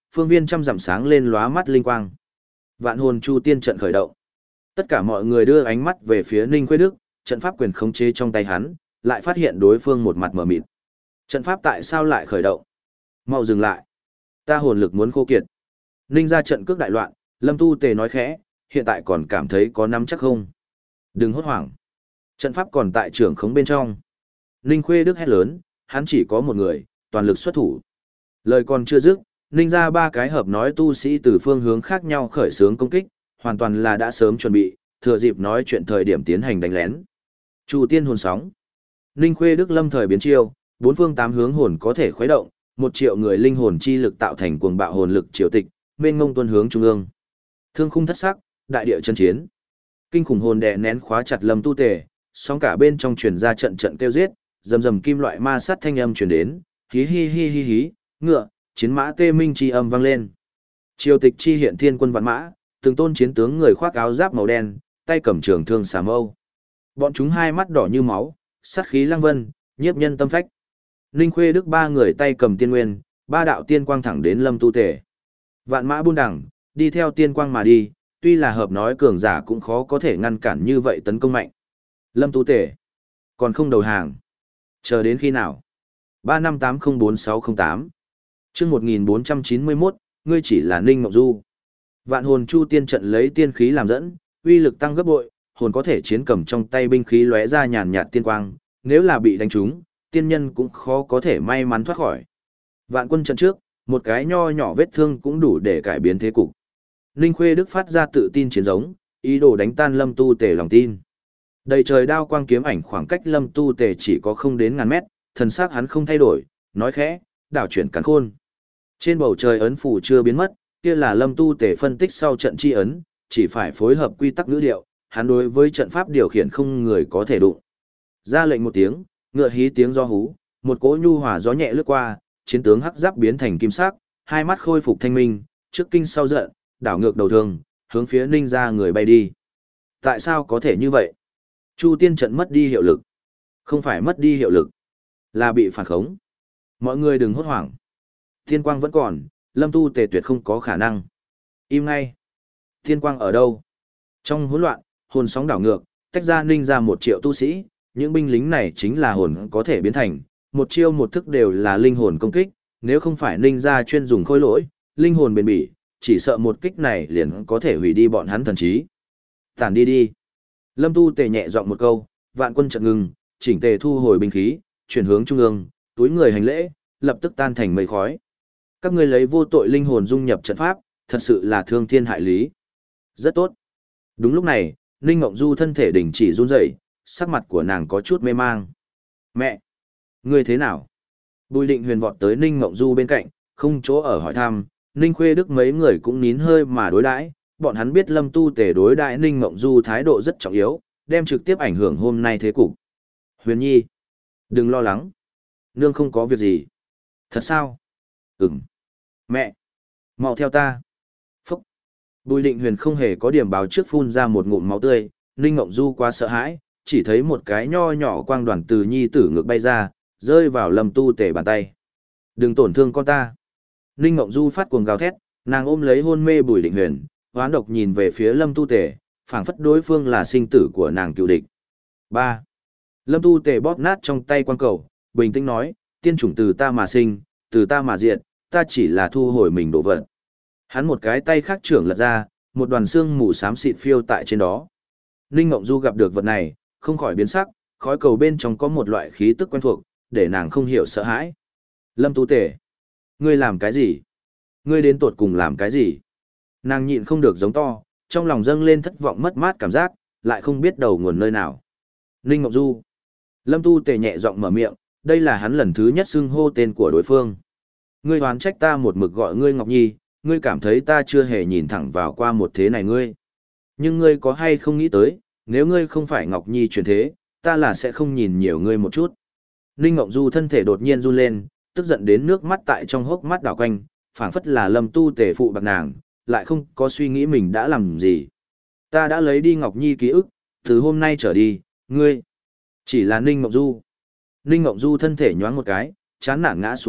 phương viên trăm dặm sáng lên lóa mắt linh quang. Vạn hồn chu tiên trận khởi động. Tất cả mọi người đưa ánh mắt về phía Ninh Khuê Đức, trận pháp quyền khống chế trong tay hắn, lại phát hiện đối phương một mặt mở mịt. Trận pháp tại sao lại khởi động? Mau dừng lại. Ta hồn lực muốn khô kiệt. Ninh ra trận cước đại loạn, Lâm Tu Tề nói khẽ, hiện tại còn cảm thấy có nắm chắc không? Đừng hốt hoảng. Trận pháp còn tại trưởng khống bên trong. Ninh Khuê Đức hét lớn, hắn chỉ có một người, toàn lực xuất thủ. Lời còn chưa dứt, Ninh ra ba cái hợp nói tu sĩ từ phương hướng khác nhau khởi xướng công kích, hoàn toàn là đã sớm chuẩn bị, thừa dịp nói chuyện thời điểm tiến hành đánh lén. Chu tiên hồn sóng. Ninh Khuê Đức lâm thời biến chiêu, bốn phương tám hướng hồn có thể khuấy động, một triệu người linh hồn chi lực tạo thành cuồng bạo hồn lực triều tịch, mênh ngông tuân hướng trung ương. Thương khung thất sắc, đại địa chân chiến. Kinh khủng hồn đè nén khóa chặt Lâm Tu Tề, sóng cả bên trong truyền ra trận trận kêu giết, rầm rầm kim loại ma sát thanh âm truyền đến, hí hí hí hí hí, ngựa, chiến mã tê minh chi âm vang lên. Triều tịch chi hiện thiên quân vạn mã, từng tôn chiến tướng người khoác áo giáp màu đen, tay cầm trường thương xà mâu. Bọn chúng hai mắt đỏ như máu, sát khí lăng vân, nhiếp nhân tâm phách. Ninh Khuê Đức ba người tay cầm tiên nguyên, ba đạo tiên quang thẳng đến Lâm Tu Tề. Vạn mã buôn đẳng, đi theo tiên quang mà đi, tuy là hợp nói cường giả cũng khó có thể ngăn cản như vậy tấn công mạnh. Lâm Tu Tề, còn không đầu hàng. Chờ đến khi nào? ba năm tám không bốn sáu không tám. Chương một nghìn bốn trăm chín mươi mốt, ngươi chỉ là Ninh Mộng Du. Vạn hồn chu tiên trận lấy tiên khí làm dẫn, uy lực tăng gấp bội, hồn có thể chiến cầm trong tay binh khí lóe ra nhàn nhạt tiên quang, nếu là bị đánh trúng, tiên nhân cũng khó có thể may mắn thoát khỏi. Vạn quân trận trước, một cái nho nhỏ vết thương cũng đủ để cải biến thế cục. Ninh Khuê Đức phát ra tự tin chiến giống, ý đồ đánh tan Lâm Tu Tề lòng tin. Đầy trời đao quang kiếm ảnh khoảng cách Lâm Tu Tề chỉ có không đến ngàn mét, thần sắc hắn không thay đổi, nói khẽ, đảo chuyển cắn khôn. Trên bầu trời ấn phù chưa biến mất, kia là Lâm Tu Tề phân tích sau trận chi ấn, chỉ phải phối hợp quy tắc ngữ điệu, hắn đối với trận pháp điều khiển không người có thể đụng. Ra lệnh một tiếng, ngựa hí tiếng gió hú, một cỗ nhu hòa gió nhẹ lướt qua, chiến tướng hắc giáp biến thành kim sắc, hai mắt khôi phục thanh minh, trước kinh sau giận, đảo ngược đầu thương, hướng phía Ninh ra người bay đi. Tại sao có thể như vậy? Chu tiên trận mất đi hiệu lực. Không phải mất đi hiệu lực, là bị phản khống. Mọi người đừng hốt hoảng. Tiên quang vẫn còn, Lâm Tu Tề tuyệt không có khả năng. Im ngay. Tiên quang ở đâu? Trong hỗn loạn, hồn sóng đảo ngược, tách ra Ninh ra một triệu tu sĩ, những binh lính này chính là hồn có thể biến thành, một chiêu một thức đều là linh hồn công kích, nếu không phải Ninh ra chuyên dùng khôi lỗi, linh hồn bền bỉ, chỉ sợ một kích này liền có thể hủy đi bọn hắn thần trí. Tản đi đi. Lâm Tu Tề nhẹ giọng một câu, vạn quân trận ngừng, chỉnh tề thu hồi binh khí, chuyển hướng trung ương, túi người hành lễ, lập tức tan thành mây khói. Các ngươi lấy vô tội linh hồn dung nhập trận pháp, thật sự là thương thiên hại lý. Rất tốt. Đúng lúc này, Ninh Ngộng Du thân thể đình chỉ run rẩy, sắc mặt của nàng có chút mê mang. Mẹ! Ngươi thế nào? Bùi Định Huyền vọt tới Ninh Ngộng Du bên cạnh, không chỗ ở hỏi thăm, Ninh Khuê Đức mấy người cũng nín hơi mà đối đãi, bọn hắn biết Lâm Tu Tề đối đãi Ninh Ngộng Du thái độ rất trọng yếu, đem trực tiếp ảnh hưởng hôm nay thế cục. Huyền Nhi! Đừng lo lắng. Nương không có việc gì. Thật sao? Ừm. Mẹ! Mau theo ta. Phúc! Bùi Định Huyền không hề có điểm báo trước phun ra một ngụm máu tươi, Ninh Ngộng Du quá sợ hãi, chỉ thấy một cái nho nhỏ quang đoàn từ nhi tử ngược bay ra, rơi vào Lâm Tu Tề bàn tay. Đừng tổn thương con ta. Ninh Ngộng Du phát cuồng gào thét, nàng ôm lấy hôn mê Bùi Định Huyền, hoán độc nhìn về phía Lâm Tu Tề, phảng phất đối phương là sinh tử của nàng cựu địch. ba. Lâm Tu Tề bóp nát trong tay quang cầu, bình tĩnh nói, tiên chủng từ ta mà sinh, từ ta mà diệt, ta chỉ là thu hồi mình đồ vật. Hắn một cái tay khác trưởng lật ra, một đoàn xương mù xám xịt phiêu tại trên đó. Ninh Ngộng Du gặp được vật này, không khỏi biến sắc, khói cầu bên trong có một loại khí tức quen thuộc, để nàng không hiểu sợ hãi. Lâm Tu Tề, ngươi làm cái gì? Ngươi đến tột cùng làm cái gì? Nàng nhịn không được giống to, trong lòng dâng lên thất vọng mất mát cảm giác, lại không biết đầu nguồn nơi nào. Ninh Ngộng Du. Lâm Tu Tề nhẹ giọng mở miệng, đây là hắn lần thứ nhất xưng hô tên của đối phương. Ngươi oán trách ta một mực gọi ngươi Ngọc Nhi, ngươi cảm thấy ta chưa hề nhìn thẳng vào qua một thế này ngươi. Nhưng ngươi có hay không nghĩ tới, nếu ngươi không phải Ngọc Nhi chuyển thế, ta là sẽ không nhìn nhiều ngươi một chút. Ninh Ngộng Du thân thể đột nhiên run lên, tức giận đến nước mắt tại trong hốc mắt đảo quanh, phảng phất là Lâm Tu Tề phụ bạc nàng, lại không có suy nghĩ mình đã làm gì. Ta đã lấy đi Ngọc Nhi ký ức, từ hôm nay trở đi, ngươi chỉ là Ninh Ngộng Du. Ninh Ngộng Du thân thể nhoáng một cái, chán nản ngã xuống đất,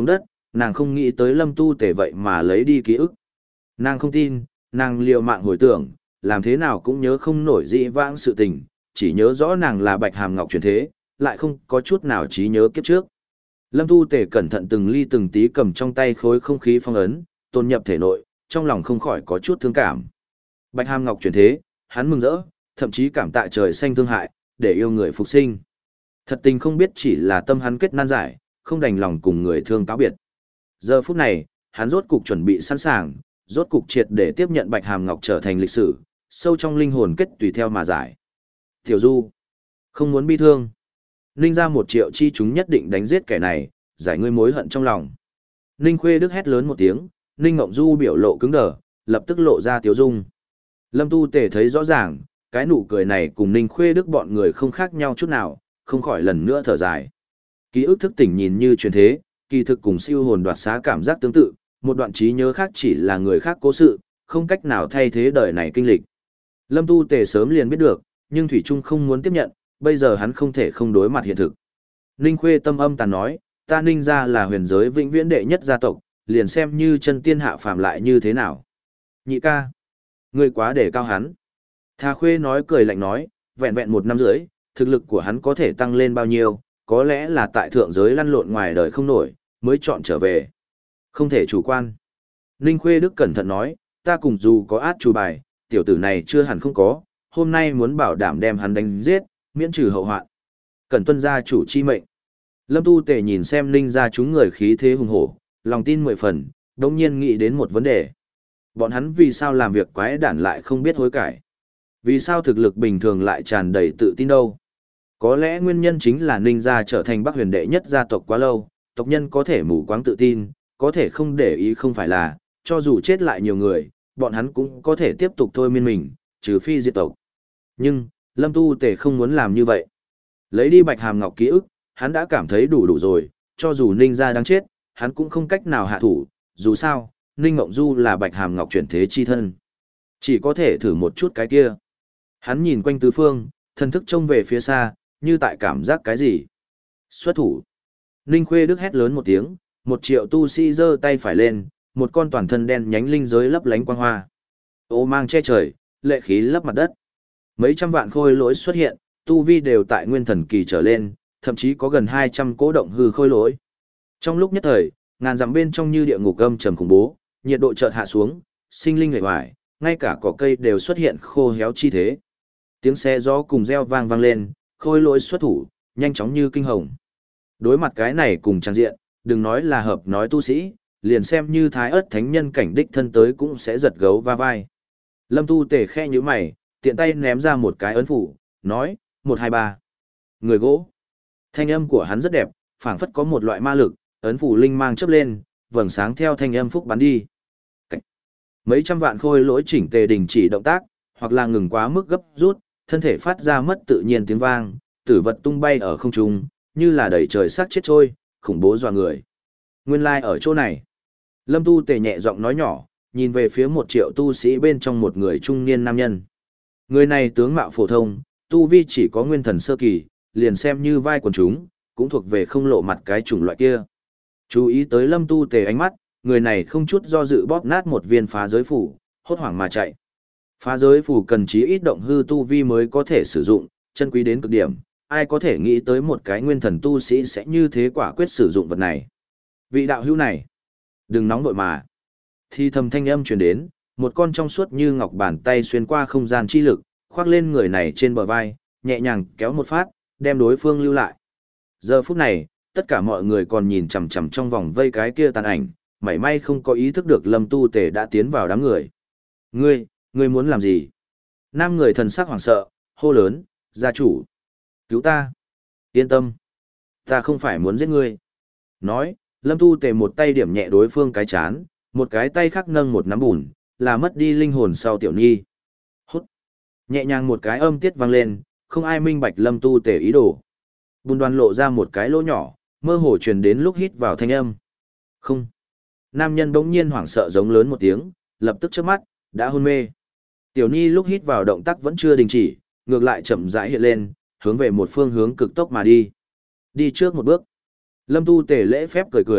nàng không nghĩ tới Lâm Tu Tề vậy mà lấy đi ký ức. Nàng không tin, nàng liều mạng hồi tưởng, làm thế nào cũng nhớ không nổi dĩ vãng sự tình, chỉ nhớ rõ nàng là Bạch Hàm Ngọc chuyển thế, lại không có chút nào trí nhớ kiếp trước. Lâm Tu Tề cẩn thận từng ly từng tí cầm trong tay khối không khí phong ấn, tôn nhập thể nội, trong lòng không khỏi có chút thương cảm. Bạch Hàm Ngọc chuyển thế, hắn mừng rỡ, thậm chí cảm tạ trời xanh thương hại, để yêu người phục sinh. Thật tình không biết chỉ là tâm hắn kết nan giải, không đành lòng cùng người thương cáo biệt. Giờ phút này, hắn rốt cục chuẩn bị sẵn sàng, rốt cục triệt để tiếp nhận Bạch Hàm Ngọc trở thành lịch sử, sâu trong linh hồn kết tùy theo mà giải. Tiểu Du, không muốn bi thương. Ninh ra một triệu chi chúng nhất định đánh giết kẻ này, giải ngươi mối hận trong lòng. Ninh Khuê Đức hét lớn một tiếng, Ninh Ngộng Du biểu lộ cứng đờ, lập tức lộ ra tiếu dung. Lâm Tu Tề thấy rõ ràng, cái nụ cười này cùng Ninh Khuê Đức bọn người không khác nhau chút nào, không khỏi lần nữa thở dài. Ký ức thức tỉnh nhìn như truyền thế, kỳ thực cùng siêu hồn đoạt xá cảm giác tương tự, một đoạn trí nhớ khác chỉ là người khác cố sự, không cách nào thay thế đời này kinh lịch. Lâm Tu Tề sớm liền biết được, nhưng Thủy Trung không muốn tiếp nhận, bây giờ hắn không thể không đối mặt hiện thực. Ninh Khuê tâm âm tàn nói, ta Ninh gia là huyền giới vĩnh viễn đệ nhất gia tộc, liền xem như chân tiên hạ phàm lại như thế nào. Nhị ca, ngươi quá để cao hắn. Tha Khuê nói cười lạnh nói, vẹn vẹn một năm rưỡi, thực lực của hắn có thể tăng lên bao nhiêu, có lẽ là tại thượng giới lăn lộn ngoài đời không nổi, mới chọn trở về. Không thể chủ quan. Ninh Khuê Đức cẩn thận nói, ta cùng dù có át chủ bài, tiểu tử này chưa hẳn không có, hôm nay muốn bảo đảm đem hắn đánh giết, miễn trừ hậu hoạn. Cần tuân gia chủ chi mệnh. Lâm Tu Tề nhìn xem Ninh gia chúng người khí thế hùng hổ, lòng tin mười phần, đồng nhiên nghĩ đến một vấn đề. Bọn hắn vì sao làm việc quái đản lại không biết hối cải? Vì sao thực lực bình thường lại tràn đầy tự tin đâu? Có lẽ nguyên nhân chính là Ninh gia trở thành Bắc Huyền đệ nhất gia tộc quá lâu, tộc nhân có thể mù quáng tự tin, có thể không để ý không phải là, cho dù chết lại nhiều người, bọn hắn cũng có thể tiếp tục thôi miên mình, trừ phi diệt tộc. Nhưng, Lâm Tu Tề không muốn làm như vậy. Lấy đi Bạch Hàm Ngọc ký ức, hắn đã cảm thấy đủ đủ rồi, cho dù Ninh gia đáng chết, hắn cũng không cách nào hạ thủ, dù sao, Ninh Ngộng Du là Bạch Hàm Ngọc chuyển thế chi thân. Chỉ có thể thử một chút cái kia. Hắn nhìn quanh tứ phương, thần thức trông về phía xa, như tại cảm giác cái gì. Xuất thủ. Ninh Khuê Đức hét lớn một tiếng, một triệu tu sĩ giơ tay phải lên, một con toàn thân đen nhánh linh giới lấp lánh quang hoa. Ô mang che trời, lệ khí lấp mặt đất. Mấy trăm vạn khôi lỗi xuất hiện, tu vi đều tại nguyên thần kỳ trở lên, thậm chí có gần hai trăm cố động hư khôi lỗi. Trong lúc nhất thời, ngàn dặm bên trong như địa ngục âm trầm khủng bố, nhiệt độ chợt hạ xuống, sinh linh hề hoài, ngay cả cỏ cây đều xuất hiện khô héo chi thế. Tiếng xe gió cùng reo vang vang lên, khôi lỗi xuất thủ, nhanh chóng như kinh hồng. Đối mặt cái này cùng trang diện, đừng nói là hợp nói tu sĩ, liền xem như thái ớt thánh nhân cảnh đích thân tới cũng sẽ giật gấu va vai. Lâm Tu Tề khe như mày, tiện tay ném ra một cái ấn phủ, nói, một hai ba. Người gỗ. Thanh âm của hắn rất đẹp, phảng phất có một loại ma lực, ấn phủ linh mang chớp lên, vầng sáng theo thanh âm phúc bắn đi. Cảnh. Mấy trăm vạn khôi lỗi chỉnh tề đình chỉ động tác, hoặc là ngừng quá mức gấp rút, thân thể phát ra mất tự nhiên tiếng vang, tử vật tung bay ở không trung, như là đầy trời xác chết trôi, khủng bố dọa người. Nguyên lai like ở chỗ này. Lâm Tu Tề nhẹ giọng nói nhỏ, nhìn về phía một triệu tu sĩ bên trong một người trung niên nam nhân. Người này tướng mạo phổ thông, tu vi chỉ có nguyên thần sơ kỳ, liền xem như vai quần chúng, cũng thuộc về không lộ mặt cái chủng loại kia. Chú ý tới Lâm Tu Tề ánh mắt, người này không chút do dự bóp nát một viên phá giới phủ, hốt hoảng mà chạy. Phá giới phủ cần chí ít động hư tu vi mới có thể sử dụng, chân quý đến cực điểm, ai có thể nghĩ tới một cái nguyên thần tu sĩ sẽ như thế quả quyết sử dụng vật này. Vị đạo hữu này, đừng nóng vội mà. Thì thầm thanh âm truyền đến, một con trong suốt như ngọc bàn tay xuyên qua không gian chi lực, khoác lên người này trên bờ vai, nhẹ nhàng kéo một phát, đem đối phương lưu lại. Giờ phút này, tất cả mọi người còn nhìn chằm chằm trong vòng vây cái kia tàn ảnh, mảy may không có ý thức được Lâm Tu Tề đã tiến vào đám người. Ngươi, ngươi muốn làm gì? Nam người thần sắc hoảng sợ, hô lớn, gia chủ. Cứu ta. Yên tâm. Ta không phải muốn giết ngươi. Nói, Lâm Tu Tề một tay điểm nhẹ đối phương cái chán, một cái tay khác nâng một nắm bùn, là mất đi linh hồn sau tiểu nhi. Hút. Nhẹ nhàng một cái âm tiết vang lên, không ai minh bạch Lâm Tu Tề ý đồ. Bùn đoàn lộ ra một cái lỗ nhỏ, mơ hồ truyền đến lúc hít vào thanh âm. Không. Nam nhân bỗng nhiên hoảng sợ giống lớn một tiếng, lập tức chớp mắt, đã hôn mê. Tiểu nhi lúc hít vào động tác vẫn chưa đình chỉ, ngược lại chậm rãi hiện lên, hướng về một phương hướng cực tốc mà đi. Đi trước một bước. Lâm Tu Tề lễ phép cười cười,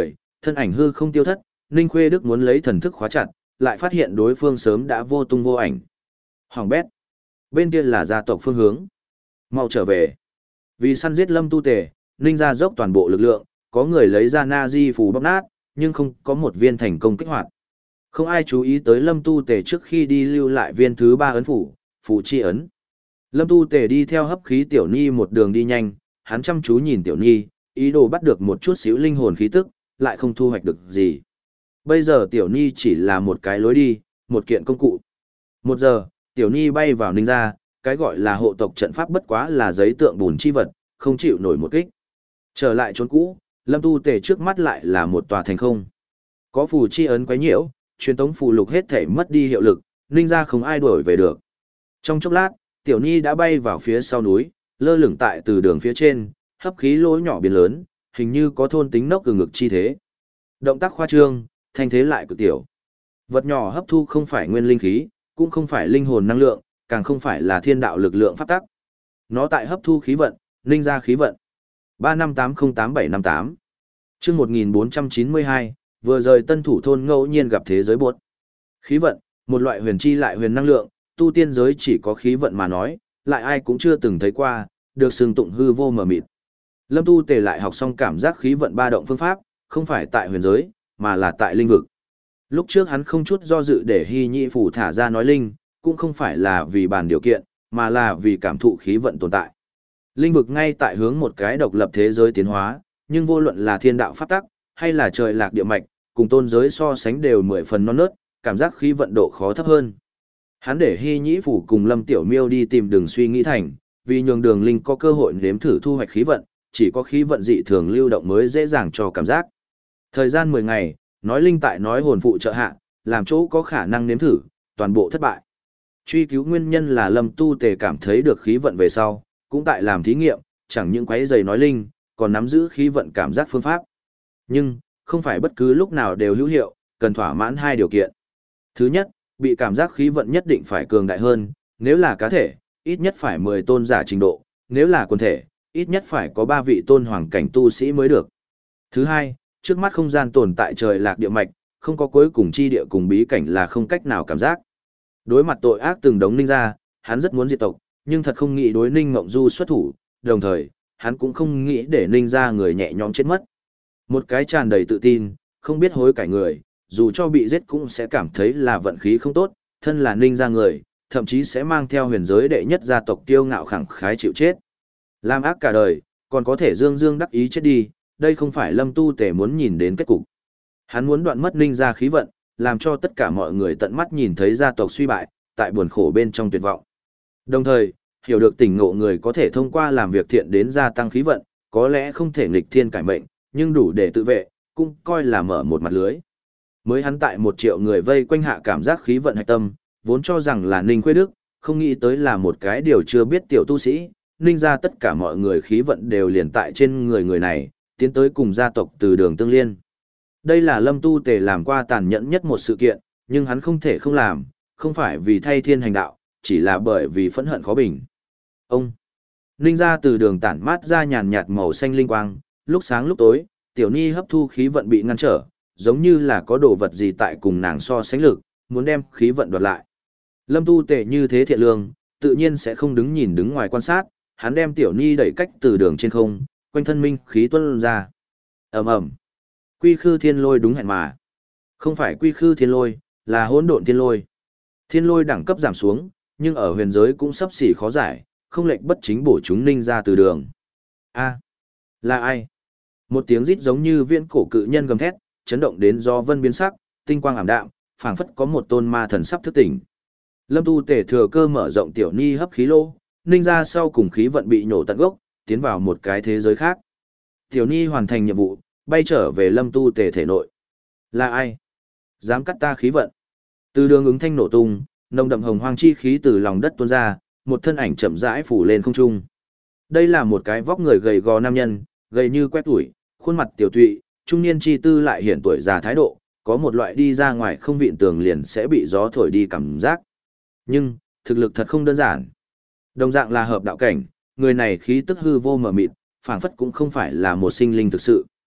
Thân ảnh hư không tiêu thất, Ninh Khuê Đức muốn lấy thần thức khóa chặt, lại phát hiện đối phương sớm đã vô tung vô ảnh. Hoàng bét. Bên kia là gia tộc phương hướng. Mau trở về. Vì săn giết Lâm Tu Tề, Ninh ra dốc toàn bộ lực lượng, có người lấy ra na di phù bóc nát, nhưng không có một viên thành công kích hoạt. Không ai chú ý tới Lâm Tu Tề trước khi đi lưu lại viên thứ ba ấn phủ, phù chi ấn. Lâm Tu Tề đi theo hấp khí Tiểu Nhi một đường đi nhanh, hắn chăm chú nhìn Tiểu Nhi, ý đồ bắt được một chút xíu linh hồn khí tức, lại không thu hoạch được gì. Bây giờ Tiểu Nhi chỉ là một cái lối đi, một kiện công cụ. Một giờ, Tiểu Nhi bay vào Ninh gia, cái gọi là hộ tộc trận pháp bất quá là giấy tượng bùn chi vật, không chịu nổi một kích. Trở lại chốn cũ, Lâm Tu Tề trước mắt lại là một tòa thành không. Có phù chi ấn quấy nhiễu, truyền tống phù lục hết thể mất đi hiệu lực, Ninh gia không ai đuổi về được. Trong chốc lát, Tiểu Nhi đã bay vào phía sau núi, lơ lửng tại từ đường phía trên, hấp khí lỗ nhỏ biến lớn, hình như có thôn tính nốc từ ngực chi thế. Động tác khoa trương, thanh thế lại cực tiểu. Vật nhỏ hấp thu không phải nguyên linh khí, cũng không phải linh hồn năng lượng, càng không phải là thiên đạo lực lượng pháp tắc. Nó tại hấp thu khí vận, Ninh gia khí vận. ba năm tám không tám bảy năm tám. Chương một nghìn bốn trăm chín mươi hai, vừa rời Tân Thủ thôn ngẫu nhiên gặp thế giới buốt. Khí vận, một loại huyền chi lại huyền năng lượng, tu tiên giới chỉ có khí vận mà nói, lại ai cũng chưa từng thấy qua, được xưng tụng hư vô mờ mịt. Lâm Tu Tề lại học xong cảm giác khí vận ba động phương pháp, không phải tại huyền giới, mà là tại linh vực. Lúc trước hắn không chút do dự để Hy Nhị phủ thả ra nói linh, cũng không phải là vì bàn điều kiện, mà là vì cảm thụ khí vận tồn tại. Linh vực ngay tại hướng một cái độc lập thế giới tiến hóa, nhưng vô luận là thiên đạo pháp tắc, hay là trời lạc địa mạch, cùng tôn giới so sánh đều mười phần non nớt, cảm giác khí vận độ khó thấp hơn. Hắn để Hy Nhĩ phủ cùng Lâm Tiểu Miêu đi tìm đường suy nghĩ thành, vì nhường đường linh có cơ hội nếm thử thu hoạch khí vận, chỉ có khí vận dị thường lưu động mới dễ dàng cho cảm giác. Thời gian mười ngày, nói linh tại nói hồn phụ trợ hạ, làm chỗ có khả năng nếm thử, toàn bộ thất bại. Truy cứu nguyên nhân là Lâm Tu Tề cảm thấy được khí vận về sau, cũng tại làm thí nghiệm, chẳng những quấy giày nói linh, còn nắm giữ khí vận cảm giác phương pháp. Nhưng, không phải bất cứ lúc nào đều hữu hiệu, cần thỏa mãn hai điều kiện. Thứ nhất, bị cảm giác khí vận nhất định phải cường đại hơn, nếu là cá thể, ít nhất phải mười tôn giả trình độ, nếu là quần thể, ít nhất phải có ba vị tôn hoàng cảnh tu sĩ mới được. Thứ hai, trước mắt không gian tồn tại trời lạc địa mạch, không có cuối cùng chi địa cùng bí cảnh là không cách nào cảm giác. Đối mặt tội ác từng đống Ninh ra, hắn rất muốn diệt tộc, nhưng thật không nghĩ đối Ninh Ngộng Du xuất thủ, đồng thời, hắn cũng không nghĩ để Ninh ra người nhẹ nhõm chết mất. Một cái tràn đầy tự tin, không biết hối cải người, dù cho bị giết cũng sẽ cảm thấy là vận khí không tốt, thân là Ninh ra người, thậm chí sẽ mang theo huyền giới đệ nhất gia tộc kiêu ngạo khẳng khái chịu chết. Làm ác cả đời, còn có thể dương dương đắc ý chết đi, đây không phải Lâm Tu Tề muốn nhìn đến kết cục. Hắn muốn đoạn mất Ninh ra khí vận, làm cho tất cả mọi người tận mắt nhìn thấy gia tộc suy bại, tại buồn khổ bên trong tuyệt vọng. Đồng thời, hiểu được tỉnh ngộ người có thể thông qua làm việc thiện đến gia tăng khí vận, có lẽ không thể nghịch thiên cải mệnh, nhưng đủ để tự vệ, cũng coi là mở một mặt lưới. Mới hắn tại một triệu người vây quanh hạ cảm giác khí vận hạch tâm, vốn cho rằng là Ninh Khuê Đức, không nghĩ tới là một cái điều chưa biết tiểu tu sĩ, Ninh ra tất cả mọi người khí vận đều liền tại trên người người này, tiến tới cùng gia tộc từ đường tương liên. Đây là Lâm Tu Tề làm qua tàn nhẫn nhất một sự kiện, nhưng hắn không thể không làm, không phải vì thay thiên hành đạo, chỉ là bởi vì phẫn hận khó bình. Ông Ninh ra từ đường tản mát ra nhàn nhạt màu xanh linh quang, lúc sáng lúc tối, tiểu ni hấp thu khí vận bị ngăn trở, giống như là có đồ vật gì tại cùng nàng so sánh lực, muốn đem khí vận đoạt lại. Lâm Tu Tề như thế thiện lương, tự nhiên sẽ không đứng nhìn đứng ngoài quan sát, hắn đem tiểu ni đẩy cách từ đường trên không, quanh thân minh khí tuôn ra. Ầm ầm. Quy khư thiên lôi đúng hẹn mà. Không phải quy khư thiên lôi, là hỗn độn thiên lôi. Thiên lôi đẳng cấp giảm xuống, nhưng ở huyền giới cũng sắp xỉ khó giải, không lệch bất chính bổ chúng Ninh ra từ đường. A, là ai? Một tiếng rít giống như viễn cổ cự nhân gầm thét, chấn động đến do vân biến sắc, tinh quang ảm đạm, phảng phất có một tôn ma thần sắp thức tỉnh. Lâm Tu Tề thừa cơ mở rộng tiểu ni hấp khí lô, Ninh ra sau cùng khí vận bị nhổ tận gốc, tiến vào một cái thế giới khác. Tiểu ni hoàn thành nhiệm vụ, bay trở về Lâm Tu Tề thể nội. Là ai? Dám cắt ta khí vận. Từ đường ứng thanh nổ tung, nồng đậm hồng hoang chi khí từ lòng đất tuôn ra, một thân ảnh chậm rãi phủ lên không trung. Đây là một cái vóc người gầy gò nam nhân, gầy như quét tuổi, khuôn mặt tiểu tụy, trung niên chi tư lại hiển tuổi già thái độ, có một loại đi ra ngoài không vịn tường liền sẽ bị gió thổi đi cảm giác. Nhưng, thực lực thật không đơn giản. Đồng dạng là hợp đạo cảnh, người này khí tức hư vô mờ mịt, phảng phất cũng không phải là một sinh linh thực sự.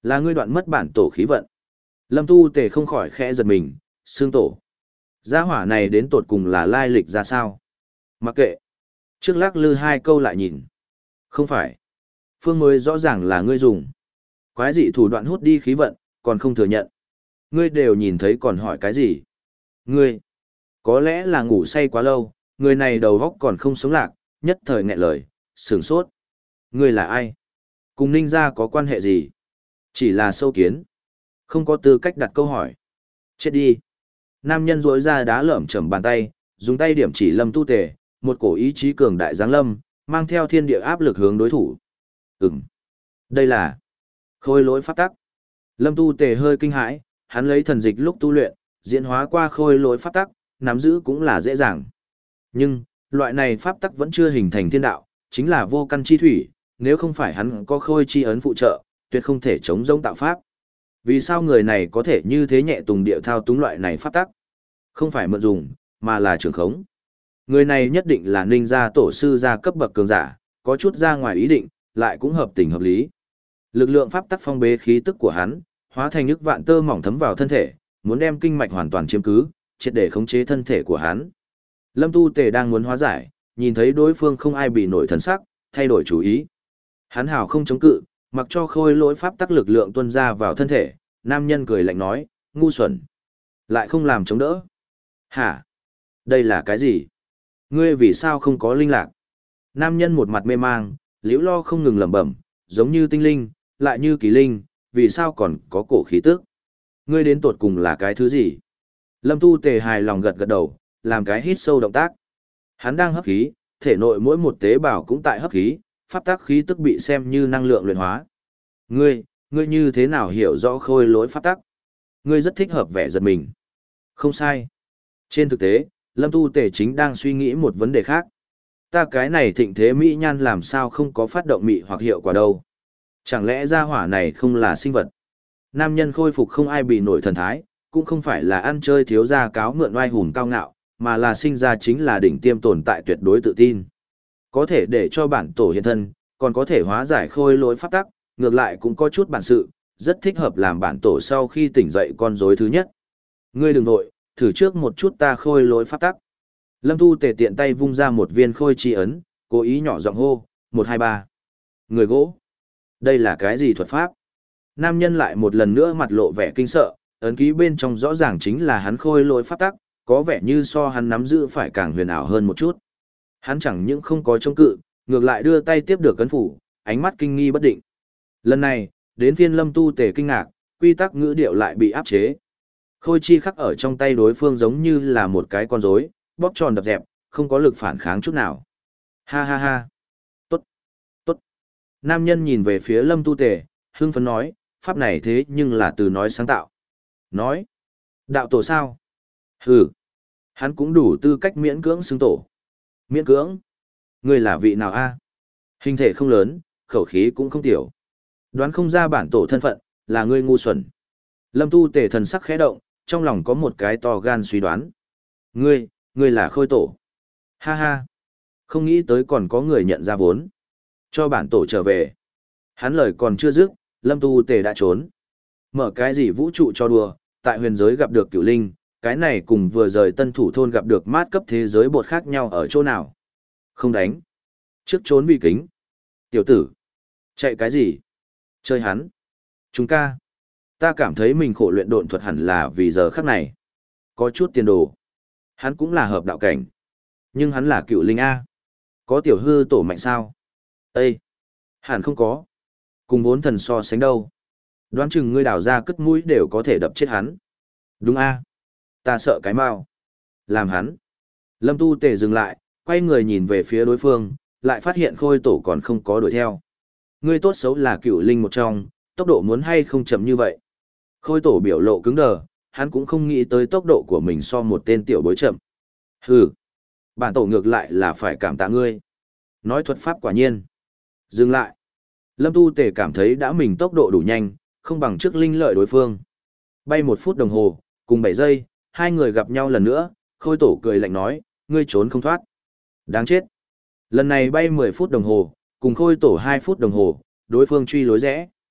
Là ngươi đoạn mất bản tổ khí vận. Lâm Tu Tề không khỏi khẽ giật mình, xương tổ. Gia hỏa này đến tột cùng là lai lịch ra sao? Mặc kệ. Trước lắc lư hai câu lại nhìn. Không phải. Phương mới rõ ràng là ngươi dùng. Quái dị thủ đoạn hút đi khí vận, còn không thừa nhận. Ngươi đều nhìn thấy còn hỏi cái gì? Ngươi. Có lẽ là ngủ say quá lâu, người này đầu óc còn không sống lạc, nhất thời nghẹn lời, sửng sốt. Ngươi là ai? Cùng ninh gia có quan hệ gì? Chỉ là sâu kiến. Không có tư cách đặt câu hỏi. Chết đi. Nam nhân rỗi ra đá lởm chởm bàn tay, dùng tay điểm chỉ Lâm Tu Tề, một cổ ý chí cường đại giáng lâm, mang theo thiên địa áp lực hướng đối thủ. Ừm. Đây là khôi lỗi pháp tắc. Lâm Tu Tề hơi kinh hãi, hắn lấy thần dịch lúc tu luyện, diễn hóa qua khôi lỗi pháp tắc, nắm giữ cũng là dễ dàng. Nhưng, loại này pháp tắc vẫn chưa hình thành thiên đạo, chính là vô căn chi thủy, nếu không phải hắn có khôi chi ấn phụ trợ, tuyệt không thể chống giống tạo pháp. Vì sao người này có thể như thế nhẹ tùng địa thao túng loại này pháp tắc? Không phải mượn dùng, mà là trường khống. Người này nhất định là ninh gia tổ sư gia cấp bậc cường giả, có chút ra ngoài ý định, lại cũng hợp tình hợp lý. Lực lượng pháp tắc phong bế khí tức của hắn, hóa thành nước vạn tơ mỏng thấm vào thân thể, muốn đem kinh mạch hoàn toàn chiếm cứ, triệt để khống chế thân thể của hắn. Lâm Tu Tề đang muốn hóa giải, nhìn thấy đối phương không ai bị nổi thần sắc, thay đổi chủ ý. Hắn hào không chống cự, mặc cho khôi lỗi pháp tắc lực lượng tuôn ra vào thân thể, nam nhân cười lạnh nói, ngu xuẩn. Lại không làm chống đỡ. Hả? Đây là cái gì? Ngươi vì sao không có linh lạc? Nam nhân một mặt mê mang, liễu lo không ngừng lẩm bẩm, giống như tinh linh, lại như kỳ linh, vì sao còn có cổ khí tức? Ngươi đến tột cùng là cái thứ gì? Lâm Tu Tề hài lòng gật gật đầu, làm cái hít sâu động tác. Hắn đang hấp khí, thể nội mỗi một tế bào cũng tại hấp khí, pháp tắc khí tức bị xem như năng lượng luyện hóa. Ngươi, ngươi như thế nào hiểu rõ khôi lỗi pháp tắc? Ngươi rất thích hợp vẻ giật mình. Không sai. Trên thực tế, Lâm Tu Tề chính đang suy nghĩ một vấn đề khác. Ta cái này thịnh thế mỹ nhan làm sao không có phát động mị hoặc hiệu quả đâu? Chẳng lẽ gia hỏa này không là sinh vật? Nam nhân khôi phục không ai bị nổi thần thái, cũng không phải là ăn chơi thiếu gia cáo mượn oai hùng cao ngạo, mà là sinh ra chính là đỉnh tiêm tồn tại tuyệt đối tự tin. Có thể để cho bản tổ hiện thân, còn có thể hóa giải khôi lỗi pháp tắc, ngược lại cũng có chút bản sự, rất thích hợp làm bản tổ sau khi tỉnh dậy con rối thứ nhất. Ngươi đừng nội, thử trước một chút ta khôi lỗi pháp tắc. Lâm Tu Tề tiện tay vung ra một viên khôi chi ấn, cố ý nhỏ giọng hô, một hai ba. Người gỗ. Đây là cái gì thuật pháp? Nam nhân lại một lần nữa mặt lộ vẻ kinh sợ, ấn ký bên trong rõ ràng chính là hắn khôi lỗi pháp tắc, có vẻ như so hắn nắm giữ phải càng huyền ảo hơn một chút. Hắn chẳng những không có chống cự, ngược lại đưa tay tiếp được cấn phủ, ánh mắt kinh nghi bất định. Lần này, đến phiên Lâm Tu Tề kinh ngạc, quy tắc ngữ điệu lại bị áp chế. Khôi chi khắc ở trong tay đối phương giống như là một cái con rối, bóp tròn đập dẹp, không có lực phản kháng chút nào. Ha ha ha. Tốt, tốt. Nam nhân nhìn về phía Lâm Tu Tề, hưng phấn nói, pháp này thế nhưng là từ nói sáng tạo. Nói, đạo tổ sao? Hừ, hắn cũng đủ tư cách miễn cưỡng xưng tổ. Miễn cưỡng? Ngươi là vị nào a? Hình thể không lớn, khẩu khí cũng không tiểu. Đoán không ra bản tổ thân phận, là ngươi ngu xuẩn. Lâm Tu Tề thần sắc khẽ động, trong lòng có một cái to gan suy đoán. Ngươi, ngươi là khôi tổ. Ha ha. Không nghĩ tới còn có người nhận ra vốn. Cho bản tổ trở về. Hắn lời còn chưa dứt, Lâm Tu Tề đã trốn. Mở cái gì vũ trụ cho đùa, tại huyền giới gặp được cửu linh, cái này cùng vừa rời tân thủ thôn gặp được mát cấp thế giới bột khác nhau ở chỗ nào. Không đánh. Trước trốn vì kính. Tiểu tử. Chạy cái gì? Chơi hắn. Chúng ca. Ta cảm thấy mình khổ luyện độn thuật hẳn là vì giờ khắc này. Có chút tiền đồ. Hắn cũng là hợp đạo cảnh. Nhưng hắn là cựu linh A. Có tiểu hư tổ mạnh sao? Ê! Hẳn không có. Cùng vốn thần so sánh đâu. Đoán chừng ngươi đào ra cất mũi đều có thể đập chết hắn. Đúng A. Ta sợ cái mau. Làm hắn. Lâm Tu Tề dừng lại, quay người nhìn về phía đối phương, lại phát hiện khôi tổ còn không có đuổi theo. Ngươi tốt xấu là cựu linh một trong, tốc độ muốn hay không chậm như vậy. Khôi tổ biểu lộ cứng đờ, hắn cũng không nghĩ tới tốc độ của mình so một tên tiểu bối chậm. Hừ, bản tổ ngược lại là phải cảm tạ ngươi. Nói thuật pháp quả nhiên. Dừng lại. Lâm Tu Tề cảm thấy đã mình tốc độ đủ nhanh, không bằng trước linh lợi đối phương. Bay một phút đồng hồ, cùng bảy giây, hai người gặp nhau lần nữa, khôi tổ cười lạnh nói, ngươi trốn không thoát. Đáng chết. Lần này bay mười phút đồng hồ, cùng khôi tổ hai phút đồng hồ, đối phương truy lối rẽ.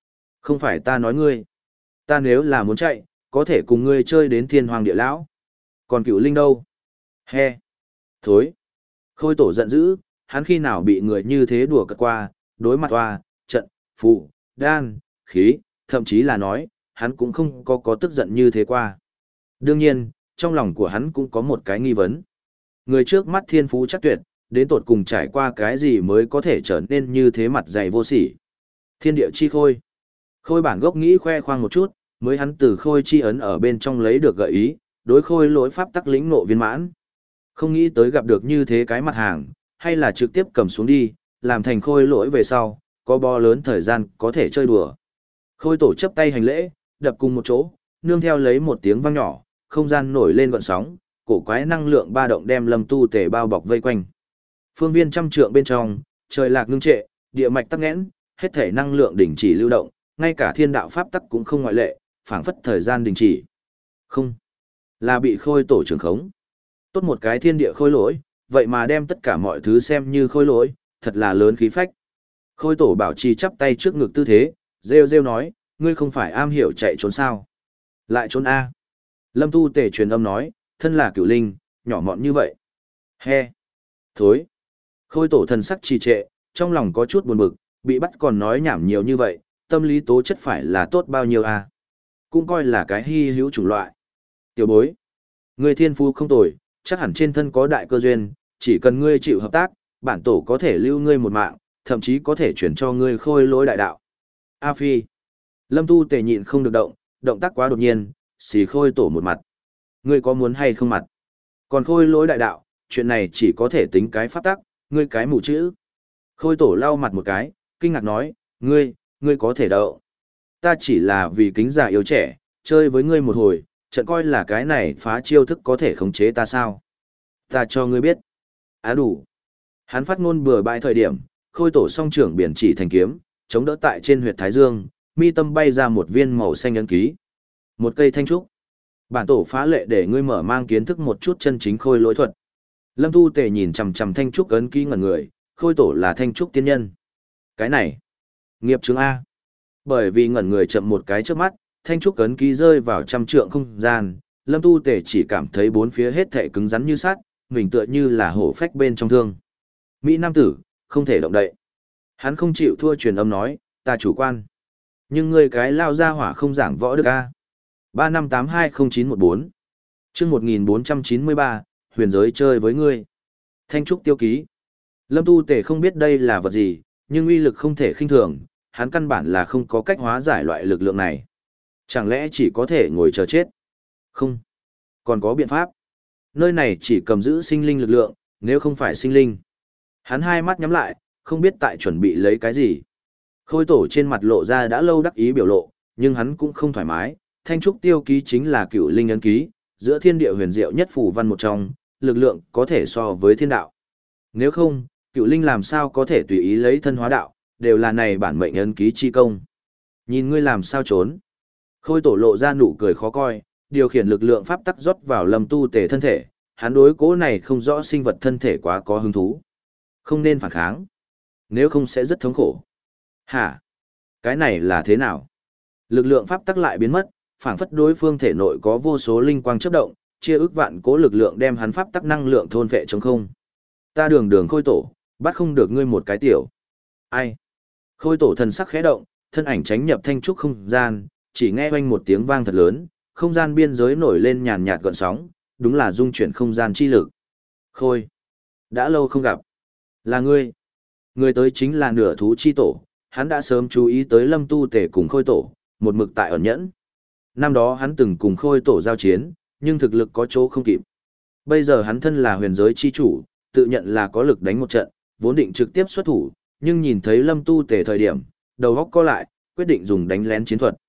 Không phải ta nói ngươi. Ta nếu là muốn chạy, có thể cùng ngươi chơi đến thiên hoàng địa lão. Còn cựu linh đâu? He. Thối. Khôi tổ giận dữ, hắn khi nào bị người như thế đùa cợt qua, đối mặt hoa, trận, phụ, đan, khí, thậm chí là nói, hắn cũng không có có tức giận như thế qua. Đương nhiên, trong lòng của hắn cũng có một cái nghi vấn. Người trước mắt thiên phú chắc tuyệt, đến tột cùng trải qua cái gì mới có thể trở nên như thế mặt dày vô sỉ. Thiên địa chi khôi. Khôi bản gốc nghĩ khoe khoang một chút, mới hắn từ khôi chi ấn ở bên trong lấy được gợi ý, đối khôi lỗi pháp tắc lĩnh nộ viên mãn. Không nghĩ tới gặp được như thế cái mặt hàng, hay là trực tiếp cầm xuống đi, làm thành khôi lỗi về sau, có bo lớn thời gian có thể chơi đùa. Khôi tổ chấp tay hành lễ, đập cùng một chỗ, nương theo lấy một tiếng vang nhỏ, không gian nổi lên gợn sóng, cổ quái năng lượng ba động đem Lâm Tu Tề bao bọc vây quanh. Phương viên trăm trượng bên trong, trời lạc ngưng trệ, địa mạch tắc nghẽn, hết thể năng lượng đình chỉ lưu động, ngay cả thiên đạo pháp tắc cũng không ngoại lệ, phảng phất thời gian đình chỉ. Không, là bị khôi tổ trưởng khống. Tốt một cái thiên địa khôi lỗi, vậy mà đem tất cả mọi thứ xem như khôi lỗi, thật là lớn khí phách. Khôi tổ bảo trì chắp tay trước ngực tư thế, rêu rêu nói, ngươi không phải am hiểu chạy trốn sao? Lại trốn A. Lâm Tu Tề truyền âm nói, thân là cửu linh, nhỏ mọn như vậy. He. Thối. Khôi tổ thần sắc trì trệ, trong lòng có chút buồn bực, bị bắt còn nói nhảm nhiều như vậy, tâm lý tố chất phải là tốt bao nhiêu A. Cũng coi là cái hy hữu chủng loại. Tiểu bối. Ngươi thiên phú không tồi, chắc hẳn trên thân có đại cơ duyên, chỉ cần ngươi chịu hợp tác, bản tổ có thể lưu ngươi một mạng, thậm chí có thể chuyển cho ngươi khôi lỗi đại đạo. A Phi. Lâm Tu Tề nhịn không được động, động tác quá đột nhiên, xì khôi tổ một mặt. Ngươi có muốn hay không mặt? Còn khôi lỗi đại đạo, chuyện này chỉ có thể tính cái pháp tắc, ngươi cái mù chữ. Khôi tổ lau mặt một cái, kinh ngạc nói, ngươi, ngươi có thể đậu. Ta chỉ là vì kính già yếu trẻ, chơi với ngươi một hồi, trận coi là cái này phá chiêu thức có thể khống chế ta sao? Ta cho ngươi biết. Á đủ. Hắn phát ngôn bừa bãi thời điểm, khôi tổ song trưởng biển chỉ thành kiếm, chống đỡ tại trên huyệt thái dương, mi tâm bay ra một viên màu xanh ấn ký. Một cây thanh trúc. Bản tổ phá lệ để ngươi mở mang kiến thức một chút chân chính khôi lỗi thuật. Lâm Tu Tề nhìn chằm chằm thanh trúc ấn ký ngẩn người, khôi tổ là thanh trúc tiên nhân. Cái này, nghiệp chứng A. Bởi vì ngẩn người chậm một cái trước mắt, thanh trúc ấn ký rơi vào trăm trượng không gian, Lâm Tu Tề chỉ cảm thấy bốn phía hết thảy cứng rắn như sắt, mình tựa như là hổ phách bên trong thương. Mỹ nam tử, không thể động đậy. Hắn không chịu thua truyền âm nói, ta chủ quan. Nhưng ngươi cái lao ra hỏa không giảng võ được a. ba năm tám hai không chín một bốn. Chương một nghìn bốn trăm chín mươi ba, huyền giới chơi với ngươi. Thanh trúc tiêu ký. Lâm Tu Tề không biết đây là vật gì, nhưng uy lực không thể khinh thường, hắn căn bản là không có cách hóa giải loại lực lượng này. Chẳng lẽ chỉ có thể ngồi chờ chết? Không. Còn có biện pháp. Nơi này chỉ cầm giữ sinh linh lực lượng, nếu không phải sinh linh. Hắn hai mắt nhắm lại, không biết tại chuẩn bị lấy cái gì. Khôi tổ trên mặt lộ ra đã lâu đắc ý biểu lộ, nhưng hắn cũng không thoải mái. Thanh trúc tiêu ký chính là cựu linh ấn ký, giữa thiên địa huyền diệu nhất phù văn một trong, lực lượng có thể so với thiên đạo. Nếu không, cựu linh làm sao có thể tùy ý lấy thân hóa đạo, đều là này bản mệnh ấn ký chi công. Nhìn ngươi làm sao trốn. Khôi tổ lộ ra nụ cười khó coi, điều khiển lực lượng pháp tắc rót vào Lâm Tu Tề thân thể, hắn đối cố này không rõ sinh vật thân thể quá có hứng thú. Không nên phản kháng, nếu không sẽ rất thống khổ. Hả? Cái này là thế nào? Lực lượng pháp tắc lại biến mất, phảng phất đối phương thể nội có vô số linh quang chớp động, chia ức vạn cố lực lượng đem hắn pháp tắc năng lượng thôn vệ trong không. Ta đường đường khôi tổ, bắt không được ngươi một cái tiểu. Ai? Khôi tổ thần sắc khẽ động, thân ảnh tránh nhập thanh trúc không gian, chỉ nghe oanh một tiếng vang thật lớn, không gian biên giới nổi lên nhàn nhạt gợn sóng, đúng là dung chuyển không gian chi lực. Khôi, đã lâu không gặp. Là ngươi. Người tới chính là nửa thú chi tổ, hắn đã sớm chú ý tới Lâm Tu Tề cùng Khôi tổ, một mực tại ẩn nhẫn. Năm đó hắn từng cùng Khôi tổ giao chiến, nhưng thực lực có chỗ không kịp. Bây giờ hắn thân là huyền giới chi chủ, tự nhận là có lực đánh một trận, vốn định trực tiếp xuất thủ, nhưng nhìn thấy Lâm Tu Tề thời điểm, đầu óc co lại, quyết định dùng đánh lén chiến thuật.